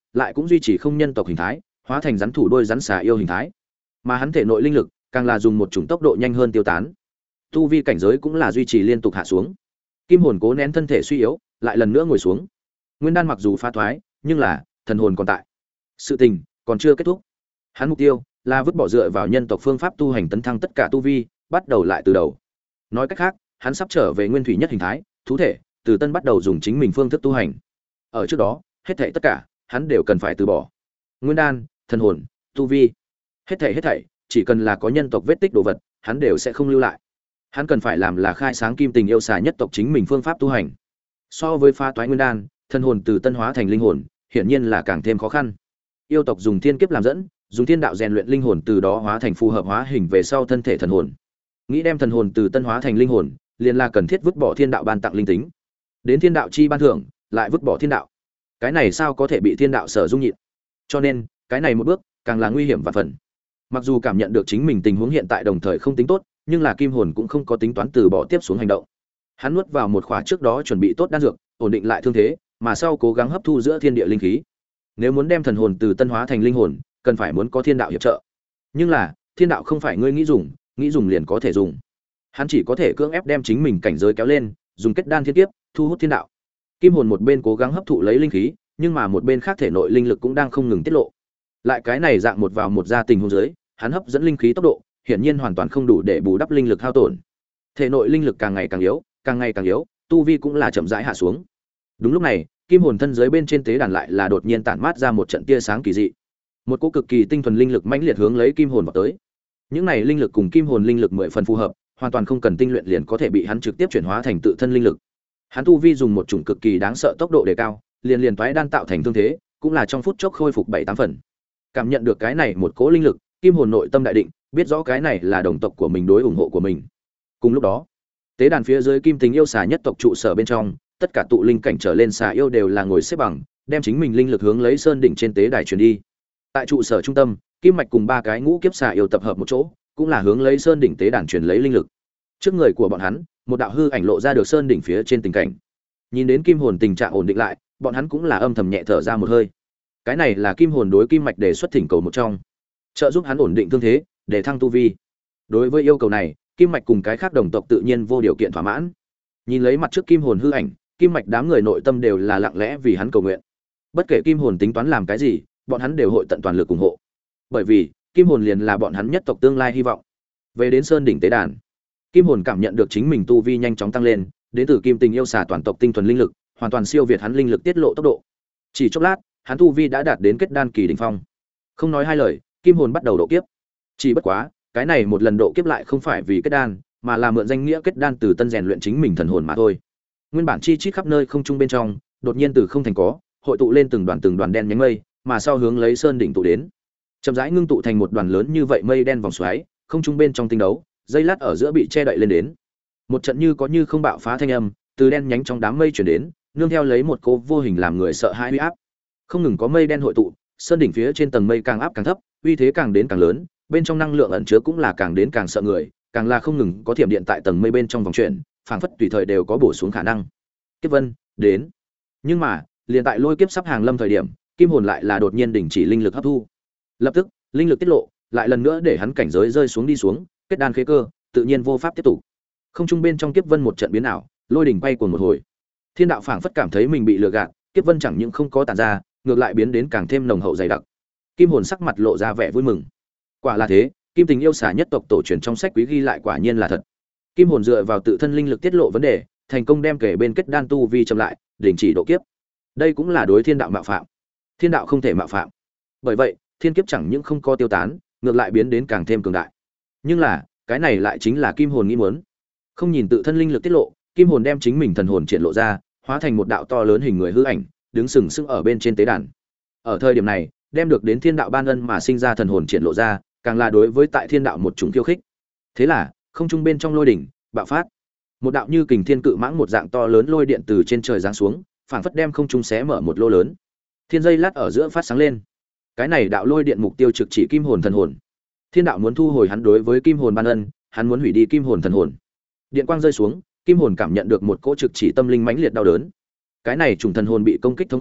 lại cũng duy trì không nhân tộc hình thái, hóa thành rắn thủ đôi rắn xà yêu hình thái. Mà hắn thể nội linh lực càng là dùng một chủng tốc độ nhanh hơn tiêu tán. Tu vi cảnh giới cũng là duy trì liên tục hạ xuống. Kim hồn cố nén thân thể suy yếu, lại lần nữa ngồi xuống. Nguyên đan mặc dù phá thoái, nhưng là thần hồn còn tại. Sự tình còn chưa kết thúc. Hắn mục tiêu là vứt bỏ dựa vào nhân tộc phương pháp tu hành tấn thăng tất cả tu vi, bắt đầu lại từ đầu. Nói cách khác, hắn sắp trở về nguyên thủy nhất hình thái, thú thể, từ tân bắt đầu dùng chính mình phương thức tu hành. Ở trước đó, hết thảy tất cả, hắn đều cần phải từ bỏ. Nguyên đan, thần hồn, tu vi, hết thảy hết thảy, chỉ cần là có nhân tộc vết tích đồ vật, hắn đều sẽ không lưu lại. Hắn cần phải làm là khai sáng kim tình yêu xà nhất tộc chính mình phương pháp tu hành. So với phá toái nguyên đan, thần hồn từ tân hóa thành linh hồn, hiển nhiên là càng thêm khó khăn. Yêu tộc dùng thiên kiếp làm dẫn, dùng thiên đạo rèn luyện linh hồn từ đó hóa thành phù hợp hóa hình về sau thân thể thần hồn. Nghĩ đem thần hồn từ tân hóa thành linh hồn, liền là cần thiết vứt bỏ thiên đạo ban tặng linh tính. Đến thiên đạo chi ban thưởng, lại vứt bỏ thiên đạo. Cái này sao có thể bị thiên đạo sở dung nhịn? Cho nên, cái này một bước, càng là nguy hiểm và phần. Mặc dù cảm nhận được chính mình tình huống hiện tại đồng thời không tính tốt, nhưng là kim hồn cũng không có tính toán từ bỏ tiếp xuống hành động. Hắn nuốt vào một khỏa trước đó chuẩn bị tốt đan dược, ổn định lại thương thế, mà sau cố gắng hấp thu giữa thiên địa linh khí. Nếu muốn đem thần hồn từ tân hóa thành linh hồn, cần phải muốn có thiên đạo hiệp trợ. Nhưng là, thiên đạo không phải ngươi nghĩ dùng, nghĩ dùng liền có thể dùng. Hắn chỉ có thể cưỡng ép đem chính mình cảnh giới kéo lên, dùng kết đan thiên kiếp, thu hút thiên đạo. Kim hồn một bên cố gắng hấp thụ lấy linh khí, nhưng mà một bên khác thể nội linh lực cũng đang không ngừng tiết lộ. Lại cái này dạng một vào một ra tình huống dưới, hắn hấp dẫn linh khí tốc độ, hiển nhiên hoàn toàn không đủ để bù đắp linh lực hao tổn. Thể nội linh lực càng ngày càng yếu, càng ngày càng yếu, tu vi cũng là chậm rãi hạ xuống. Đúng lúc này, kim hồn thân dưới bên trên tế đàn lại là đột nhiên tản mát ra một trận tia sáng kỳ dị. Một cỗ cực kỳ tinh thuần linh lực mãnh liệt hướng lấy kim hồn vào tới. Những này linh lực cùng kim hồn linh lực mười phần phù hợp, hoàn toàn không cần tinh luyện liền có thể bị hắn trực tiếp chuyển hóa thành tự thân linh lực. Hắn tu vi dùng một chủng cực kỳ đáng sợ tốc độ đề cao, liền liền toái đan tạo thành thương thế, cũng là trong phút chốc khôi phục bảy tám phần. Cảm nhận được cái này một cỗ linh lực, kim hồn nội tâm đại định, biết rõ cái này là đồng tộc của mình đối ủng hộ của mình. Cùng lúc đó, tế đàn phía dưới kim tình yêu xà nhất tộc trụ sở bên trong, tất cả tụ linh cảnh trở lên xà yêu đều là ngồi xếp bằng, đem chính mình linh lực hướng lấy sơn đỉnh trên tế đài truyền đi. Tại trụ sở trung tâm, kim mạch cùng ba cái ngũ kiếp xà yêu tập hợp một chỗ, cũng là hướng lấy sơn đỉnh tế đàn truyền lấy linh lực. Trước người của bọn hắn, một đạo hư ảnh lộ ra được sơn đỉnh phía trên tình cảnh. Nhìn đến kim hồn tình trạng ổn định lại, bọn hắn cũng là âm thầm nhẹ thở ra một hơi. Cái này là kim hồn đối kim mạch đề xuất thỉnh cầu một trong, trợ giúp hắn ổn định thương thế, để thăng tu vi. Đối với yêu cầu này, kim mạch cùng cái khác đồng tộc tự nhiên vô điều kiện thỏa mãn. Nhìn lấy mặt trước kim hồn hư ảnh, kim mạch đám người nội tâm đều là lặng lẽ vì hắn cầu nguyện. Bất kể kim hồn tính toán làm cái gì, bọn hắn đều hội tận toàn lực ủng hộ. Bởi vì, kim hồn liền là bọn hắn nhất tộc tương lai hy vọng. Về đến sơn đỉnh tế đàn, kim hồn cảm nhận được chính mình tu vi nhanh chóng tăng lên, đến từ kim tình yêu xà toàn tộc tinh thuần linh lực, hoàn toàn siêu việt hắn linh lực tiết lộ tốc độ. Chỉ chốc lát, hắn tu vi đã đạt đến kết đan kỳ đỉnh phong. Không nói hai lời, kim hồn bắt đầu độ kiếp. Chỉ bất quá, cái này một lần độ kiếp lại không phải vì kết đan, mà là mượn danh nghĩa kết đan từ tân rèn luyện chính mình thần hồn mà thôi. Nguyên bản chi chít khắp nơi không trung bên trong, đột nhiên từ không thành có, hội tụ lên từng đoàn từng đoàn đen nhánh mây, mà sau hướng lấy sơn đỉnh tụ đến. Chậm rãi ngưng tụ thành một đoàn lớn như vậy mây đen vòng xoáy, không trung bên trong tinh đấu, dây lát ở giữa bị che đậy lên đến. Một trận như có như không bạo phá thanh âm, từ đen nhánh trong đám mây truyền đến, nương theo lấy một cỗ vô hình làm người sợ hãi uy áp. Không ngừng có mây đen hội tụ, sơn đỉnh phía trên tầng mây càng áp càng thấp, uy thế càng đến càng lớn, bên trong năng lượng ẩn chứa cũng là càng đến càng sợ người, càng là không ngừng có thiểm điện tại tầng mây bên trong vòng chuyển, phảng phất tùy thời đều có bổ xuống khả năng. Kiếp vân đến. Nhưng mà, liền tại lôi kiếp sắp hàng lâm thời điểm, kim hồn lại là đột nhiên đình chỉ linh lực hấp thu. Lập tức, linh lực tiết lộ, lại lần nữa để hắn cảnh giới rơi xuống đi xuống, kết đan khế cơ, tự nhiên vô pháp tiếp tục. Không trung bên trong kiếp vân một trận biến ảo, lôi đỉnh bay cuồng một hồi. Thiên đạo phảng phất cảm thấy mình bị lừa gạt, kiếp vân chẳng những không có tản ra, ngược lại biến đến càng thêm nồng hậu dày đặc. Kim hồn sắc mặt lộ ra vẻ vui mừng. Quả là thế, kim tình yêu xà nhất tộc tổ truyền trong sách quý ghi lại quả nhiên là thật. Kim hồn dựa vào tự thân linh lực tiết lộ vấn đề, thành công đem kể bên kết đan tu vi chậm lại, đình chỉ độ kiếp. Đây cũng là đối thiên đạo mạo phạm. Thiên đạo không thể mạo phạm. Bởi vậy, thiên kiếp chẳng những không có tiêu tán, ngược lại biến đến càng thêm cường đại. Nhưng là, cái này lại chính là kim hồn nghĩ muốn. Không nhìn tự thân linh lực tiết lộ, kim hồn đem chính mình thần hồn triển lộ ra, hóa thành một đạo to lớn hình người hư ảnh, đứng sừng sững ở bên trên tế đàn. Ở thời điểm này, đem được đến thiên đạo ban ân mà sinh ra thần hồn triển lộ ra, càng là đối với tại thiên đạo một chủng khiêu khích. Thế là, không trung bên trong lôi đỉnh bạo phát, một đạo như kình thiên cự mãng một dạng to lớn lôi điện từ trên trời giáng xuống, phảng phất đem không trung xé mở một lô lớn. Thiên dây lát ở giữa phát sáng lên. Cái này đạo lôi điện mục tiêu trực chỉ kim hồn thần hồn. Thiên đạo muốn thu hồi hắn đối với kim hồn ban ân, hắn muốn hủy đi kim hồn thần hồn. Điện quang rơi xuống, kim hồn cảm nhận được một cỗ trực chỉ tâm linh mãnh liệt đau đớn. Cái này trùng thần hồn bị công kích thống khổ,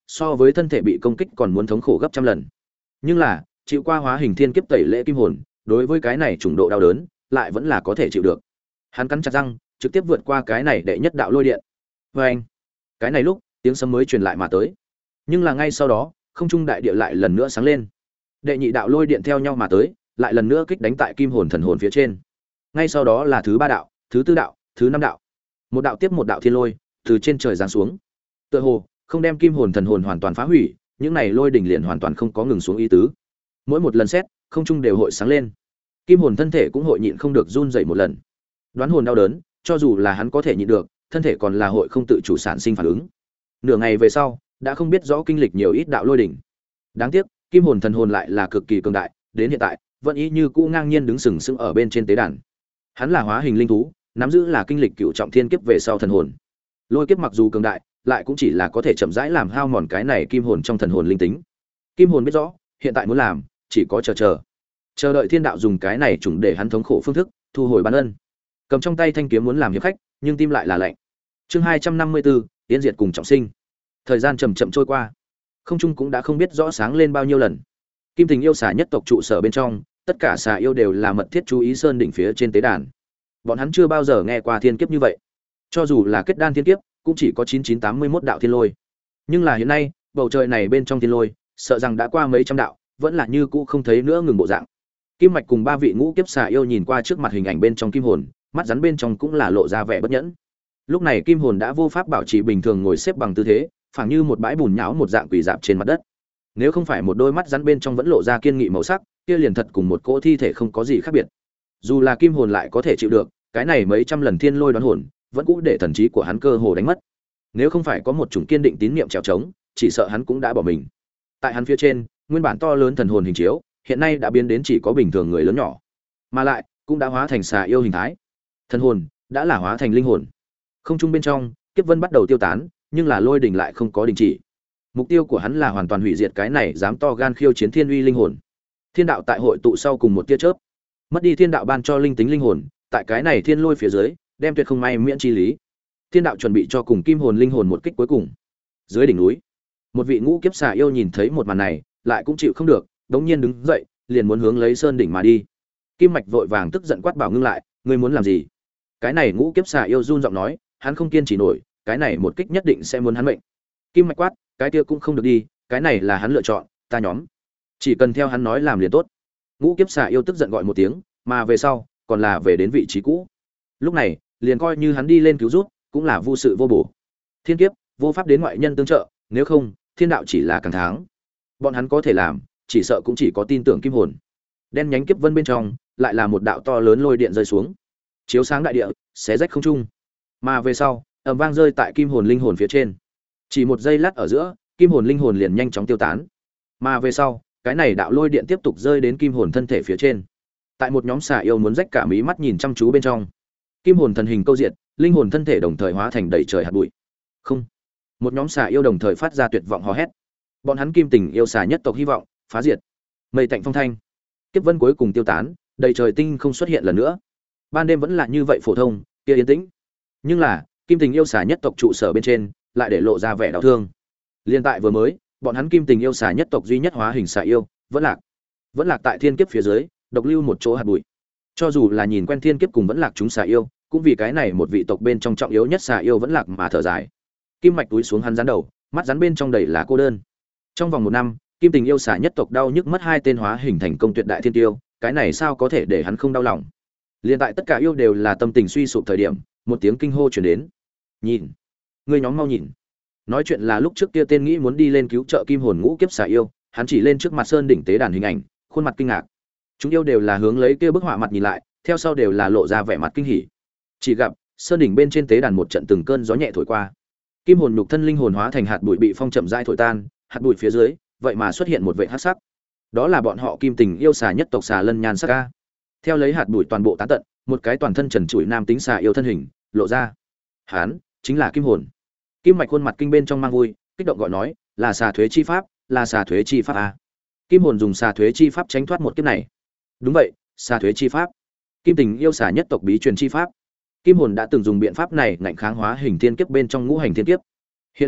so với thân thể bị công kích còn muốn thống khổ gấp trăm lần. Nhưng là, chịu qua hóa hình thiên kiếp tẩy lễ kim hồn, đối với cái này trùng độ đau đớn, lại vẫn là có thể chịu được. Hắn cắn chặt răng, trực tiếp vượt qua cái này đệ nhất đạo lôi điện. Và anh, cái này lúc, tiếng sấm mới truyền lại mà tới. Nhưng là ngay sau đó, không trung đại địa lại lần nữa sáng lên. Đệ nhị đạo lôi điện theo nhau mà tới, lại lần nữa kích đánh tại kim hồn thần hồn phía trên. Ngay sau đó là thứ ba đạo, thứ tư đạo, thứ năm đạo. Một đạo tiếp một đạo thiên lôi từ trên trời giáng xuống. Tựa hồ không đem kim hồn thần hồn hoàn toàn phá hủy, những này lôi đỉnh liền hoàn toàn không có ngừng xuống ý tứ. Mỗi một lần xét, không trung đều hội sáng lên. Kim hồn thân thể cũng hội nhịn không được run rẩy một lần. Đoán hồn đau đớn, cho dù là hắn có thể nhịn được, thân thể còn là hội không tự chủ sản sinh phản ứng. Nửa ngày về sau, đã không biết rõ kinh lịch nhiều ít đạo lôi đỉnh. Đáng tiếc, kim hồn thần hồn lại là cực kỳ cường đại, đến hiện tại, vẫn y như cũ ngang nhiên đứng sừng sững ở bên trên tế đàn. Hắn là hóa hình linh thú, nắm giữ là kinh lịch cựu trọng thiên kiếp về sau thần hồn. Lôi kiếp mặc dù cường đại, lại cũng chỉ là có thể chậm rãi làm hao mòn cái này kim hồn trong thần hồn linh tính. Kim hồn biết rõ, hiện tại muốn làm, chỉ có chờ chờ. Chờ đợi thiên đạo dùng cái này trùng để hắn thống khổ phương thức, thu hồi ban ân. Cầm trong tay thanh kiếm muốn làm hiệp khách, nhưng tim lại là lạnh. Chương hai trăm năm mươi bốn, Yến Diệt cùng trọng sinh. Thời gian chậm chậm trôi qua, không trung cũng đã không biết rõ sáng lên bao nhiêu lần. Kim Tình yêu xà nhất tộc trụ sở bên trong, tất cả xà yêu đều là mật thiết chú ý sơn đỉnh phía trên tế đàn. Bọn hắn chưa bao giờ nghe qua thiên kiếp như vậy. Cho dù là kết đan thiên kiếp, cũng chỉ có chín chín tám mươi mốt đạo thiên lôi. Nhưng là hiện nay, bầu trời này bên trong thiên lôi, sợ rằng đã qua mấy trăm đạo, vẫn là như cũ không thấy nữa ngừng bộ dạng. Kim Mạch cùng ba vị ngũ kiếp xà yêu nhìn qua trước mặt hình ảnh bên trong kim hồn, mắt rắn bên trong cũng là lộ ra vẻ bất nhẫn. Lúc này kim hồn đã vô pháp bảo trì bình thường ngồi xếp bằng tư thế, phảng như một bãi bùn nhão một dạng quỳ dạp trên mặt đất. Nếu không phải một đôi mắt rắn bên trong vẫn lộ ra kiên nghị màu sắc, kia liền thật cùng một cỗ thi thể không có gì khác biệt. Dù là kim hồn lại có thể chịu được, cái này mấy trăm lần thiên lôi đoán hồn, vẫn cũ để thần trí của hắn cơ hồ đánh mất. Nếu không phải có một chủng kiên định tín niệm trèo trống, chỉ sợ hắn cũng đã bỏ mình. Tại hắn phía trên, nguyên bản to lớn thần hồn hình chiếu, hiện nay đã biến đến chỉ có bình thường người lớn nhỏ, mà lại cũng đã hóa thành xà yêu hình thái. Thần hồn đã là hóa thành linh hồn. Không trung bên trong, kiếp vân bắt đầu tiêu tán, nhưng là lôi đỉnh lại không có đình chỉ. Mục tiêu của hắn là hoàn toàn hủy diệt cái này dám to gan khiêu chiến thiên uy linh hồn. Thiên đạo tại hội tụ sau cùng một tia chớp, mất đi thiên đạo ban cho linh tính linh hồn, tại cái này thiên lôi phía dưới, đem tuyệt không may miễn chi lý. Thiên đạo chuẩn bị cho cùng kim hồn linh hồn một kích cuối cùng. Dưới đỉnh núi, một vị ngũ kiếp xà yêu nhìn thấy một màn này, lại cũng chịu không được, đống nhiên đứng dậy, liền muốn hướng lấy sơn đỉnh mà đi. Kim Mạch vội vàng tức giận quát bảo ngưng lại, ngươi muốn làm gì? Cái này ngũ kiếp xà yêu run giọng nói, hắn không kiên trì nổi, cái này một kích nhất định sẽ muốn hắn mệnh. Kim Mạch quát, cái kia cũng không được đi, cái này là hắn lựa chọn, ta nhóm chỉ cần theo hắn nói làm liền tốt. Ngũ kiếp xà yêu tức giận gọi một tiếng, mà về sau, còn là về đến vị trí cũ. Lúc này, liền coi như hắn đi lên cứu rút, cũng là vô sự vô bổ. Thiên kiếp, vô pháp đến ngoại nhân tương trợ, nếu không, thiên đạo chỉ là càng tháng. Bọn hắn có thể làm, chỉ sợ cũng chỉ có tin tưởng kim hồn. Đen nhánh kiếp vân bên trong, lại là một đạo to lớn lôi điện rơi xuống, chiếu sáng đại địa, xé rách không trung. Mà về sau, ầm vang rơi tại kim hồn linh hồn phía trên. Chỉ một giây lát ở giữa, kim hồn linh hồn liền nhanh chóng tiêu tán. Mà về sau, cái này đạo lôi điện tiếp tục rơi đến kim hồn thân thể phía trên. Tại một nhóm xà yêu muốn rách cả mí mắt nhìn chăm chú bên trong, kim hồn thần hình câu diệt, linh hồn thân thể đồng thời hóa thành đầy trời hạt bụi. Không, một nhóm xà yêu đồng thời phát ra tuyệt vọng hò hét. Bọn hắn kim tình yêu xà nhất tộc hy vọng phá diệt. Mây tạnh phong thanh, kiếp vân cuối cùng tiêu tán, đầy trời tinh không xuất hiện lần nữa. Ban đêm vẫn là như vậy phổ thông, kia yên tĩnh. Nhưng là, kim tình yêu xà nhất tộc trụ sở bên trên, lại để lộ ra vẻ đau thương. Liên tại vừa mới, bọn hắn kim tình yêu xà nhất tộc duy nhất hóa hình xà yêu, vẫn lạc. Vẫn lạc tại thiên kiếp phía dưới, độc lưu một chỗ hạt bụi. Cho dù là nhìn quen thiên kiếp cùng vẫn lạc chúng xà yêu, cũng vì cái này một vị tộc bên trong trọng yếu nhất xà yêu vẫn lạc mà thở dài. Kim Mạch túi xuống hắn rắn đầu, mắt rắn bên trong đầy là cô đơn. Trong vòng một năm, kim tình yêu xà nhất tộc đau nhức mất hai tên hóa hình thành công tuyệt đại thiên tiêu, cái này sao có thể để hắn không đau lòng. Liên tại tất cả yêu đều là tâm tình suy sụp thời điểm, một tiếng kinh hô truyền đến. Nhìn, ngươi nhóm mau nhìn. Nói chuyện là lúc trước kia tên nghĩ muốn đi lên cứu trợ kim hồn ngũ kiếp xà yêu, hắn chỉ lên trước mặt sơn đỉnh tế đàn hình ảnh, khuôn mặt kinh ngạc. Chúng yêu đều là hướng lấy kia bức họa mặt nhìn lại, theo sau đều là lộ ra vẻ mặt kinh hỉ. Chỉ gặp sơn đỉnh bên trên tế đàn một trận từng cơn gió nhẹ thổi qua, kim hồn nhục thân linh hồn hóa thành hạt bụi bị phong chậm rãi thổi tan, hạt bụi phía dưới, vậy mà xuất hiện một vệt hắc sắc. Đó là bọn họ kim tình yêu xà nhất tộc xà lân nhan sắc ca. Theo lấy hạt bụi toàn bộ tán tận, một cái toàn thân trần trụi nam tính xà yêu thân hình lộ ra. Hán chính là kim hồn. Kim Mạch khuôn mặt kinh bên trong mang vui, kích động gọi nói, là xà thuế chi pháp, là xà thuế chi pháp a. Kim hồn dùng xà thuế chi pháp tránh thoát một kiếp này. Đúng vậy, xà thuế chi pháp. Kim tình yêu xà nhất tộc bí truyền chi pháp. Kim hồn đã từng dùng biện pháp này ngạnh kháng hóa hình thiên kiếp bên trong ngũ hành thiên kiếp. Hiện nay,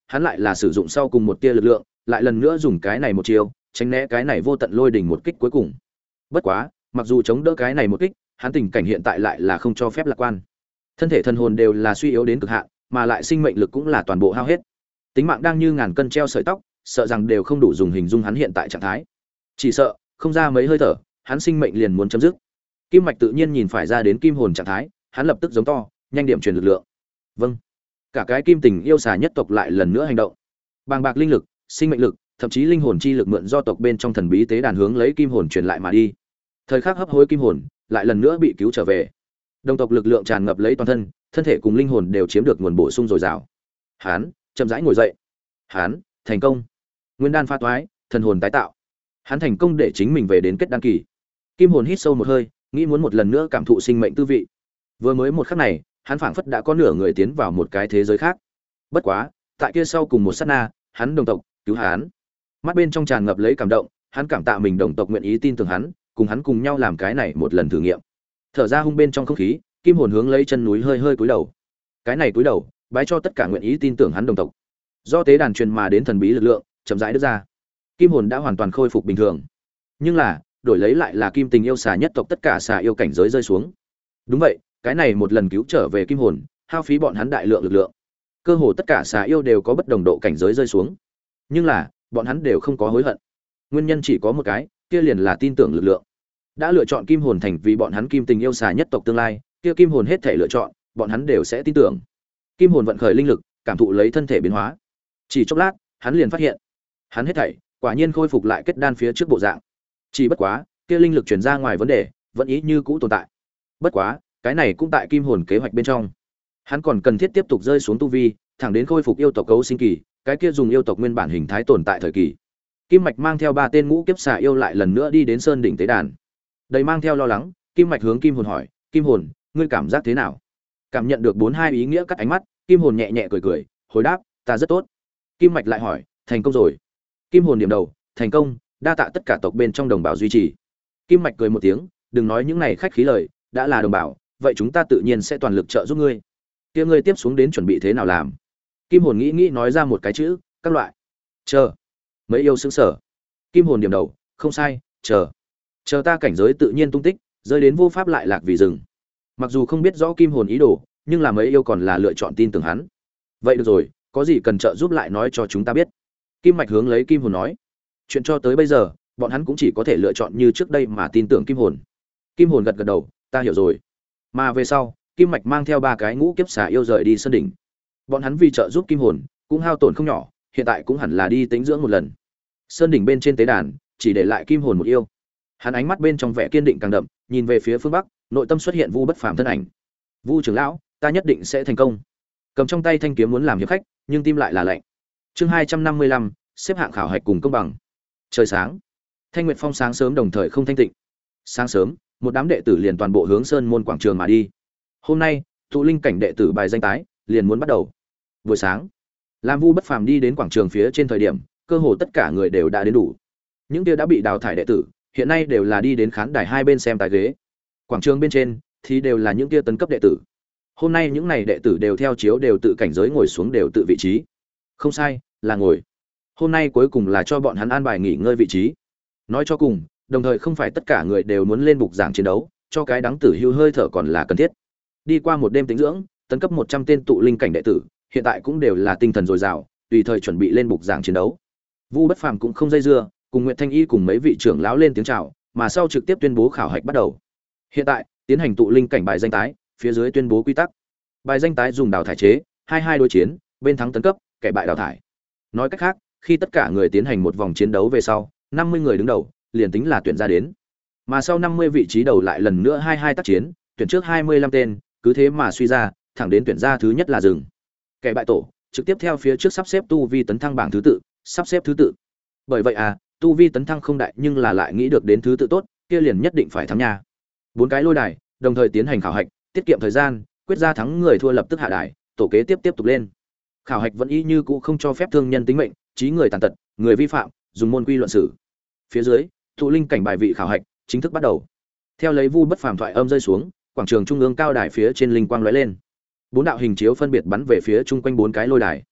hắn lại là sử dụng sau cùng một tia lực lượng, lại lần nữa dùng cái này một chiêu, tránh né cái này vô tận lôi đỉnh một kích cuối cùng. Bất quá, mặc dù chống đỡ cái này một kích, hắn tình cảnh hiện tại lại là không cho phép lạc quan. Thân thể thần hồn đều là suy yếu đến cực hạn, mà lại sinh mệnh lực cũng là toàn bộ hao hết. Tính mạng đang như ngàn cân treo sợi tóc, sợ rằng đều không đủ dùng hình dung hắn hiện tại trạng thái. Chỉ sợ, không ra mấy hơi thở, hắn sinh mệnh liền muốn chấm dứt. Kim mạch tự nhiên nhìn phải ra đến kim hồn trạng thái, hắn lập tức giống to, nhanh điểm truyền lực lượng. Vâng. Cả cái kim tình yêu xà nhất tộc lại lần nữa hành động. Bàng bạc linh lực, sinh mệnh lực, thậm chí linh hồn chi lực mượn do tộc bên trong thần bí tế đàn hướng lấy kim hồn truyền lại mà đi. Thời khắc hấp hối kim hồn, lại lần nữa bị cứu trở về. Đồng tộc lực lượng tràn ngập lấy toàn thân, thân thể cùng linh hồn đều chiếm được nguồn bổ sung dồi dào. Hắn chậm rãi ngồi dậy. Hắn thành công. Nguyên đan pha toái, thần hồn tái tạo. Hắn thành công để chính mình về đến kết đan kỳ. Kim hồn hít sâu một hơi, nghĩ muốn một lần nữa cảm thụ sinh mệnh tư vị. Vừa mới một khắc này, hắn phảng phất đã có nửa người tiến vào một cái thế giới khác. Bất quá, tại kia sau cùng một sát na, hắn đồng tộc cứu hắn. Mắt bên trong tràn ngập lấy cảm động, hắn cảm tạ mình đồng tộc nguyện ý tin tưởng hắn, cùng hắn cùng nhau làm cái này một lần thử nghiệm. Thở ra hung bên trong không khí, kim hồn hướng lấy chân núi hơi hơi cúi đầu. Cái này cúi đầu, bái cho tất cả nguyện ý tin tưởng hắn đồng tộc. Do tế đàn truyền mà đến thần bí lực lượng, chậm rãi đứt ra. Kim hồn đã hoàn toàn khôi phục bình thường. Nhưng là, đổi lấy lại là kim tình yêu xà nhất tộc tất cả xà yêu cảnh giới rơi xuống. Đúng vậy, cái này một lần cứu trở về kim hồn, hao phí bọn hắn đại lượng lực lượng. Cơ hồ tất cả xà yêu đều có bất đồng độ cảnh giới rơi xuống. Nhưng là, bọn hắn đều không có hối hận. Nguyên nhân chỉ có một cái, kia liền là tin tưởng lực lượng. Đã lựa chọn kim hồn thành vì bọn hắn kim tình yêu xà nhất tộc tương lai, kia kim hồn hết thể lựa chọn, bọn hắn đều sẽ tin tưởng. Kim hồn vận khởi linh lực, cảm thụ lấy thân thể biến hóa. Chỉ chốc lát, hắn liền phát hiện, hắn hết thảy quả nhiên khôi phục lại kết đan phía trước bộ dạng. Chỉ bất quá, kia linh lực truyền ra ngoài vấn đề, vẫn ý như cũ tồn tại. Bất quá, cái này cũng tại kim hồn kế hoạch bên trong. Hắn còn cần thiết tiếp tục rơi xuống tu vi, thẳng đến khôi phục yêu tộc cấu sinh kỳ, cái kia dùng yêu tộc nguyên bản hình thái tồn tại thời kỳ. Kim mạch mang theo ba tên ngũ kiếp xà yêu lại lần nữa đi đến sơn đỉnh tế đàn. Đầy mang theo lo lắng, kim mạch hướng kim hồn hỏi, "Kim hồn, ngươi cảm giác thế nào?" Cảm nhận được bốn hai ý nghĩa cắt ánh mắt, kim hồn nhẹ nhẹ cười cười, hồi đáp, "Ta rất tốt." Kim mạch lại hỏi, "Thành công rồi?" Kim hồn điểm đầu, "Thành công, đa tạ tất cả tộc bên trong đồng bào duy trì." Kim mạch cười một tiếng, "Đừng nói những này khách khí lời, đã là đồng bào, vậy chúng ta tự nhiên sẽ toàn lực trợ giúp ngươi. Kia ngươi tiếp xuống đến chuẩn bị thế nào làm?" Kim hồn nghĩ nghĩ nói ra một cái chữ, "Các loại." "Chờ." Mấy yêu sững sờ. Kim hồn điểm đầu, "Không sai, chờ. Chờ ta cảnh giới tự nhiên tung tích, rơi đến vô pháp lại lạc vì rừng." Mặc dù không biết rõ kim hồn ý đồ, nhưng là mấy yêu còn là lựa chọn tin tưởng hắn. "Vậy được rồi, có gì cần trợ giúp lại nói cho chúng ta biết." Kim mạch hướng lấy kim hồn nói. Chuyện cho tới bây giờ, bọn hắn cũng chỉ có thể lựa chọn như trước đây mà tin tưởng kim hồn. Kim hồn gật gật đầu, "Ta hiểu rồi." Mà về sau, kim mạch mang theo ba cái ngũ kiếp xà yêu rời đi sơn đỉnh. Bọn hắn vì trợ giúp kim hồn, cũng hao tổn không nhỏ, hiện tại cũng hẳn là đi tĩnh dưỡng một lần. Sơn đỉnh bên trên tế đàn, chỉ để lại kim hồn một yêu. Hắn ánh mắt bên trong vẻ kiên định càng đậm, nhìn về phía phương bắc, nội tâm xuất hiện Vu Bất Phàm thân ảnh. "Vu trưởng lão, ta nhất định sẽ thành công." Cầm trong tay thanh kiếm muốn làm hiệp khách, nhưng tim lại là lạnh. Chương hai trăm năm mươi lăm, xếp hạng khảo hạch cùng công bằng. Trời sáng, Thanh Nguyệt Phong sáng sớm đồng thời không thanh tịnh. Sáng sớm, một đám đệ tử liền toàn bộ hướng Sơn môn quảng trường mà đi. Hôm nay, tụ linh cảnh đệ tử bài danh tái liền muốn bắt đầu. Buổi sáng, làm Vu Bất Phàm đi đến quảng trường phía trên thời điểm, cơ hồ tất cả người đều đã đến đủ. Những kia đã bị đào thải đệ tử, hiện nay đều là đi đến khán đài hai bên xem tài ghế. Quảng trường bên trên thì đều là những kia tấn cấp đệ tử. Hôm nay những này đệ tử đều theo chiếu đều tự cảnh giới ngồi xuống đều tự vị trí. Không sai, là ngồi. Hôm nay cuối cùng là cho bọn hắn an bài nghỉ ngơi vị trí. Nói cho cùng, đồng thời không phải tất cả người đều muốn lên bục giảng chiến đấu, cho cái đắng tử hưu hơi thở còn là cần thiết. Đi qua một đêm tĩnh dưỡng, tấn cấp một trăm tên tụ linh cảnh đệ tử, hiện tại cũng đều là tinh thần dồi dào, tùy thời chuẩn bị lên bục giảng chiến đấu. Vu Bất Phàm cũng không dây dưa, cùng Nguyệt Thanh Y cùng mấy vị trưởng lão lên tiếng chào, mà sau trực tiếp tuyên bố khảo hạch bắt đầu. Hiện tại, tiến hành tụ linh cảnh bài danh tái, phía dưới tuyên bố quy tắc. Bài danh tái dùng đào thải chế, hai hai đối chiến, bên thắng tấn cấp, kẻ bại đào thải. Nói cách khác, khi tất cả người tiến hành một vòng chiến đấu về sau, năm mươi người đứng đầu, liền tính là tuyển ra đến. Mà sau năm mươi vị trí đầu lại lần nữa hai hai tác chiến, tuyển trước hai mươi lăm tên, cứ thế mà suy ra, thẳng đến tuyển ra thứ nhất là rừng. Kẻ bại tổ, trực tiếp theo phía trước sắp xếp tu vi tấn thăng bảng thứ tự, sắp xếp thứ tự. Bởi vậy à, tu vi tấn thăng không đại nhưng là lại nghĩ được đến thứ tự tốt, kia liền nhất định phải thắng nha. Bốn cái lôi đài, đồng thời tiến hành khảo hạch, tiết kiệm thời gian, quyết ra thắng người thua lập tức hạ đài, tổ kế tiếp tiếp tục lên. Khảo hạch vẫn y như cũ không cho phép thương nhân tính mệnh, trí người tàn tật, người vi phạm, dùng môn quy luận xử. Phía dưới, tụ linh cảnh bài vị khảo hạch chính thức bắt đầu. Theo lấy Vu Bất Phàm thoại âm rơi xuống, quảng trường trung ương cao đài phía trên linh quang lóe lên. Bốn đạo hình chiếu phân biệt bắn về phía chung quanh bốn cái lôi đài.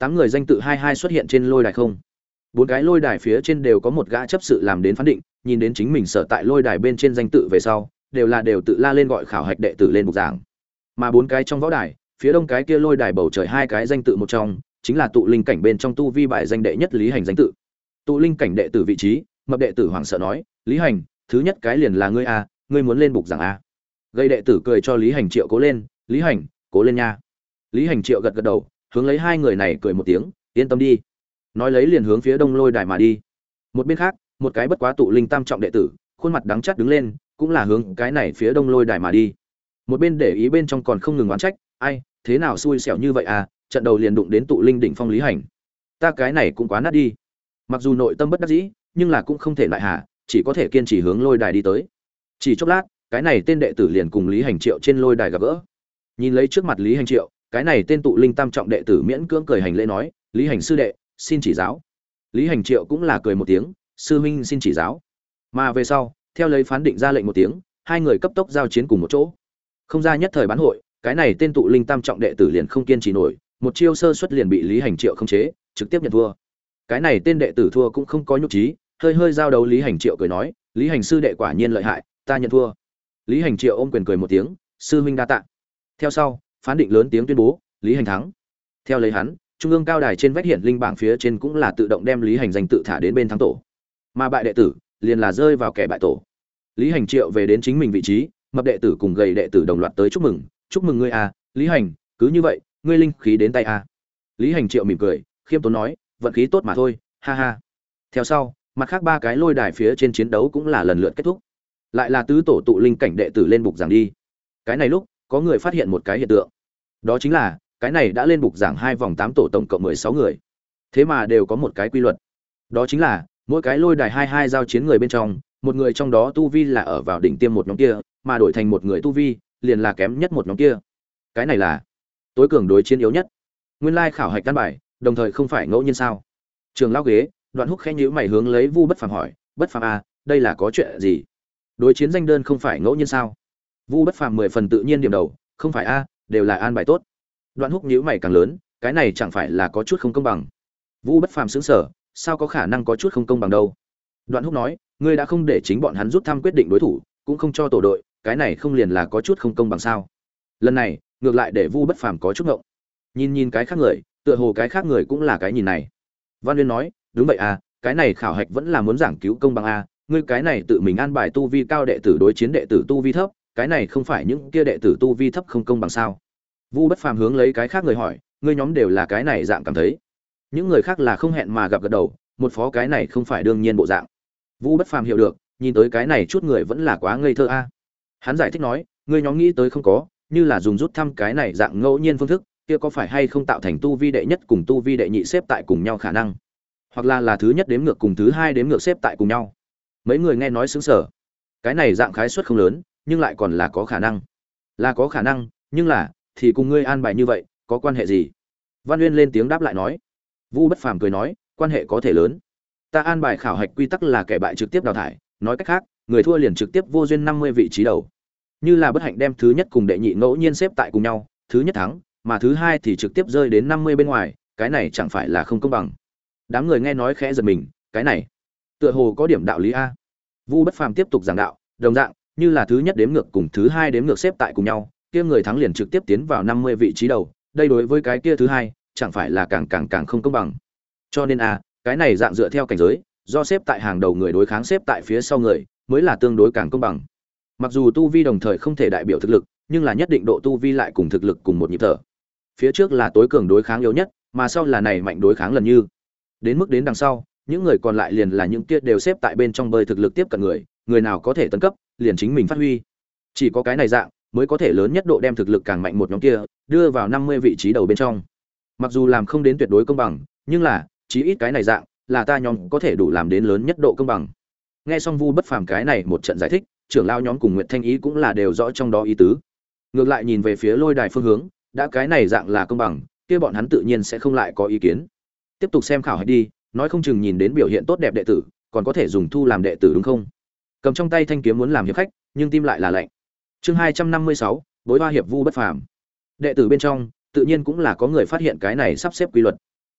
tám người danh tự hai hai xuất hiện trên lôi đài không. Bốn cái lôi đài phía trên đều có một gã chấp sự làm đến phán định, nhìn đến chính mình sở tại lôi đài bên trên danh tự về sau, đều là đều tự la lên gọi khảo hạch đệ tử lên bục giảng. Mà bốn cái trong võ đài, phía đông cái kia lôi đài bầu trời hai cái danh tự một trong, chính là tụ linh cảnh bên trong tu vi bài danh đệ nhất Lý Hành danh tự. Tụ linh cảnh đệ tử vị trí, mập đệ tử hoảng sợ nói, "Lý Hành, thứ nhất cái liền là ngươi a, ngươi muốn lên bục giảng a?" Gây đệ tử cười cho Lý Hành Triệu cố lên, "Lý Hành, cố lên nha." Lý Hành Triệu gật gật đầu, hướng lấy hai người này cười một tiếng, "Yên tâm đi." Nói lấy liền hướng phía đông lôi đài mà đi. Một bên khác, một cái bất quá tụ linh tam trọng đệ tử, khuôn mặt đắng chát đứng lên, cũng là hướng cái này phía đông lôi đài mà đi. Một bên để ý bên trong còn không ngừng oán trách, "Ai, thế nào xui xẻo như vậy à, trận đầu liền đụng đến tụ linh đỉnh phong Lý Hành. Ta cái này cũng quá nát đi." Mặc dù nội tâm bất đắc dĩ, nhưng là cũng không thể lại hạ, chỉ có thể kiên trì hướng lôi đài đi tới. Chỉ chốc lát, cái này tên đệ tử liền cùng Lý Hành Triệu trên lôi đài gặp gỡ. Nhìn lấy trước mặt Lý Hành Triệu, cái này tên tụ linh tam trọng đệ tử miễn cưỡng cười hành lễ nói, "Lý Hành sư đệ, xin chỉ giáo." Lý Hành Triệu cũng là cười một tiếng, "Sư huynh xin chỉ giáo." Mà về sau, theo lấy phán định ra lệnh một tiếng, hai người cấp tốc giao chiến cùng một chỗ. Không ra nhất thời bán hội, cái này tên tụ linh tam trọng đệ tử liền không kiên trì nổi, một chiêu sơ suất liền bị Lý Hành Triệu khống chế, trực tiếp nhận thua. Cái này tên đệ tử thua cũng không có nhục trí, hơi hơi giao đấu Lý Hành Triệu cười nói, "Lý Hành sư đệ quả nhiên lợi hại, ta nhận thua." Lý Hành Triệu ôm quyền cười một tiếng, "Sư huynh đa tạ." Theo sau, phán định lớn tiếng tuyên bố, Lý Hành thắng. Theo lấy hắn, trung ương cao đài trên vách hiển linh bảng phía trên cũng là tự động đem Lý Hành danh tự thả đến bên thắng tổ. Mà bại đệ tử liền là rơi vào kẻ bại tổ. Lý Hành Triệu về đến chính mình vị trí, mập đệ tử cùng gầy đệ tử đồng loạt tới chúc mừng, "Chúc mừng ngươi à, Lý Hành, cứ như vậy, ngươi linh khí đến tay à." Lý Hành Triệu mỉm cười, khiêm tốn nói, "Vận khí tốt mà thôi, ha ha." Theo sau, mặt khác ba cái lôi đài phía trên chiến đấu cũng là lần lượt kết thúc. Lại là tứ tổ tụ linh cảnh đệ tử lên bục giảng đi. Cái này lúc, có người phát hiện một cái hiện tượng. Đó chính là, cái này đã lên bục giảng hai vòng tám tổ tổng cộng mười sáu người. Thế mà đều có một cái quy luật. Đó chính là, mỗi cái lôi đài hai hai giao chiến người bên trong, một người trong đó tu vi là ở vào đỉnh tiêm một nhóm kia, mà đổi thành một người tu vi, liền là kém nhất một nhóm kia. Cái này là tối cường đối chiến yếu nhất. Nguyên lai khảo hạch căn bài, đồng thời không phải ngẫu nhiên sao? Trường lão ghế, Đoạn Húc khẽ nhíu mày hướng lấy Vu Bất Phàm hỏi, "Bất Phàm a, đây là có chuyện gì? Đối chiến danh đơn không phải ngẫu nhiên sao?" Vu Bất Phàm mười phần tự nhiên điểm đầu, "Không phải a, đều là an bài tốt." Đoạn Húc nhíu mày càng lớn, "Cái này chẳng phải là có chút không công bằng?" Vu Bất Phàm sững sờ, "Sao có khả năng có chút không công bằng đâu?" Đoạn Húc nói, "Ngươi đã không để chính bọn hắn rút thăm quyết định đối thủ, cũng không cho tổ đội, cái này không liền là có chút không công bằng sao?" Lần này, ngược lại để Vu Bất Phàm có chút ngộng. Nhìn nhìn cái khác người, tựa hồ cái khác người cũng là cái nhìn này. Văn Uyên nói, "Đúng vậy à, cái này khảo hạch vẫn là muốn giảng cứu công bằng a, ngươi cái này tự mình an bài tu vi cao đệ tử đối chiến đệ tử tu vi thấp, cái này không phải những kia đệ tử tu vi thấp không công bằng sao?" Vu Bất Phàm hướng lấy cái khác người hỏi, "Ngươi nhóm đều là cái này dạng cảm thấy?" Những người khác là không hẹn mà gặp gật đầu, một phó cái này không phải đương nhiên bộ dạng. Vu Bất Phàm hiểu được, nhìn tới cái này chút người vẫn là quá ngây thơ a. Hắn giải thích nói, "Ngươi nhóm nghĩ tới không có, như là dùng rút thăm cái này dạng ngẫu nhiên phương thức, kia có phải hay không tạo thành tu vi đệ nhất cùng tu vi đệ nhị xếp tại cùng nhau khả năng, hoặc là là thứ nhất đếm ngược cùng thứ hai đếm ngược xếp tại cùng nhau?" Mấy người nghe nói sững sờ. Cái này dạng khái suất không lớn, nhưng lại còn là có khả năng. Là có khả năng, nhưng là thì cùng ngươi an bài như vậy, có quan hệ gì? Văn Uyên lên tiếng đáp lại nói. Vu Bất Phàm cười nói, "Quan hệ có thể lớn. Ta an bài khảo hạch quy tắc là kẻ bại trực tiếp đào thải, nói cách khác, người thua liền trực tiếp vô duyên năm mươi vị trí đầu. Như là bất hạnh đem thứ nhất cùng đệ nhị ngẫu nhiên xếp tại cùng nhau, thứ nhất thắng, mà thứ hai thì trực tiếp rơi đến năm mươi bên ngoài, cái này chẳng phải là không công bằng?" Đám người nghe nói khẽ giật mình, cái này tựa hồ có điểm đạo lý a. Vu Bất Phàm tiếp tục giảng đạo, đồng dạng, như là thứ nhất đếm ngược cùng thứ hai đếm ngược xếp tại cùng nhau, kia người thắng liền trực tiếp tiến vào năm mươi vị trí đầu, đây đối với cái kia thứ hai, chẳng phải là càng càng càng không công bằng. Cho nên a, cái này dạng dựa theo cảnh giới, do xếp tại hàng đầu người đối kháng xếp tại phía sau người, mới là tương đối càng công bằng. Mặc dù tu vi đồng thời không thể đại biểu thực lực, nhưng là nhất định độ tu vi lại cùng thực lực cùng một nhịp thở. Phía trước là tối cường đối kháng yếu nhất, mà sau là này mạnh đối kháng lần như. Đến mức đến đằng sau, những người còn lại liền là những kia đều xếp tại bên trong bơi thực lực tiếp cận người, người nào có thể tấn cấp, liền chính mình phát huy. Chỉ có cái này dạng mới có thể lớn nhất độ đem thực lực càng mạnh một nhóm kia đưa vào năm mươi vị trí đầu bên trong. Mặc dù làm không đến tuyệt đối công bằng, nhưng là chí ít cái này dạng là ta nhóm có thể đủ làm đến lớn nhất độ công bằng. Nghe xong Vu Bất Phàm cái này một trận giải thích, trưởng lao nhóm cùng Nguyệt Thanh Ý cũng là đều rõ trong đó ý tứ. Ngược lại nhìn về phía lôi đài phương hướng, đã cái này dạng là công bằng, kia bọn hắn tự nhiên sẽ không lại có ý kiến. Tiếp tục xem khảo hạch đi, nói không chừng nhìn đến biểu hiện tốt đẹp đệ tử, còn có thể dùng thu làm đệ tử đúng không? Cầm trong tay thanh kiếm muốn làm hiệp khách, nhưng tim lại là lạnh. Chương hai trăm năm mươi sáu, Bối Hoa hiệp Vu Bất Phàm. Đệ tử bên trong, tự nhiên cũng là có người phát hiện cái này sắp xếp quy luật.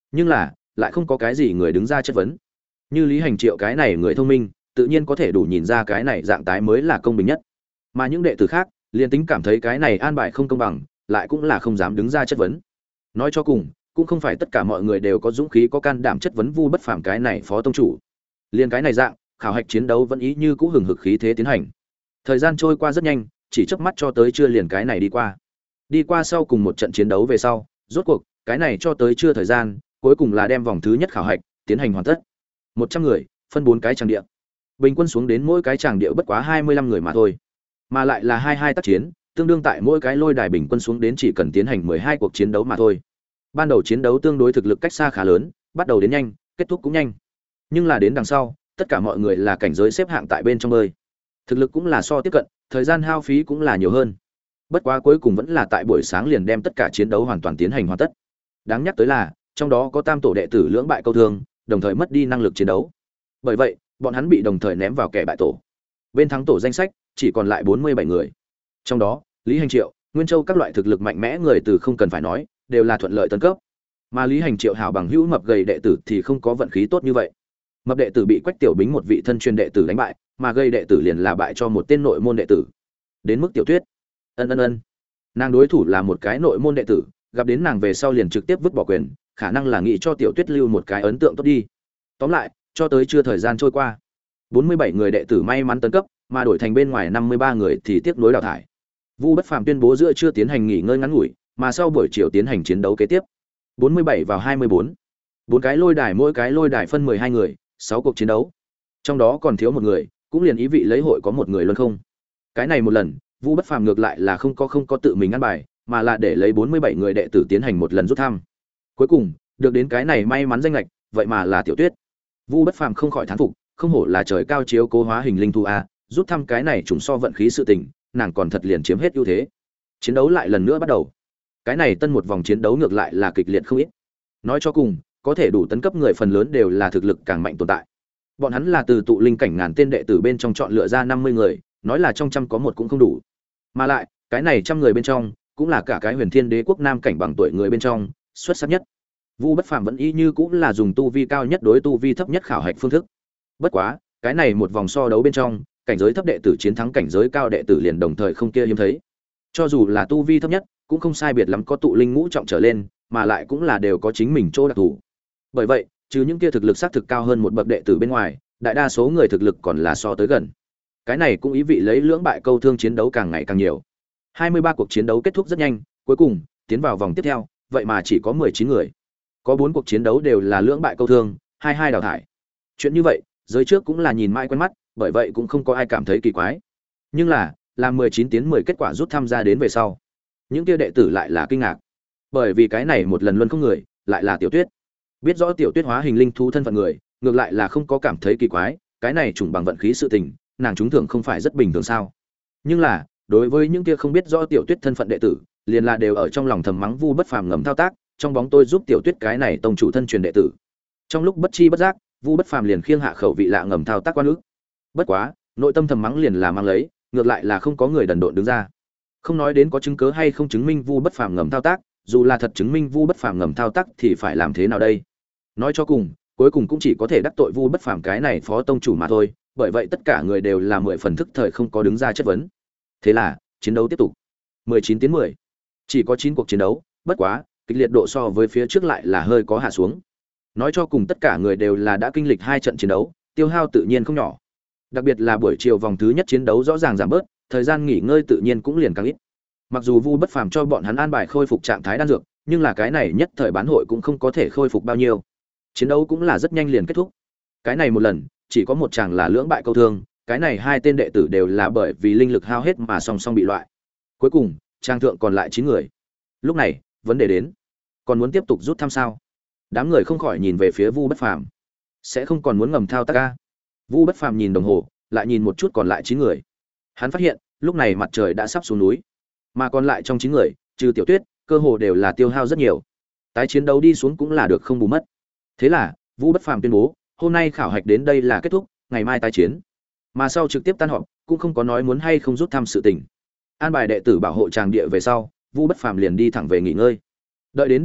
nhưng là lại không có cái gì người đứng ra chất vấn. Như Lý Hành Triệu cái này người thông minh, tự nhiên có thể đủ nhìn ra cái này dạng tái mới là công bình nhất. Mà những đệ tử khác, liền tính cảm thấy cái này an bài không công bằng, lại cũng là không dám đứng ra chất vấn. Nói cho cùng, cũng không phải tất cả mọi người đều có dũng khí có can đảm chất vấn Vu Bất Phàm cái này phó tông chủ. Liên cái này dạng, khảo hạch chiến đấu vẫn ý như cũ hừng hực khí thế tiến hành. Thời gian trôi qua rất nhanh, chỉ chớp mắt cho tới trưa liền cái này đi qua. Đi qua sau cùng một trận chiến đấu về sau, rốt cuộc, cái này cho tới trưa thời gian, cuối cùng là đem vòng thứ nhất khảo hạch tiến hành hoàn tất. một trăm người, phân bốn cái tràng địa. Bình quân xuống đến mỗi cái tràng địa bất quá hai mươi lăm người mà thôi. Mà lại là hai hai tác chiến, tương đương tại mỗi cái lôi đài bình quân xuống đến chỉ cần tiến hành mười hai cuộc chiến đấu mà thôi. Ban đầu chiến đấu tương đối thực lực cách xa khá lớn, bắt đầu đến nhanh, kết thúc cũng nhanh. Nhưng là đến đằng sau, tất cả mọi người là cảnh giới xếp hạng tại bên trong bơi. Thực lực cũng là so tiếp cận, thời gian hao phí cũng là nhiều hơn. Bất quá cuối cùng vẫn là tại buổi sáng liền đem tất cả chiến đấu hoàn toàn tiến hành hoàn tất. Đáng nhắc tới là, trong đó có tam tổ đệ tử lưỡng bại câu thương, đồng thời mất đi năng lực chiến đấu. Bởi vậy, bọn hắn bị đồng thời ném vào kẻ bại tổ. Bên thắng tổ danh sách chỉ còn lại bốn mươi bảy người. Trong đó, Lý Hành Triệu, Nguyên Châu các loại thực lực mạnh mẽ người từ không cần phải nói, đều là thuận lợi tấn cấp. Mà Lý Hành Triệu hảo bằng hữu mập gầy đệ tử thì không có vận khí tốt như vậy. Mập đệ tử bị Quách Tiểu Bính một vị thân truyền đệ tử đánh bại, mà gầy đệ tử liền là bại cho một tên nội môn đệ tử. Đến mức Tiểu Tuyết, ân ân ân, nàng đối thủ là một cái nội môn đệ tử, gặp đến nàng về sau liền trực tiếp vứt bỏ quyền, khả năng là nghĩ cho Tiểu Tuyết lưu một cái ấn tượng tốt đi. Tóm lại, cho tới chưa thời gian trôi qua, bốn mươi bảy người đệ tử may mắn tấn cấp, mà đổi thành bên ngoài năm mươi ba người thì tiếc nuối đào thải. Vu Bất Phàm tuyên bố giữa trưa tiến hành nghỉ ngơi ngắn ngủi, mà sau buổi chiều tiến hành chiến đấu kế tiếp. bốn mươi bảy vào hai mươi bốn. Bốn cái lôi đài, mỗi cái lôi đài phân mười hai người, sáu cuộc chiến đấu. Trong đó còn thiếu một người, cũng liền ý vị lấy hội có một người luôn không. Cái này một lần, Vu Bất Phàm ngược lại là không có không có tự mình ăn bài, mà là để lấy bốn mươi bảy người đệ tử tiến hành một lần rút thăm. Cuối cùng, được đến cái này may mắn danh lệch, vậy mà là Tiểu Tuyết. Vu Bất Phàm không khỏi thán phục, không hổ là trời cao chiếu cố hóa hình linh thu a, rút thăm cái này trùng so vận khí sự tình, nàng còn thật liền chiếm hết ưu thế. Chiến đấu lại lần nữa bắt đầu. Cái này tân một vòng chiến đấu ngược lại là kịch liệt không ít. Nói cho cùng, có thể đủ tấn cấp người phần lớn đều là thực lực càng mạnh tồn tại. Bọn hắn là từ tụ linh cảnh ngàn tên đệ tử bên trong chọn lựa ra năm mươi người, nói là trong trăm có một cũng không đủ. Mà lại, cái này trăm người bên trong, cũng là cả cái Huyền Thiên Đế quốc nam cảnh bằng tuổi người bên trong, xuất sắc nhất. Vu Bất Phàm vẫn y như cũng là dùng tu vi cao nhất đối tu vi thấp nhất khảo hạch phương thức. Bất quá, cái này một vòng so đấu bên trong, cảnh giới thấp đệ tử chiến thắng cảnh giới cao đệ tử liền đồng thời không kia hiếm thấy. Cho dù là tu vi thấp nhất, cũng không sai biệt lắm có tụ linh ngũ trọng trở lên, mà lại cũng là đều có chính mình chỗ đặc thù. Bởi vậy, trừ những kia thực lực xác thực cao hơn một bậc đệ tử bên ngoài, đại đa số người thực lực còn là so tới gần. Cái này cũng ý vị lấy lưỡng bại câu thương chiến đấu càng ngày càng nhiều. hai mươi ba cuộc chiến đấu kết thúc rất nhanh, cuối cùng tiến vào vòng tiếp theo, vậy mà chỉ có mười chín người. Có bốn cuộc chiến đấu đều là lưỡng bại câu thương, hai hai đào thải. Chuyện như vậy, giới trước cũng là nhìn mãi quen mắt, bởi vậy cũng không có ai cảm thấy kỳ quái. Nhưng là, làm mười chín tiến mười kết quả rút tham gia đến về sau, những kia đệ tử lại là kinh ngạc. Bởi vì cái này một lần luôn không người, lại là Tiểu Tuyết. Biết rõ Tiểu Tuyết hóa hình linh thú thân phận người, ngược lại là không có cảm thấy kỳ quái, cái này trùng bằng vận khí sự tình, nàng trúng thưởng không phải rất bình thường sao? Nhưng là, đối với những kia không biết rõ Tiểu Tuyết thân phận đệ tử, liền là đều ở trong lòng thầm mắng Vu Bất Phàm ngầm thao tác, trong bóng tôi giúp Tiểu Tuyết cái này tông chủ thân truyền đệ tử. Trong lúc bất chi bất giác, Vu Bất Phàm liền khiêng hạ khẩu vị lạ ngầm thao tác quan ức. Bất quá, nội tâm thầm mắng liền là mang lấy, ngược lại là không có người đần độn đứng ra. Không nói đến có chứng cứ hay không chứng minh Vu Bất Phàm ngầm thao tác, dù là thật chứng minh Vu Bất Phàm ngầm thao tác thì phải làm thế nào đây? Nói cho cùng, cuối cùng cũng chỉ có thể đắc tội Vu Bất Phàm cái này phó tông chủ mà thôi, bởi vậy tất cả người đều là mười phần thức thời không có đứng ra chất vấn. Thế là, chiến đấu tiếp tục. mười chín tiến mười. Chỉ có chín cuộc chiến đấu, bất quá, kịch liệt độ so với phía trước lại là hơi có hạ xuống. Nói cho cùng tất cả người đều là đã kinh lịch hai trận chiến đấu, tiêu hao tự nhiên không nhỏ. Đặc biệt là buổi chiều vòng thứ nhất chiến đấu rõ ràng giảm bớt, thời gian nghỉ ngơi tự nhiên cũng liền càng ít. Mặc dù Vu Bất Phàm cho bọn hắn an bài khôi phục trạng thái đan dược, nhưng là cái này nhất thời bán hội cũng không có thể khôi phục bao nhiêu. Chiến đấu cũng là rất nhanh liền kết thúc. Cái này một lần, chỉ có một chàng là lưỡng bại câu thương, cái này hai tên đệ tử đều là bởi vì linh lực hao hết mà song song bị loại. Cuối cùng, trang thượng còn lại chín người. Lúc này, vấn đề đến, còn muốn tiếp tục rút thăm sao? Đám người không khỏi nhìn về phía Vu Bất Phàm. Sẽ không còn muốn ngầm thao tác a? Vu Bất Phàm nhìn đồng hồ, lại nhìn một chút còn lại chín người. Hắn phát hiện, lúc này mặt trời đã sắp xuống núi, mà còn lại trong chín người, trừ Tiểu Tuyết, cơ hồ đều là tiêu hao rất nhiều. Tái chiến đấu đi xuống cũng là được không bù mất. Thế là, Vu Bất Phàm tuyên bố, hôm nay khảo hạch đến đây là kết thúc, ngày mai tái chiến. Mà sau trực tiếp tan họp, cũng không có nói muốn hay không rút thăm sự tình. An bài đệ tử bảo hộ tràng địa về sau, Vu Bất Phàm liền đi thẳng về nghỉ ngơi. Đợi đến đêm tối,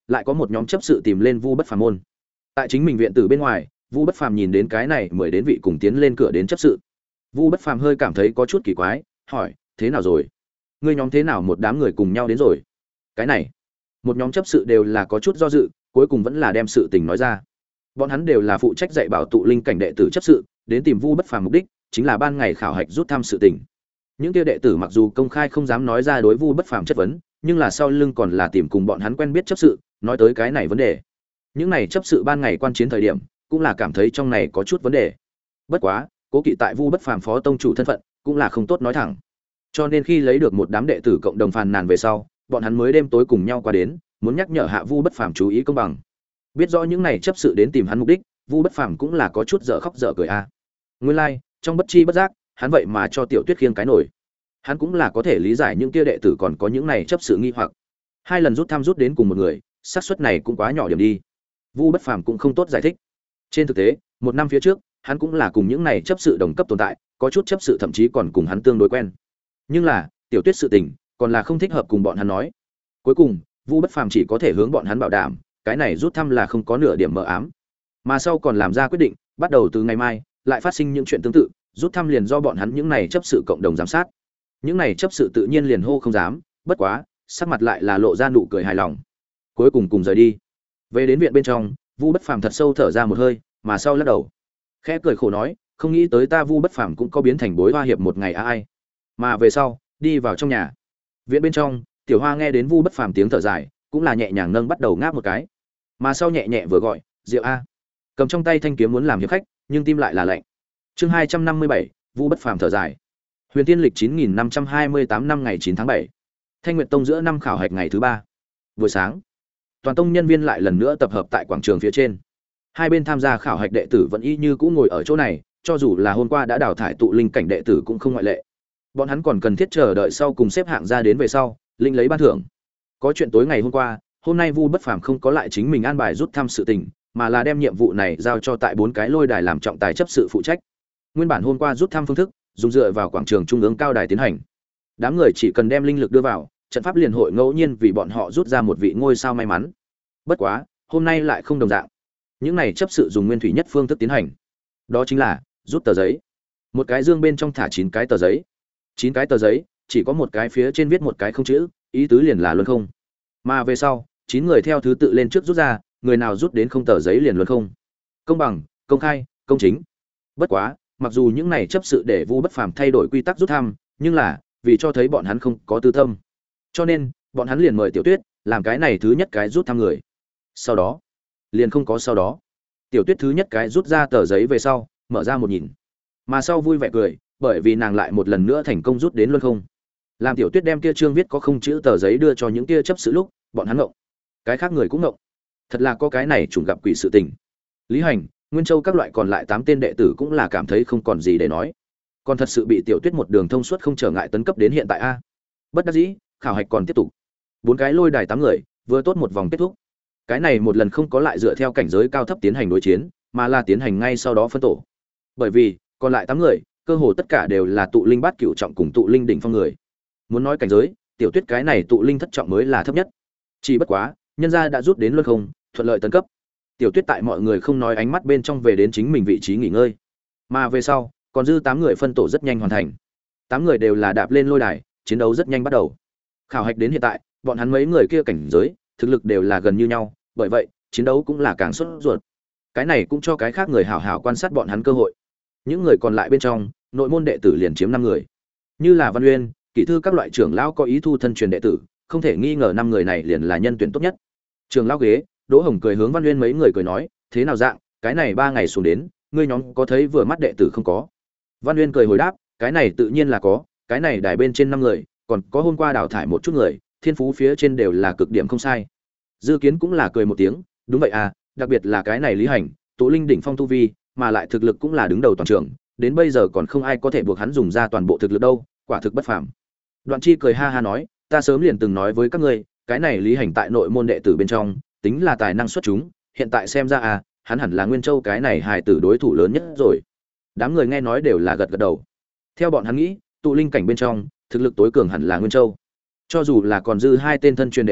lại có một nhóm chấp sự tìm lên Vu Bất Phàm môn. Tại chính mình viện tử bên ngoài, Vu Bất Phàm nhìn đến cái này mời đến vị cùng tiến lên cửa đến chấp sự. Vu Bất Phàm hơi cảm thấy có chút kỳ quái, hỏi: "Thế nào rồi? Ngươi nhóm thế nào một đám người cùng nhau đến rồi?" Cái này, một nhóm chấp sự đều là có chút do dự, cuối cùng vẫn là đem sự tình nói ra. Bọn hắn đều là phụ trách dạy bảo tụ linh cảnh đệ tử chấp sự, đến tìm Vu Bất Phàm mục đích chính là ban ngày khảo hạch rút thăm sự tình. Những kia đệ tử mặc dù công khai không dám nói ra đối Vu Bất Phàm chất vấn, nhưng là sau lưng còn là tìm cùng bọn hắn quen biết chấp sự, nói tới cái này vấn đề. Những này chấp sự ban ngày quan chiến thời điểm, cũng là cảm thấy trong này có chút vấn đề. Bất quá, cố kỵ tại Vu Bất Phàm phó tông chủ thân phận, cũng là không tốt nói thẳng. Cho nên khi lấy được một đám đệ tử cộng đồng phàn nàn về sau, bọn hắn mới đêm tối cùng nhau qua đến, muốn nhắc nhở hạ Vu Bất Phàm chú ý công bằng. Biết rõ những này chấp sự đến tìm hắn mục đích, Vu Bất Phàm cũng là có chút dở khóc dở cười a. À. Nguyên lai, like, trong bất chi bất giác, hắn vậy mà cho Tiểu Tuyết khiêng cái nổi. Hắn cũng là có thể lý giải những kia đệ tử còn có những này chấp sự nghi hoặc. Hai lần rút thăm rút đến cùng một người, xác suất này cũng quá nhỏ điểm đi. Vu Bất Phàm cũng không tốt giải thích. Trên thực tế, một năm phía trước, hắn cũng là cùng những này chấp sự đồng cấp tồn tại, có chút chấp sự thậm chí còn cùng hắn tương đối quen. Nhưng là, Tiểu Tuyết sự tình, còn là không thích hợp cùng bọn hắn nói. Cuối cùng, Vu Bất Phàm chỉ có thể hướng bọn hắn bảo đảm, cái này rút thăm là không có nửa điểm mờ ám. Mà sau còn làm ra quyết định, bắt đầu từ ngày mai, lại phát sinh những chuyện tương tự, rút thăm liền do bọn hắn những này chấp sự cộng đồng giám sát. Những này chấp sự tự nhiên liền hô không dám, bất quá, sắc mặt lại là lộ ra nụ cười hài lòng. Cuối cùng cùng rời đi. Về đến viện bên trong, Vu Bất Phàm thật sâu thở ra một hơi, mà sau lắc đầu, khẽ cười khổ nói, không nghĩ tới ta Vu Bất Phàm cũng có biến thành bối hoa hiệp một ngày a ai. Mà về sau, đi vào trong nhà. Viện bên trong, Tiểu Hoa nghe đến Vu Bất Phàm tiếng thở dài, cũng là nhẹ nhàng nâng bắt đầu ngáp một cái. Mà sau nhẹ nhẹ vừa gọi, "Diệu a." Cầm trong tay thanh kiếm muốn làm hiệp khách, nhưng tim lại là lạnh. Chương hai trăm năm mươi bảy, Vu Bất Phàm thở dài. Huyền Tiên lịch chín nghìn năm trăm hai mươi tám năm ngày chín tháng bảy. Thanh Nguyệt Tông giữa năm khảo hạch ngày thứ ba. Buổi sáng, toàn tông nhân viên lại lần nữa tập hợp tại quảng trường phía trên. Hai bên tham gia khảo hạch đệ tử vẫn y như cũ ngồi ở chỗ này, cho dù là hôm qua đã đào thải tụ linh cảnh đệ tử cũng không ngoại lệ. Bọn hắn còn cần thiết chờ đợi sau cùng xếp hạng ra đến về sau, linh lấy ban thưởng. Có chuyện tối ngày hôm qua, hôm nay Vu Bất Phàm không có lại chính mình an bài rút thăm sự tình, mà là đem nhiệm vụ này giao cho tại bốn cái lôi đài làm trọng tài chấp sự phụ trách. Nguyên bản hôm qua rút thăm phương thức, dùng dựa vào quảng trường trung ương cao đài tiến hành. Đám người chỉ cần đem linh lực đưa vào, trận pháp liền hội ngẫu nhiên vì bọn họ rút ra một vị ngôi sao may mắn. Bất quá, hôm nay lại không đồng dạng. Những này chấp sự dùng nguyên thủy nhất phương thức tiến hành. Đó chính là rút tờ giấy. Một cái dương bên trong thả chín cái tờ giấy. Chín cái tờ giấy, chỉ có một cái phía trên viết một cái không chữ, ý tứ liền là luân không. Mà về sau, chín người theo thứ tự lên trước rút ra, người nào rút đến không tờ giấy liền luân không. Công bằng, công khai, công chính. Bất quá, mặc dù những này chấp sự để Vu Bất Phàm thay đổi quy tắc rút thăm, nhưng là vì cho thấy bọn hắn không có tư tâm, cho nên bọn hắn liền mời Tiểu Tuyết làm cái này thứ nhất cái rút thăm người. Sau đó, liền không có sau đó. Tiểu Tuyết thứ nhất cái rút ra tờ giấy về sau, mở ra một nhìn, mà sau vui vẻ cười, bởi vì nàng lại một lần nữa thành công rút đến luân không. Làm Tiểu Tuyết đem kia chương viết có không chữ tờ giấy đưa cho những kia chấp sự lúc, bọn hắn ngộng, cái khác người cũng ngộng. Thật là có cái này trùng gặp quỷ sự tình. Lý Hành, Nguyên Châu các loại còn lại tám tên đệ tử cũng là cảm thấy không còn gì để nói. Còn thật sự bị Tiểu Tuyết một đường thông suốt không trở ngại tấn cấp đến hiện tại a. Bất đắc dĩ, khảo hạch còn tiếp tục. Bốn cái lôi đài tám người, vừa tốt một vòng kết thúc. Cái này một lần không có lại dựa theo cảnh giới cao thấp tiến hành đối chiến, mà là tiến hành ngay sau đó phân tổ. Bởi vì, còn lại tám người, cơ hồ tất cả đều là tụ linh bát cửu trọng cùng tụ linh đỉnh phong người. Muốn nói cảnh giới, Tiểu Tuyết cái này tụ linh thất trọng mới là thấp nhất. Chỉ bất quá, nhân gia đã rút đến luân không, thuận lợi tấn cấp. Tiểu Tuyết tại mọi người không nói ánh mắt bên trong về đến chính mình vị trí nghỉ ngơi. Mà về sau, còn dư tám người phân tổ rất nhanh hoàn thành. Tám người đều là đạp lên lôi đài, chiến đấu rất nhanh bắt đầu. Khảo hạch đến hiện tại, bọn hắn mấy người kia cảnh giới, thực lực đều là gần như nhau, bởi vậy, chiến đấu cũng là càng sốt ruột. Cái này cũng cho cái khác người hảo hảo quan sát bọn hắn cơ hội. Những người còn lại bên trong, nội môn đệ tử liền chiếm năm người. Như là Văn Uyên, Kỷ thư các loại trưởng lão có ý thu thân truyền đệ tử, không thể nghi ngờ năm người này liền là nhân tuyển tốt nhất. Trường lão ghế, Đỗ Hồng cười hướng Văn Uyên mấy người cười nói, thế nào dạng, cái này ba ngày xuống đến, ngươi nhóm có thấy vừa mắt đệ tử không có? Văn Uyên cười hồi đáp, cái này tự nhiên là có, cái này đài bên trên năm người, còn có hôm qua đào thải một chút người, thiên phú phía trên đều là cực điểm không sai. Dư Kiến cũng là cười một tiếng, đúng vậy à, đặc biệt là cái này Lý Hành, tụ linh đỉnh phong tu vi, mà lại thực lực cũng là đứng đầu toàn trường, đến bây giờ còn không ai có thể buộc hắn dùng ra toàn bộ thực lực đâu, quả thực bất phàm. Đoạn Chi cười ha ha nói, ta sớm liền từng nói với các ngươi, cái này Lý Hành tại nội môn đệ tử bên trong, tính là tài năng xuất chúng, hiện tại xem ra à, hắn hẳn là Nguyên Châu cái này hài tử đối thủ lớn nhất rồi. Đám người nghe nói đều là gật gật đầu. Theo bọn hắn nghĩ, tụ linh cảnh bên trong, thực lực tối cường hẳn là Nguyên Châu. Cho dù là còn dư hai tên thân truyền đệ tử,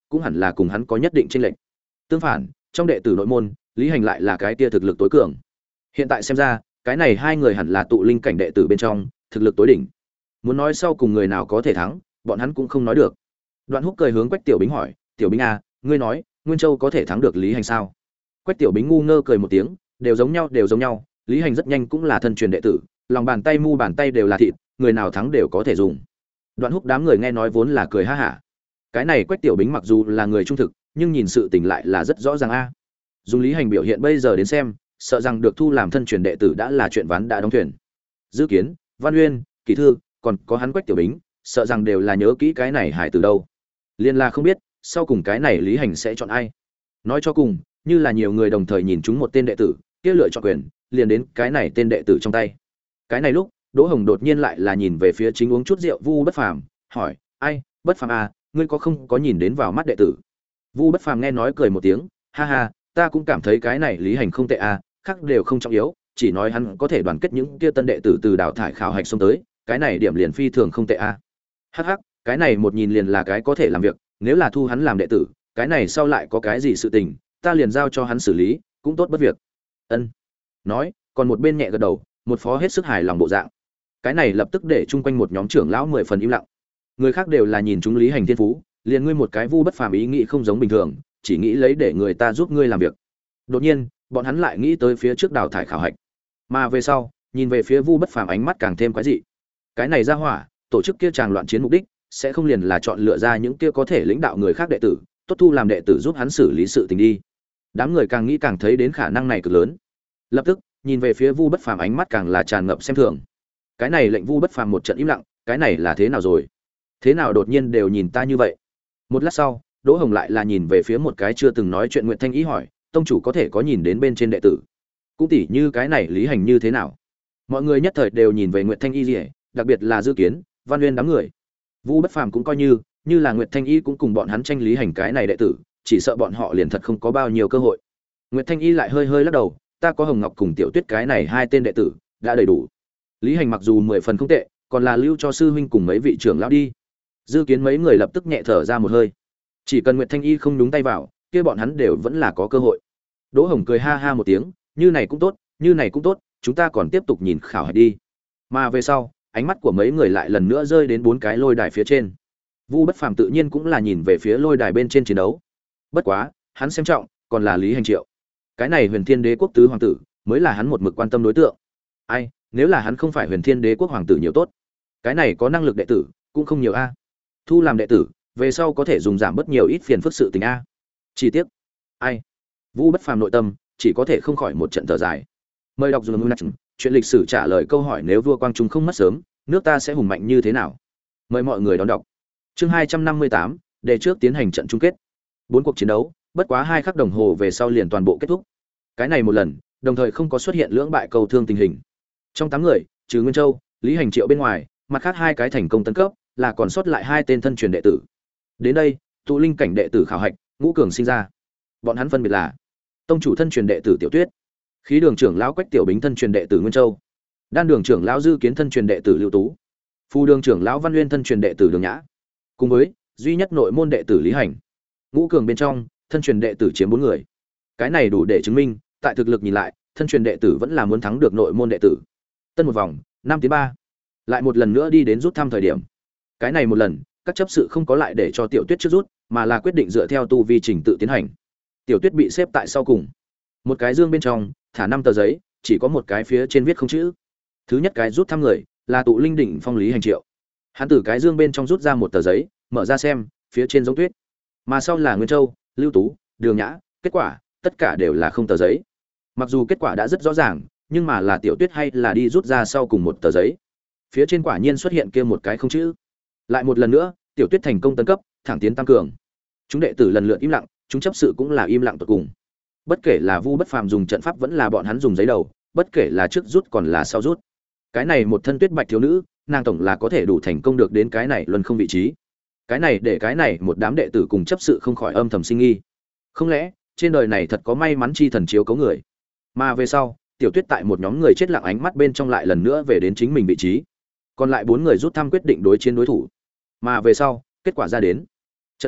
cũng hẳn là cùng hắn có nhất định chênh lệch. Tương phản, trong đệ tử nội môn, Lý Hành lại là cái kia thực lực tối cường. Hiện tại xem ra, cái này hai người hẳn là tụ linh cảnh đệ tử bên trong, thực lực tối đỉnh. Muốn nói sau cùng người nào có thể thắng, bọn hắn cũng không nói được. Đoạn Húc cười hướng Quách Tiểu Bính hỏi, "Tiểu Bính à, ngươi nói, Nguyên Châu có thể thắng được Lý Hành sao?" Quách Tiểu Bính ngu ngơ cười một tiếng, đều giống nhau, đều giống nhau, Lý Hành rất nhanh cũng là thân truyền đệ tử, lòng bàn tay mu bàn tay đều là thịt, người nào thắng đều có thể dùng. Đoạn Húc đám người nghe nói vốn là cười ha hả. Cái này Quách Tiểu Bính mặc dù là người trung thực, nhưng nhìn sự tình lại là rất rõ ràng a. Dùng Lý Hành biểu hiện bây giờ đến xem, sợ rằng được thu làm thân truyền đệ tử đã là chuyện ván đã đóng thuyền. Dư Kiến, Văn Uyên, Kỳ Thư, còn có hắn Quách Tiểu Bính, sợ rằng đều là nhớ kỹ cái này hải từ đâu. Liên là không biết, sau cùng cái này Lý Hành sẽ chọn ai. Nói cho cùng, như là nhiều người đồng thời nhìn chúng một tên đệ tử, kia lựa chọn quyền liền đến cái này tên đệ tử trong tay. Cái này lúc, Đỗ Hồng đột nhiên lại là nhìn về phía chính uống chút rượu Vu Bất Phàm, hỏi: "Ai, Bất Phàm à, ngươi có không có nhìn đến vào mắt đệ tử?" Vu Bất Phàm nghe nói cười một tiếng, "Ha ha, ta cũng cảm thấy cái này Lý Hành không tệ à, khác đều không trọng yếu, chỉ nói hắn có thể đoàn kết những kia tân đệ tử từ đào thải khảo hạch xông tới, cái này điểm liền phi thường không tệ à." Hắc hắc, cái này một nhìn liền là cái có thể làm việc, nếu là thu hắn làm đệ tử, cái này sau lại có cái gì sự tình, ta liền giao cho hắn xử lý, cũng tốt bất việc. Ân. Nói, còn một bên nhẹ gật đầu, một phó hết sức hài lòng bộ dạng. Cái này lập tức để chung quanh một nhóm trưởng lão mười phần im lặng. Người khác đều là nhìn chúng Lý Hành thiên phú, liền ngươi một cái Vu Bất Phàm ý nghĩ không giống bình thường, chỉ nghĩ lấy để người ta giúp ngươi làm việc. Đột nhiên, bọn hắn lại nghĩ tới phía trước đào thải khảo hạch, mà về sau, nhìn về phía Vu Bất Phàm ánh mắt càng thêm quái dị. Cái này ra hỏa, tổ chức kia tràng loạn chiến mục đích sẽ không liền là chọn lựa ra những kia có thể lãnh đạo người khác đệ tử, tốt thu làm đệ tử giúp hắn xử lý sự tình đi. Đám người càng nghĩ càng thấy đến khả năng này cực lớn. Lập tức, nhìn về phía Vu Bất Phàm ánh mắt càng là tràn ngập xem thường. Cái này lệnh Vu Bất Phàm một trận im lặng, cái này là thế nào rồi? Thế nào đột nhiên đều nhìn ta như vậy? Một lát sau, Đỗ Hồng lại là nhìn về phía một cái chưa từng nói chuyện Nguyệt Thanh Ý hỏi, tông chủ có thể có nhìn đến bên trên đệ tử? Cũng tỉ như cái này Lý Hành như thế nào? Mọi người nhất thời đều nhìn về Nguyệt Thanh Y Liễu, đặc biệt là Dư Kiến, Văn Uyên đám người. Vu Bất Phàm cũng coi như, như là Nguyệt Thanh Y cũng cùng bọn hắn tranh Lý Hành cái này đệ tử, chỉ sợ bọn họ liền thật không có bao nhiêu cơ hội. Nguyệt Thanh Y lại hơi hơi lắc đầu, ta có Hồng Ngọc cùng Tiểu Tuyết cái này hai tên đệ tử, đã đầy đủ. Lý Hành mặc dù mười phần không tệ, còn là lưu cho sư huynh cùng mấy vị trưởng lão đi. Dư Kiến mấy người lập tức nhẹ thở ra một hơi. Chỉ cần Nguyệt Thanh Y không nhúng tay vào, kia bọn hắn đều vẫn là có cơ hội. Đỗ Hồng cười ha ha một tiếng, như này cũng tốt, như này cũng tốt, chúng ta còn tiếp tục nhìn khảo hạch đi. Mà về sau, ánh mắt của mấy người lại lần nữa rơi đến bốn cái lôi đài phía trên. Vu Bất Phàm tự nhiên cũng là nhìn về phía lôi đài bên trên chiến đấu. Bất quá, hắn xem trọng, còn là Lý Hành Triệu. Cái này Huyền Thiên Đế quốc tứ hoàng tử, mới là hắn một mực quan tâm đối tượng. Ai, nếu là hắn không phải Huyền Thiên Đế quốc hoàng tử nhiều tốt. Cái này có năng lực đệ tử, cũng không nhiều a. Thu làm đệ tử, về sau có thể dùng giảm bớt nhiều ít phiền phức sự tình a. Chi tiết. Ai? Vu Bất Phàm nội tâm, chỉ có thể không khỏi một trận thở dài. Mời đọc dùng chuyện lịch sử trả lời câu hỏi nếu vua Quang Trung không mất sớm, nước ta sẽ hùng mạnh như thế nào? Mời mọi người đón đọc. Chương hai trăm năm mươi tám, để trước tiến hành trận chung kết. Bốn cuộc chiến đấu, bất quá hai khắc đồng hồ về sau liền toàn bộ kết thúc. Cái này một lần, đồng thời không có xuất hiện lưỡng bại cầu thương tình hình. Trong tám người, trừ Nguyên Châu, Lý Hành Triệu bên ngoài, mặt khác hai cái thành công tấn cấp, là còn sót lại hai tên thân truyền đệ tử. Đến đây, tụ linh cảnh đệ tử khảo hạch, ngũ cường sinh ra. Bọn hắn phân biệt là: tông chủ thân truyền đệ tử Tiểu Tuyết, khí đường trưởng lão Quách Tiểu Bính thân truyền đệ tử Nguyên Châu, đan đường trưởng lão Dư Kiến thân truyền đệ tử Lưu Tú, phù đường trưởng lão Văn Uyên thân truyền đệ tử Đường Nhã, cùng với duy nhất nội môn đệ tử Lý Hành. Ngũ cường bên trong, thân truyền đệ tử chiếm bốn người. Cái này đủ để chứng minh, tại thực lực nhìn lại, thân truyền đệ tử vẫn là muốn thắng được nội môn đệ tử. Tân một vòng, năm tiến ba. Lại một lần nữa đi đến rút thăm thời điểm. Cái này một lần, các chấp sự không có lại để cho Tiểu Tuyết trước rút, mà là quyết định dựa theo tu vi trình tự tiến hành. Tiểu Tuyết bị xếp tại sau cùng. Một cái dương bên trong, thả năm tờ giấy, chỉ có một cái phía trên viết không chữ. Thứ nhất cái rút thăm người là tụ linh đỉnh phong Lý Hành Triệu. Hắn từ cái dương bên trong rút ra một tờ giấy, mở ra xem, phía trên giống tuyết. Mà sau là Nguyên Châu, Lưu Tú, Đường Nhã, kết quả tất cả đều là không tờ giấy. Mặc dù kết quả đã rất rõ ràng, nhưng mà là Tiểu Tuyết hay là đi rút ra sau cùng một tờ giấy. Phía trên quả nhiên xuất hiện kia một cái không chữ. Lại một lần nữa, Tiểu Tuyết thành công tấn cấp, thẳng tiến tăng cường. Chúng đệ tử lần lượt im lặng, chúng chấp sự cũng là im lặng tột cùng. Bất kể là Vu Bất Phàm dùng trận pháp vẫn là bọn hắn dùng giấy đầu, bất kể là trước rút còn là sau rút. Cái này một thân tuyết bạch thiếu nữ, nàng tổng là có thể đủ thành công được đến cái này luân không vị trí. Cái này để cái này một đám đệ tử cùng chấp sự không khỏi âm thầm sinh nghi. Không lẽ, trên đời này thật có may mắn chi thần chiếu cấu người? Mà về sau, Tiểu Tuyết tại một nhóm người chết lặng ánh mắt bên trong lại lần nữa về đến chính mình vị trí. Còn lại bốn người rút thăm quyết định đối chiến đối thủ. Mà về sau, kết quả ra đến. Trận đầu,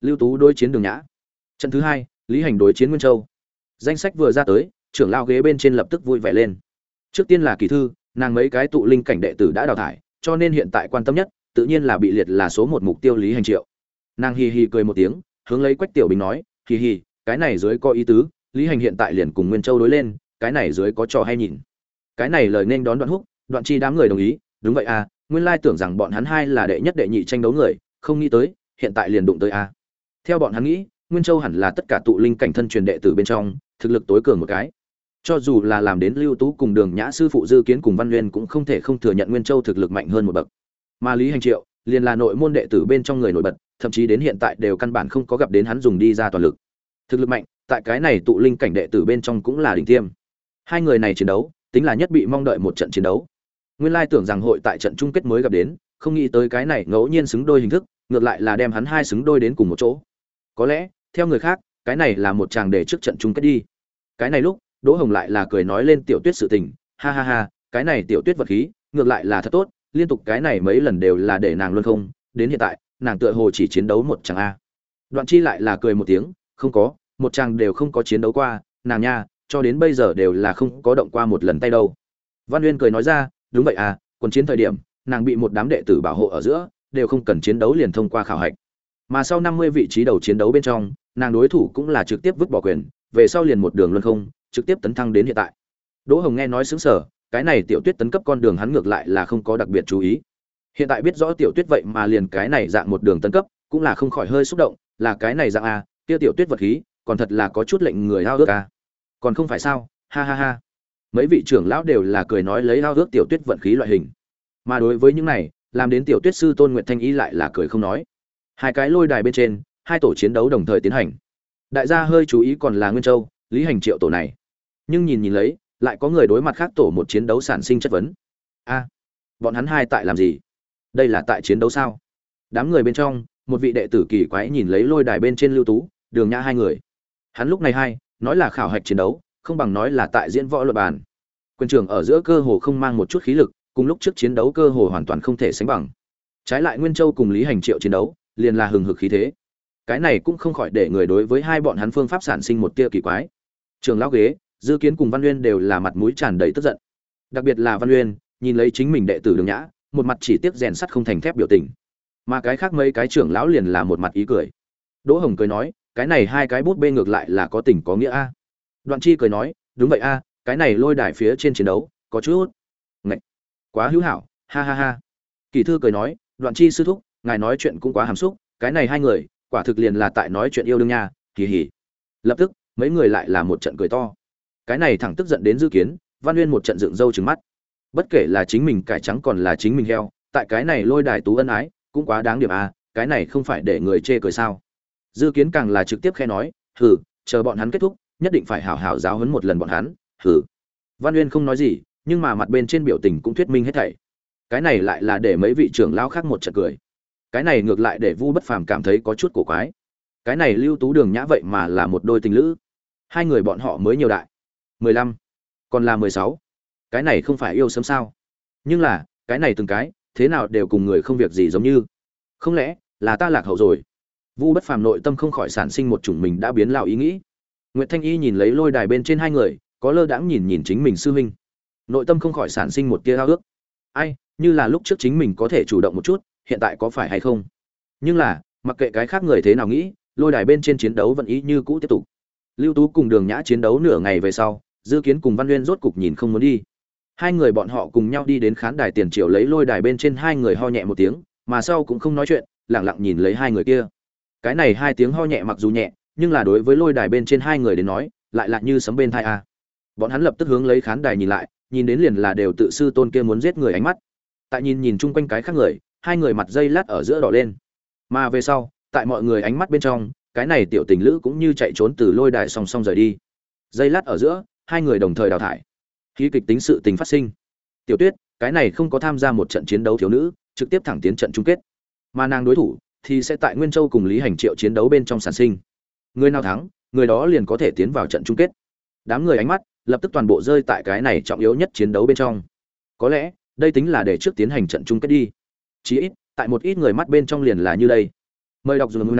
Lưu Tú đối chiến Đường Nhã. Trận thứ hai, Lý Hành đối chiến Nguyên Châu. Danh sách vừa ra tới, trưởng lao ghế bên trên lập tức vui vẻ lên. Trước tiên là Kỳ Thư, nàng mấy cái tụ linh cảnh đệ tử đã đào thải, cho nên hiện tại quan tâm nhất, tự nhiên là bị liệt là số một mục tiêu Lý Hành Triệu. Nàng hi hi cười một tiếng, hướng lấy Quách Tiểu Bình nói, "Hi hi, cái này dưới có ý tứ, Lý Hành hiện tại liền cùng Nguyên Châu đối lên, cái này dưới có trò hay nhìn." Cái này lời nên đón Đoạn Húc, Đoạn Chi đám người đồng ý, đúng vậy à, nguyên lai tưởng rằng bọn hắn hai là đệ nhất đệ nhị tranh đấu người, không nghĩ tới, hiện tại liền đụng tới a. Theo bọn hắn nghĩ, Nguyên Châu hẳn là tất cả tụ linh cảnh thân truyền đệ tử bên trong, thực lực tối cường một cái. Cho dù là làm đến Lưu Tú cùng Đường Nhã sư phụ Dư Kiến cùng Văn Nguyên cũng không thể không thừa nhận Nguyên Châu thực lực mạnh hơn một bậc. Mà Lý Hành Triệu, liền là nội môn đệ tử bên trong người nổi bật, thậm chí đến hiện tại đều căn bản không có gặp đến hắn dùng đi ra toàn lực. Thực lực mạnh, tại cái này tụ linh cảnh đệ tử bên trong cũng là đỉnh tiêm. Hai người này chiến đấu, tính là nhất bị mong đợi một trận chiến đấu. Nguyên lai tưởng rằng hội tại trận chung kết mới gặp đến, không nghĩ tới cái này ngẫu nhiên xứng đôi hình thức, ngược lại là đem hắn hai xứng đôi đến cùng một chỗ. Có lẽ, theo người khác, cái này là một chàng để trước trận chung kết đi. Cái này lúc, Đỗ Hồng lại là cười nói lên Tiểu Tuyết sự tình, ha ha ha, cái này Tiểu Tuyết vật khí, ngược lại là thật tốt, liên tục cái này mấy lần đều là để nàng luôn không, đến hiện tại, nàng tựa hồ chỉ chiến đấu một chàng a. Đoạn Chi lại là cười một tiếng, không có, một chàng đều không có chiến đấu qua, nàng nha, cho đến bây giờ đều là không có động qua một lần tay đâu. Văn Nguyên cười nói ra, đúng vậy à, quân chiến thời điểm, nàng bị một đám đệ tử bảo hộ ở giữa, đều không cần chiến đấu liền thông qua khảo hạch. Mà sau năm mươi vị trí đầu chiến đấu bên trong, nàng đối thủ cũng là trực tiếp vứt bỏ quyền, về sau liền một đường luân không, trực tiếp tấn thăng đến hiện tại. Đỗ Hồng nghe nói sững sờ, cái này Tiểu Tuyết tấn cấp con đường hắn ngược lại là không có đặc biệt chú ý. Hiện tại biết rõ Tiểu Tuyết vậy mà liền cái này dạng một đường tấn cấp, cũng là không khỏi hơi xúc động, là cái này dạng a, kia Tiểu Tuyết vật khí, còn thật là có chút lệnh người hao ước a. Còn không phải sao? Ha ha ha. Mấy vị trưởng lão đều là cười nói lấy hao ước Tiểu Tuyết vận khí loại hình. Mà đối với những này, làm đến Tiểu Tuyết sư Tôn Nguyệt Thanh Y lại là cười không nói. Hai cái lôi đài bên trên, hai tổ chiến đấu đồng thời tiến hành. Đại gia hơi chú ý còn là Nguyên Châu, Lý Hành Triệu tổ này. Nhưng nhìn nhìn lấy, lại có người đối mặt khác tổ một chiến đấu sản sinh chất vấn. A, bọn hắn hai tại làm gì? Đây là tại chiến đấu sao? Đám người bên trong, một vị đệ tử kỳ quái nhìn lấy lôi đài bên trên Lưu Tú, Đường Nhã hai người. Hắn lúc này hai, nói là khảo hạch chiến đấu, không bằng nói là tại diễn võ luận bàn. Quyền trưởng ở giữa cơ hồ không mang một chút khí lực, cùng lúc trước chiến đấu cơ hồ hoàn toàn không thể sánh bằng. Trái lại Nguyên Châu cùng Lý Hành Triệu chiến đấu, liền là hừng hực khí thế. Cái này cũng không khỏi để người đối với hai bọn hắn phương pháp sản sinh một tia kỳ quái. Trường lão ghế, Dư Kiến cùng Văn Nguyên đều là mặt mũi tràn đầy tức giận. Đặc biệt là Văn Nguyên, nhìn lấy chính mình đệ tử Đường Nhã, một mặt chỉ tiếc rèn sắt không thành thép biểu tình. Mà cái khác mấy cái trưởng lão liền là một mặt ý cười. Đỗ Hồng cười nói, cái này hai cái bút bê ngược lại là có tình có nghĩa a. Đoạn Chi cười nói, đúng vậy a, cái này lôi đài phía trên chiến đấu, có chút ngậy, quá hữu hảo, ha ha ha. Kỳ Thư cười nói, Đoạn Chi sư thúc, ngài nói chuyện cũng quá hàm xúc, cái này hai người, quả thực liền là tại nói chuyện yêu đương nha, kỳ hỉ. Lập tức, mấy người lại là một trận cười to. Cái này thẳng tức giận đến Dư Kiến, Văn Nguyên một trận dựng râu trừng mắt. Bất kể là chính mình cải trắng còn là chính mình heo, tại cái này lôi đài tú ân ái, cũng quá đáng điểm a, cái này không phải để người chê cười sao? Dư Kiến càng là trực tiếp khẽ nói, hừ, chờ bọn hắn kết thúc, nhất định phải hảo hảo giáo huấn một lần bọn hắn, hừ. Văn Nguyên không nói gì, nhưng mà mặt bên trên biểu tình cũng thuyết minh hết thảy. Cái này lại là để mấy vị trưởng lão khác một trận cười. Cái này ngược lại để Vu Bất Phàm cảm thấy có chút cổ quái. Cái này Lưu Tú Đường Nhã vậy mà là một đôi tình lữ. Hai người bọn họ mới nhiều đại, mười lăm, còn là mười sáu. Cái này không phải yêu sớm sao? Nhưng là, cái này từng cái, thế nào đều cùng người không việc gì giống như. Không lẽ là ta lạc hậu rồi? Vu Bất Phàm nội tâm không khỏi sản sinh một chủng mình đã biến lão ý nghĩ. Nguyệt Thanh Y nhìn lấy lôi đài bên trên hai người, có lơ đãng nhìn nhìn chính mình sư huynh. Nội tâm không khỏi sản sinh một tia ao ước. Ai, như là lúc trước chính mình có thể chủ động một chút, hiện tại có phải hay không? Nhưng là, mặc kệ cái khác người thế nào nghĩ, lôi đài bên trên chiến đấu vẫn ý như cũ tiếp tục. Lưu Tú cùng Đường Nhã chiến đấu nửa ngày về sau, Dư Kiến cùng Văn Nguyên rốt cục nhìn không muốn đi. Hai người bọn họ cùng nhau đi đến khán đài tiền triệu lấy lôi đài bên trên hai người ho nhẹ một tiếng, mà sau cũng không nói chuyện, lặng lặng nhìn lấy hai người kia. Cái này hai tiếng ho nhẹ mặc dù nhẹ, nhưng là đối với lôi đài bên trên hai người đến nói, lại lại như sấm bên tai a. Bọn hắn lập tức hướng lấy khán đài nhìn lại, nhìn đến liền là đều tự sư tôn kia muốn giết người ánh mắt. Tại nhìn nhìn chung quanh cái khác người, hai người mặt dây lát ở giữa đỏ lên. Mà về sau, tại mọi người ánh mắt bên trong, cái này tiểu tình lữ cũng như chạy trốn từ lôi đài song song rời đi. Dây lát ở giữa, hai người đồng thời đào thải. Khí kịch tính sự tình phát sinh. Tiểu Tuyết, cái này không có tham gia một trận chiến đấu thiếu nữ, trực tiếp thẳng tiến trận chung kết. Mà nàng đối thủ thì sẽ tại Nguyên Châu cùng Lý Hành Triệu chiến đấu bên trong sản sinh. Người nào thắng, người đó liền có thể tiến vào trận chung kết. Đám người ánh mắt lập tức toàn bộ rơi tại cái này trọng yếu nhất chiến đấu bên trong. Có lẽ, đây tính là để trước tiến hành trận chung kết đi. Chỉ ít, tại một ít người mắt bên trong liền là như đây. Mời đọc dùng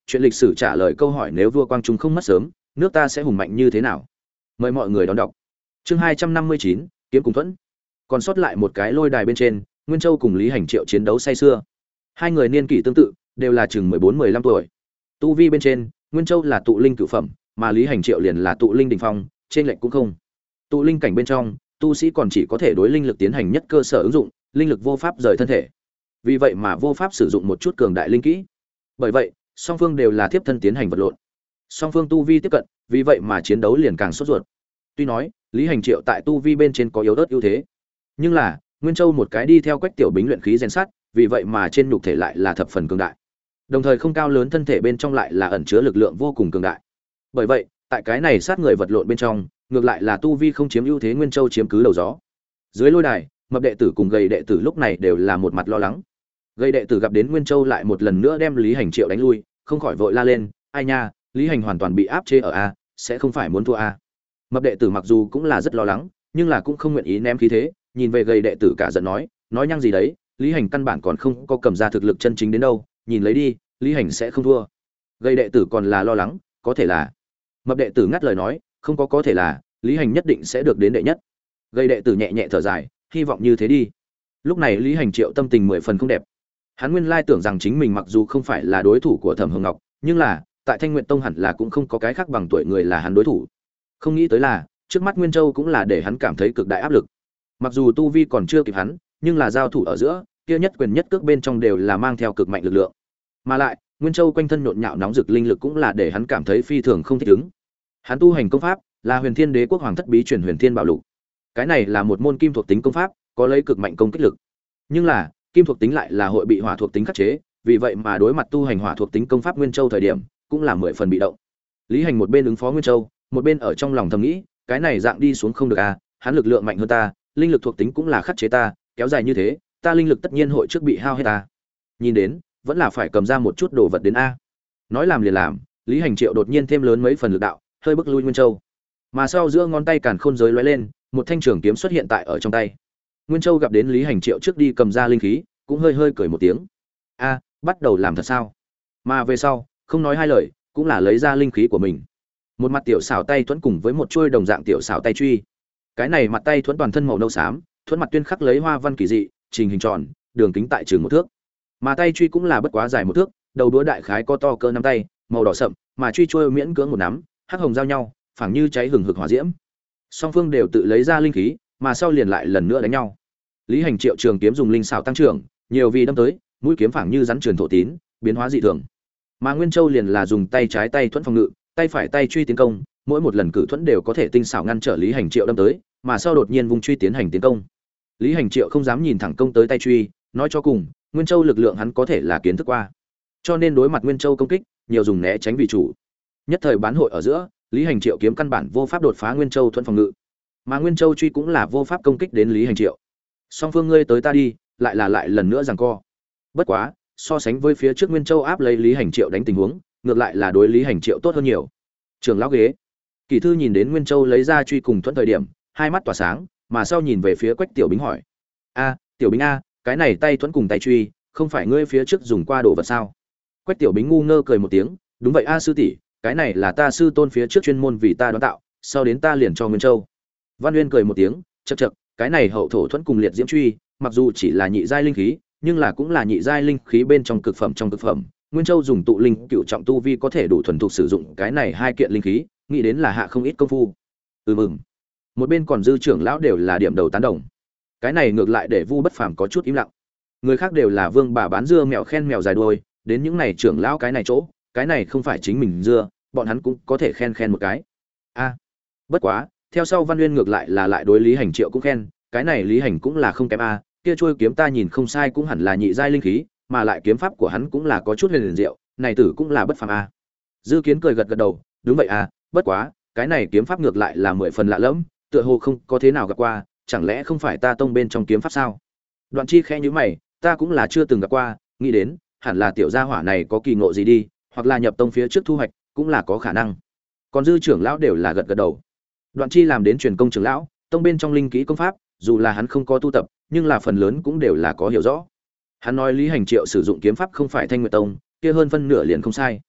chuyện lịch sử trả lời câu hỏi nếu vua Quang Trung không mất sớm, nước ta sẽ hùng mạnh như thế nào? Mời mọi người đón đọc. Chương hai trăm năm mươi chín, Kiếm cùng Thuẫn. Còn sót lại một cái lôi đài bên trên, Nguyên Châu cùng Lý Hành Triệu chiến đấu say sưa. Hai người niên kỷ tương tự, đều là chừng mười bốn mười lăm tuổi. Tu vi bên trên, Nguyên Châu là tụ linh cửu phẩm, mà Lý Hành Triệu liền là tụ linh đỉnh phong, trên lệnh cũng không. Tụ linh cảnh bên trong, tu sĩ còn chỉ có thể đối linh lực tiến hành nhất cơ sở ứng dụng, linh lực vô pháp rời thân thể. Vì vậy mà vô pháp sử dụng một chút cường đại linh kỹ. Bởi vậy, song phương đều là tiếp thân tiến hành vật lộn. Song phương tu vi tiếp cận, vì vậy mà chiến đấu liền càng sốt ruột. Tuy nói, Lý Hành Triệu tại tu vi bên trên có yếu ớt ưu thế, nhưng là, Nguyên Châu một cái đi theo Quách Tiểu Bính luyện khí rèn sắt, vì vậy mà trên nhục thể lại là thập phần cường đại. Đồng thời không cao lớn thân thể bên trong lại là ẩn chứa lực lượng vô cùng cường đại. Bởi vậy, tại cái này sát người vật lộn bên trong, ngược lại là tu vi không chiếm ưu thế, Nguyên Châu chiếm cứ đầu gió. Dưới lôi đài, mập đệ tử cùng gầy đệ tử lúc này đều là một mặt lo lắng. Gầy đệ tử gặp đến Nguyên Châu lại một lần nữa đem Lý Hành Triệu đánh lui, không khỏi vội la lên, ai nha, Lý Hành hoàn toàn bị áp chế ở a, sẽ không phải muốn thua a. Mập đệ tử mặc dù cũng là rất lo lắng, nhưng là cũng không nguyện ý ném khí thế, nhìn về gầy đệ tử cả giận nói, nói nhăng gì đấy, Lý Hành căn bản còn không có cầm ra thực lực chân chính đến đâu, nhìn lấy đi, Lý Hành sẽ không thua. Gầy đệ tử còn là lo lắng, có thể là. Mập đệ tử ngắt lời nói, không có có thể là, Lý Hành nhất định sẽ được đến đệ nhất. Gầy đệ tử nhẹ nhẹ thở dài, hy vọng như thế đi. Lúc này Lý Hành Triệu tâm tình mười phần không đẹp. Hắn nguyên lai tưởng rằng chính mình mặc dù không phải là đối thủ của Thẩm Hồng Ngọc, nhưng là, tại Thanh Nguyệt Tông hẳn là cũng không có cái khác bằng tuổi người là hắn đối thủ. Không nghĩ tới là, trước mắt Nguyên Châu cũng là để hắn cảm thấy cực đại áp lực. Mặc dù tu vi còn chưa kịp hắn, nhưng là giao thủ ở giữa, kia nhất quyền nhất cước bên trong đều là mang theo cực mạnh lực lượng. Mà lại, Nguyên Châu quanh thân nhộn nhạo nóng rực linh lực cũng là để hắn cảm thấy phi thường không thích ứng. Hắn tu hành công pháp là Huyền Thiên Đế quốc hoàng thất bí truyền Huyền Thiên Bảo Lục. Cái này là một môn kim thuộc tính công pháp, có lấy cực mạnh công kích lực. Nhưng là, kim thuộc tính lại là hội bị hỏa thuộc tính khắc chế, vì vậy mà đối mặt tu hành hỏa thuộc tính công pháp Nguyên Châu thời điểm, cũng là mười phần bị động. Lý Hành một bên ứng phó Nguyên Châu, một bên ở trong lòng thầm nghĩ, cái này dạng đi xuống không được à, hắn lực lượng mạnh hơn ta, linh lực thuộc tính cũng là khắc chế ta, kéo dài như thế, ta linh lực tất nhiên hội trước bị hao hết ta. Nhìn đến, vẫn là phải cầm ra một chút đồ vật đến a. Nói làm liền làm, Lý Hành Triệu đột nhiên thêm lớn mấy phần lực đạo, hơi bức lui Nguyên Châu. Mà sau giữa ngón tay càn khôn giới lóe lên, một thanh trường kiếm xuất hiện tại ở trong tay. Nguyên Châu gặp đến Lý Hành Triệu trước đi cầm ra linh khí, cũng hơi hơi cười một tiếng. A, bắt đầu làm thật sao? Mà về sau, không nói hai lời, cũng là lấy ra linh khí của mình. Một mặt tiểu xảo tay thuẫn cùng với một chuôi đồng dạng tiểu xảo tay truy. Cái này mặt tay thuẫn toàn thân màu nâu xám, thuẫn mặt tuyên khắc lấy hoa văn kỳ dị, trình hình tròn, đường kính tại trường một thước. Mà tay truy cũng là bất quá dài một thước, đầu đũa đại khái có to cỡ nắm tay, màu đỏ sậm, mà truy chuôi miễn cưỡng một nắm, hắc hồng giao nhau, phảng như cháy hừng hực hỏa diễm. Song phương đều tự lấy ra linh khí, mà sau liền lại lần nữa đánh nhau. Lý Hành Triệu trường kiếm dùng linh xảo tăng trưởng, nhiều vì đâm tới, mũi kiếm phảng như rắn truyền thổ tín, biến hóa dị thường. Mà Nguyên Châu liền là dùng tay trái tay thuẫn phòng ngự, tay phải tay truy tiến công, mỗi một lần cử thuẫn đều có thể tinh xảo ngăn trở Lý Hành Triệu đâm tới, mà sau đột nhiên vung truy tiến hành tiến công. Lý Hành Triệu không dám nhìn thẳng công tới tay truy, nói cho cùng, Nguyên Châu lực lượng hắn có thể là kiến thức qua. Cho nên đối mặt Nguyên Châu công kích, nhiều dùng né tránh vì chủ. Nhất thời bán hội ở giữa, Lý Hành Triệu kiếm căn bản vô pháp đột phá Nguyên Châu thuẫn phòng ngự, mà Nguyên Châu truy cũng là vô pháp công kích đến Lý Hành Triệu. Song phương ngươi tới ta đi, lại là lại lần nữa giằng co. Bất quá, so sánh với phía trước Nguyên Châu áp lấy Lý Hành Triệu đánh tình huống, ngược lại là đối Lý Hành Triệu tốt hơn nhiều. Trường lão ghế. Kỳ thư nhìn đến Nguyên Châu lấy ra truy cùng thuẫn thời điểm, hai mắt tỏa sáng, mà sau nhìn về phía Quách Tiểu Bính hỏi: "A, Tiểu Bính a, cái này tay thuẫn cùng tay truy, không phải ngươi phía trước dùng qua đồ vật sao?" Quách Tiểu Bính ngu ngơ cười một tiếng, "Đúng vậy a sư tỷ, cái này là ta sư tôn phía trước chuyên môn vì ta đoán tạo, sau đến ta liền cho Nguyên Châu." Văn Uyên cười một tiếng, chậc chậc, cái này hậu thổ thuẫn cùng liệt diễm truy, mặc dù chỉ là nhị giai linh khí, nhưng là cũng là nhị giai linh khí bên trong cực phẩm trong cực phẩm. Nguyên Châu dùng tụ linh cựu trọng tu vi có thể đủ thuần thục sử dụng cái này hai kiện linh khí, nghĩ đến là hạ không ít công phu. Ừ mừng. Một bên còn dư trưởng lão đều là điểm đầu tán đồng. Cái này ngược lại để Vu Bất Phàm có chút im lặng. Người khác đều là vương bà bán dưa mèo khen mèo dài đuôi, đến những này trưởng lão cái này chỗ, cái này không phải chính mình dưa, bọn hắn cũng có thể khen khen một cái. A. Bất quá, theo sau Văn Uyên ngược lại là lại đối Lý Hành Triệu cũng khen, cái này Lý Hành cũng là không kém a, kia trôi kiếm ta nhìn không sai cũng hẳn là nhị giai linh khí, mà lại kiếm pháp của hắn cũng là có chút huyền liền diệu, này tử cũng là bất phàm a. Dư Kiến cười gật gật đầu, đúng vậy a, bất quá, cái này kiếm pháp ngược lại là mười phần lạ lẫm, tựa hồ không có thế nào gặp qua, chẳng lẽ không phải ta tông bên trong kiếm pháp sao? Đoạn Chi khẽ nhíu mày, ta cũng là chưa từng gặp qua, nghĩ đến, hẳn là tiểu gia hỏa này có kỳ ngộ gì đi, hoặc là nhập tông phía trước thu hoạch, cũng là có khả năng. Còn dư trưởng lão đều là gật gật đầu. Đoạn Chi làm đến truyền công trưởng lão, tông bên trong linh kỹ công pháp, dù là hắn không có tu tập, nhưng là phần lớn cũng đều là có hiểu rõ. Hắn nói Lý Hành Triệu sử dụng kiếm pháp không phải Thanh Nguyệt Tông, kia hơn phân nửa liền không sai.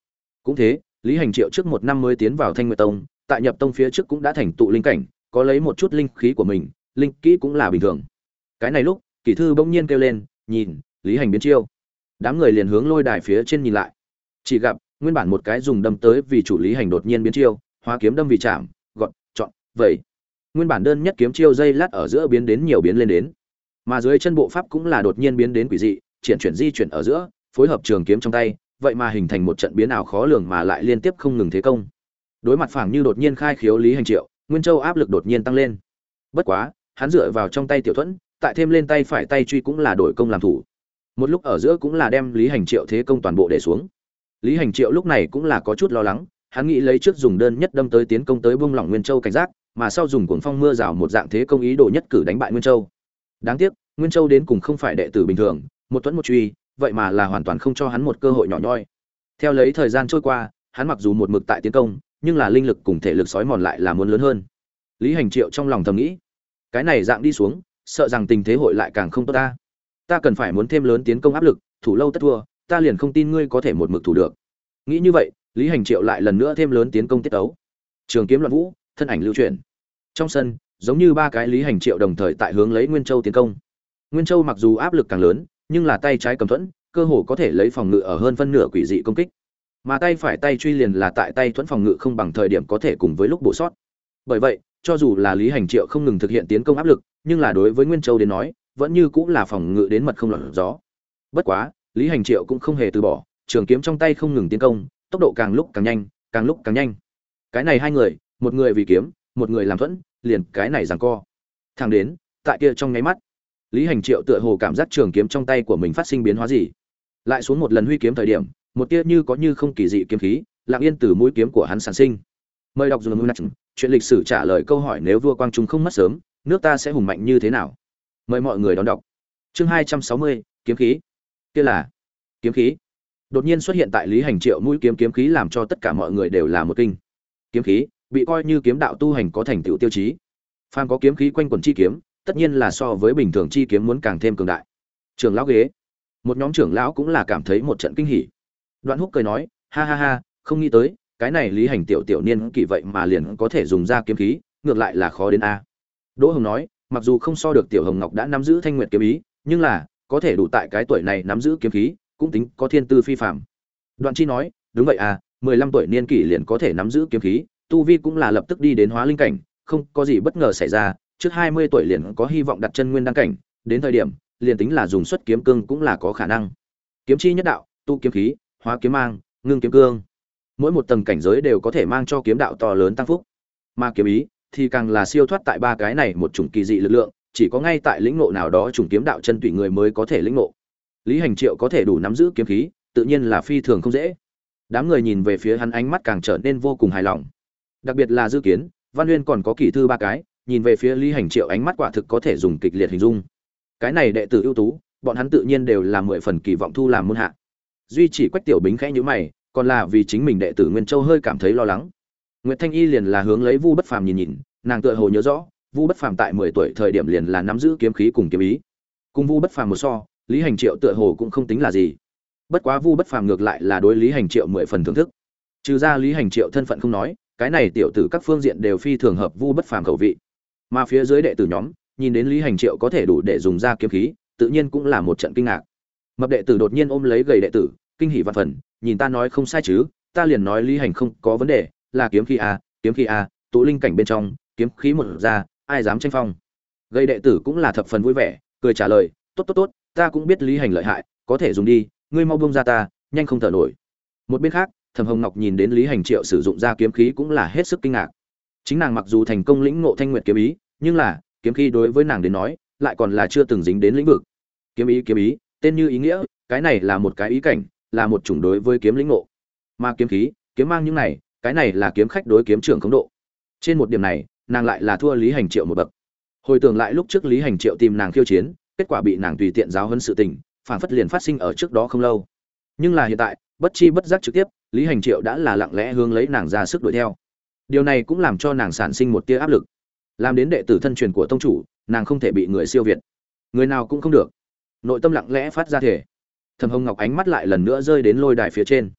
Cũng thế, Lý Hành Triệu trước một năm mới tiến vào Thanh Nguyệt Tông, tại nhập tông phía trước cũng đã thành tụ linh cảnh, có lấy một chút linh khí của mình, linh kỹ cũng là bình thường. Cái này lúc, Kỷ Thư bỗng nhiên kêu lên, nhìn, Lý Hành biến chiêu. Đám người liền hướng lôi đài phía trên nhìn lại. Chỉ gặp, nguyên bản một cái dùng đâm tới vì chủ Lý Hành đột nhiên biến chiêu, hóa kiếm đâm vì chạm, gọn, chọn, vậy. Nguyên bản đơn nhất kiếm chiêu dây lát ở giữa biến đến nhiều biến lên đến. Mà dưới chân bộ pháp cũng là đột nhiên biến đến quỷ dị, chuyển chuyển di chuyển ở giữa, phối hợp trường kiếm trong tay, vậy mà hình thành một trận biến ảo khó lường mà lại liên tiếp không ngừng thế công. Đối mặt phảng như đột nhiên khai khiếu Lý Hành Triệu, Nguyên Châu áp lực đột nhiên tăng lên. Bất quá, hắn dựa vào trong tay Tiểu Thuẫn, tại thêm lên tay phải tay truy cũng là đổi công làm thủ. Một lúc ở giữa cũng là đem Lý Hành Triệu thế công toàn bộ để xuống. Lý Hành Triệu lúc này cũng là có chút lo lắng, hắn nghĩ lấy trước dùng đơn nhất đâm tới tiến công tới bung lỏng Nguyên Châu cảnh giác, mà sau dùng cuồng phong mưa rào một dạng thế công ý đồ nhất cử đánh bại Nguyên Châu. Đáng tiếc, Nguyên Châu đến cùng không phải đệ tử bình thường, một thuẫn một truy, vậy mà là hoàn toàn không cho hắn một cơ hội nhỏ nhoi. Theo lấy thời gian trôi qua, hắn mặc dù một mực tại tiến công, nhưng là linh lực cùng thể lực sói mòn lại là muốn lớn hơn. Lý Hành Triệu trong lòng thầm nghĩ, cái này dạng đi xuống, sợ rằng tình thế hội lại càng không tốt ta. Ta cần phải muốn thêm lớn tiến công áp lực, thủ lâu tất thua, ta liền không tin ngươi có thể một mực thủ được. Nghĩ như vậy, Lý Hành Triệu lại lần nữa thêm lớn tiến công tiết tấu. Trường kiếm loạn vũ, thân ảnh lưu chuyển. Trong sân, giống như ba cái Lý Hành Triệu đồng thời tại hướng lấy Nguyên Châu tiến công. Nguyên Châu mặc dù áp lực càng lớn, nhưng là tay trái cầm thuẫn, cơ hồ có thể lấy phòng ngự ở hơn phân nửa quỷ dị công kích. Mà tay phải tay truy liền là tại tay thuẫn phòng ngự không bằng thời điểm có thể cùng với lúc bổ sót. Bởi vậy, cho dù là Lý Hành Triệu không ngừng thực hiện tiến công áp lực, nhưng là đối với Nguyên Châu đến nói, vẫn như cũng là phòng ngự đến mật không lọt gió. Bất quá, Lý Hành Triệu cũng không hề từ bỏ, trường kiếm trong tay không ngừng tiến công, tốc độ càng lúc càng nhanh, càng lúc càng nhanh. Cái này hai người, một người vì kiếm, một người làm thuẫn, liền cái này giằng co. Thẳng đến, tại kia trong nháy mắt, Lý Hành Triệu tựa hồ cảm giác trường kiếm trong tay của mình phát sinh biến hóa gì. Lại xuống một lần huy kiếm thời điểm, một tia như có như không kỳ dị kiếm khí, lặng yên từ mũi kiếm của hắn sản sinh. Mời đọc dùng chuyện lịch sử trả lời câu hỏi nếu vua Quang Trung không mất sớm, nước ta sẽ hùng mạnh như thế nào? Mời mọi người đón đọc. Chương hai trăm sáu mươi, kiếm khí. Kia là kiếm khí. Đột nhiên xuất hiện tại Lý Hành Triệu mũi kiếm kiếm khí làm cho tất cả mọi người đều là một kinh. Kiếm khí bị coi như kiếm đạo tu hành có thành tựu tiêu chí. Phàm có kiếm khí quanh quẩn chi kiếm, tất nhiên là so với bình thường chi kiếm muốn càng thêm cường đại. Trưởng lão ghế, một nhóm trưởng lão cũng là cảm thấy một trận kinh hỉ. Đoạn Húc cười nói, ha ha ha, không nghĩ tới, cái này Lý Hành tiểu tiểu niên kỳ vậy mà liền có thể dùng ra kiếm khí, ngược lại là khó đến a. Đỗ Hồng nói, mặc dù không so được tiểu Hồng Ngọc đã nắm giữ Thanh Nguyệt kiếm ý, nhưng là có thể đủ tại cái tuổi này nắm giữ kiếm khí, cũng tính có thiên tư phi phàm. Đoạn Chi nói, đúng vậy à, mười lăm tuổi niên kỷ liền có thể nắm giữ kiếm khí, tu vi cũng là lập tức đi đến hóa linh cảnh, không có gì bất ngờ xảy ra, trước hai mươi tuổi liền có hy vọng đặt chân nguyên đăng cảnh, đến thời điểm, liền tính là dùng xuất kiếm cương cũng là có khả năng. Kiếm chi nhất đạo, tu kiếm khí, hóa kiếm mang, ngưng kiếm cương. Mỗi một tầng cảnh giới đều có thể mang cho kiếm đạo to lớn tăng phúc. Mà kiếm ý thì càng là siêu thoát tại ba cái này một chủng kỳ dị lực lượng, chỉ có ngay tại lĩnh ngộ nào đó chủng kiếm đạo chân tùy người mới có thể lĩnh ngộ. Lý Hành Triệu có thể đủ nắm giữ kiếm khí, tự nhiên là phi thường không dễ. Đám người nhìn về phía hắn ánh mắt càng trở nên vô cùng hài lòng. Đặc biệt là Dư Kiến, Văn Nguyên còn có Kỷ Thư ba cái, nhìn về phía Lý Hành Triệu ánh mắt quả thực có thể dùng kịch liệt hình dung. Cái này đệ tử ưu tú, bọn hắn tự nhiên đều là mười phần kỳ vọng thu làm môn hạ. Duy chỉ Quách Tiểu Bính khẽ nhíu mày, còn là vì chính mình đệ tử Nguyên Châu hơi cảm thấy lo lắng. Nguyệt Thanh Y liền là hướng lấy Vu Bất Phàm nhìn nhìn, nàng tựa hồ nhớ rõ, Vu Bất Phàm tại mười tuổi thời điểm liền là nắm giữ kiếm khí cùng kiếm ý. Cùng Vu Bất Phàm một so, Lý Hành Triệu tựa hồ cũng không tính là gì. Bất quá Vu Bất Phàm ngược lại là đối Lý Hành Triệu mười phần thưởng thức. Trừ ra Lý Hành Triệu thân phận không nói, cái này tiểu tử các phương diện đều phi thường hợp Vu Bất Phàm khẩu vị. Mà phía dưới đệ tử nhóm, nhìn đến Lý Hành Triệu có thể đủ để dùng ra kiếm khí, tự nhiên cũng là một trận kinh ngạc. Mập đệ tử đột nhiên ôm lấy gầy đệ tử, kinh hỉ vạn phần, nhìn ta nói không sai chứ, ta liền nói Lý Hành không có vấn đề, là kiếm khí a, kiếm khí a, tụ linh cảnh bên trong, kiếm khí một ra, ai dám tranh phong. Gầy đệ tử cũng là thập phần vui vẻ, cười trả lời, tốt tốt tốt, ta cũng biết Lý Hành lợi hại, có thể dùng đi, ngươi mau buông ra ta, nhanh không thở nổi. Một bên khác, Thẩm Hồng Ngọc nhìn đến Lý Hành Triệu sử dụng ra kiếm khí cũng là hết sức kinh ngạc. Chính nàng mặc dù thành công lĩnh ngộ Thanh Nguyệt kiếm ý, nhưng là kiếm khí đối với nàng đến nói, lại còn là chưa từng dính đến lĩnh vực. Kiếm ý kiếm ý, tên như ý nghĩa, cái này là một cái ý cảnh, là một chủng đối với kiếm lĩnh ngộ. Mà kiếm khí, kiếm mang những này, cái này là kiếm khách đối kiếm trưởng khống độ. Trên một điểm này, nàng lại là thua Lý Hành Triệu một bậc. Hồi tưởng lại lúc trước Lý Hành Triệu tìm nàng khiêu chiến, kết quả bị nàng tùy tiện giáo huấn sự tình, phản phất liền phát sinh ở trước đó không lâu. Nhưng là hiện tại, bất chi bất giác trực tiếp, Lý Hành Triệu đã là lặng lẽ hướng lấy nàng ra sức đuổi theo. Điều này cũng làm cho nàng sản sinh một tia áp lực. Làm đến đệ tử thân truyền của tông chủ, nàng không thể bị người siêu việt. Người nào cũng không được. Nội tâm lặng lẽ phát ra thể. Thẩm Hồng Ngọc ánh mắt lại lần nữa rơi đến lôi đài phía trên.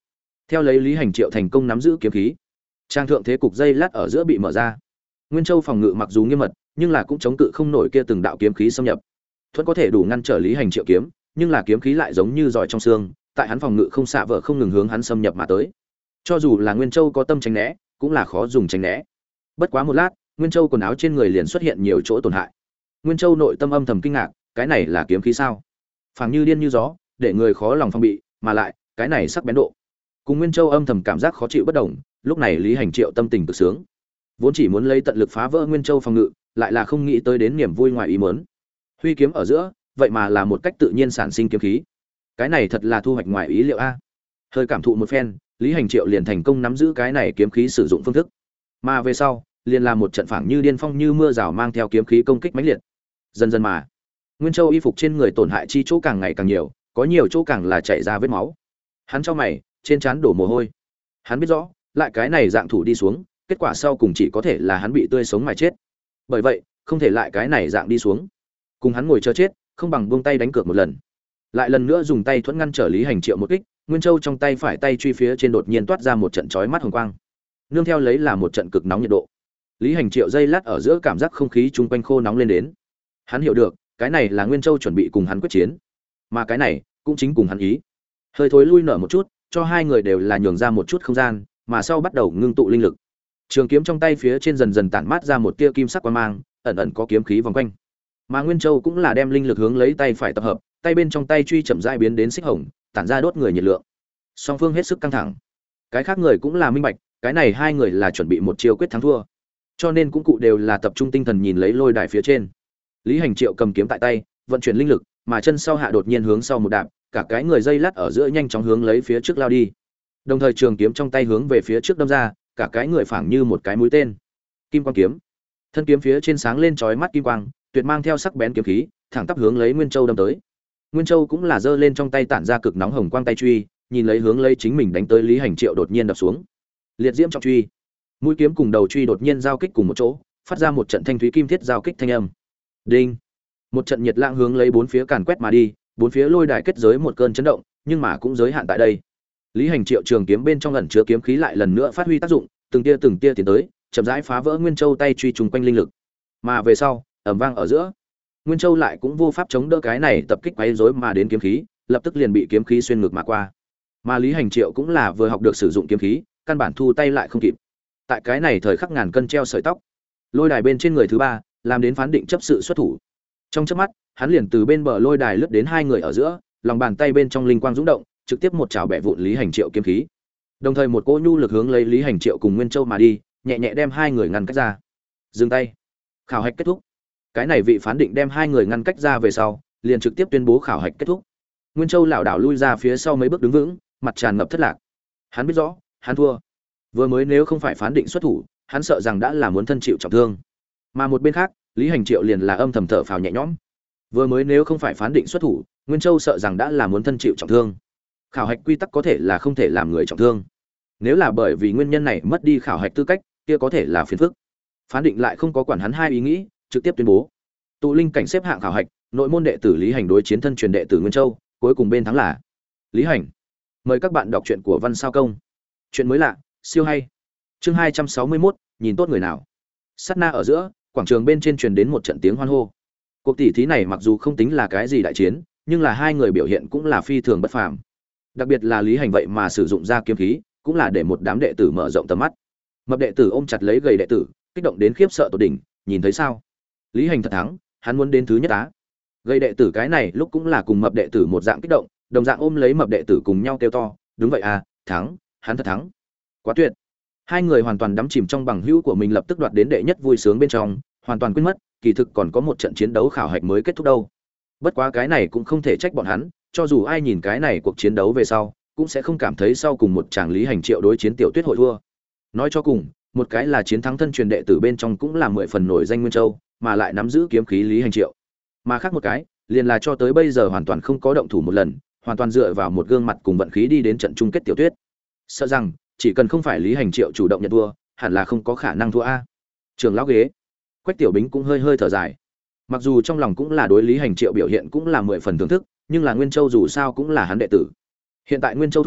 Theo lấy Lý Hành Triệu thành công nắm giữ kiếm khí, trang thượng thế cục dây lát ở giữa bị mở ra. Nguyên Châu phòng ngự mặc dù nghiêm mật, nhưng là cũng chống cự không nổi kia từng đạo kiếm khí xâm nhập. Thuẫn có thể đủ ngăn trở Lý Hành Triệu kiếm, nhưng là kiếm khí lại giống như giỏi trong xương, tại hắn phòng ngự không xạ vợ không ngừng hướng hắn xâm nhập mà tới. Cho dù là Nguyên Châu có tâm tránh né, cũng là khó dùng tránh né. Bất quá một lát, Nguyên Châu quần áo trên người liền xuất hiện nhiều chỗ tổn hại. Nguyên Châu nội tâm âm thầm kinh ngạc, cái này là kiếm khí sao? Phảng như điên như gió, để người khó lòng phòng bị, mà lại, cái này sắc bén độ. Cùng Nguyên Châu âm thầm cảm giác khó chịu bất động, lúc này Lý Hành Triệu tâm tình cực sướng. Vốn chỉ muốn lấy tận lực phá vỡ Nguyên Châu phòng ngự, lại là không nghĩ tới đến niềm vui ngoài ý muốn. Huy kiếm ở giữa, vậy mà là một cách tự nhiên sản sinh kiếm khí. Cái này thật là thu hoạch ngoài ý liệu a. Hơi cảm thụ một phen, Lý Hành Triệu liền thành công nắm giữ cái này kiếm khí sử dụng phương thức. Mà về sau, liền làm một trận phảng như điên phong như mưa rào mang theo kiếm khí công kích mãnh liệt. Dần dần mà, Nguyên Châu y phục trên người tổn hại chi chỗ càng ngày càng nhiều, có nhiều chỗ càng là chảy ra vết máu. Hắn chau mày, trên trán đổ mồ hôi. Hắn biết rõ, lại cái này dạng thủ đi xuống, kết quả sau cùng chỉ có thể là hắn bị tươi sống mà chết. Bởi vậy, không thể lại cái này dạng đi xuống. Cùng hắn ngồi chờ chết, không bằng buông tay đánh cược một lần. Lại lần nữa dùng tay thuẫn ngăn trở Lý Hành Triệu một kích, Nguyên Châu trong tay phải tay truy phía trên đột nhiên toát ra một trận chói mắt hồng quang. Nương theo lấy là một trận cực nóng nhiệt độ. Lý Hành Triệu dây lát ở giữa cảm giác không khí chung quanh khô nóng lên đến. Hắn hiểu được, cái này là Nguyên Châu chuẩn bị cùng hắn quyết chiến, mà cái này cũng chính cùng hắn ý. Hơi thối lui nở một chút, cho hai người đều là nhường ra một chút không gian, mà sau bắt đầu ngưng tụ linh lực. Trường kiếm trong tay phía trên dần dần tản mát ra một tia kim sắc quang mang, ẩn ẩn có kiếm khí vòng quanh. Mà Nguyên Châu cũng là đem linh lực hướng lấy tay phải tập hợp, tay bên trong tay truy chậm rãi biến đến xích hồng, tản ra đốt người nhiệt lượng. Song phương hết sức căng thẳng. Cái khác người cũng là minh bạch, cái này hai người là chuẩn bị một chiêu quyết thắng thua. Cho nên cũng cụ đều là tập trung tinh thần nhìn lấy lôi đài phía trên. Lý Hành Triệu cầm kiếm tại tay, vận chuyển linh lực, mà chân sau hạ đột nhiên hướng sau một đạp, cả cái người dây lát ở giữa nhanh chóng hướng lấy phía trước lao đi. Đồng thời trường kiếm trong tay hướng về phía trước đâm ra, cả cái người phảng như một cái mũi tên. Kim quang kiếm. Thân kiếm phía trên sáng lên chói mắt kim quang, tuyệt mang theo sắc bén kiếm khí, thẳng tắp hướng lấy Nguyên Châu đâm tới. Nguyên Châu cũng là giơ lên trong tay tản ra cực nóng hồng quang tay truy, nhìn lấy hướng lấy chính mình đánh tới Lý Hành Triệu đột nhiên đập xuống. Liệt diễm trọng truy. Mũi kiếm cùng đầu truy đột nhiên giao kích cùng một chỗ, phát ra một trận thanh thúy kim thiết giao kích thanh âm. Đinh. Một trận nhiệt lãng hướng lấy bốn phía càn quét mà đi, bốn phía lôi đài kết giới một cơn chấn động, nhưng mà cũng giới hạn tại đây. Lý Hành Triệu trường kiếm bên trong ẩn chứa kiếm khí lại lần nữa phát huy tác dụng, từng tia từng tia tiến tới, chậm rãi phá vỡ Nguyên Châu tay truy trùng quanh linh lực. Mà về sau, ầm vang ở giữa, Nguyên Châu lại cũng vô pháp chống đỡ cái này tập kích quấy rối mà đến kiếm khí, lập tức liền bị kiếm khí xuyên ngược mà qua. Mà Lý Hành Triệu cũng là vừa học được sử dụng kiếm khí, căn bản thu tay lại không kịp. Tại cái này thời khắc ngàn cân treo sợi tóc, lôi đài bên trên người thứ ba, làm đến phán định chấp sự xuất thủ. Trong chớp mắt, hắn liền từ bên bờ lôi đài lướt đến hai người ở giữa, lòng bàn tay bên trong linh quang dũng động, trực tiếp một chảo bẻ vụn Lý Hành Triệu kiếm khí. Đồng thời một cỗ nhu lực hướng lấy Lý Hành Triệu cùng Nguyên Châu mà đi, nhẹ nhẹ đem hai người ngăn cách ra. Dừng tay. Khảo hạch kết thúc. Cái này vị phán định đem hai người ngăn cách ra về sau, liền trực tiếp tuyên bố khảo hạch kết thúc. Nguyên Châu lảo đảo lui ra phía sau mấy bước đứng vững, mặt tràn ngập thất lạc. Hắn biết rõ, hắn thua. Vừa mới nếu không phải phán định xuất thủ, hắn sợ rằng đã là muốn thân chịu trọng thương. Mà một bên khác, Lý Hành Triệu liền là âm thầm thở phào nhẹ nhõm. Vừa mới nếu không phải phán định xuất thủ, Nguyên Châu sợ rằng đã là muốn thân chịu trọng thương. Khảo hạch quy tắc có thể là không thể làm người trọng thương. Nếu là bởi vì nguyên nhân này mất đi khảo hạch tư cách, kia có thể là phiền phức. Phán định lại không có quản hắn hai ý nghĩ, trực tiếp tuyên bố. Tụ linh cảnh xếp hạng khảo hạch, nội môn đệ tử Lý Hành đối chiến thân truyền đệ tử Nguyên Châu, cuối cùng bên thắng là Lý Hành. Mời các bạn đọc truyện của Văn Sao Công. Chuyện mới lạ, siêu hay. Chương hai trăm sáu mươi mốt, nhìn tốt người nào. Sát na ở giữa, quảng trường bên trên truyền đến một trận tiếng hoan hô. Cuộc tỷ thí này mặc dù không tính là cái gì đại chiến, nhưng là hai người biểu hiện cũng là phi thường bất phàm. Đặc biệt là Lý Hành vậy mà sử dụng ra kiếm khí, cũng là để một đám đệ tử mở rộng tầm mắt. Mập đệ tử ôm chặt lấy gầy đệ tử, kích động đến khiếp sợ tột đỉnh, nhìn thấy sao? Lý Hành thật thắng, hắn muốn đến thứ nhất á. Gầy đệ tử cái này lúc cũng là cùng mập đệ tử một dạng kích động, đồng dạng ôm lấy mập đệ tử cùng nhau kêu to, đúng vậy à, thắng, hắn thật thắng. Quá tuyệt. Hai người hoàn toàn đắm chìm trong bằng hữu của mình lập tức đoạt đến đệ nhất vui sướng bên trong, hoàn toàn quên mất, kỳ thực còn có một trận chiến đấu khảo hạch mới kết thúc đâu. Bất quá cái này cũng không thể trách bọn hắn, cho dù ai nhìn cái này cuộc chiến đấu về sau, cũng sẽ không cảm thấy sau cùng một chàng Lý Hành Triệu đối chiến Tiểu Tuyết hội thua. Nói cho cùng, một cái là chiến thắng thân truyền đệ tử bên trong cũng là mười phần nổi danh Nguyên Châu, mà lại nắm giữ kiếm khí Lý Hành Triệu. Mà khác một cái, liền là cho tới bây giờ hoàn toàn không có động thủ một lần, hoàn toàn dựa vào một gương mặt cùng vận khí đi đến trận chung kết Tiểu Tuyết. Sợ rằng, chỉ cần không phải Lý Hành Triệu chủ động nhận thua, hẳn là không có khả năng thua a. Trường lão ghế. Quách Tiểu Bính cũng hơi hơi thở dài. Mặc dù trong lòng cũng là đối Lý Hành Triệu biểu hiện cũng là mười phần thưởng thức, nhưng là Nguyên Châu dù sao cũng là hắn đệ tử. Hiện tại Nguyên Châu thua,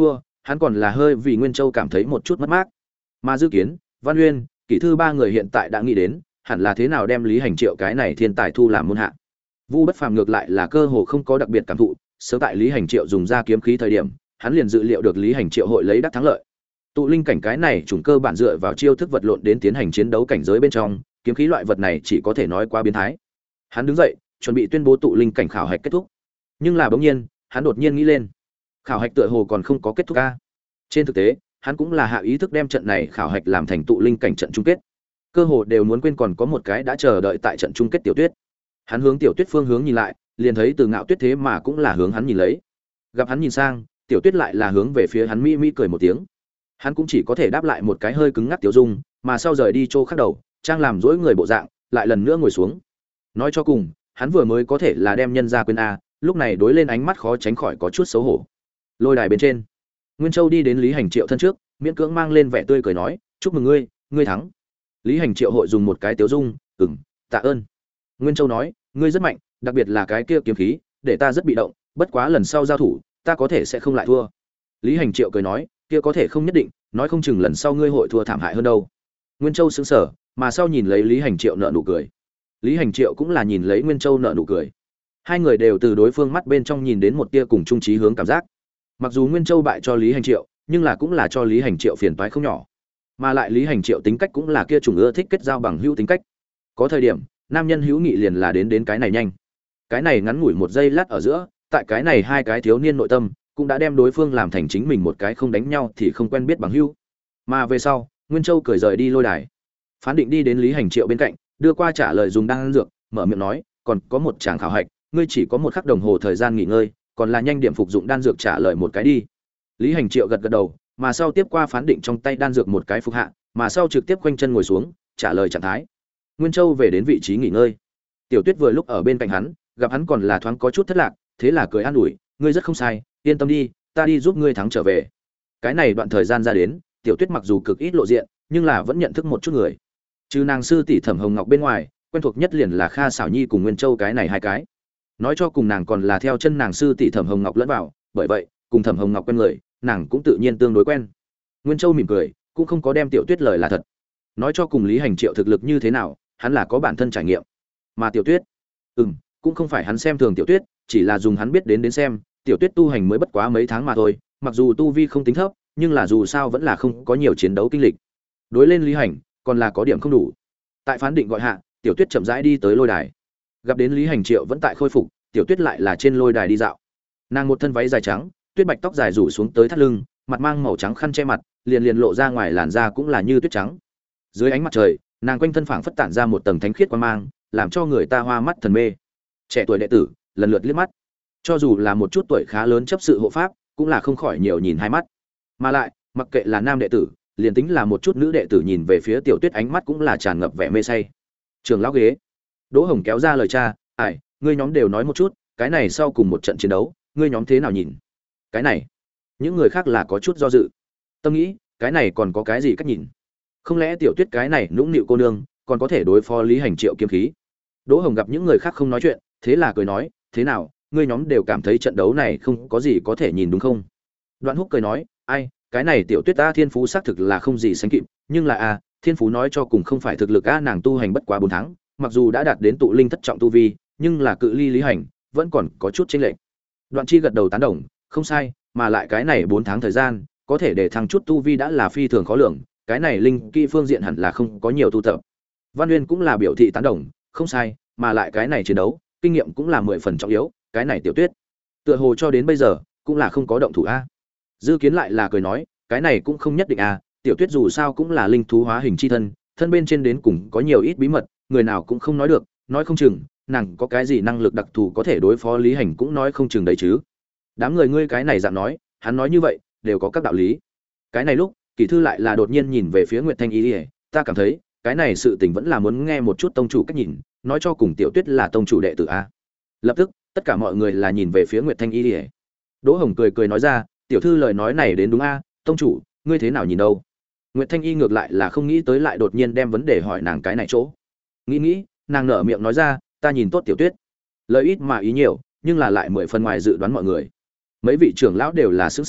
hắn còn là hơi vì Nguyên Châu cảm thấy một chút mất mát. Mà Dư Kiến, Văn Uyên, Kỷ Thư ba người hiện tại đã nghĩ đến, hẳn là thế nào đem Lý Hành Triệu cái này thiên tài thu làm môn hạ. Vu Bất Phàm ngược lại là cơ hồ không có đặc biệt cảm thụ, sớm tại Lý Hành Triệu dùng ra kiếm khí thời điểm, hắn liền dự liệu được Lý Hành Triệu hội lấy đắc thắng lợi. Tụ linh cảnh cái này chủng cơ bản dựa vào chiêu thức vật lộn đến tiến hành chiến đấu cảnh giới bên trong, kiếm khí loại vật này chỉ có thể nói quá biến thái. Hắn đứng dậy, chuẩn bị tuyên bố tụ linh cảnh khảo hạch kết thúc. Nhưng là bỗng nhiên, hắn đột nhiên nghĩ lên, khảo hạch tựa hồ còn không có kết thúc a. Trên thực tế, hắn cũng là hạ ý thức đem trận này khảo hạch làm thành tụ linh cảnh trận chung kết. Cơ hồ đều muốn quên còn có một cái đã chờ đợi tại trận chung kết Tiểu Tuyết. Hắn hướng Tiểu Tuyết phương hướng nhìn lại, liền thấy Từ Ngạo Tuyết thế mà cũng là hướng hắn nhìn lấy. Gặp hắn nhìn sang, Tiểu Tuyết lại là hướng về phía hắn mỹ mỹ cười một tiếng. Hắn cũng chỉ có thể đáp lại một cái hơi cứng ngắc tiểu dung, mà sau rời đi chỗ khác đầu, trang làm dỗi người bộ dạng, lại lần nữa ngồi xuống. Nói cho cùng, hắn vừa mới có thể là đem nhân ra quên a, lúc này đối lên ánh mắt khó tránh khỏi có chút xấu hổ. Lôi đài bên trên, Nguyên Châu đi đến Lý Hành Triệu thân trước, miễn cưỡng mang lên vẻ tươi cười nói, "Chúc mừng ngươi, ngươi thắng." Lý Hành Triệu hội dùng một cái tiểu dung, "Ừm, tạ ơn." Nguyên Châu nói, "Ngươi rất mạnh, đặc biệt là cái kia kiếm khí, để ta rất bị động, bất quá lần sau giao thủ, ta có thể sẽ không lại thua." Lý Hành Triệu cười nói, "Kia có thể không nhất định, nói không chừng lần sau ngươi hội thua thảm hại hơn đâu." Nguyên Châu sững sờ, mà sau nhìn lấy Lý Hành Triệu nở nụ cười. Lý Hành Triệu cũng là nhìn lấy Nguyên Châu nở nụ cười. Hai người đều từ đối phương mắt bên trong nhìn đến một tia cùng chung chí hướng cảm giác. Mặc dù Nguyên Châu bại cho Lý Hành Triệu, nhưng là cũng là cho Lý Hành Triệu phiền toái không nhỏ. Mà lại Lý Hành Triệu tính cách cũng là kia chủng ưa thích kết giao bằng hữu tính cách. Có thời điểm, nam nhân hữu nghị liền là đến đến cái này nhanh. Cái này ngắn ngủi một giây lát ở giữa, tại cái này hai cái thiếu niên nội tâm cũng đã đem đối phương làm thành chính mình một cái không đánh nhau thì không quen biết bằng hữu. Mà về sau, Nguyên Châu cười rời đi lôi đài. Phán định đi đến Lý Hành Triệu bên cạnh, đưa qua trả lời dùng đan dược, mở miệng nói, "Còn có một tràng khảo hạch, ngươi chỉ có một khắc đồng hồ thời gian nghỉ ngơi, còn là nhanh điểm phục dụng đan dược trả lời một cái đi." Lý Hành Triệu gật gật đầu, mà sau tiếp qua phán định trong tay đan dược một cái phục hạ, mà sau trực tiếp quanh chân ngồi xuống, trả lời trạng thái. Nguyên Châu về đến vị trí nghỉ ngơi. Tiểu Tuyết vừa lúc ở bên cạnh hắn, gặp hắn còn là thoáng có chút thất lạc, thế là cười an ủi, "Ngươi rất không sai, yên tâm đi, ta đi giúp ngươi thắng trở về." Cái này đoạn thời gian ra đến, Tiểu Tuyết mặc dù cực ít lộ diện, nhưng là vẫn nhận thức một chút người. Trừ nàng sư tỷ Thẩm Hồng Ngọc bên ngoài, quen thuộc nhất liền là Kha Sảo Nhi cùng Nguyên Châu cái này hai cái. Nói cho cùng nàng còn là theo chân nàng sư tỷ Thẩm Hồng Ngọc lẫn vào, bởi vậy, cùng Thẩm Hồng Ngọc quen người, nàng cũng tự nhiên tương đối quen. Nguyên Châu mỉm cười, cũng không có đem Tiểu Tuyết lời là thật. Nói cho cùng Lý Hành Triệu thực lực như thế nào, hắn là có bản thân trải nghiệm. Mà Tiểu Tuyết, ừm, cũng không phải hắn xem thường Tiểu Tuyết, chỉ là dùng hắn biết đến đến xem, Tiểu Tuyết tu hành mới bất quá mấy tháng mà thôi, mặc dù tu vi không tính thấp, nhưng là dù sao vẫn là không có nhiều chiến đấu kinh lịch. Đối lên Lý Hành, còn là có điểm không đủ. Tại phán định gọi hạ, Tiểu Tuyết chậm rãi đi tới lôi đài. Gặp đến Lý Hành Triệu vẫn tại khôi phục, Tiểu Tuyết lại là trên lôi đài đi dạo. Nàng một thân váy dài trắng, tuyết bạch tóc dài rủ xuống tới thắt lưng, mặt mang màu trắng khăn che mặt, liền liền lộ ra ngoài làn da cũng là như tuyết trắng. Dưới ánh mặt trời, nàng quanh thân phảng phất tản ra một tầng thánh khiết quang mang, làm cho người ta hoa mắt thần mê. Trẻ tuổi đệ tử, lần lượt liếc mắt. Cho dù là một chút tuổi khá lớn chấp sự hộ pháp, cũng là không khỏi nhiều nhìn hai mắt. Mà lại, mặc kệ là nam đệ tử, liền tính là một chút nữ đệ tử nhìn về phía Tiểu Tuyết ánh mắt cũng là tràn ngập vẻ mê say. Trường lão ghế. Đỗ Hồng kéo ra lời cha, "Ải, ngươi nhóm đều nói một chút, cái này sau cùng một trận chiến đấu, ngươi nhóm thế nào nhìn?" Cái này, những người khác là có chút do dự. Tâm nghĩ, cái này còn có cái gì cách nhìn? Không lẽ Tiểu Tuyết cái này nũng nịu cô nương, còn có thể đối phó Lý Hành Triệu kiếm khí? Đỗ Hồng gặp những người khác không nói chuyện, thế là cười nói, "Thế nào, ngươi nhóm đều cảm thấy trận đấu này không có gì có thể nhìn đúng không?" Đoạn Húc cười nói, "Ai, cái này Tiểu Tuyết ta thiên phú xác thực là không gì sánh kịp, nhưng là a, thiên phú nói cho cùng không phải thực lực a, nàng tu hành bất quá bốn tháng, mặc dù đã đạt đến tụ linh thất trọng tu vi, nhưng là cự ly Lý Hành vẫn còn có chút chênh lệch." Đoạn Chi gật đầu tán đồng, "Không sai, mà lại cái này bốn tháng thời gian, có thể để thăng chút tu vi đã là phi thường khó lường, cái này linh kỹ phương diện hẳn là không có nhiều tu tập." Văn Uyên cũng là biểu thị tán đồng, "Không sai, mà lại cái này chiến đấu, kinh nghiệm cũng là mười phần trọng yếu, cái này Tiểu Tuyết, tựa hồ cho đến bây giờ cũng là không có động thủ a." Dư Kiến lại là cười nói, "Cái này cũng không nhất định a, Tiểu Tuyết dù sao cũng là linh thú hóa hình chi thân, thân bên trên đến cùng có nhiều ít bí mật, người nào cũng không nói được, nói không chừng nàng có cái gì năng lực đặc thù có thể đối phó Lý Hành cũng nói không chừng đấy chứ." Đám người ngươi cái này dạng nói, hắn nói như vậy đều có các đạo lý. Cái này lúc, Kỷ Thư lại là đột nhiên nhìn về phía Nguyệt Thanh Y, "Ta cảm thấy, cái này sự tình vẫn là muốn nghe một chút tông chủ cách nhìn, nói cho cùng Tiểu Tuyết là tông chủ đệ tử a." Lập tức, tất cả mọi người là nhìn về phía Nguyệt Thanh Y. Đỗ Hồng cười cười nói ra, "Tiểu thư lời nói này đến đúng a, tông chủ, ngươi thế nào nhìn đâu?" Nguyệt Thanh Y ngược lại là không nghĩ tới lại đột nhiên đem vấn đề hỏi nàng cái này chỗ. Nghĩ nghĩ, nàng nở miệng nói ra, "Ta nhìn tốt Tiểu Tuyết." Lời ít mà ý nhiều, nhưng là lại mười phần ngoài dự đoán mọi người. Mấy vị trưởng lão đều là sững sờ,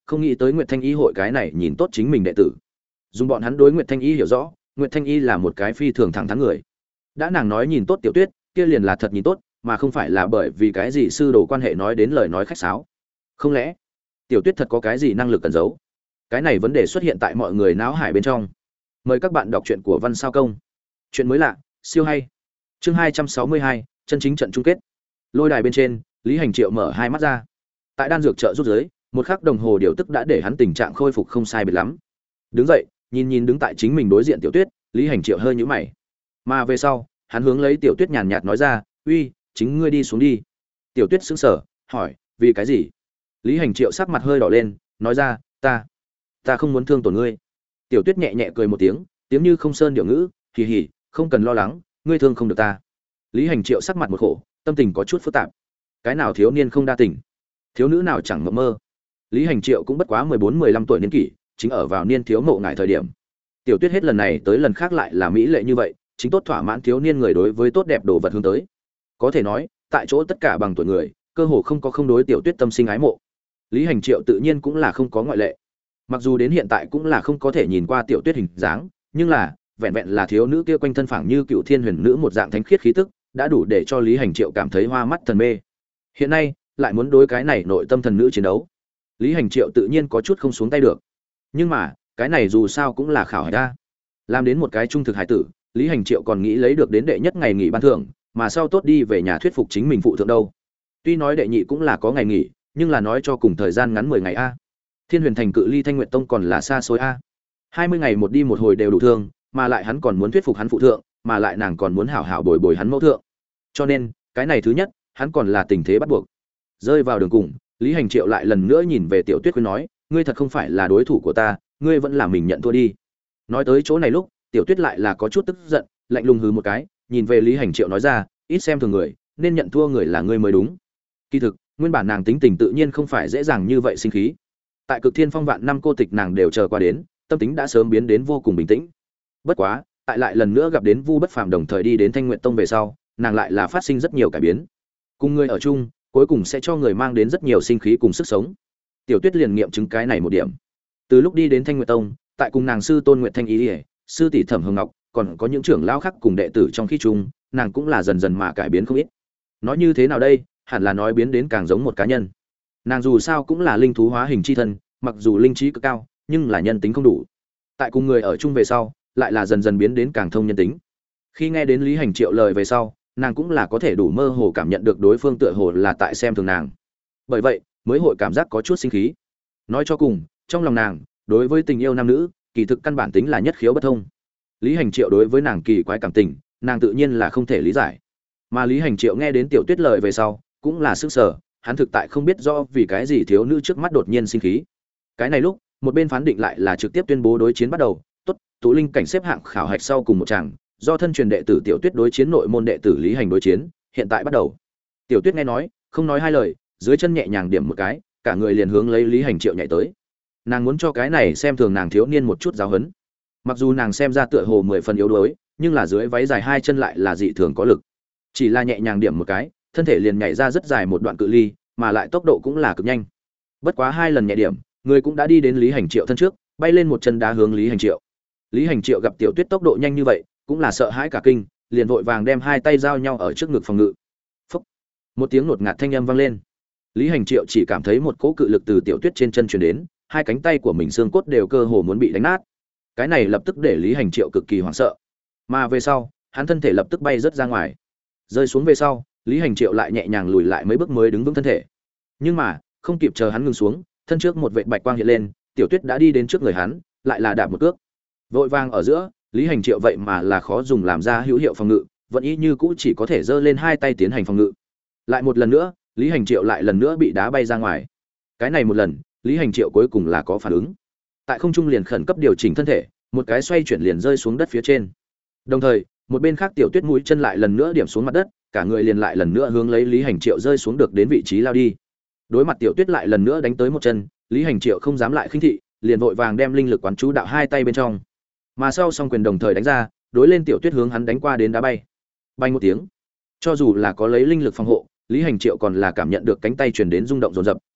không nghĩ tới Nguyệt Thanh Y hội cái này nhìn tốt chính mình đệ tử. Dùng bọn hắn đối Nguyệt Thanh Y hiểu rõ, Nguyệt Thanh Y là một cái phi thường thẳng thắn người. Đã nàng nói nhìn tốt Tiểu Tuyết, kia liền là thật nhìn tốt, mà không phải là bởi vì cái gì sư đồ quan hệ nói đến lời nói khách sáo. Không lẽ Tiểu Tuyết thật có cái gì năng lực cần giấu? Cái này vấn đề xuất hiện tại mọi người náo hải bên trong. Mời các bạn đọc truyện của Văn Sao Công. Chuyện mới lạ, siêu hay. Chương hai trăm sáu mươi hai, chân chính trận chung kết. Lôi đài bên trên, Lý Hành Triệu mở hai mắt ra. Tại đan dược trợ rút dưới, một khắc đồng hồ điều tức đã để hắn tình trạng khôi phục không sai biệt lắm. Đứng dậy, nhìn nhìn đứng tại chính mình đối diện Tiểu Tuyết, Lý Hành Triệu hơi nhíu mày. Mà về sau, hắn hướng lấy Tiểu Tuyết nhàn nhạt nói ra, "Uy, chính ngươi đi xuống đi." Tiểu Tuyết sững sờ, hỏi, "Vì cái gì?" Lý Hành Triệu sắc mặt hơi đỏ lên, nói ra, "Ta, ta không muốn thương tổn ngươi." Tiểu Tuyết nhẹ nhẹ cười một tiếng, tiếng như không sơn điệu ngữ, "Hì hì, không cần lo lắng, ngươi thương không được ta." Lý Hành Triệu sắc mặt một khổ, tâm tình có chút phức tạp. Cái nào thiếu niên không đa tình, thiếu nữ nào chẳng mộng mơ. Lý Hành Triệu cũng bất quá mười bốn mười lăm tuổi niên kỷ, chính ở vào niên thiếu mộ ngại thời điểm. Tiểu Tuyết hết lần này tới lần khác lại là mỹ lệ như vậy, chính tốt thỏa mãn thiếu niên người đối với tốt đẹp đồ vật hướng tới. Có thể nói, tại chỗ tất cả bằng tuổi người, cơ hồ không có không đối Tiểu Tuyết tâm sinh ái mộ. Lý Hành Triệu tự nhiên cũng là không có ngoại lệ. Mặc dù đến hiện tại cũng là không có thể nhìn qua Tiểu Tuyết hình dáng, nhưng là vẹn vẹn là thiếu nữ kia quanh thân phảng như cựu thiên huyền nữ một dạng thánh khiết khí tức, đã đủ để cho Lý Hành Triệu cảm thấy hoa mắt thần mê. Hiện nay, lại muốn đối cái này nội tâm thần nữ chiến đấu. Lý Hành Triệu tự nhiên có chút không xuống tay được. Nhưng mà, cái này dù sao cũng là khảo hạch a. Làm đến một cái trung thực hải tử, Lý Hành Triệu còn nghĩ lấy được đến đệ nhất ngày nghỉ ban thưởng, mà sau tốt đi về nhà thuyết phục chính mình phụ thượng đâu. Tuy nói đệ nhị cũng là có ngày nghỉ, nhưng là nói cho cùng thời gian ngắn mười ngày a. Thiên Huyền Thành cự ly Thanh Nguyệt Tông còn là xa xôi a. hai mươi ngày một đi một hồi đều đủ thương, mà lại hắn còn muốn thuyết phục hắn phụ thượng, mà lại nàng còn muốn hảo hảo bồi bồi hắn mẫu thượng. Cho nên, cái này thứ nhất, hắn còn là tình thế bắt buộc. Rơi vào đường cùng, Lý Hành Triệu lại lần nữa nhìn về Tiểu Tuyết khuyên nói, "Ngươi thật không phải là đối thủ của ta, ngươi vẫn là mình nhận thua đi." Nói tới chỗ này lúc, Tiểu Tuyết lại là có chút tức giận, lạnh lùng hừ một cái, nhìn về Lý Hành Triệu nói ra, "Ít xem thường người, nên nhận thua người là ngươi mới đúng." Kỳ thực, nguyên bản nàng tính tình tự nhiên không phải dễ dàng như vậy sinh khí. Tại Cực Thiên Phong vạn năm cô tịch nàng đều chờ qua đến, tâm tính đã sớm biến đến vô cùng bình tĩnh. Bất quá, tại lại lần nữa gặp đến Vu Bất Phàm đồng thời đi đến Thanh Nguyệt Tông về sau, nàng lại là phát sinh rất nhiều cải biến. Cùng người ở chung, cuối cùng sẽ cho người mang đến rất nhiều sinh khí cùng sức sống. Tiểu Tuyết liền nghiệm chứng cái này một điểm. Từ lúc đi đến Thanh Nguyệt Tông, tại cùng nàng sư Tôn Nguyệt Thanh Ý, sư tỷ Thẩm Hồng Ngọc, còn có những trưởng lão khác cùng đệ tử trong khi chung, nàng cũng là dần dần mà cải biến không ít. Nói như thế nào đây, hẳn là nói biến đến càng giống một cá nhân. Nàng dù sao cũng là linh thú hóa hình chi thân, mặc dù linh trí cực cao, nhưng là nhân tính không đủ. Tại cùng người ở chung về sau, lại là dần dần biến đến càng thông nhân tính. Khi nghe đến Lý Hành Triệu lời về sau, nàng cũng là có thể đủ mơ hồ cảm nhận được đối phương tựa hồ là tại xem thường nàng. Bởi vậy, mới hội cảm giác có chút sinh khí. Nói cho cùng, trong lòng nàng, đối với tình yêu nam nữ, kỳ thực căn bản tính là nhất khiếu bất thông. Lý Hành Triệu đối với nàng kỳ quái cảm tình, nàng tự nhiên là không thể lý giải. Mà Lý Hành Triệu nghe đến Tiểu Tuyết lời về sau, cũng là sửng sở, hắn thực tại không biết rõ vì cái gì thiếu nữ trước mắt đột nhiên sinh khí. Cái này lúc, một bên phán định lại là trực tiếp tuyên bố đối chiến bắt đầu, tốt, tụ linh cảnh xếp hạng khảo hạch sau cùng một chàng, do thân truyền đệ tử Tiểu Tuyết đối chiến nội môn đệ tử Lý Hành đối chiến, hiện tại bắt đầu. Tiểu Tuyết nghe nói, không nói hai lời, dưới chân nhẹ nhàng điểm một cái, cả người liền hướng lấy Lý Hành Triệu nhảy tới. Nàng muốn cho cái này xem thường nàng thiếu niên một chút giáo huấn. Mặc dù nàng xem ra tựa hồ mười phần yếu đuối, nhưng là dưới váy dài hai chân lại là dị thường có lực. Chỉ là nhẹ nhàng điểm một cái, thân thể liền nhảy ra rất dài một đoạn cự ly, mà lại tốc độ cũng là cực nhanh. Bất quá hai lần nhẹ điểm, người cũng đã đi đến Lý Hành Triệu thân trước, bay lên một chân đá hướng Lý Hành Triệu. Lý Hành Triệu gặp Tiểu Tuyết tốc độ nhanh như vậy, cũng là sợ hãi cả kinh, liền vội vàng đem hai tay giao nhau ở trước ngực phòng ngự. Phốc. Một tiếng nột ngạt thanh âm vang lên. Lý Hành Triệu chỉ cảm thấy một cỗ cự lực từ Tiểu Tuyết trên chân truyền đến, hai cánh tay của mình xương cốt đều cơ hồ muốn bị đánh nát. Cái này lập tức để Lý Hành Triệu cực kỳ hoảng sợ. Mà về sau, hắn thân thể lập tức bay rất ra ngoài. Rơi xuống về sau, Lý Hành Triệu lại nhẹ nhàng lùi lại mấy bước mới đứng vững thân thể. Nhưng mà, không kịp chờ hắn ngừng xuống, thân trước một vệt bạch quang hiện lên, Tiểu Tuyết đã đi đến trước người hắn, lại là đạp một cước. Vội vàng ở giữa, Lý Hành Triệu vậy mà là khó dùng làm ra hữu hiệu phòng ngự, vẫn y như cũ chỉ có thể giơ lên hai tay tiến hành phòng ngự. Lại một lần nữa, Lý Hành Triệu lại lần nữa bị đá bay ra ngoài. Cái này một lần, Lý Hành Triệu cuối cùng là có phản ứng. Tại không trung liền khẩn cấp điều chỉnh thân thể, một cái xoay chuyển liền rơi xuống đất phía trên. Đồng thời, một bên khác Tiểu Tuyết mũi chân lại lần nữa điểm xuống mặt đất, cả người liền lại lần nữa hướng lấy Lý Hành Triệu rơi xuống được đến vị trí lao đi. Đối mặt Tiểu Tuyết lại lần nữa đánh tới một chân, Lý Hành Triệu không dám lại khinh thị, liền vội vàng đem linh lực quán chú đạo hai tay bên trong. Mà sau song quyền đồng thời đánh ra, đối lên Tiểu Tuyết hướng hắn đánh qua đến đá bay. Bay một tiếng. Cho dù là có lấy linh lực phòng hộ, Lý Hành Triệu còn là cảm nhận được cánh tay truyền đến rung động dồn dập,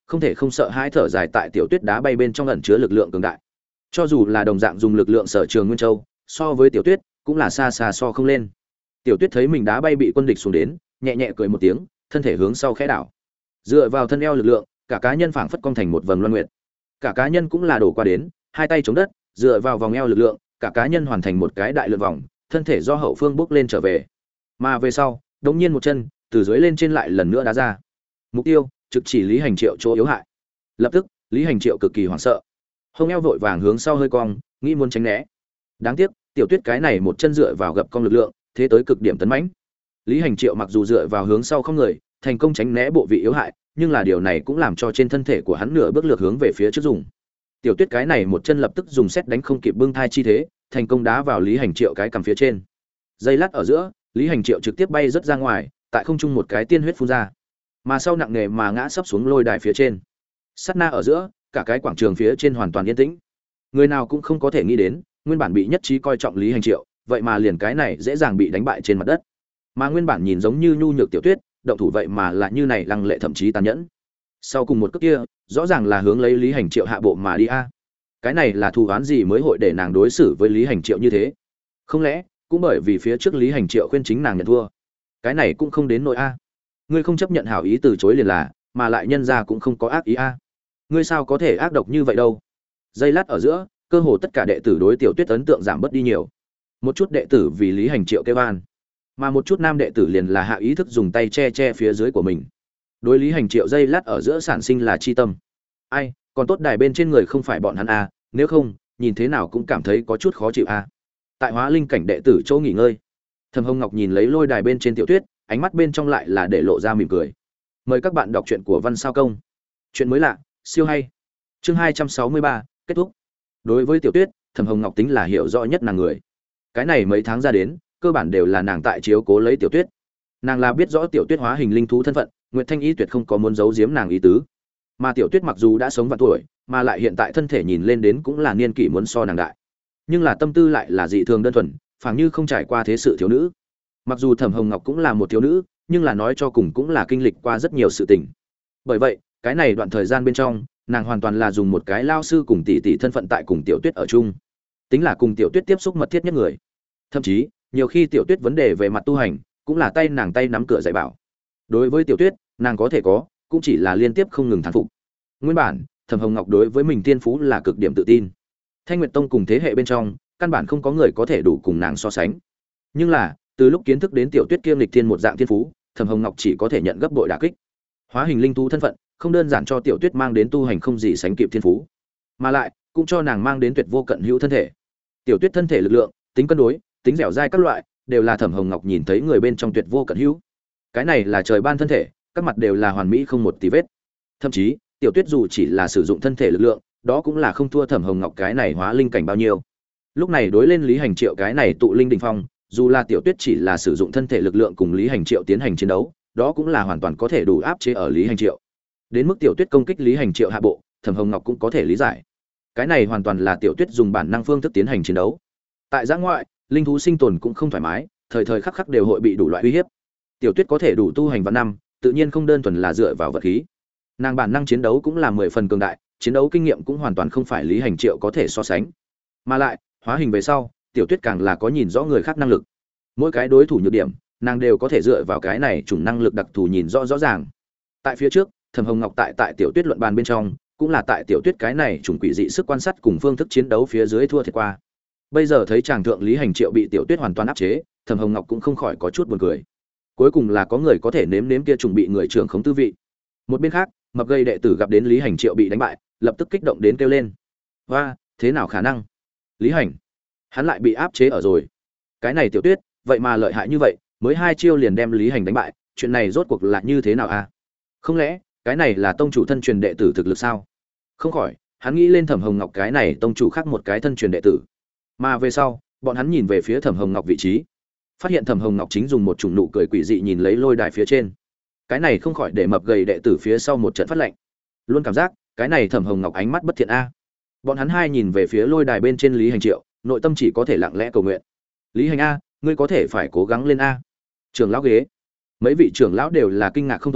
không thể không sợ hãi thở dài tại tiểu tuyết đá bay bên trong ẩn chứa lực lượng cường đại. Cho dù là đồng dạng dùng lực lượng sở trường Nguyên Châu, so với tiểu tuyết cũng là xa xa so không lên. Tiểu tuyết thấy mình đá bay bị quân địch xuống đến, nhẹ nhẹ cười một tiếng, thân thể hướng sau khẽ đảo. Dựa vào thân eo lực lượng, cả cá nhân phảng phất cong thành một vầng loan nguyệt. Cả cá nhân cũng là đổ qua đến, hai tay chống đất, dựa vào vòng eo lực lượng, cả cá nhân hoàn thành một cái đại lượn vòng, thân thể do hậu phương bước lên trở về. Mà về sau, đống nhiên một chân, từ dưới lên trên lại lần nữa đá ra. Mục tiêu, trực chỉ Lý Hành Triệu chỗ yếu hại. Lập tức, Lý Hành Triệu cực kỳ hoảng sợ. Hông eo vội vàng hướng sau hơi cong, nghĩ muốn tránh né. Đáng tiếc, tiểu tuyết cái này một chân dựa vào gập cong lực lượng, thế tới cực điểm tấn mãnh. Lý Hành Triệu mặc dù dựa vào hướng sau không người, thành công tránh né bộ vị yếu hại, nhưng là điều này cũng làm cho trên thân thể của hắn nửa bước lược hướng về phía trước dùng. Tiểu tuyết cái này một chân lập tức dùng xét đánh không kịp bưng thai chi thế, thành công đá vào Lý Hành Triệu cái cằm phía trên. Giây lát ở giữa, Lý Hành Triệu trực tiếp bay rất ra ngoài, tại không trung một cái tiên huyết phun ra, mà sau nặng nề mà ngã sấp xuống lôi đài phía trên. Sát na ở giữa, cả cái quảng trường phía trên hoàn toàn yên tĩnh. Người nào cũng không có thể nghĩ đến, nguyên bản bị nhất trí coi trọng Lý Hành Triệu, vậy mà liền cái này dễ dàng bị đánh bại trên mặt đất. Mà nguyên bản nhìn giống như nhu nhược tiểu tuyết, động thủ vậy mà lại như này lăng lệ thậm chí tàn nhẫn. Sau cùng một cước kia, rõ ràng là hướng lấy Lý Hành Triệu hạ bộ mà đi a. Cái này là thù oán gì mới hội để nàng đối xử với Lý Hành Triệu như thế? Không lẽ cũng bởi vì phía trước Lý Hành Triệu khuyên chính nàng nhận thua? Cái này cũng không đến nỗi a. Ngươi không chấp nhận hảo ý từ chối liền là, mà lại nhân ra cũng không có ác ý a. Ngươi sao có thể ác độc như vậy đâu? Giây lát ở giữa, cơ hồ tất cả đệ tử đối tiểu tuyết ấn tượng giảm bớt đi nhiều. Một chút đệ tử vì Lý Hành Triệu kêu an, mà một chút nam đệ tử liền là hạ ý thức dùng tay che che phía dưới của mình. Đối Lý Hành Triệu giây lát ở giữa sản sinh là chi tâm. Ai, còn tốt đài bên trên người không phải bọn hắn a, nếu không, nhìn thế nào cũng cảm thấy có chút khó chịu a. Tại Hóa Linh cảnh đệ tử chỗ nghỉ ngơi, Thẩm Hồng Ngọc nhìn lấy lôi đài bên trên tiểu tuyết, ánh mắt bên trong lại là để lộ ra mỉm cười. Mời các bạn đọc truyện của Văn Sao Công. Chuyện mới lạ, siêu hay. Chương hai trăm sáu mươi ba, kết thúc. Đối với tiểu tuyết, Thẩm Hồng Ngọc tính là hiểu rõ nhất nàng người. Cái này mấy tháng ra đến, cơ bản đều là nàng tại chiếu cố lấy tiểu tuyết. Nàng là biết rõ tiểu tuyết hóa hình linh thú thân phận, Nguyệt Thanh Y tuyệt không có muốn giấu giếm nàng ý tứ. Mà tiểu tuyết mặc dù đã sống vạn tuổi, mà lại hiện tại thân thể nhìn lên đến cũng là niên kỷ muốn so nàng đại, nhưng là tâm tư lại là dị thường đơn thuần, phảng như không trải qua thế sự thiếu nữ. Mặc dù Thẩm Hồng Ngọc cũng là một thiếu nữ, nhưng là nói cho cùng cũng là kinh lịch qua rất nhiều sự tình. Bởi vậy, cái này đoạn thời gian bên trong, nàng hoàn toàn là dùng một cái lao sư cùng tỷ tỷ thân phận tại cùng tiểu tuyết ở chung, tính là cùng tiểu tuyết tiếp xúc mật thiết nhất người. Thậm chí, nhiều khi tiểu tuyết vấn đề về mặt tu hành, cũng là tay nàng tay nắm cửa dạy bảo. Đối với tiểu tuyết, nàng có thể có, cũng chỉ là liên tiếp không ngừng thán phục. Nguyên bản, Thẩm Hồng Ngọc đối với mình tiên phú là cực điểm tự tin. Thanh Nguyệt Tông cùng thế hệ bên trong, căn bản không có người có thể đủ cùng nàng so sánh. Nhưng là, từ lúc kiến thức đến tiểu tuyết kiêm lịch thiên một dạng tiên phú, Thẩm Hồng Ngọc chỉ có thể nhận gấp bội đả kích. Hóa hình linh thú thân phận, không đơn giản cho tiểu tuyết mang đến tu hành không gì sánh kịp thiên phú, mà lại cũng cho nàng mang đến tuyệt vô cận hữu thân thể. Tiểu tuyết thân thể lực lượng, tính cân đối, tính dẻo dai các loại, đều là Thẩm Hồng Ngọc nhìn thấy người bên trong tuyệt vô cận hữu. Cái này là trời ban thân thể, các mặt đều là hoàn mỹ không một tì vết. Thậm chí, tiểu tuyết dù chỉ là sử dụng thân thể lực lượng, đó cũng là không thua Thẩm Hồng Ngọc cái này hóa linh cảnh bao nhiêu. Lúc này đối lên Lý Hành Triệu cái này tụ linh đỉnh phong, dù là tiểu tuyết chỉ là sử dụng thân thể lực lượng cùng Lý Hành Triệu tiến hành chiến đấu, đó cũng là hoàn toàn có thể đủ áp chế ở Lý Hành Triệu. Đến mức tiểu tuyết công kích Lý Hành Triệu hạ bộ, Thẩm Hồng Ngọc cũng có thể lý giải. Cái này hoàn toàn là tiểu tuyết dùng bản năng phương thức tiến hành chiến đấu. Tại giã ngoại, linh thú sinh tồn cũng không thoải mái, thời thời khắc khắc đều hội bị đủ loại uy hiếp. Tiểu tuyết có thể đủ tu hành vạn năm, tự nhiên không đơn thuần là dựa vào vật khí. Nàng bản năng chiến đấu cũng là mười phần cường đại, chiến đấu kinh nghiệm cũng hoàn toàn không phải Lý Hành Triệu có thể so sánh. Mà lại, hóa hình về sau, tiểu tuyết càng là có nhìn rõ người khác năng lực. Mỗi cái đối thủ nhược điểm, nàng đều có thể dựa vào cái này chủng năng lực đặc thù nhìn rõ rõ ràng. Tại phía trước, Thẩm Hồng Ngọc tại tại tiểu tuyết luận bàn bên trong, cũng là tại tiểu tuyết cái này chủng quỷ dị sức quan sát cùng phương thức chiến đấu phía dưới thua thiệt qua. Bây giờ thấy chàng thượng Lý Hành Triệu bị tiểu tuyết hoàn toàn áp chế, Thẩm Hồng Ngọc cũng không khỏi có chút buồn cười. Cuối cùng là có người có thể nếm nếm kia trùng bị người trưởng khống tư vị. Một bên khác, mập gây đệ tử gặp đến Lý Hành Triệu bị đánh bại, lập tức kích động đến kêu lên: "Oa, thế nào khả năng? Lý Hành, hắn lại bị áp chế ở rồi. Cái này tiểu tuyết, vậy mà lợi hại như vậy, mới hai chiêu liền đem Lý Hành đánh bại, chuyện này rốt cuộc là như thế nào a? Không lẽ, cái này là tông chủ thân truyền đệ tử thực lực sao?" Không khỏi, hắn nghĩ lên Thẩm Hồng Ngọc cái này tông chủ khác một cái thân truyền đệ tử. Mà về sau, bọn hắn nhìn về phía Thẩm Hồng Ngọc vị trí, phát hiện Thẩm Hồng Ngọc chính dùng một chủng nụ cười quỷ dị nhìn lấy lôi đài phía trên. Cái này không khỏi để mập gầy đệ tử phía sau một trận phát lạnh. Luôn cảm giác, cái này Thẩm Hồng Ngọc ánh mắt bất thiện a. Bọn hắn hai nhìn về phía lôi đài bên trên Lý Hành Triệu, nội tâm chỉ có thể lặng lẽ cầu nguyện. Lý Hành a, ngươi có thể phải cố gắng lên a. Trưởng lão ghế. Mấy vị trưởng lão đều là kinh ngạc không thôi,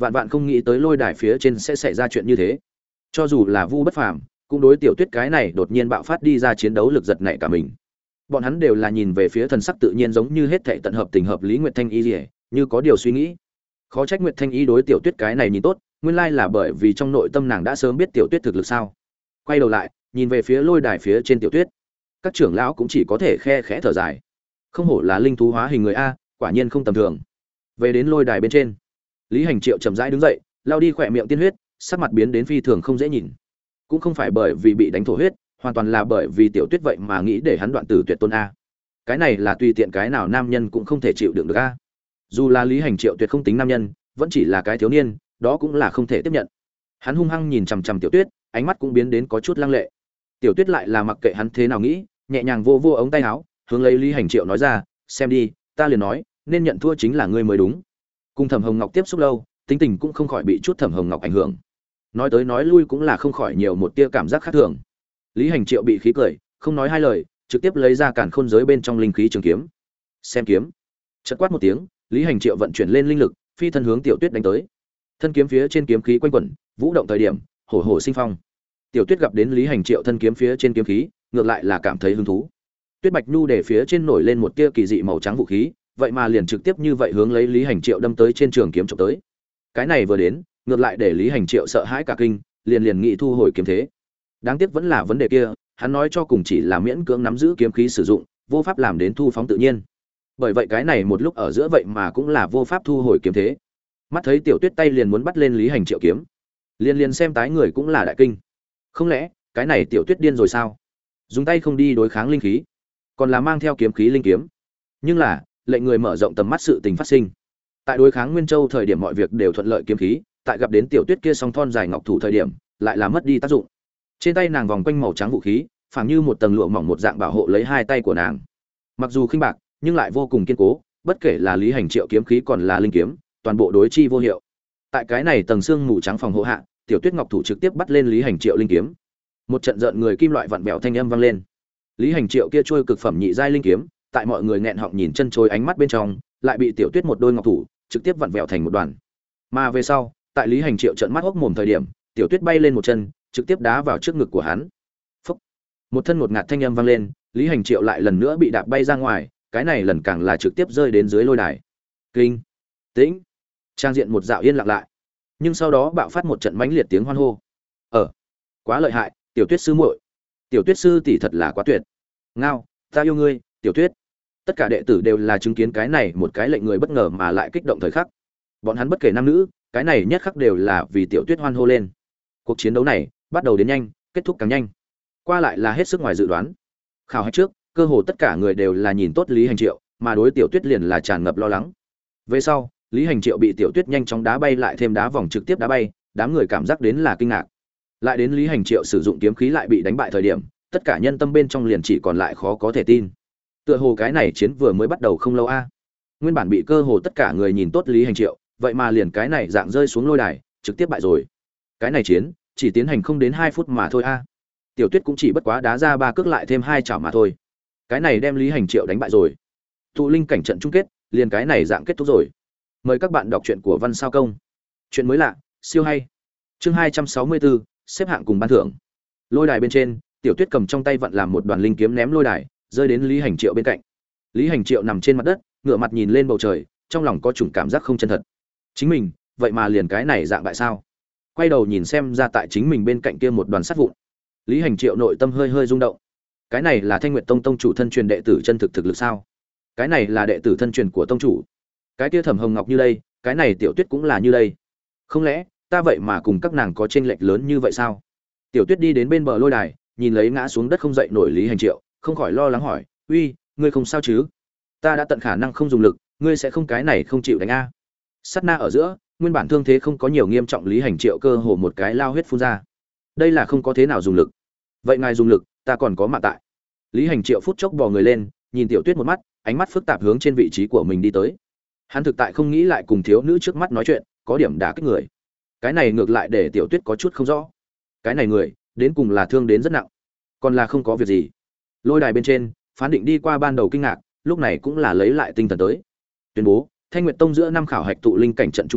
vạn vạn không nghĩ tới lôi đài phía trên sẽ xảy ra chuyện như thế. Cho dù là Vu Bất Phàm, cũng đối Tiểu Tuyết cái này đột nhiên bạo phát đi ra chiến đấu lực giật nảy cả mình. Bọn hắn đều là nhìn về phía thần sắc tự nhiên giống như hết thảy tận hợp tình hợp lý Nguyệt Thanh Y, như có điều suy nghĩ. Khó trách Nguyệt Thanh Y đối Tiểu Tuyết cái này nhìn tốt, nguyên lai là bởi vì trong nội tâm nàng đã sớm biết Tiểu Tuyết thực lực sao. Quay đầu lại, nhìn về phía lôi đài phía trên Tiểu Tuyết, các trưởng lão cũng chỉ có thể khe khẽ thở dài. Không hổ là linh thú hóa hình người a, quả nhiên không tầm thường. Về đến lôi đài bên trên, Lý Hành Triệu chậm rãi đứng dậy, lao đi khỏe miệng tiên huyết, sắc mặt biến đến phi thường không dễ nhìn. Cũng không phải bởi vì bị đánh thổ huyết, hoàn toàn là bởi vì Tiểu Tuyết vậy mà nghĩ để hắn đoạn tử tuyệt tôn a. Cái này là tùy tiện cái nào nam nhân cũng không thể chịu đựng được a. Dù là Lý Hành Triệu tuyệt không tính nam nhân, vẫn chỉ là cái thiếu niên, đó cũng là không thể tiếp nhận. Hắn hung hăng nhìn chằm chằm Tiểu Tuyết, ánh mắt cũng biến đến có chút lăng lệ. Tiểu Tuyết lại là mặc kệ hắn thế nào nghĩ, nhẹ nhàng vô vô ống tay áo, hướng lấy Lý Hành Triệu nói ra, xem đi, ta liền nói, nên nhận thua chính là ngươi mới đúng. Cùng Thẩm Hồng Ngọc tiếp xúc lâu, tính tình cũng không khỏi bị chút Thẩm Hồng Ngọc ảnh hưởng. Nói tới nói lui cũng là không khỏi nhiều một tia cảm giác khác thường. Lý Hành Triệu bị khí cười, không nói hai lời, trực tiếp lấy ra càn khôn giới bên trong linh khí trường kiếm. Xem kiếm. Chợt quát một tiếng, Lý Hành Triệu vận chuyển lên linh lực, phi thân hướng Tiểu Tuyết đánh tới. Thân kiếm phía trên kiếm khí quanh quẩn, vũ động thời điểm, hổ hổ sinh phong. Tiểu Tuyết gặp đến Lý Hành Triệu thân kiếm phía trên kiếm khí, ngược lại là cảm thấy hứng thú. Tuyết Bạch Nhu để phía trên nổi lên một tia kỳ dị màu trắng vũ khí, vậy mà liền trực tiếp như vậy hướng lấy Lý Hành Triệu đâm tới trên trường kiếm chụp tới. Cái này vừa đến, ngược lại để Lý Hành Triệu sợ hãi cả kinh, liền liền nghị thu hồi kiếm thế. Đáng tiếc vẫn là vấn đề kia, hắn nói cho cùng chỉ là miễn cưỡng nắm giữ kiếm khí sử dụng, vô pháp làm đến thu phóng tự nhiên. Bởi vậy cái này một lúc ở giữa vậy mà cũng là vô pháp thu hồi kiếm thế. Mắt thấy Tiểu Tuyết tay liền muốn bắt lên Lý Hành Triệu kiếm, liền liền xem tái người cũng là đại kinh. Không lẽ cái này Tiểu Tuyết điên rồi sao? Dùng tay không đi đối kháng linh khí, còn là mang theo kiếm khí linh kiếm. Nhưng là lệnh người mở rộng tầm mắt sự tình phát sinh. Tại đối kháng Nguyên Châu thời điểm mọi việc đều thuận lợi kiếm khí, tại gặp đến Tiểu Tuyết kia song thon dài ngọc thủ thời điểm, lại là mất đi tác dụng. Trên tay nàng vòng quanh màu trắng vũ khí, phảng như một tầng lụa mỏng một dạng bảo hộ lấy hai tay của nàng. Mặc dù khinh bạc, nhưng lại vô cùng kiên cố, bất kể là Lý Hành Triệu kiếm khí còn là linh kiếm, toàn bộ đối chi vô hiệu. Tại cái này tầng xương mù trắng phòng hộ hạ, Tiểu Tuyết ngọc thủ trực tiếp bắt lên Lý Hành Triệu linh kiếm. Một trận rợn người kim loại vặn vẹo thanh âm vang lên. Lý Hành Triệu kia trôi cực phẩm nhị giai linh kiếm, tại mọi người nghẹn họng nhìn chân chối ánh mắt bên trong, lại bị Tiểu Tuyết một đôi ngọc thủ trực tiếp vặn vẹo thành một đoàn. Mà về sau, tại Lý Hành Triệu trợn mắt hốc mồm thời điểm, Tiểu Tuyết bay lên một chân, trực tiếp đá vào trước ngực của hắn. Phốc. Một thân ngột ngạt thanh âm vang lên, Lý Hành Triệu lại lần nữa bị đạp bay ra ngoài, cái này lần càng là trực tiếp rơi đến dưới lôi đài. Kinh, tĩnh, trang diện một dạo yên lặng lại. Nhưng sau đó bạo phát một trận mãnh liệt tiếng hoan hô. Ờ, quá lợi hại, Tiểu Tuyết sư muội, Tiểu Tuyết sư tỷ thật là quá tuyệt. Ngao, ta yêu ngươi, Tiểu Tuyết. Tất cả đệ tử đều là chứng kiến cái này một cái lệnh người bất ngờ mà lại kích động thời khắc. Bọn hắn bất kể nam nữ, cái này nhất khắc đều là vì Tiểu Tuyết hoan hô lên. Cuộc chiến đấu này bắt đầu đến nhanh, kết thúc càng nhanh. Qua lại là hết sức ngoài dự đoán. Khảo hạch trước, cơ hồ tất cả người đều là nhìn tốt Lý Hành Triệu, mà đối Tiểu Tuyết liền là tràn ngập lo lắng. Về sau, Lý Hành Triệu bị Tiểu Tuyết nhanh chóng đá bay lại thêm đá vòng trực tiếp đá bay, đám người cảm giác đến là kinh ngạc. Lại đến Lý Hành Triệu sử dụng kiếm khí lại bị đánh bại thời điểm, tất cả nhân tâm bên trong liền chỉ còn lại khó có thể tin. Tựa hồ cái này chiến vừa mới bắt đầu không lâu a. Nguyên bản bị cơ hồ tất cả người nhìn tốt Lý Hành Triệu, vậy mà liền cái này dạng rơi xuống lôi đài, trực tiếp bại rồi. Cái này chiến chỉ tiến hành không đến hai phút mà thôi a. Tiểu Tuyết cũng chỉ bất quá đá ra ba cước lại thêm hai chảo mà thôi. Cái này đem Lý Hành Triệu đánh bại rồi. Tụ linh cảnh trận chung kết, liền cái này dạng kết thúc rồi. Mời các bạn đọc truyện của Văn Sao Công. Chuyện mới lạ, siêu hay. Chương hai trăm sáu mươi bốn, xếp hạng cùng ban thưởng. Lôi đài bên trên, Tiểu Tuyết cầm trong tay vặn làm một đoàn linh kiếm ném lôi đài, rơi đến Lý Hành Triệu bên cạnh. Lý Hành Triệu nằm trên mặt đất, ngửa mặt nhìn lên bầu trời, trong lòng có chủng cảm giác không chân thật. Chính mình, vậy mà liền cái này dạng bại sao? Quay đầu nhìn xem ra tại chính mình bên cạnh kia một đoàn sắt vụn. Lý Hành Triệu nội tâm hơi hơi rung động. Cái này là Thanh Nguyệt Tông tông chủ thân truyền đệ tử chân thực thực lực sao? Cái này là đệ tử thân truyền của tông chủ. Cái kia Thẩm Hồng Ngọc như đây, cái này Tiểu Tuyết cũng là như đây. Không lẽ ta vậy mà cùng các nàng có chênh lệch lớn như vậy sao? Tiểu Tuyết đi đến bên bờ lôi đài, nhìn lấy ngã xuống đất không dậy nổi Lý Hành Triệu, không khỏi lo lắng hỏi, "Uy, ngươi không sao chứ? Ta đã tận khả năng không dùng lực, ngươi sẽ không cái này không chịu đánh a?" Sát na ở giữa, nguyên bản thương thế không có nhiều nghiêm trọng Lý Hành Triệu cơ hồ một cái lao huyết phun ra. Đây là không có thế nào dùng lực. Vậy ngài dùng lực, ta còn có mạng tại. Lý Hành Triệu phút chốc bò người lên, nhìn Tiểu Tuyết một mắt, ánh mắt phức tạp hướng trên vị trí của mình đi tới. Hắn thực tại không nghĩ lại cùng thiếu nữ trước mắt nói chuyện, có điểm đả kích người. Cái này ngược lại để Tiểu Tuyết có chút không rõ. Cái này người, đến cùng là thương đến rất nặng, còn là không có việc gì. Lôi đài bên trên, phán định đi qua ban đầu kinh ngạc, lúc này cũng là lấy lại tinh thần tới. Tuyên bố, Thanh Nguyệt Tông giữa năm khảo hạch tụ linh cảnh trận chung kết,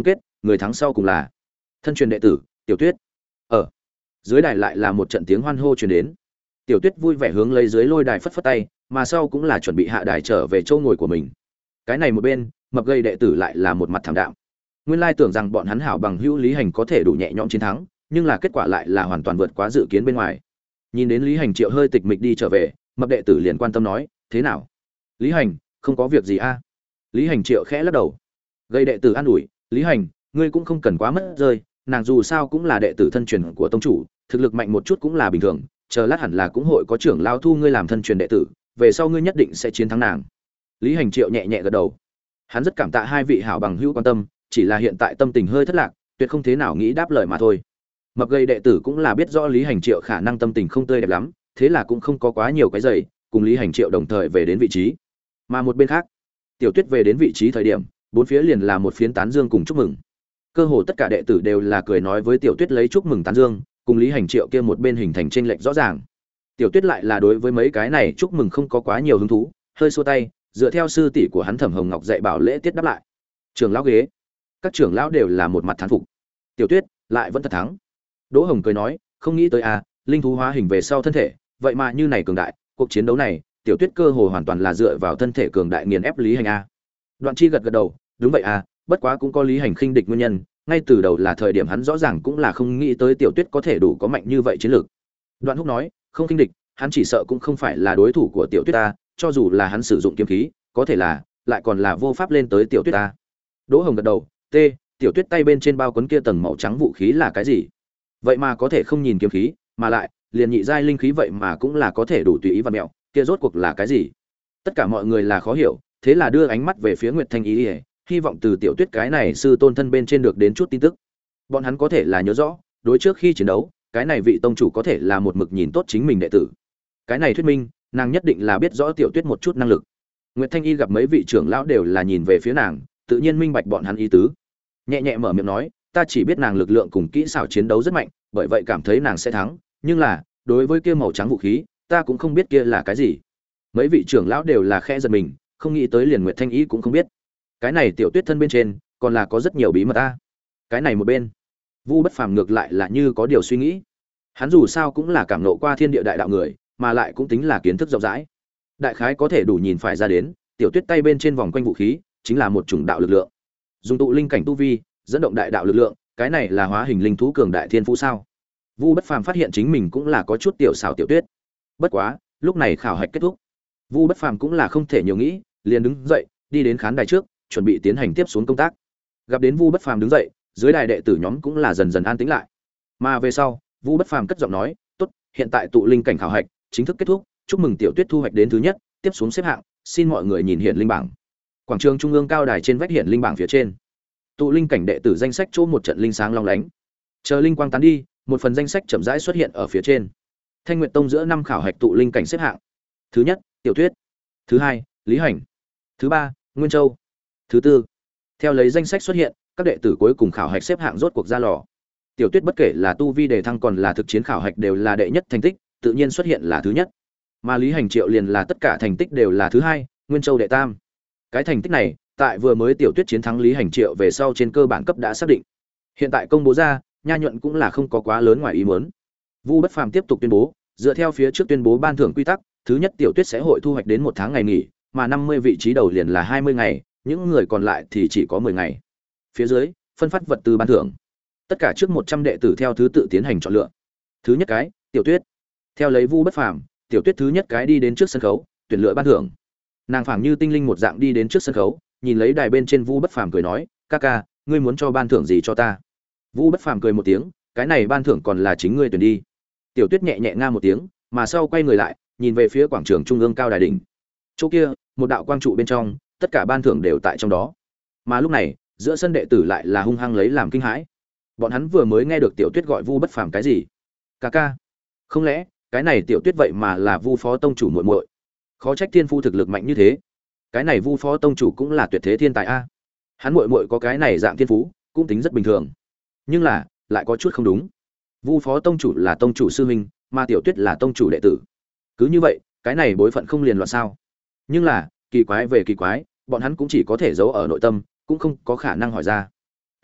người thắng sau cùng là thân truyền đệ tử Tiểu Tuyết. Ở dưới đài lại là một trận tiếng hoan hô truyền đến. Tiểu Tuyết vui vẻ hướng lấy dưới lôi đài phất phất tay, mà sau cũng là chuẩn bị hạ đài trở về chỗ ngồi của mình. Cái này một bên, mập gầy đệ tử lại là một mặt thảm đạm. Nguyên lai tưởng rằng bọn hắn hảo bằng hữu Lý Hành có thể đủ nhẹ nhõm chiến thắng, nhưng là kết quả lại là hoàn toàn vượt quá dự kiến bên ngoài. Nhìn đến Lý Hành Triệu hơi tịch mịch đi trở về, mập đệ tử liền quan tâm nói, "Thế nào?" "Lý Hành, không có việc gì a." Lý Hành Triệu khẽ lắc đầu. Gầy đệ tử an ủi, "Lý Hành, ngươi cũng không cần quá mất rơi, nàng dù sao cũng là đệ tử thân truyền của tông chủ, thực lực mạnh một chút cũng là bình thường, chờ lát hẳn là cũng hội có trưởng lao thu ngươi làm thân truyền đệ tử, về sau ngươi nhất định sẽ chiến thắng nàng." Lý Hành Triệu nhẹ nhẹ gật đầu. Hắn rất cảm tạ hai vị hảo bằng hữu quan tâm, chỉ là hiện tại tâm tình hơi thất lạc, tuyệt không thế nào nghĩ đáp lời mà thôi. Mập gầy đệ tử cũng là biết rõ Lý Hành Triệu khả năng tâm tình không tươi đẹp lắm, thế là cũng không có quá nhiều cái giày, cùng Lý Hành Triệu đồng thời về đến vị trí. Mà một bên khác, Tiểu Tuyết về đến vị trí thời điểm, bốn phía liền là một phiến tán dương cùng chúc mừng. Cơ hồ tất cả đệ tử đều là cười nói với Tiểu Tuyết lấy chúc mừng tán dương, cùng Lý Hành Triệu kia một bên hình thành chênh lệch rõ ràng. Tiểu Tuyết lại là đối với mấy cái này chúc mừng không có quá nhiều hứng thú, hơi xua tay, dựa theo sư tỷ của hắn Thẩm Hồng Ngọc dạy bảo lễ tiết đáp lại. Trưởng lão ghế, các trưởng lão đều là một mặt thán phục. Tiểu Tuyết lại vẫn thật thắng. Đỗ Hồng cười nói, không nghĩ tới à, linh thú hóa hình về sau thân thể, vậy mà như này cường đại, cuộc chiến đấu này, Tiểu Tuyết cơ hồ hoàn toàn là dựa vào thân thể cường đại nghiền ép Lý Hành a. Đoạn Chi gật gật đầu, đúng vậy à, bất quá cũng có Lý Hành khinh địch nguyên nhân, ngay từ đầu là thời điểm hắn rõ ràng cũng là không nghĩ tới Tiểu Tuyết có thể đủ có mạnh như vậy chiến lược. Đoạn Húc nói, không khinh địch, hắn chỉ sợ cũng không phải là đối thủ của Tiểu Tuyết ta, cho dù là hắn sử dụng kiếm khí, có thể là lại còn là vô pháp lên tới Tiểu Tuyết ta. Đỗ Hồng gật đầu, "T, Tiểu Tuyết tay bên trên bao quấn kia tầng màu trắng vũ khí là cái gì? Vậy mà có thể không nhìn kiếm khí, mà lại liền nhị giai linh khí vậy mà cũng là có thể đủ tùy ý vặn mèo, kia rốt cuộc là cái gì?" Tất cả mọi người là khó hiểu, thế là đưa ánh mắt về phía Nguyệt Thanh Ý, hy vọng từ Tiểu Tuyết cái này sư tôn thân bên trên được đến chút tin tức. Bọn hắn có thể là nhớ rõ, đối trước khi chiến đấu, cái này vị tông chủ có thể là một mực nhìn tốt chính mình đệ tử. Cái này thuyết minh, nàng nhất định là biết rõ Tiểu Tuyết một chút năng lực. Nguyệt Thanh Y gặp mấy vị trưởng lão đều là nhìn về phía nàng, tự nhiên minh bạch bọn hắn ý tứ. Nhẹ nhẹ mở miệng nói, "Ta chỉ biết nàng lực lượng cùng kỹ xảo chiến đấu rất mạnh, bởi vậy cảm thấy nàng sẽ thắng, nhưng là, đối với kia màu trắng vũ khí, ta cũng không biết kia là cái gì." Mấy vị trưởng lão đều là khẽ giật mình, không nghĩ tới liền Nguyệt Thanh Y cũng không biết. Cái này Tiểu Tuyết thân bên trên, còn là có rất nhiều bí mật a. Cái này một bên, Vu Bất Phàm ngược lại là như có điều suy nghĩ. Hắn dù sao cũng là cảm nộ qua thiên địa đại đạo người, mà lại cũng tính là kiến thức rộng rãi. Đại khái có thể đủ nhìn phải ra đến, Tiểu Tuyết tay bên trên vòng quanh vũ khí, chính là một chủng đạo lực lượng. Dùng tụ linh cảnh tu vi, dẫn động đại đạo lực lượng, cái này là hóa hình linh thú cường đại thiên phú sao? Vu Bất Phàm phát hiện chính mình cũng là có chút tiểu xảo Tiểu Tuyết. Bất quá, lúc này khảo hạch kết thúc, Vu Bất Phàm cũng là không thể nhiều nghĩ, liền đứng dậy, đi đến khán đài trước, chuẩn bị tiến hành tiếp xuống công tác. Gặp đến Vu Bất Phàm đứng dậy, dưới đài đệ tử nhóm cũng là dần dần an tĩnh lại. Mà về sau, Vu Bất Phàm cất giọng nói, "Tốt, hiện tại tụ linh cảnh khảo hạch chính thức kết thúc, chúc mừng Tiểu Tuyết thu hoạch đến thứ nhất, tiếp xuống xếp hạng, xin mọi người nhìn hiện linh bảng." Quảng trường trung ương cao đài trên vách hiện linh bảng phía trên, tụ linh cảnh đệ tử danh sách chỗ một trận linh sáng long lánh. Chờ linh quang tán đi, một phần danh sách chậm rãi xuất hiện ở phía trên. Thanh Nguyệt Tông giữa năm khảo hạch tụ linh cảnh xếp hạng. Thứ nhất, Tiểu Tuyết. Thứ hai, Lý Hành. Thứ ba, Nguyên Châu. Thứ tư. Theo lấy danh sách xuất hiện, các đệ tử cuối cùng khảo hạch xếp hạng rốt cuộc ra lò. Tiểu Tuyết bất kể là tu vi đề thăng còn là thực chiến khảo hạch đều là đệ nhất thành tích, tự nhiên xuất hiện là thứ nhất. Mà Lý Hành Triệu liền là tất cả thành tích đều là thứ hai, Nguyên Châu đệ tam. Cái thành tích này, tại vừa mới Tiểu Tuyết chiến thắng Lý Hành Triệu về sau trên cơ bản cấp đã xác định. Hiện tại công bố ra, Nha Nhuận cũng là không có quá lớn ngoài ý muốn. Vu Bất Phàm tiếp tục tuyên bố, dựa theo phía trước tuyên bố ban thưởng quy tắc, thứ nhất Tiểu Tuyết sẽ hội thu hoạch đến một tháng ngày nghỉ, mà năm mươi vị trí đầu liền là hai mươi ngày, những người còn lại thì chỉ có mười ngày. Phía dưới, phân phát vật tư ban thưởng. Tất cả trước một trăm đệ tử theo thứ tự tiến hành chọn lựa. Thứ nhất cái, Tiểu Tuyết. Theo lấy Vu Bất Phàm, Tiểu Tuyết thứ nhất cái đi đến trước sân khấu, tuyển lựa ban thưởng. Nàng phảng như tinh linh một dạng đi đến trước sân khấu, nhìn lấy đài bên trên Vu Bất Phàm cười nói, "Ca ca, ngươi muốn cho ban thưởng gì cho ta?" Vu Bất Phàm cười một tiếng, "Cái này ban thưởng còn là chính ngươi tuyển đi." Tiểu Tuyết nhẹ nhẹ nga một tiếng, mà sau quay người lại, nhìn về phía quảng trường trung ương cao đài đỉnh. Chỗ kia, một đạo quang trụ bên trong, tất cả ban thưởng đều tại trong đó. Mà lúc này, giữa sân đệ tử lại là hung hăng lấy làm kinh hãi. Bọn hắn vừa mới nghe được Tiểu Tuyết gọi Vu Bất Phàm cái gì? "Ca ca." Không lẽ, cái này Tiểu Tuyết vậy mà là Vu phó tông chủ muội muội? Khó trách thiên phu thực lực mạnh như thế. Cái này Vu phó tông chủ cũng là tuyệt thế thiên tài a. Hắn muội muội có cái này dạng thiên phú, cũng tính rất bình thường. Nhưng là, lại có chút không đúng. Vu phó tông chủ là tông chủ sư huynh, mà Tiểu Tuyết là tông chủ đệ tử. Cứ như vậy, cái này bối phận không liền loạn sao? Nhưng là, kỳ quái về kỳ quái, bọn hắn cũng chỉ có thể giấu ở nội tâm, cũng không có khả năng hỏi ra.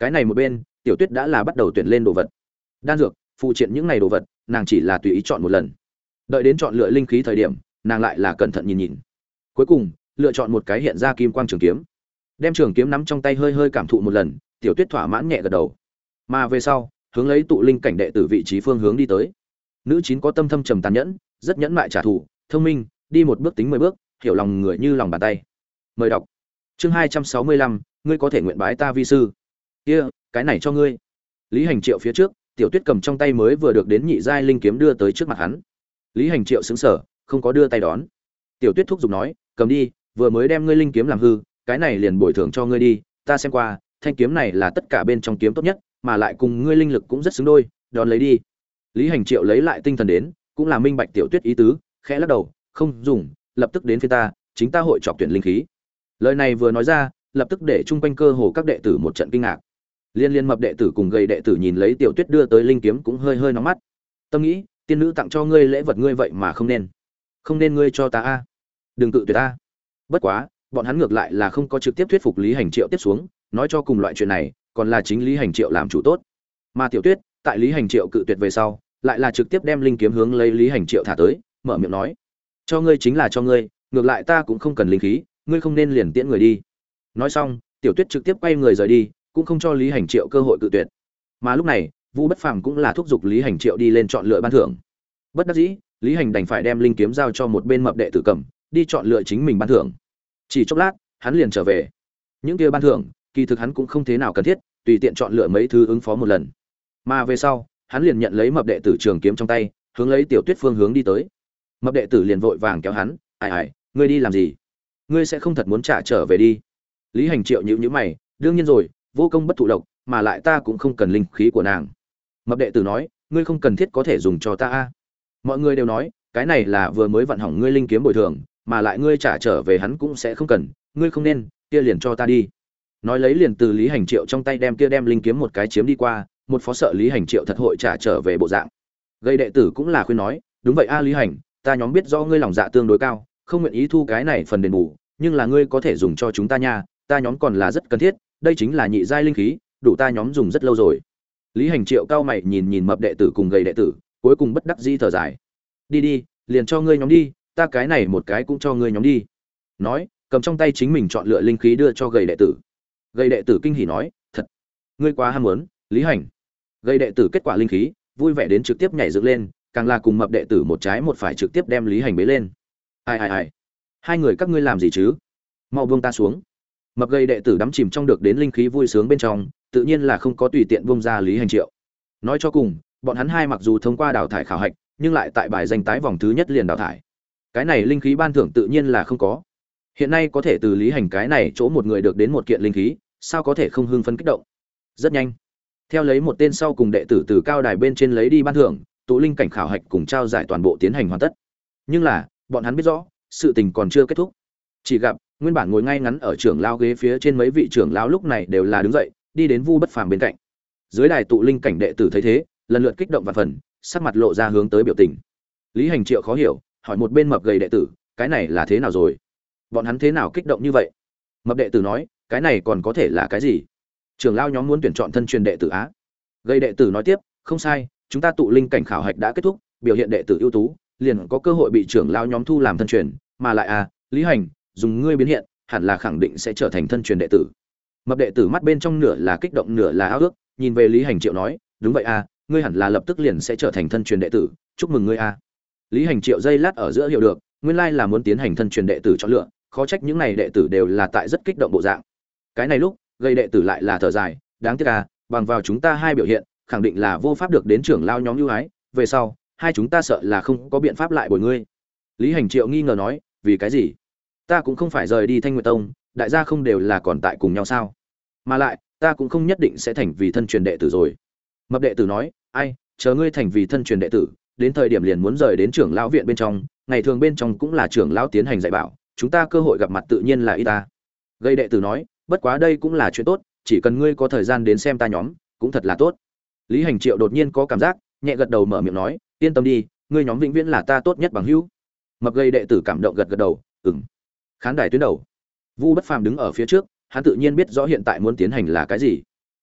Cái này một bên, Tiểu Tuyết đã là bắt đầu tuyển lên đồ vật. Đan dược, phụ triện những này đồ vật, nàng chỉ là tùy ý chọn một lần. Đợi đến chọn lựa linh khí thời điểm, nàng lại là cẩn thận nhìn nhìn. Cuối cùng, lựa chọn một cái hiện ra kim quang trường kiếm. Đem trường kiếm nắm trong tay hơi hơi cảm thụ một lần, Tiểu Tuyết thỏa mãn nhẹ gật đầu. Mà về sau, hướng lấy tụ linh cảnh đệ tử vị trí phương hướng đi tới. Nữ chín có tâm thâm trầm tàn nhẫn, rất nhẫn mại trả thù, thông minh, đi một bước tính mười bước, hiểu lòng người như lòng bàn tay. Mời đọc. Chương hai trăm sáu mươi lăm, ngươi có thể nguyện bái ta vi sư. Kia, cái này cho ngươi. Lý Hành Triệu phía trước, Tiểu Tuyết cầm trong tay mới vừa được đến nhị giai linh kiếm đưa tới trước mặt hắn. Lý Hành Triệu sững sờ, không có đưa tay đón. Tiểu Tuyết thúc giục nói, cầm đi, vừa mới đem ngươi linh kiếm làm hư, cái này liền bồi thường cho ngươi đi, ta xem qua, thanh kiếm này là tất cả bên trong kiếm tốt nhất, mà lại cùng ngươi linh lực cũng rất xứng đôi, đón lấy đi. Lý Hành Triệu lấy lại tinh thần đến, cũng là minh bạch Tiểu Tuyết ý tứ, khẽ lắc đầu, không dùng, lập tức đến phía ta, chính ta hội chọc tuyển linh khí. Lời này vừa nói ra, lập tức để chung quanh cơ hồ các đệ tử một trận kinh ngạc. Liên liên mập đệ tử cùng gầy đệ tử nhìn lấy Tiểu Tuyết đưa tới linh kiếm cũng hơi hơi nóng mắt. Tâm nghĩ, tiên nữ tặng cho ngươi lễ vật ngươi vậy mà không nên, không nên ngươi cho ta a, đừng tự tuyệt ta. Bất quá, bọn hắn ngược lại là không có trực tiếp thuyết phục Lý Hành Triệu tiếp xuống, nói cho cùng loại chuyện này, còn là chính Lý Hành Triệu làm chủ tốt. Mà Tiểu Tuyết, tại Lý Hành Triệu cự tuyệt về sau, lại là trực tiếp đem linh kiếm hướng lấy Lý Hành Triệu thả tới, mở miệng nói: "Cho ngươi chính là cho ngươi, ngược lại ta cũng không cần linh khí, ngươi không nên liền tiễn người đi." Nói xong, Tiểu Tuyết trực tiếp quay người rời đi, cũng không cho Lý Hành Triệu cơ hội cự tuyệt. Mà lúc này, Vũ Bất Phàm cũng là thúc giục Lý Hành Triệu đi lên chọn lựa ban thưởng. Bất đắc dĩ, Lý Hành đành phải đem linh kiếm giao cho một bên mập đệ tử cầm, đi chọn lựa chính mình ban thưởng. Chỉ chốc lát, hắn liền trở về. Những kia ban thưởng, kỳ thực hắn cũng không thế nào cần thiết, tùy tiện chọn lựa mấy thứ ứng phó một lần. Mà về sau, hắn liền nhận lấy mập đệ tử trường kiếm trong tay, hướng lấy Tiểu Tuyết phương hướng đi tới. Mập đệ tử liền vội vàng kéo hắn, "Ai ai, ngươi đi làm gì? Ngươi sẽ không thật muốn trả trở về đi?" Lý Hành Triệu nhíu nhíu mày, "Đương nhiên rồi, vô công bất thụ lộc, mà lại ta cũng không cần linh khí của nàng." Mập đệ tử nói, "Ngươi không cần thiết có thể dùng cho ta a." Mọi người đều nói, cái này là vừa mới vận hỏng ngươi linh kiếm bồi thường, mà lại ngươi trả trở về hắn cũng sẽ không cần, ngươi không nên, kia liền cho ta đi. Nói lấy liền từ Lý Hành Triệu trong tay đem kia đem linh kiếm một cái chiếm đi qua, một phó sợ Lý Hành Triệu thật hội trả trở về bộ dạng. Gây đệ tử cũng là khuyên nói, "Đúng vậy a Lý Hành, ta nhóm biết do ngươi lòng dạ tương đối cao, không nguyện ý thu cái này phần đền bù, nhưng là ngươi có thể dùng cho chúng ta nha, ta nhóm còn là rất cần thiết, đây chính là nhị giai linh khí, đủ ta nhóm dùng rất lâu rồi." Lý Hành Triệu cao mày nhìn nhìn mập đệ tử cùng gầy đệ tử, cuối cùng bất đắc dĩ thở dài. "Đi đi, liền cho ngươi nhóm đi, ta cái này một cái cũng cho ngươi nhóm đi." Nói, cầm trong tay chính mình chọn lựa linh khí đưa cho gầy đệ tử. Gầy đệ tử kinh hỉ nói, "Thật, ngươi quá ham muốn, Lý Hành." Gầy đệ tử kết quả linh khí, vui vẻ đến trực tiếp nhảy dựng lên, càng là cùng mập đệ tử một trái một phải trực tiếp đem Lý Hành bế lên. "Ai ai ai, hai người các ngươi làm gì chứ? Mau buông ta xuống." Mập gầy đệ tử đắm chìm trong được đến linh khí vui sướng bên trong, tự nhiên là không có tùy tiện buông ra Lý Hành Triệu. Nói cho cùng, bọn hắn hai mặc dù thông qua đào thải khảo hạch, nhưng lại tại bài danh tái vòng thứ nhất liền đào thải. Cái này linh khí ban thưởng tự nhiên là không có. Hiện nay có thể từ Lý Hành cái này chỗ một người được đến một kiện linh khí, sao có thể không hưng phấn kích động. Rất nhanh, theo lấy một tên sau cùng đệ tử từ cao đài bên trên lấy đi ban thưởng, tụ linh cảnh khảo hạch cùng trao giải toàn bộ tiến hành hoàn tất. Nhưng là, bọn hắn biết rõ, sự tình còn chưa kết thúc. Chỉ gặp, nguyên bản ngồi ngay ngắn ở trưởng lao ghế phía trên mấy vị trưởng lão lúc này đều là đứng dậy, đi đến Vu Bất Phàm bên cạnh. Dưới đài tụ linh cảnh đệ tử thấy thế, lần lượt kích động vạn phần, sắc mặt lộ ra hướng tới biểu tình. Lý Hành Triệu khó hiểu, hỏi một bên mập gầy đệ tử, cái này là thế nào rồi? Bọn hắn thế nào kích động như vậy? Mập đệ tử nói, cái này còn có thể là cái gì? Trưởng lão nhóm muốn tuyển chọn thân truyền đệ tử á? Gầy đệ tử nói tiếp, không sai, chúng ta tụ linh cảnh khảo hạch đã kết thúc, biểu hiện đệ tử ưu tú, liền có cơ hội bị trưởng lão nhóm thu làm thân truyền, mà lại à, Lý Hành, dùng ngươi biến hiện, hẳn là khẳng định sẽ trở thành thân truyền đệ tử. Mập đệ tử mắt bên trong nửa là kích động nửa là ao ước, nhìn về Lý Hành Triệu nói, đúng vậy à, ngươi hẳn là lập tức liền sẽ trở thành thân truyền đệ tử, chúc mừng ngươi à. Lý Hành Triệu giây lát ở giữa hiểu được, nguyên lai là muốn tiến hành thân truyền đệ tử chọn lựa, khó trách những này đệ tử đều là tại rất kích động bộ dạng. Cái này lúc, gây đệ tử lại là thở dài, đáng tiếc à, bằng vào chúng ta hai biểu hiện, khẳng định là vô pháp được đến trưởng lao nhóm ưu ái, về sau, hai chúng ta sợ là không có biện pháp lại bồi ngươi. Lý Hành Triệu nghi ngờ nói, vì cái gì? Ta cũng không phải rời đi Thanh Nguyệt Tông, đại gia không đều là còn tại cùng nhau sao? Mà lại, ta cũng không nhất định sẽ thành vì thân truyền đệ tử rồi. Mập đệ tử nói, ai, chờ ngươi thành vì thân truyền đệ tử, đến thời điểm liền muốn rời đến trưởng lão viện bên trong, ngày thường bên trong cũng là trưởng lão tiến hành dạy bảo, chúng ta cơ hội gặp mặt tự nhiên là y ta. Gây đệ tử nói, bất quá đây cũng là chuyện tốt, chỉ cần ngươi có thời gian đến xem ta nhóm, cũng thật là tốt. Lý Hành Triệu đột nhiên có cảm giác, nhẹ gật đầu mở miệng nói, yên tâm đi, ngươi nhóm vĩnh viễn là ta tốt nhất bằng hữu. Mập gây đệ tử cảm động gật gật đầu, ừm. Khán đài tuyến đầu, Vu Bất Phàm đứng ở phía trước, hắn tự nhiên biết rõ hiện tại muốn tiến hành là cái gì.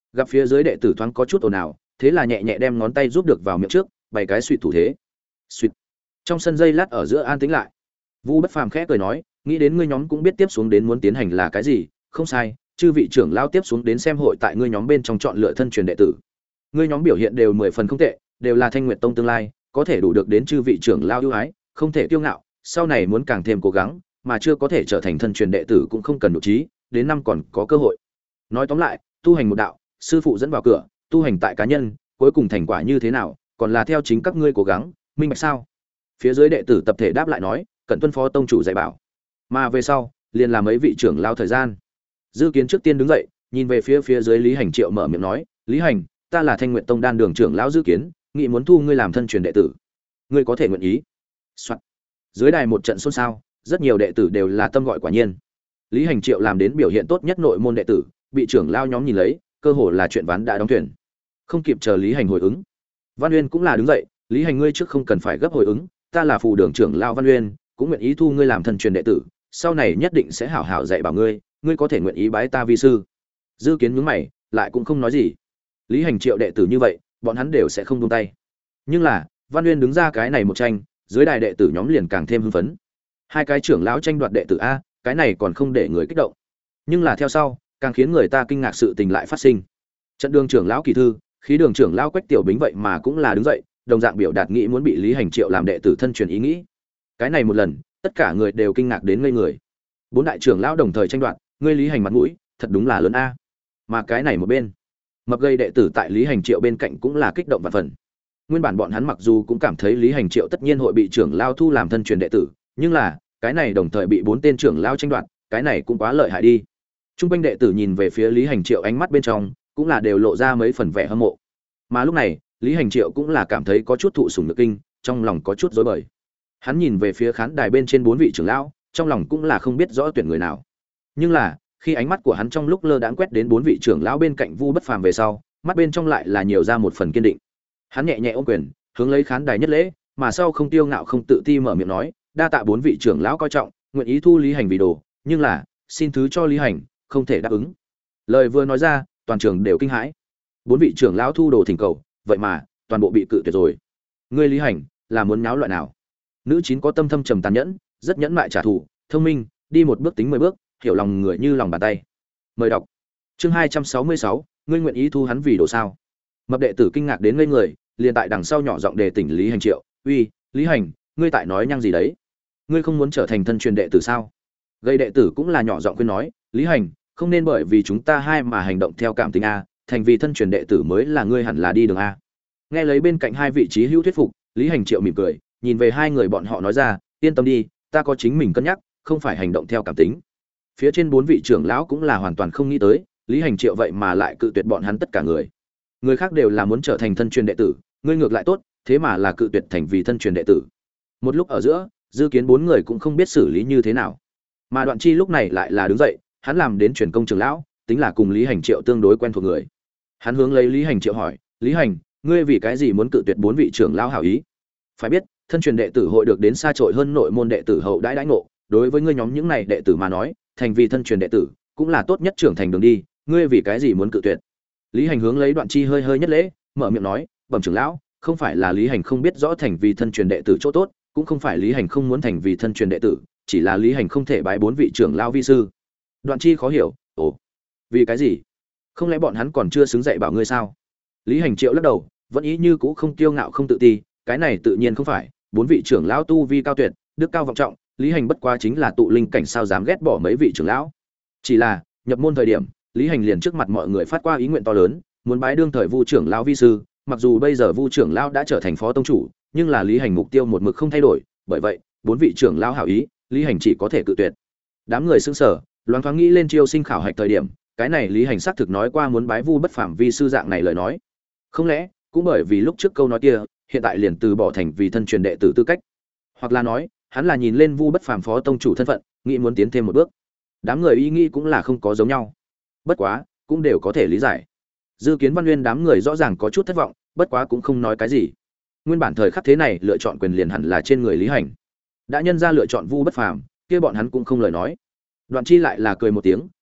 Gặp phía dưới đệ tử thoáng có chút ồn ào, thế là nhẹ nhẹ đem ngón tay giúp được vào miệng trước, bày cái suy thủ thế. Suýt. Trong sân dây lát ở giữa an tĩnh lại. Vu Bất Phàm khẽ cười nói, nghĩ đến ngươi nhóm cũng biết tiếp xuống đến muốn tiến hành là cái gì, không sai, chư vị trưởng lao tiếp xuống đến xem hội tại ngươi nhóm bên trong chọn lựa thân truyền đệ tử. Ngươi nhóm biểu hiện đều mười phần không tệ, đều là Thanh Nguyệt Tông tương lai, có thể đủ được đến chư vị trưởng lao ưu ái, không thể kiêu ngạo, sau này muốn càng thêm cố gắng, mà chưa có thể trở thành thân truyền đệ tử cũng không cần nhục trí, đến năm còn có cơ hội. Nói tóm lại, tu hành một đạo, sư phụ dẫn vào cửa, tu hành tại cá nhân, cuối cùng thành quả như thế nào, còn là theo chính các ngươi cố gắng, minh bạch sao? Phía dưới đệ tử tập thể đáp lại nói, cẩn tuân phó tông chủ dạy bảo. Mà về sau, liền làm mấy vị trưởng lao thời gian. Dư Kiến trước tiên đứng dậy, nhìn về phía phía dưới Lý Hành Triệu mở miệng nói, "Lý Hành, ta là Thanh Nguyệt Tông đan đường trưởng lão Dư Kiến, nghĩ muốn thu ngươi làm thân truyền đệ tử. Ngươi có thể nguyện ý?" Soạn. Dưới đài một trận xôn xao, rất nhiều đệ tử đều là tâm gọi quả nhiên. Lý Hành Triệu làm đến biểu hiện tốt nhất nội môn đệ tử, bị trưởng lao nhóm nhìn lấy, cơ hồ là chuyện ván đã đóng thuyền. Không kịp chờ Lý Hành hồi ứng. Văn Uyên cũng là đứng dậy, "Lý Hành ngươi trước không cần phải gấp hồi ứng, ta là phù đường trưởng lao Văn Uyên, cũng nguyện ý thu ngươi làm thân truyền đệ tử, sau này nhất định sẽ hảo hảo dạy bảo ngươi, ngươi có thể nguyện ý bái ta vi sư." Dư Kiến nhướng mày, lại cũng không nói gì. Lý Hành Triệu đệ tử như vậy, bọn hắn đều sẽ không buông tay. Nhưng là, Văn Uyên đứng ra cái này một tranh, dưới đài đệ tử nhóm liền càng thêm hưng phấn. Hai cái trưởng lão tranh đoạt đệ tử a, cái này còn không để người kích động. Nhưng là theo sau, càng khiến người ta kinh ngạc sự tình lại phát sinh. Trận đường trưởng lão Kỳ Thư, khí đường trưởng lão Quách Tiểu Bính vậy mà cũng là đứng dậy, đồng dạng biểu đạt nghĩ muốn bị Lý Hành Triệu làm đệ tử thân truyền ý nghĩ. Cái này một lần, tất cả người đều kinh ngạc đến ngây người. Bốn đại trưởng lão đồng thời tranh đoạt, ngươi Lý Hành mặt mũi, thật đúng là lớn a. Mà cái này một bên, mập gây đệ tử tại Lý Hành Triệu bên cạnh cũng là kích động vạn phần. Nguyên bản bọn hắn mặc dù cũng cảm thấy Lý Hành Triệu tất nhiên hội bị trưởng lão thu làm thân truyền đệ tử, nhưng là, cái này đồng thời bị bốn tên trưởng lão tranh đoạt, cái này cũng quá lợi hại đi. Trung quanh đệ tử nhìn về phía Lý Hành Triệu ánh mắt bên trong, cũng là đều lộ ra mấy phần vẻ hâm mộ. Mà lúc này, Lý Hành Triệu cũng là cảm thấy có chút thụ sủng nhược kinh, trong lòng có chút rối bời. Hắn nhìn về phía khán đài bên trên bốn vị trưởng lão, trong lòng cũng là không biết rõ tuyển người nào. Nhưng là, khi ánh mắt của hắn trong lúc lơ đãng quét đến bốn vị trưởng lão bên cạnh Vu Bất Phàm về sau, mắt bên trong lại là nhiều ra một phần kiên định. Hắn nhẹ nhẹ ôm quyền, hướng lấy khán đài nhất lễ, mà sau không tiêu ngạo không tự ti mở miệng nói, đa tạ bốn vị trưởng lão coi trọng, nguyện ý thu Lý Hành vì đồ, nhưng là, xin thứ cho Lý Hành, không thể đáp ứng. Lời vừa nói ra, toàn trường đều kinh hãi. Bốn vị trưởng lão thu đồ thỉnh cầu, vậy mà toàn bộ bị cự tuyệt rồi. Ngươi Lý Hành, là muốn nháo loại nào? Nữ chín có tâm thâm trầm tàn nhẫn, rất nhẫn mại trả thù, thông minh, đi một bước tính mười bước, hiểu lòng người như lòng bàn tay. Mời đọc. Chương hai trăm sáu mươi sáu, ngươi nguyện ý thu hắn vì đồ sao? Mập đệ tử kinh ngạc đến ngây người, liền tại đằng sau nhỏ giọng đề tỉnh Lý Hành Triệu, "Uy, Lý Hành, ngươi tại nói nhăng gì đấy? Ngươi không muốn trở thành thân truyền đệ tử sao?" Gây đệ tử cũng là nhỏ giọng khuyên nói, "Lý Hành, không nên bởi vì chúng ta hai mà hành động theo cảm tình a, thành vì thân truyền đệ tử mới là ngươi hẳn là đi đường a." Nghe lấy bên cạnh hai vị trí hữu thuyết phục, Lý Hành Triệu mỉm cười, nhìn về hai người bọn họ nói ra, "Yên tâm đi, ta có chính mình cân nhắc, không phải hành động theo cảm tính." Phía trên bốn vị trưởng lão cũng là hoàn toàn không nghĩ tới, Lý Hành Triệu vậy mà lại cự tuyệt bọn hắn tất cả người. Người khác đều là muốn trở thành thân truyền đệ tử, ngươi ngược lại tốt, thế mà là cự tuyệt thành vì thân truyền đệ tử. Một lúc ở giữa, Dư Kiến bốn người cũng không biết xử lý như thế nào. Mà Đoạn Chi lúc này lại là đứng dậy, hắn làm đến truyền công trưởng lão, tính là cùng Lý Hành Triệu tương đối quen thuộc người. Hắn hướng lấy Lý Hành Triệu hỏi, "Lý Hành, ngươi vì cái gì muốn cự tuyệt bốn vị trưởng lão hảo ý?" Phải biết, thân truyền đệ tử hội được đến xa trội hơn nội môn đệ tử hậu đãi đãi ngộ, đối với ngươi nhóm những này đệ tử mà nói, thành vì thân truyền đệ tử, cũng là tốt nhất trưởng thành đường đi, ngươi vì cái gì muốn cự tuyệt? Lý Hành hướng lấy Đoạn Chi hơi hơi nhất lễ, mở miệng nói, "Bẩm trưởng lão, không phải là Lý Hành không biết rõ thành vì thân truyền đệ tử chỗ tốt, cũng không phải Lý Hành không muốn thành vì thân truyền đệ tử, chỉ là Lý Hành không thể bái bốn vị trưởng lão vi sư." Đoạn Chi khó hiểu, "Ồ, vì cái gì? Không lẽ bọn hắn còn chưa xứng dạy bảo ngươi sao?" Lý Hành Triệu lắc đầu, vẫn ý như cũ không kiêu ngạo không tự ti, "Cái này tự nhiên không phải, bốn vị trưởng lão tu vi cao tuyệt, đức cao vọng trọng, Lý Hành bất quá chính là tụ linh cảnh sao dám ghét bỏ mấy vị trưởng lão. Chỉ là, nhập môn thời điểm, Lý Hành liền trước mặt mọi người phát qua ý nguyện to lớn, muốn bái đương thời Vu trưởng lão vi sư, mặc dù bây giờ Vu trưởng lão đã trở thành phó tông chủ, nhưng là Lý Hành mục tiêu một mực không thay đổi, bởi vậy, bốn vị trưởng lão hảo ý, Lý Hành chỉ có thể cự tuyệt." Đám người sững sờ, loáng thoáng nghĩ lên chiêu sinh khảo hạch thời điểm, cái này Lý Hành xác thực nói qua muốn bái Vu Bất Phàm vi sư dạng này lời nói. Không lẽ, cũng bởi vì lúc trước câu nói kia, hiện tại liền từ bỏ thành vì thân truyền đệ tử tư cách, hoặc là nói, hắn là nhìn lên Vu Bất Phàm phó tông chủ thân phận, nghĩ muốn tiến thêm một bước. Đám người ý nghĩ cũng là không có giống nhau. Bất quá, cũng đều có thể lý giải. Dư Kiến Văn Nguyên đám người rõ ràng có chút thất vọng, bất quá cũng không nói cái gì. Nguyên bản thời khắc thế này, lựa chọn quyền liền hẳn là trên người Lý Hành. Đã nhân ra lựa chọn Vu Bất Phàm, kia bọn hắn cũng không lời nói. Đoạn Chi lại là cười một tiếng,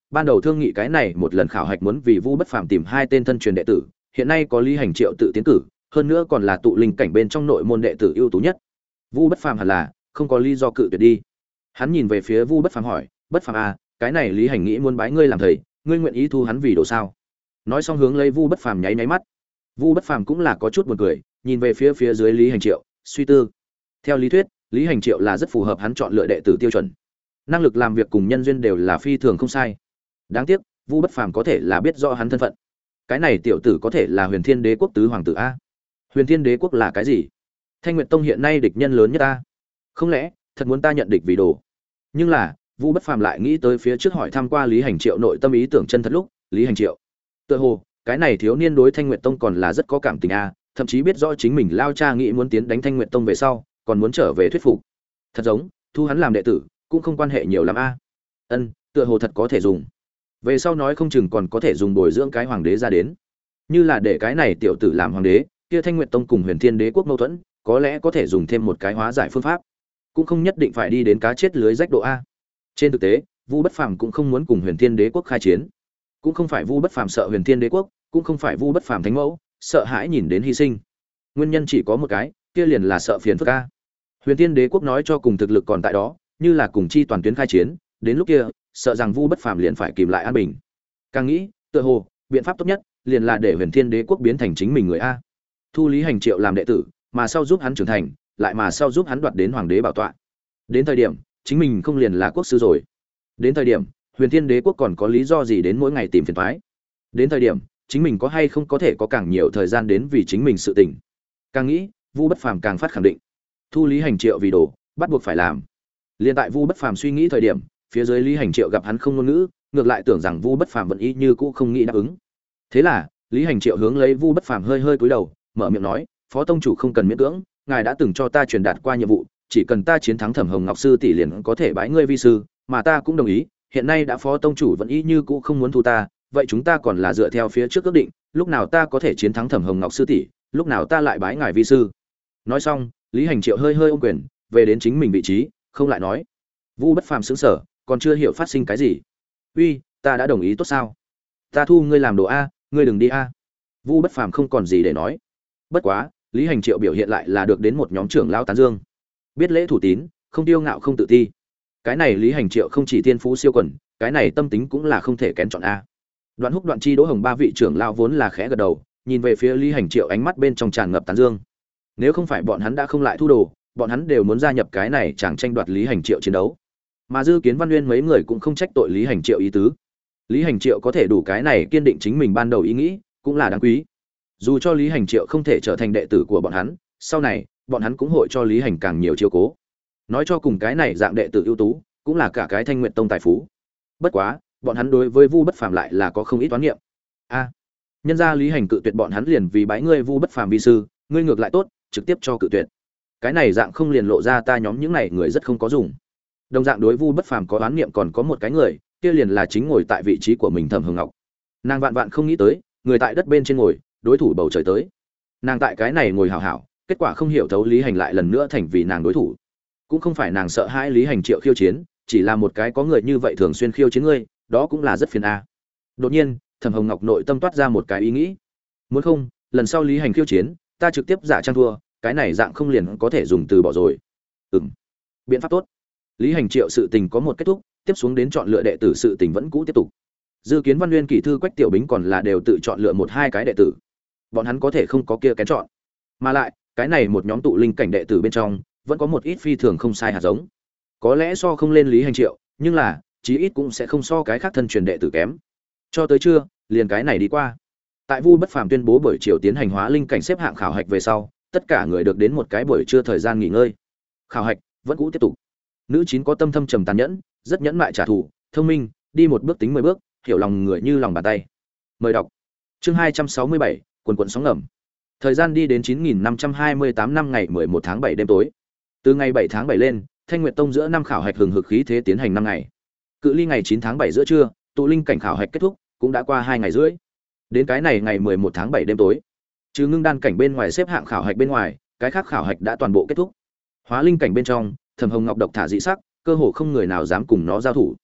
ban đầu thương nghị cái này một lần khảo hạch muốn vì Vu Bất Phàm tìm hai tên thân truyền đệ tử, hiện nay có Lý Hành Triệu tự tiến cử, hơn nữa còn là tụ linh cảnh bên trong nội môn đệ tử ưu tú nhất. Vu Bất Phàm hẳn là không có lý do cự tuyệt đi. Hắn nhìn về phía Vu Bất Phàm hỏi, "Bất Phàm à, cái này Lý Hành nghĩ muốn bái ngươi làm thầy, ngươi nguyện ý thu hắn vì đồ sao?" Nói xong hướng lấy Vu Bất Phàm nháy nháy mắt. Vu Bất Phàm cũng là có chút buồn cười, nhìn về phía phía dưới Lý Hành Triệu, suy tư. Theo lý thuyết, Lý Hành Triệu là rất phù hợp hắn chọn lựa đệ tử tiêu chuẩn. Năng lực làm việc cùng nhân duyên đều là phi thường không sai. Đáng tiếc, Vu Bất Phàm có thể là biết rõ hắn thân phận. Cái này tiểu tử có thể là Huyền Thiên Đế quốc tứ hoàng tử a. Huyền Thiên Đế quốc là cái gì? Thanh Nguyệt Tông hiện nay địch nhân lớn nhất ta. Không lẽ thật muốn ta nhận địch vì đồ? Nhưng là, Vu Bất Phàm lại nghĩ tới phía trước hỏi thăm qua Lý Hành Triệu nội tâm ý tưởng chân thật lúc, Lý Hành Triệu. Tựa hồ, cái này thiếu niên đối Thanh Nguyệt Tông còn là rất có cảm tình a, thậm chí biết rõ chính mình lao cha nghĩ muốn tiến đánh Thanh Nguyệt Tông về sau, còn muốn trở về thuyết phục. Thật giống, thu hắn làm đệ tử, cũng không quan hệ nhiều lắm a. Ân, tựa hồ thật có thể dùng. Về sau nói không chừng còn có thể dùng bồi dưỡng cái hoàng đế ra đến. Như là để cái này tiểu tử làm hoàng đế, kia Thanh Nguyệt Tông cùng Huyền Thiên Đế quốc mâu thuẫn, có lẽ có thể dùng thêm một cái hóa giải phương pháp. Cũng không nhất định phải đi đến cá chết lưới rách độ a. Trên thực tế, Vu Bất Phàm cũng không muốn cùng Huyền Thiên Đế quốc khai chiến. Cũng không phải Vu Bất Phàm sợ Huyền Thiên Đế quốc, cũng không phải Vu Bất Phàm thánh mẫu, sợ hãi nhìn đến hy sinh. Nguyên nhân chỉ có một cái, kia liền là sợ phiền phức a. Huyền Thiên Đế quốc nói cho cùng thực lực còn tại đó, như là cùng chi toàn tuyến khai chiến, đến lúc kia, sợ rằng Vu Bất Phàm liền phải kìm lại an bình. Càng nghĩ, tựa hồ, biện pháp tốt nhất liền là để Huyền Thiên Đế quốc biến thành chính mình người a. Thu Lý Hành Triệu làm đệ tử, mà sau giúp hắn trưởng thành, lại mà sau giúp hắn đoạt đến hoàng đế bảo tọa. Đến thời điểm, chính mình không liền là quốc sư rồi. Đến thời điểm, Huyền Thiên Đế quốc còn có lý do gì đến mỗi ngày tìm phiền toái? Đến thời điểm, chính mình có hay không có thể có càng nhiều thời gian đến vì chính mình sự tình. Càng nghĩ, Vu Bất Phàm càng phát khẳng định, thu Lý Hành Triệu vì đồ, bắt buộc phải làm. Liên tại Vu Bất Phàm suy nghĩ thời điểm, phía dưới Lý Hành Triệu gặp hắn không ngôn ngữ, ngược lại tưởng rằng Vu Bất Phàm vẫn y như cũ không nghĩ đáp ứng. Thế là, Lý Hành Triệu hướng lấy Vu Bất Phàm hơi hơi cúi đầu, mở miệng nói, "Phó tông chủ không cần miễn cưỡng, ngài đã từng cho ta truyền đạt qua nhiệm vụ, chỉ cần ta chiến thắng Thẩm Hồng Ngọc sư tỷ liền có thể bái ngươi vi sư, mà ta cũng đồng ý, hiện nay đã Phó tông chủ vẫn y như cũ không muốn thu ta, vậy chúng ta còn là dựa theo phía trước ước định, lúc nào ta có thể chiến thắng Thẩm Hồng Ngọc sư tỷ, lúc nào ta lại bái ngài vi sư." Nói xong, Lý Hành Triệu hơi hơi ôm quyền, về đến chính mình vị trí, không lại nói. Vu Bất Phàm sững sờ, còn chưa hiểu phát sinh cái gì. "Uy, ta đã đồng ý tốt sao? Ta thu ngươi làm đồ a, ngươi đừng đi a." Vu Bất Phàm không còn gì để nói. Bất quá, Lý Hành Triệu biểu hiện lại là được đến một nhóm trưởng lão tán dương. Biết lễ thủ tín, không tiêu ngạo không tự ti. Cái này Lý Hành Triệu không chỉ thiên phú siêu quần, cái này tâm tính cũng là không thể kén chọn a. Đoạn Húc, Đoạn Chi, Đỗ Hồng ba vị trưởng lão vốn là khẽ gật đầu, nhìn về phía Lý Hành Triệu ánh mắt bên trong tràn ngập tán dương. Nếu không phải bọn hắn đã không lại thu đồ, bọn hắn đều muốn gia nhập cái này chẳng tranh đoạt Lý Hành Triệu chiến đấu. Mà Dư Kiến Văn Nguyên mấy người cũng không trách tội Lý Hành Triệu ý tứ. Lý Hành Triệu có thể đủ cái này kiên định chính mình ban đầu ý nghĩ, cũng là đáng quý. Dù cho Lý Hành Triệu không thể trở thành đệ tử của bọn hắn, sau này, bọn hắn cũng hội cho Lý Hành càng nhiều chiếu cố. Nói cho cùng cái này dạng đệ tử ưu tú, cũng là cả cái Thanh Nguyệt Tông tài phú. Bất quá, bọn hắn đối với Vu Bất Phàm lại là có không ít toán niệm. A, nhân ra Lý Hành cự tuyệt bọn hắn liền vì bái ngươi Vu Bất Phàm vi sư, ngươi ngược lại tốt, trực tiếp cho cự tuyệt. Cái này dạng không liền lộ ra ta nhóm những này người rất không có dùng. Đồng dạng đối Vu Bất Phàm có oán niệm còn có một cái người, kia liền là chính ngồi tại vị trí của mình Thẩm Hồng Ngọc. Nàng vạn vạn không nghĩ tới, người tại đất bên trên ngồi, đối thủ bầu trời tới. Nàng tại cái này ngồi hảo hảo, kết quả không hiểu thấu Lý Hành lại lần nữa thành vì nàng đối thủ. Cũng không phải nàng sợ hãi Lý Hành Triệu khiêu chiến, chỉ là một cái có người như vậy thường xuyên khiêu chiến ngươi, đó cũng là rất phiền a. Đột nhiên, Thẩm Hồng Ngọc nội tâm toát ra một cái ý nghĩ. Muốn không, lần sau Lý Hành khiêu chiến, ta trực tiếp giả trang thua, cái này dạng không liền có thể dùng từ bỏ rồi. Ừm. Biện pháp tốt. Lý Hành Triệu sự tình có một kết thúc, tiếp xuống đến chọn lựa đệ tử sự tình vẫn cũ tiếp tục. Dư Kiến Văn Nguyên, Kỷ Thư, Quách Tiểu Bính còn là đều tự chọn lựa một hai cái đệ tử. Bọn hắn có thể không có kia kén chọn. Mà lại, cái này một nhóm tụ linh cảnh đệ tử bên trong, vẫn có một ít phi thường không sai hạt giống. Có lẽ so không lên Lý Hành Triệu, nhưng là, chí ít cũng sẽ không so cái khác thân truyền đệ tử kém. Cho tới trưa, liền cái này đi qua. Tại Vu Bất Phàm tuyên bố buổi chiều tiến hành hóa linh cảnh xếp hạng khảo hạch về sau, tất cả người được đến một cái buổi trưa thời gian nghỉ ngơi. Khảo hạch vẫn cũ tiếp tục. Nữ chín có tâm thâm trầm tàn nhẫn, rất nhẫn mại trả thù, thông minh, đi một bước tính mười bước, hiểu lòng người như lòng bàn tay. Mời đọc. Chương hai trăm sáu mươi bảy, quần quần sóng ngầm. Thời gian đi đến chín nghìn năm trăm hai mươi tám năm ngày mười một tháng bảy đêm tối. Từ ngày bảy tháng bảy lên, Thanh Nguyệt Tông giữa năm khảo hạch hừng hực khí thế tiến hành năm ngày. Cự ly ngày chín tháng bảy giữa trưa, tụ linh cảnh khảo hạch kết thúc, cũng đã qua hai ngày rưỡi. Đến cái này ngày mười một tháng bảy đêm tối, trừ ngưng đan cảnh bên ngoài xếp hạng khảo hạch bên ngoài, cái khác khảo hạch đã toàn bộ kết thúc. Hóa linh cảnh bên trong, Thẩm Hồng Ngọc độc thả dị sắc, cơ hồ không người nào dám cùng nó giao thủ.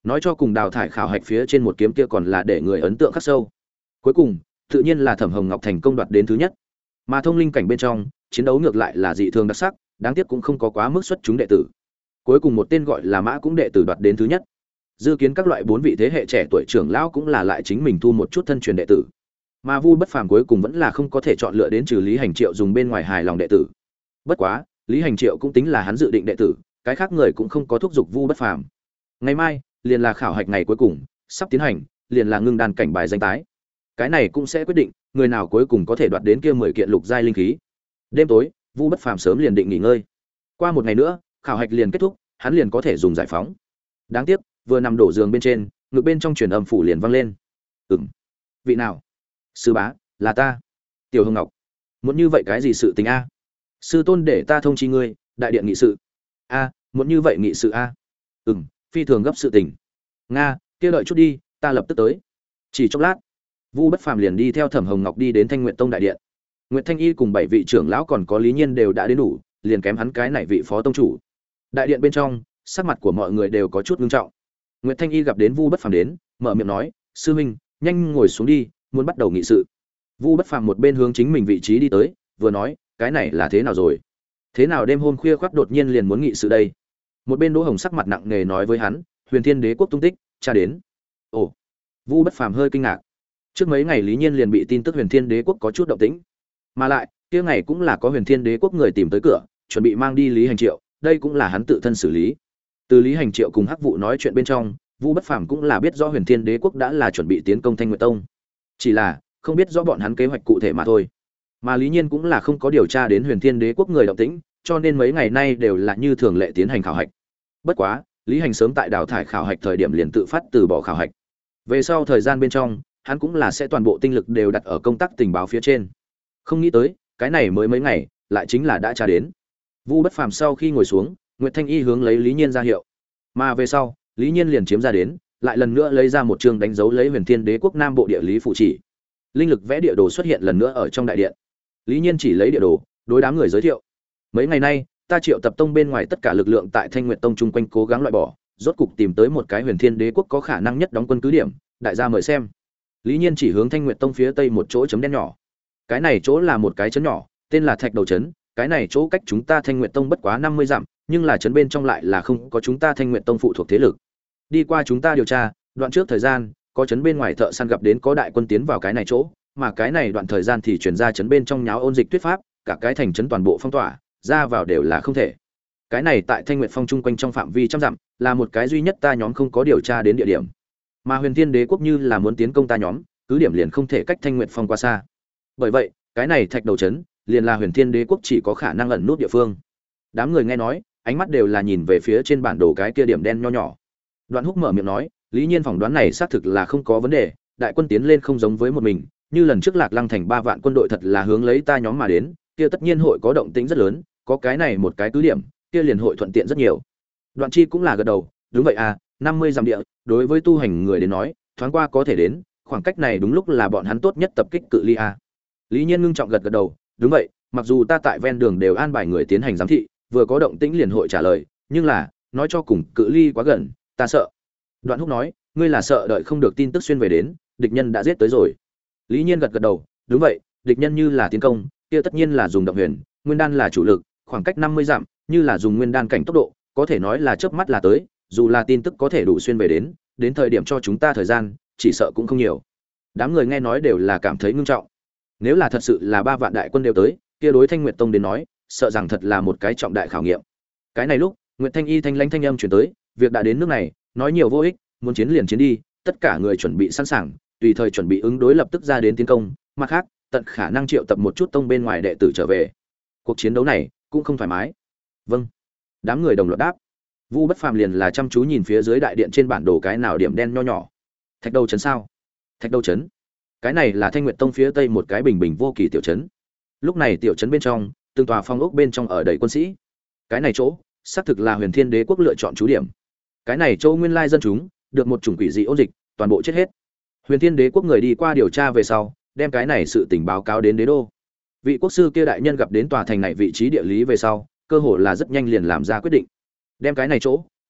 nói cho cùng đào thải khảo hạch phía trên một kiếm kia còn là để người ấn tượng khắc sâu. Cuối cùng tự nhiên là Thẩm Hồng Ngọc thành công đoạt đến thứ nhất. Mà thông linh cảnh bên trong chiến đấu ngược lại là dị thường đặc sắc, đáng tiếc cũng không có quá mức xuất chúng đệ tử. Cuối cùng một tên gọi là Mã cũng đệ tử đoạt đến thứ nhất. Dự kiến các loại bốn vị thế hệ trẻ tuổi trưởng lão cũng là lại chính mình thu một chút thân truyền đệ tử. Mà Vu Bất Phàm cuối cùng vẫn là không có thể chọn lựa đến trừ Lý Hành Triệu dùng bên ngoài hài lòng đệ tử. Bất quá, Lý Hành Triệu cũng tính là hắn dự định đệ tử, cái khác người cũng không có thúc giục Vu Bất Phàm. Ngày mai liền là khảo hạch ngày cuối cùng, sắp tiến hành, liền là ngưng đan cảnh bài danh tái. Cái này cũng sẽ quyết định người nào cuối cùng có thể đoạt đến kia mười kiện lục giai linh khí. Đêm tối, Vu Bất Phàm sớm liền định nghỉ ngơi. Qua một ngày nữa, khảo hạch liền kết thúc, hắn liền có thể dùng giải phóng. Đáng tiếc, vừa nằm đổ giường bên trên, ngực bên trong truyền âm phủ liền vang lên. "Ừm, vị nào?" "Sư bá, là ta." "Tiểu Hồng Ngọc, muốn như vậy cái gì sự tình a?" "Sư tôn để ta thông chi ngươi, đại điện nghị sự." "A, muốn như vậy nghị sự a?" "Ừm, phi thường gấp sự tình." "Nga, kia đợi chút đi, ta lập tức tới." Chỉ chốc lát, Vu Bất Phàm liền đi theo Thẩm Hồng Ngọc đi đến Thanh Nguyệt Tông đại điện. Nguyệt Thanh Y cùng bảy vị trưởng lão còn có Lý Nhiên đều đã đến đủ, liền kém hắn cái này vị phó tông chủ. Đại điện bên trong, sắc mặt của mọi người đều có chút nghiêm trọng. Nguyệt Thanh Y gặp đến Vu Bất Phàm đến, mở miệng nói: "Sư huynh, nhanh ngồi xuống đi, muốn bắt đầu nghị sự." Vu Bất Phàm một bên hướng chính mình vị trí đi tới, vừa nói: "Cái này là thế nào rồi? Thế nào đêm hôm khuya khoắt đột nhiên liền muốn nghị sự đây?" Một bên Đỗ Hồng sắc mặt nặng nề nói với hắn: "Huyền Thiên Đế quốc tung tích, tra đến." Ồ. Vu Bất Phàm hơi kinh ngạc. Trước mấy ngày Lý Nhiên liền bị tin tức Huyền Thiên Đế quốc có chút động tĩnh, mà lại, kia ngày cũng là có Huyền Thiên Đế quốc người tìm tới cửa, chuẩn bị mang đi Lý Hành Triệu, đây cũng là hắn tự thân xử lý. Từ Lý Hành Triệu cùng Hắc Vụ nói chuyện bên trong, Vu Bất Phàm cũng là biết rõ Huyền Thiên Đế quốc đã là chuẩn bị tiến công Thanh Nguyệt Tông, chỉ là không biết rõ bọn hắn kế hoạch cụ thể mà thôi. Mà Lý Nhiên cũng là không có điều tra đến Huyền Thiên Đế quốc người động tĩnh, cho nên mấy ngày nay đều là như thường lệ tiến hành khảo hạch. Bất quá, Lý Hành sớm tại đào thải khảo hạch thời điểm liền tự phát từ bỏ khảo hạch. Về sau thời gian bên trong, hắn cũng là sẽ toàn bộ tinh lực đều đặt ở công tác tình báo phía trên. Không nghĩ tới, cái này mới mấy ngày, lại chính là đã tra đến. Vu Bất Phàm sau khi ngồi xuống, Nguyệt Thanh Y hướng lấy Lý Nhiên ra hiệu. Mà về sau, Lý Nhiên liền chiếm ra đến, lại lần nữa lấy ra một chương đánh dấu lấy Huyền Thiên Đế quốc Nam Bộ địa lý phụ chỉ. Linh lực vẽ địa đồ xuất hiện lần nữa ở trong đại điện. Lý Nhiên chỉ lấy địa đồ, đối đám người giới thiệu. Mấy ngày nay, ta Triệu Tập Tông bên ngoài tất cả lực lượng tại Thanh Nguyệt Tông chung quanh cố gắng loại bỏ, rốt cục tìm tới một cái Huyền Thiên Đế quốc có khả năng nhất đóng quân cứ điểm, đại gia mời xem. Lý Nhiên chỉ hướng Thanh Nguyệt Tông phía tây một chỗ chấm đen nhỏ. Cái này chỗ là một cái trấn nhỏ, tên là Thạch Đầu trấn, cái này chỗ cách chúng ta Thanh Nguyệt Tông bất quá năm mươi dặm, nhưng là trấn bên trong lại là không có chúng ta Thanh Nguyệt Tông phụ thuộc thế lực. Đi qua chúng ta điều tra, đoạn trước thời gian, có trấn bên ngoài thợ săn gặp đến có đại quân tiến vào cái này chỗ, mà cái này đoạn thời gian thì truyền ra trấn bên trong nháo ôn dịch tuyết pháp, cả cái thành trấn toàn bộ phong tỏa, ra vào đều là không thể. Cái này tại Thanh Nguyệt Phong chung quanh trong phạm vi trăm dặm, là một cái duy nhất ta nhóm không có điều tra đến địa điểm. Mà Huyền Thiên Đế quốc như là muốn tiến công ta nhóm, cứ điểm liền không thể cách Thanh Nguyệt Phong quá xa. Bởi vậy, cái này Thạch Đầu trấn liền là Huyền Thiên Đế quốc chỉ có khả năng ẩn nút địa phương. Đám người nghe nói, ánh mắt đều là nhìn về phía trên bản đồ cái kia điểm đen nho nhỏ. Đoạn Húc mở miệng nói, Lý Nhiên phỏng đoán này xác thực là không có vấn đề, đại quân tiến lên không giống với một mình, như lần trước Lạc Lăng thành ba vạn quân đội thật là hướng lấy ta nhóm mà đến, kia tất nhiên hội có động tĩnh rất lớn, có cái này một cái cứ điểm, kia liền hội thuận tiện rất nhiều. Đoạn Chi cũng là gật đầu, đúng vậy à, năm mươi dặm địa, đối với tu hành người đến nói, thoáng qua có thể đến, khoảng cách này đúng lúc là bọn hắn tốt nhất tập kích cự ly a. Lý Nhiên ngưng trọng gật gật đầu, đúng vậy, mặc dù ta tại ven đường đều an bài người tiến hành giám thị, vừa có động tĩnh liền hội trả lời, nhưng là, nói cho cùng cự ly quá gần, ta sợ. Đoạn Húc nói, ngươi là sợ đợi không được tin tức xuyên về đến, địch nhân đã giết tới rồi. Lý Nhiên gật gật đầu, đúng vậy, địch nhân như là tiến công, kia tất nhiên là dùng động huyền, nguyên đan là chủ lực, khoảng cách năm mươi dặm, như là dùng nguyên đan cảnh tốc độ, có thể nói là chớp mắt là tới, dù là tin tức có thể đủ xuyên về đến, đến thời điểm cho chúng ta thời gian, chỉ sợ cũng không nhiều. Đám người nghe nói đều là cảm thấy ngưng trọng. Nếu là thật sự là ba vạn đại quân đều tới, kia đối Thanh Nguyệt Tông đến nói, sợ rằng thật là một cái trọng đại khảo nghiệm. Cái này lúc, Nguyệt Thanh Y thanh lãnh thanh âm truyền tới, việc đã đến nước này, nói nhiều vô ích, muốn chiến liền chiến đi, tất cả người chuẩn bị sẵn sàng, tùy thời chuẩn bị ứng đối lập tức ra đến tiến công, mặt khác, tận khả năng triệu tập một chút tông bên ngoài đệ tử trở về. Cuộc chiến đấu này cũng không thoải mái. Vâng. Đám người đồng loạt đáp. Vu Bất Phàm liền là chăm chú nhìn phía dưới đại điện trên bản đồ cái nào điểm đen nho nhỏ. Thạch Đầu trấn sao? Thạch Đầu trấn. Cái này là Thanh Nguyệt Tông phía tây một cái bình bình vô kỳ tiểu trấn. Lúc này tiểu trấn bên trong, từng tòa phong ốc bên trong ở đầy quân sĩ. Cái này chỗ, xác thực là Huyền Thiên Đế quốc lựa chọn trú điểm. Cái này chỗ nguyên lai dân chúng, được một chủng quỷ dị ôn dịch, toàn bộ chết hết. Huyền Thiên Đế quốc người đi qua điều tra về sau, đem cái này sự tình báo cáo đến đế đô. Vị quốc sư kia đại nhân gặp đến tòa thành này vị trí địa lý về sau, cơ hội là rất nhanh liền làm ra quyết định. Đem cái này chỗ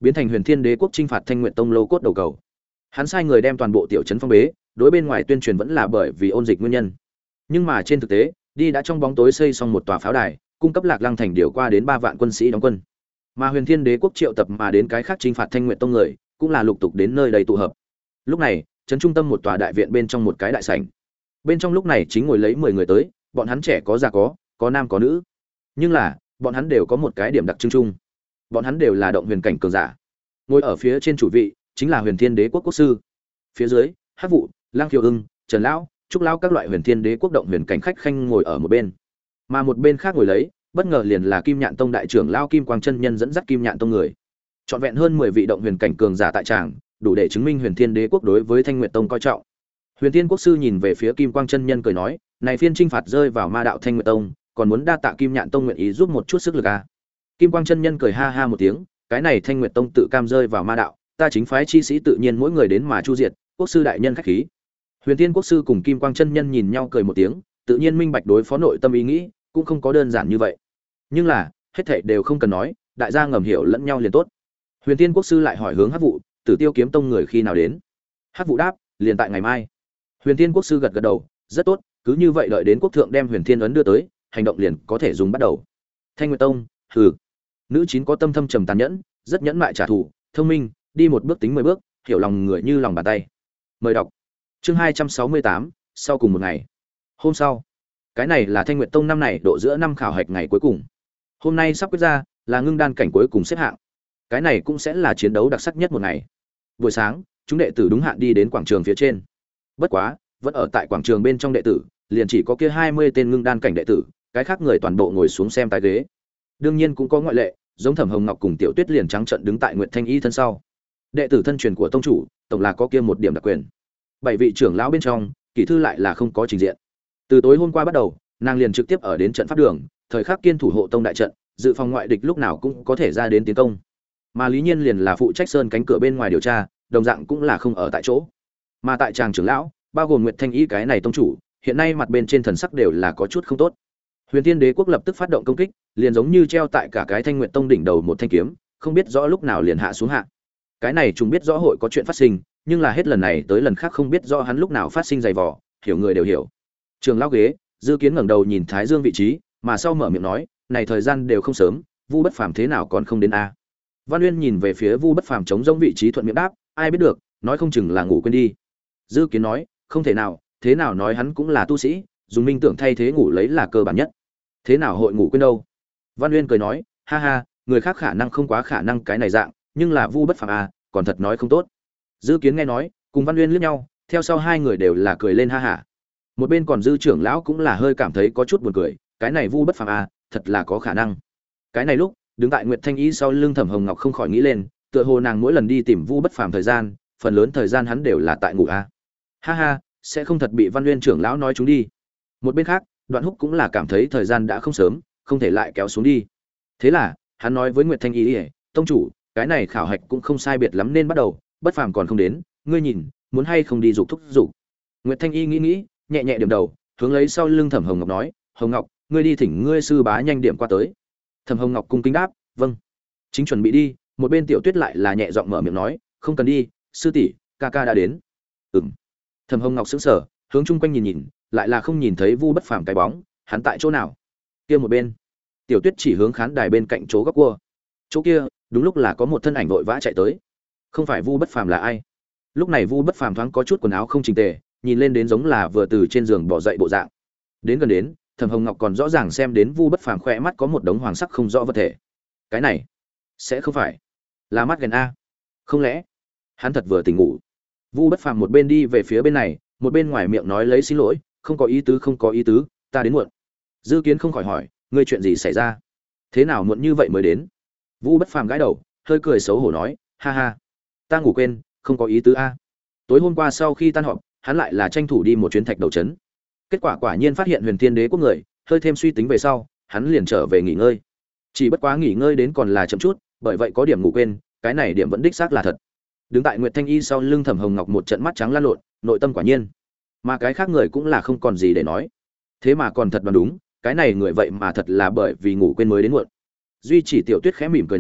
biến thành Huyền Thiên Đế quốc chinh phạt Thanh Nguyệt Tông lô cốt đầu cầu. Hắn sai người đem toàn bộ tiểu trấn phong bế, đối bên ngoài tuyên truyền vẫn là bởi vì ôn dịch nguyên nhân. Nhưng mà trên thực tế, đi đã trong bóng tối xây xong một tòa pháo đài, cung cấp Lạc Lăng thành điều qua đến ba vạn quân sĩ đóng quân. Mà Huyền Thiên Đế quốc triệu tập mà đến cái khác chinh phạt Thanh Nguyệt Tông người, cũng là lục tục đến nơi đây tụ hợp. Lúc này, trấn trung tâm một tòa đại viện bên trong một cái đại sảnh. Bên trong lúc này chính ngồi lấy mười người tới, bọn hắn trẻ có già có, có nam có nữ. Nhưng là, bọn hắn đều có một cái điểm đặc trưng chung. Bọn hắn đều là động huyền cảnh cường giả. Ngồi ở phía trên chủ vị chính là Huyền Thiên Đế quốc quốc sư. Phía dưới, Hắc Vụ, Lang Khiêu Ưng, Trần lão, Trúc lão các loại Huyền Thiên Đế quốc động huyền cảnh khách khanh ngồi ở một bên. Mà một bên khác ngồi lấy, bất ngờ liền là Kim Nhạn Tông đại trưởng lão Kim Quang chân nhân dẫn dắt Kim Nhạn Tông người. Trọn vẹn hơn mười vị động huyền cảnh cường giả tại tràng, đủ để chứng minh Huyền Thiên Đế quốc đối với Thanh Nguyệt Tông coi trọng. Huyền Thiên quốc sư nhìn về phía Kim Quang chân nhân cười nói, "Này phiên chinh phạt rơi vào ma đạo Thanh Nguyệt Tông, còn muốn đa tạ Kim Nhạn Tông nguyện ý giúp một chút sức lực à?" Kim Quang chân nhân cười ha ha một tiếng, "Cái này Thanh Nguyệt Tông tự cam rơi vào ma đạo, ta chính phái chi sĩ tự nhiên mỗi người đến mà chu diệt, quốc sư đại nhân khách khí." Huyền Thiên quốc sư cùng Kim Quang chân nhân nhìn nhau cười một tiếng, tự nhiên minh bạch đối phó nội tâm ý nghĩ, cũng không có đơn giản như vậy. Nhưng là, hết thảy đều không cần nói, đại gia ngầm hiểu lẫn nhau liền tốt. Huyền Thiên quốc sư lại hỏi hướng Hắc Vụ, Tử Tiêu kiếm tông người khi nào đến? Hắc Vụ đáp, liền tại ngày mai. Huyền Thiên quốc sư gật gật đầu, rất tốt, cứ như vậy đợi đến quốc thượng đem Huyền Thiên ấn đưa tới, hành động liền có thể dùng bắt đầu. Thanh Nguyệt tông, hừ. Nữ chín có tâm thâm trầm tàn nhẫn, rất nhẫn mại trả thù, thông minh, đi một bước tính mười bước, hiểu lòng người như lòng bàn tay. Mời đọc. Chương hai trăm sáu mươi tám, sau cùng một ngày. Hôm sau, cái này là Thanh Nguyệt tông năm này độ giữa năm khảo hạch ngày cuối cùng. Hôm nay sắp quyết ra là ngưng đan cảnh cuối cùng xếp hạng. Cái này cũng sẽ là chiến đấu đặc sắc nhất một ngày. Buổi sáng, chúng đệ tử đúng hạn đi đến quảng trường phía trên. Bất quá, vẫn ở tại quảng trường bên trong đệ tử, liền chỉ có kia hai mươi tên ngưng đan cảnh đệ tử, cái khác người toàn bộ ngồi xuống xem tái ghế. Đương nhiên cũng có ngoại lệ, giống Thẩm Hồng Ngọc cùng Tiểu Tuyết liền trắng trợn đứng tại Nguyệt Thanh Y thân sau. Đệ tử thân truyền của tông chủ, tổng là có kia một điểm đặc quyền. Bảy vị trưởng lão bên trong, Kỷ Thư lại là không có trình diện. Từ tối hôm qua bắt đầu, nàng liền trực tiếp ở đến trận pháp đường, thời khắc kiên thủ hộ tông đại trận, dự phòng ngoại địch lúc nào cũng có thể ra đến tiến công. Mà Lý Nhiên liền là phụ trách sơn cánh cửa bên ngoài điều tra, đồng dạng cũng là không ở tại chỗ. Mà tại tràng trưởng lão, bao gồm Nguyệt Thanh Y cái này tông chủ, hiện nay mặt bên trên thần sắc đều là có chút không tốt. Huyền Thiên Đế quốc lập tức phát động công kích, liền giống như treo tại cả cái Thanh Nguyệt tông đỉnh đầu một thanh kiếm, không biết rõ lúc nào liền hạ xuống hạ. Cái này chúng biết rõ hội có chuyện phát sinh, nhưng là hết lần này tới lần khác không biết rõ hắn lúc nào phát sinh dày vò, hiểu người đều hiểu. Trường lão ghế, Dư Kiến ngẩng đầu nhìn Thái Dương vị trí, mà sau mở miệng nói, này thời gian đều không sớm, Vu Bất Phàm thế nào còn không đến a? Văn Uyên nhìn về phía Vu Bất Phàm chống rỗng vị trí thuận miệng đáp, ai biết được, nói không chừng là ngủ quên đi. Dư Kiến nói, không thể nào, thế nào nói hắn cũng là tu sĩ, dùng minh tưởng thay thế ngủ lấy là cơ bản nhất. Thế nào hội ngủ quên đâu? Văn Uyên cười nói, ha ha, người khác khả năng không quá khả năng cái này dạng, nhưng là Vu Bất Phàm à, còn thật nói không tốt. Dư Kiến nghe nói, cùng Văn Uyên liếc nhau, theo sau hai người đều là cười lên ha hả. Một bên còn Dư trưởng lão cũng là hơi cảm thấy có chút buồn cười, cái này Vu Bất Phàm à, thật là có khả năng. Cái này lúc, đứng tại Nguyệt Thanh Y sau lưng Thẩm Hồng Ngọc không khỏi nghĩ lên, tựa hồ nàng mỗi lần đi tìm Vu Bất Phàm thời gian, phần lớn thời gian hắn đều là tại ngủ à. Ha ha, sẽ không thật bị Văn Uyên trưởng lão nói chúng đi. Một bên khác, Đoạn Húc cũng là cảm thấy thời gian đã không sớm, không thể lại kéo xuống đi. Thế là, hắn nói với Nguyệt Thanh Y, "Tông chủ, cái này khảo hạch cũng không sai biệt lắm nên bắt đầu, Bất Phàm còn không đến, ngươi nhìn, muốn hay không đi dục thúc dục?" Nguyệt Thanh Y nghĩ nghĩ, nhẹ nhẹ điểm đầu, hướng lấy sau lưng Thẩm Hồng Ngọc nói, "Hồng Ngọc, ngươi đi thỉnh ngươi sư bá nhanh điểm qua tới." Thẩm Hồng Ngọc cung kính đáp, "Vâng." Chính chuẩn bị đi, một bên Tiểu Tuyết lại là nhẹ giọng mở miệng nói, "Không cần đi, sư tỷ, ca ca đã đến." Ừm. Thẩm Hồng Ngọc sững sờ, hướng chung quanh nhìn nhìn, lại là không nhìn thấy Vu Bất Phàm cái bóng, hắn tại chỗ nào? Kia một bên. Tiểu Tuyết chỉ hướng khán đài bên cạnh chỗ góc cua. Chỗ kia, đúng lúc là có một thân ảnh vội vã chạy tới. Không phải Vu Bất Phàm là ai? Lúc này Vu Bất Phàm thoáng có chút quần áo không chỉnh tề, nhìn lên đến giống là vừa từ trên giường bỏ dậy bộ dạng. Đến gần đến, Thẩm Hồng Ngọc còn rõ ràng xem đến Vu Bất Phàm khỏe mắt có một đống hoàng sắc không rõ vật thể. Cái này, sẽ không phải là mắt gần a? Không lẽ hắn thật vừa tỉnh ngủ? Vu Bất Phàm một bên đi về phía bên này, một bên ngoài miệng nói lấy xin lỗi, "Không có ý tứ, không có ý tứ, ta đến muộn." Dư Kiến không khỏi hỏi, "Ngươi chuyện gì xảy ra? Thế nào muộn như vậy mới đến?" Vu Bất Phàm gãi đầu, hơi cười xấu hổ nói, "Ha ha, ta ngủ quên, không có ý tứ a." Tối hôm qua sau khi tan họp, hắn lại là tranh thủ đi một chuyến thạch đầu trấn. Kết quả quả nhiên phát hiện Huyền Thiên Đế quốc người, hơi thêm suy tính về sau, hắn liền trở về nghỉ ngơi. Chỉ bất quá nghỉ ngơi đến còn là chậm chút, bởi vậy có điểm ngủ quên, cái này điểm vẫn đích xác là thật. Đứng tại Nguyệt Thanh Y sau lưng Thẩm Hồng Ngọc một trận mắt trắng lan lộn, nội tâm quả nhiên. Mà cái khác người cũng là không còn gì để nói. Thế mà còn thật đoán đúng, cái này người vậy mà thật là bởi vì ngủ quên mới đến muộn. Duy chỉ Tiểu Tuyết khẽ mỉm cười nói,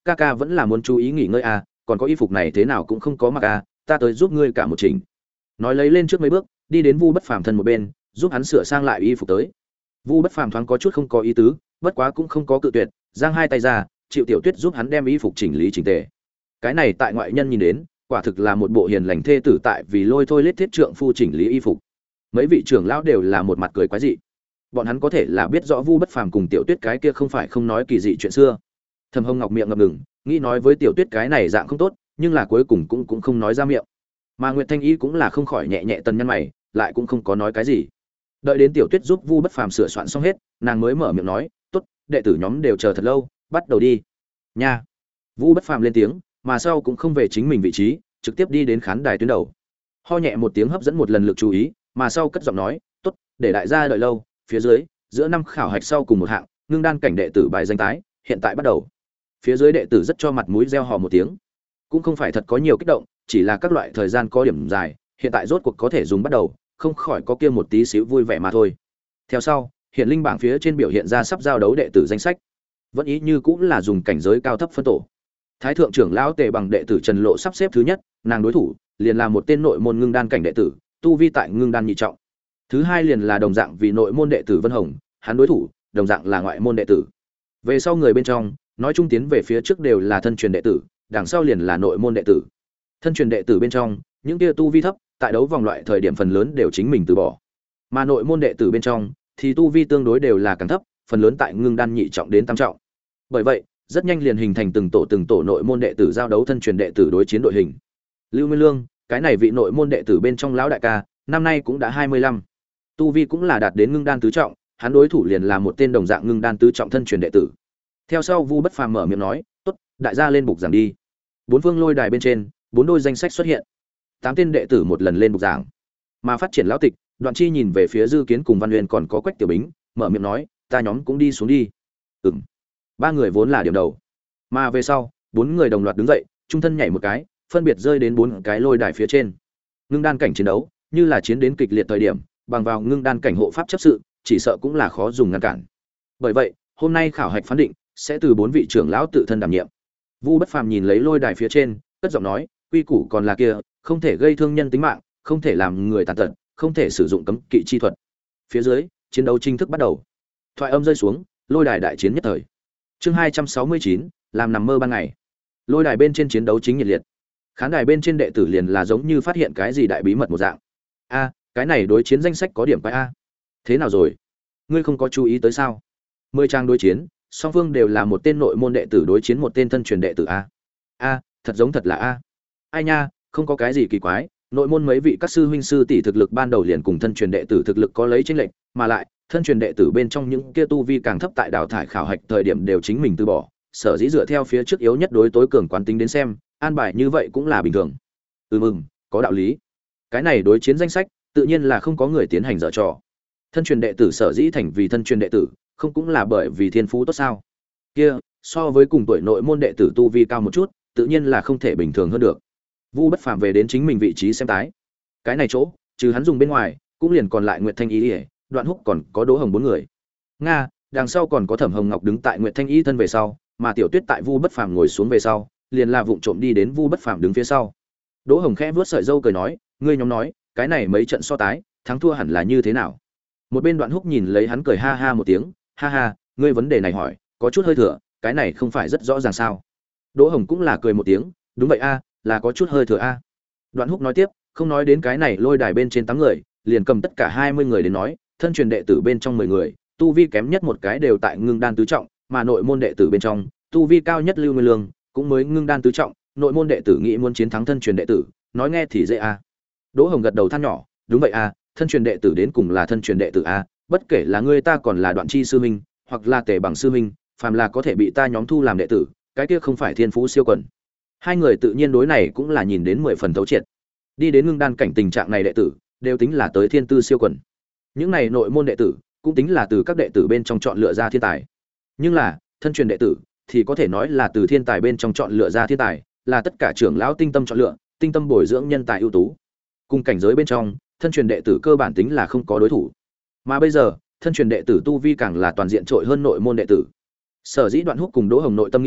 ca ca vẫn là muốn chú ý nghỉ ngơi à, còn có y phục này thế nào cũng không có mặc à, ta tới giúp ngươi cả một trình. Nói lấy lên trước mấy bước, đi đến Vu Bất Phàm thân một bên, giúp hắn sửa sang lại y phục tới. Vu Bất Phàm thoáng có chút không có ý tứ, bất quá cũng không có cự tuyệt, giang hai tay ra, chịu Tiểu Tuyết giúp hắn đem y phục chỉnh lý chỉnh tề. Cái này tại ngoại nhân nhìn đến, quả thực là một bộ hiền lành thê tử tại vì lôi thôi lết thiết trượng phu chỉnh lý y phục. Mấy vị trưởng lão đều là một mặt cười quái dị. Bọn hắn có thể là biết rõ Vu Bất Phàm cùng Tiểu Tuyết cái kia không phải không nói kỳ dị chuyện xưa. Thẩm Hồng Ngọc miệng ngập ngừng, nghĩ nói với Tiểu Tuyết cái này dạng không tốt, nhưng là cuối cùng cũng cũng không nói ra miệng. Mà Nguyệt Thanh Y cũng là không khỏi nhẹ nhẹ tần nhân mày, lại cũng không có nói cái gì. Đợi đến Tiểu Tuyết giúp Vu Bất Phàm sửa soạn xong hết, nàng mới mở miệng nói, "Tốt, đệ tử nhóm đều chờ thật lâu, bắt đầu đi." Nha. Vu Bất Phàm lên tiếng, mà sau cũng không về chính mình vị trí, trực tiếp đi đến khán đài tuyến đầu. Ho nhẹ một tiếng hấp dẫn một lần lực chú ý, mà sau cất giọng nói, "Tốt, để đại gia đợi lâu, phía dưới, giữa năm khảo hạch sau cùng một hạng, ngưng đan cảnh đệ tử bài danh tái, hiện tại bắt đầu." Phía dưới đệ tử rất cho mặt mũi reo hò một tiếng. Cũng không phải thật có nhiều kích động, chỉ là các loại thời gian có điểm dài, hiện tại rốt cuộc có thể dùng bắt đầu, không khỏi có kia một tí xíu vui vẻ mà thôi. Theo sau, hiện linh bảng phía trên biểu hiện ra sắp giao đấu đệ tử danh sách. Vẫn ý như cũng là dùng cảnh giới cao thấp phân tổ. Thái thượng trưởng lão Tề Bằng đệ tử Trần Lộ sắp xếp thứ nhất, nàng đối thủ liền là một tên nội môn ngưng đan cảnh đệ tử, tu vi tại ngưng đan nhị trọng. Thứ hai liền là đồng dạng vì nội môn đệ tử Vân Hồng, hắn đối thủ đồng dạng là ngoại môn đệ tử. Về sau người bên trong, nói chung tiến về phía trước đều là thân truyền đệ tử, đằng sau liền là nội môn đệ tử. Thân truyền đệ tử bên trong, những kia tu vi thấp, tại đấu vòng loại thời điểm phần lớn đều chính mình từ bỏ. Mà nội môn đệ tử bên trong, thì tu vi tương đối đều là càng thấp, phần lớn tại ngưng đan nhị trọng đến tam trọng. Bởi vậy, rất nhanh liền hình thành từng tổ từng tổ nội môn đệ tử giao đấu thân truyền đệ tử đối chiến đội hình. Lưu Nguyên Lương, cái này vị nội môn đệ tử bên trong lão đại ca, năm nay cũng đã hai mươi lăm. Tu vi cũng là đạt đến ngưng đan tứ trọng, hắn đối thủ liền là một tên đồng dạng ngưng đan tứ trọng thân truyền đệ tử. Theo sau Vu Bất Phàm mở miệng nói, "Tốt, đại gia lên bục giảng đi." Bốn phương lôi đài bên trên, bốn đôi danh sách xuất hiện. Tám tên đệ tử một lần lên bục giảng. Mà phát triển lão tịch, Đoạn Chi nhìn về phía Dư Kiến cùng Văn Uyên còn có Quách Tiểu Bính, mở miệng nói, "Ta nhóm cũng đi xuống đi." Ừm. Ba người vốn là điểm đầu. Mà về sau, bốn người đồng loạt đứng dậy, trung thân nhảy một cái, phân biệt rơi đến bốn cái lôi đài phía trên. Ngưng đan cảnh chiến đấu, như là chiến đến kịch liệt thời điểm, bằng vào ngưng đan cảnh hộ pháp chấp sự, chỉ sợ cũng là khó dùng ngăn cản. Bởi vậy, hôm nay khảo hạch phán định sẽ từ bốn vị trưởng lão tự thân đảm nhiệm. Vu Bất Phàm nhìn lấy lôi đài phía trên, cất giọng nói, quy củ còn là kia, không thể gây thương nhân tính mạng, không thể làm người tàn tật, không thể sử dụng cấm kỵ chi thuật. Phía dưới, chiến đấu chính thức bắt đầu. Thoại âm rơi xuống, lôi đài đại chiến nhất thời. Chương hai trăm sáu mươi chín, làm nằm mơ ban ngày. Lôi đài bên trên chiến đấu chính nhiệt liệt. Khán đài bên trên đệ tử liền là giống như phát hiện cái gì đại bí mật một dạng. A, cái này đối chiến danh sách có điểm quái a. Thế nào rồi? Ngươi không có chú ý tới sao? Mười trang đối chiến, song phương đều là một tên nội môn đệ tử đối chiến một tên thân truyền đệ tử a. A, thật giống thật là a. Ai nha, không có cái gì kỳ quái, nội môn mấy vị các sư huynh sư tỷ thực lực ban đầu liền cùng thân truyền đệ tử thực lực có lấy chênh lệch, mà lại, thân truyền đệ tử bên trong những kia tu vi càng thấp tại đào thải khảo hạch thời điểm đều chính mình từ bỏ, sở dĩ dựa theo phía trước yếu nhất đối tối cường quán tính đến xem, an bài như vậy cũng là bình thường. Ừ mừng, có đạo lý. Cái này đối chiến danh sách, tự nhiên là không có người tiến hành dở trò. Thân truyền đệ tử sở dĩ thành vì thân truyền đệ tử, không cũng là bởi vì thiên phú tốt sao? Kia, so với cùng tuổi nội môn đệ tử tu vi cao một chút, tự nhiên là không thể bình thường hơn được. Vu Bất Phàm về đến chính mình vị trí xem tái. Cái này chỗ, trừ hắn dùng bên ngoài, cũng liền còn lại Nguyệt Thanh Y, Đoạn Húc còn có Đỗ Hồng bốn người. Nga, đằng sau còn có Thẩm Hồng Ngọc đứng tại Nguyệt Thanh Y thân về sau, mà Tiểu Tuyết tại Vu Bất Phàm ngồi xuống về sau, liền là vụng trộm đi đến Vu Bất Phàm đứng phía sau. Đỗ Hồng khẽ vuốt sợi râu cười nói, ngươi nhóm nói, cái này mấy trận so tái, thắng thua hẳn là như thế nào? Một bên Đoạn Húc nhìn lấy hắn cười ha ha một tiếng, ha ha, ngươi vấn đề này hỏi, có chút hơi thừa, cái này không phải rất rõ ràng sao? Đỗ Hồng cũng là cười một tiếng, đúng vậy a, là có chút hơi thừa a. Đoạn Húc nói tiếp, không nói đến cái này lôi đài bên trên tám người, liền cầm tất cả hai mươi người đến nói, thân truyền đệ tử bên trong mười người, tu vi kém nhất một cái đều tại ngưng đan tứ trọng, mà nội môn đệ tử bên trong, tu vi cao nhất Lưu Nguyên Lương, cũng mới ngưng đan tứ trọng, nội môn đệ tử nghĩ muốn chiến thắng thân truyền đệ tử, nói nghe thì dễ a. Đỗ Hồng gật đầu than nhỏ, đúng vậy a, thân truyền đệ tử đến cùng là thân truyền đệ tử a, bất kể là ngươi ta còn là Đoạn Chi sư huynh, hoặc là Tề Bằng sư huynh, phàm là có thể bị ta nhóm thu làm đệ tử, cái kia không phải thiên phú siêu quần. Hai người tự nhiên đối này cũng là nhìn đến mười phần thấu triệt. Đi đến ngưng đan cảnh tình trạng này đệ tử, đều tính là tới thiên tư siêu quần. Những này nội môn đệ tử, cũng tính là từ các đệ tử bên trong chọn lựa ra thiên tài. Nhưng là, thân truyền đệ tử thì có thể nói là từ thiên tài bên trong chọn lựa ra thiên tài, là tất cả trưởng lão tinh tâm chọn lựa, tinh tâm bồi dưỡng nhân tài ưu tú. Cùng cảnh giới bên trong, thân truyền đệ tử cơ bản tính là không có đối thủ. Mà bây giờ, thân truyền đệ tử tu vi càng là toàn diện trội hơn nội môn đệ tử. Sở dĩ Đoạn Húc cùng Đỗ Hồng nội tâm nghĩ,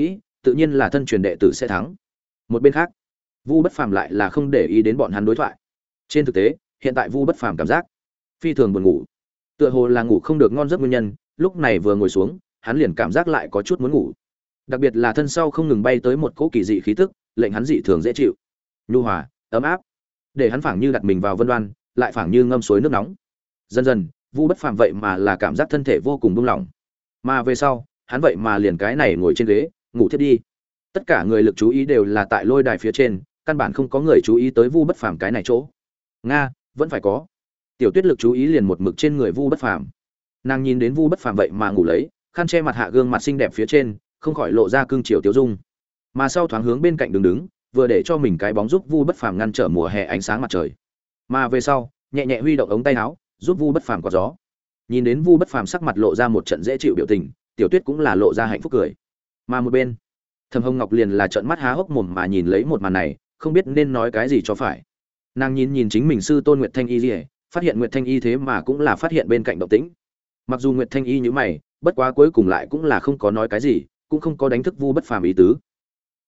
tự nhiên là thân truyền đệ tử sẽ thắng. Một bên khác, Vu Bất Phàm lại là không để ý đến bọn hắn đối thoại. Trên thực tế, hiện tại Vu Bất Phàm cảm giác phi thường buồn ngủ, tựa hồ là ngủ không được ngon giấc nguyên nhân, lúc này vừa ngồi xuống, hắn liền cảm giác lại có chút muốn ngủ. Đặc biệt là thân sau không ngừng bay tới một cỗ kỳ dị khí tức, lệnh hắn dị thường dễ chịu, nhu hòa, ấm áp, để hắn phảng như đặt mình vào vân đoan, lại phảng như ngâm suối nước nóng. Dần dần, Vu Bất Phàm vậy mà là cảm giác thân thể vô cùng buông lỏng. Mà về sau, hắn vậy mà liền cái này ngồi trên ghế, ngủ thiếp đi. Tất cả người lực chú ý đều là tại lôi đài phía trên, căn bản không có người chú ý tới Vu Bất Phàm cái này chỗ. Nga, vẫn phải có. Tiểu Tuyết lực chú ý liền một mực trên người Vu Bất Phàm. Nàng nhìn đến Vu Bất Phàm vậy mà ngủ lấy, khăn che mặt hạ gương mặt xinh đẹp phía trên, không khỏi lộ ra cương chiều tiêu dung. Mà sau thoáng hướng bên cạnh đứng đứng, vừa để cho mình cái bóng giúp Vu Bất Phàm ngăn trở mùa hè ánh sáng mặt trời. Mà về sau, nhẹ nhẹ huy động ống tay áo, giúp Vu Bất Phàm quạt gió. Nhìn đến Vu Bất Phàm sắc mặt lộ ra một trận dễ chịu biểu tình, Tiểu Tuyết cũng là lộ ra hạnh phúc cười. Mà một bên, Thẩm Hồng Ngọc liền là trợn mắt há hốc mồm mà nhìn lấy một màn này, không biết nên nói cái gì cho phải. Nàng nhìn nhìn chính mình sư tôn Nguyệt Thanh Y Liễu, phát hiện Nguyệt Thanh Y thế mà cũng là phát hiện bên cạnh động tĩnh. Mặc dù Nguyệt Thanh Y nhíu mày, bất quá cuối cùng lại cũng là không có nói cái gì, cũng không có đánh thức Vu Bất Phàm ý tứ.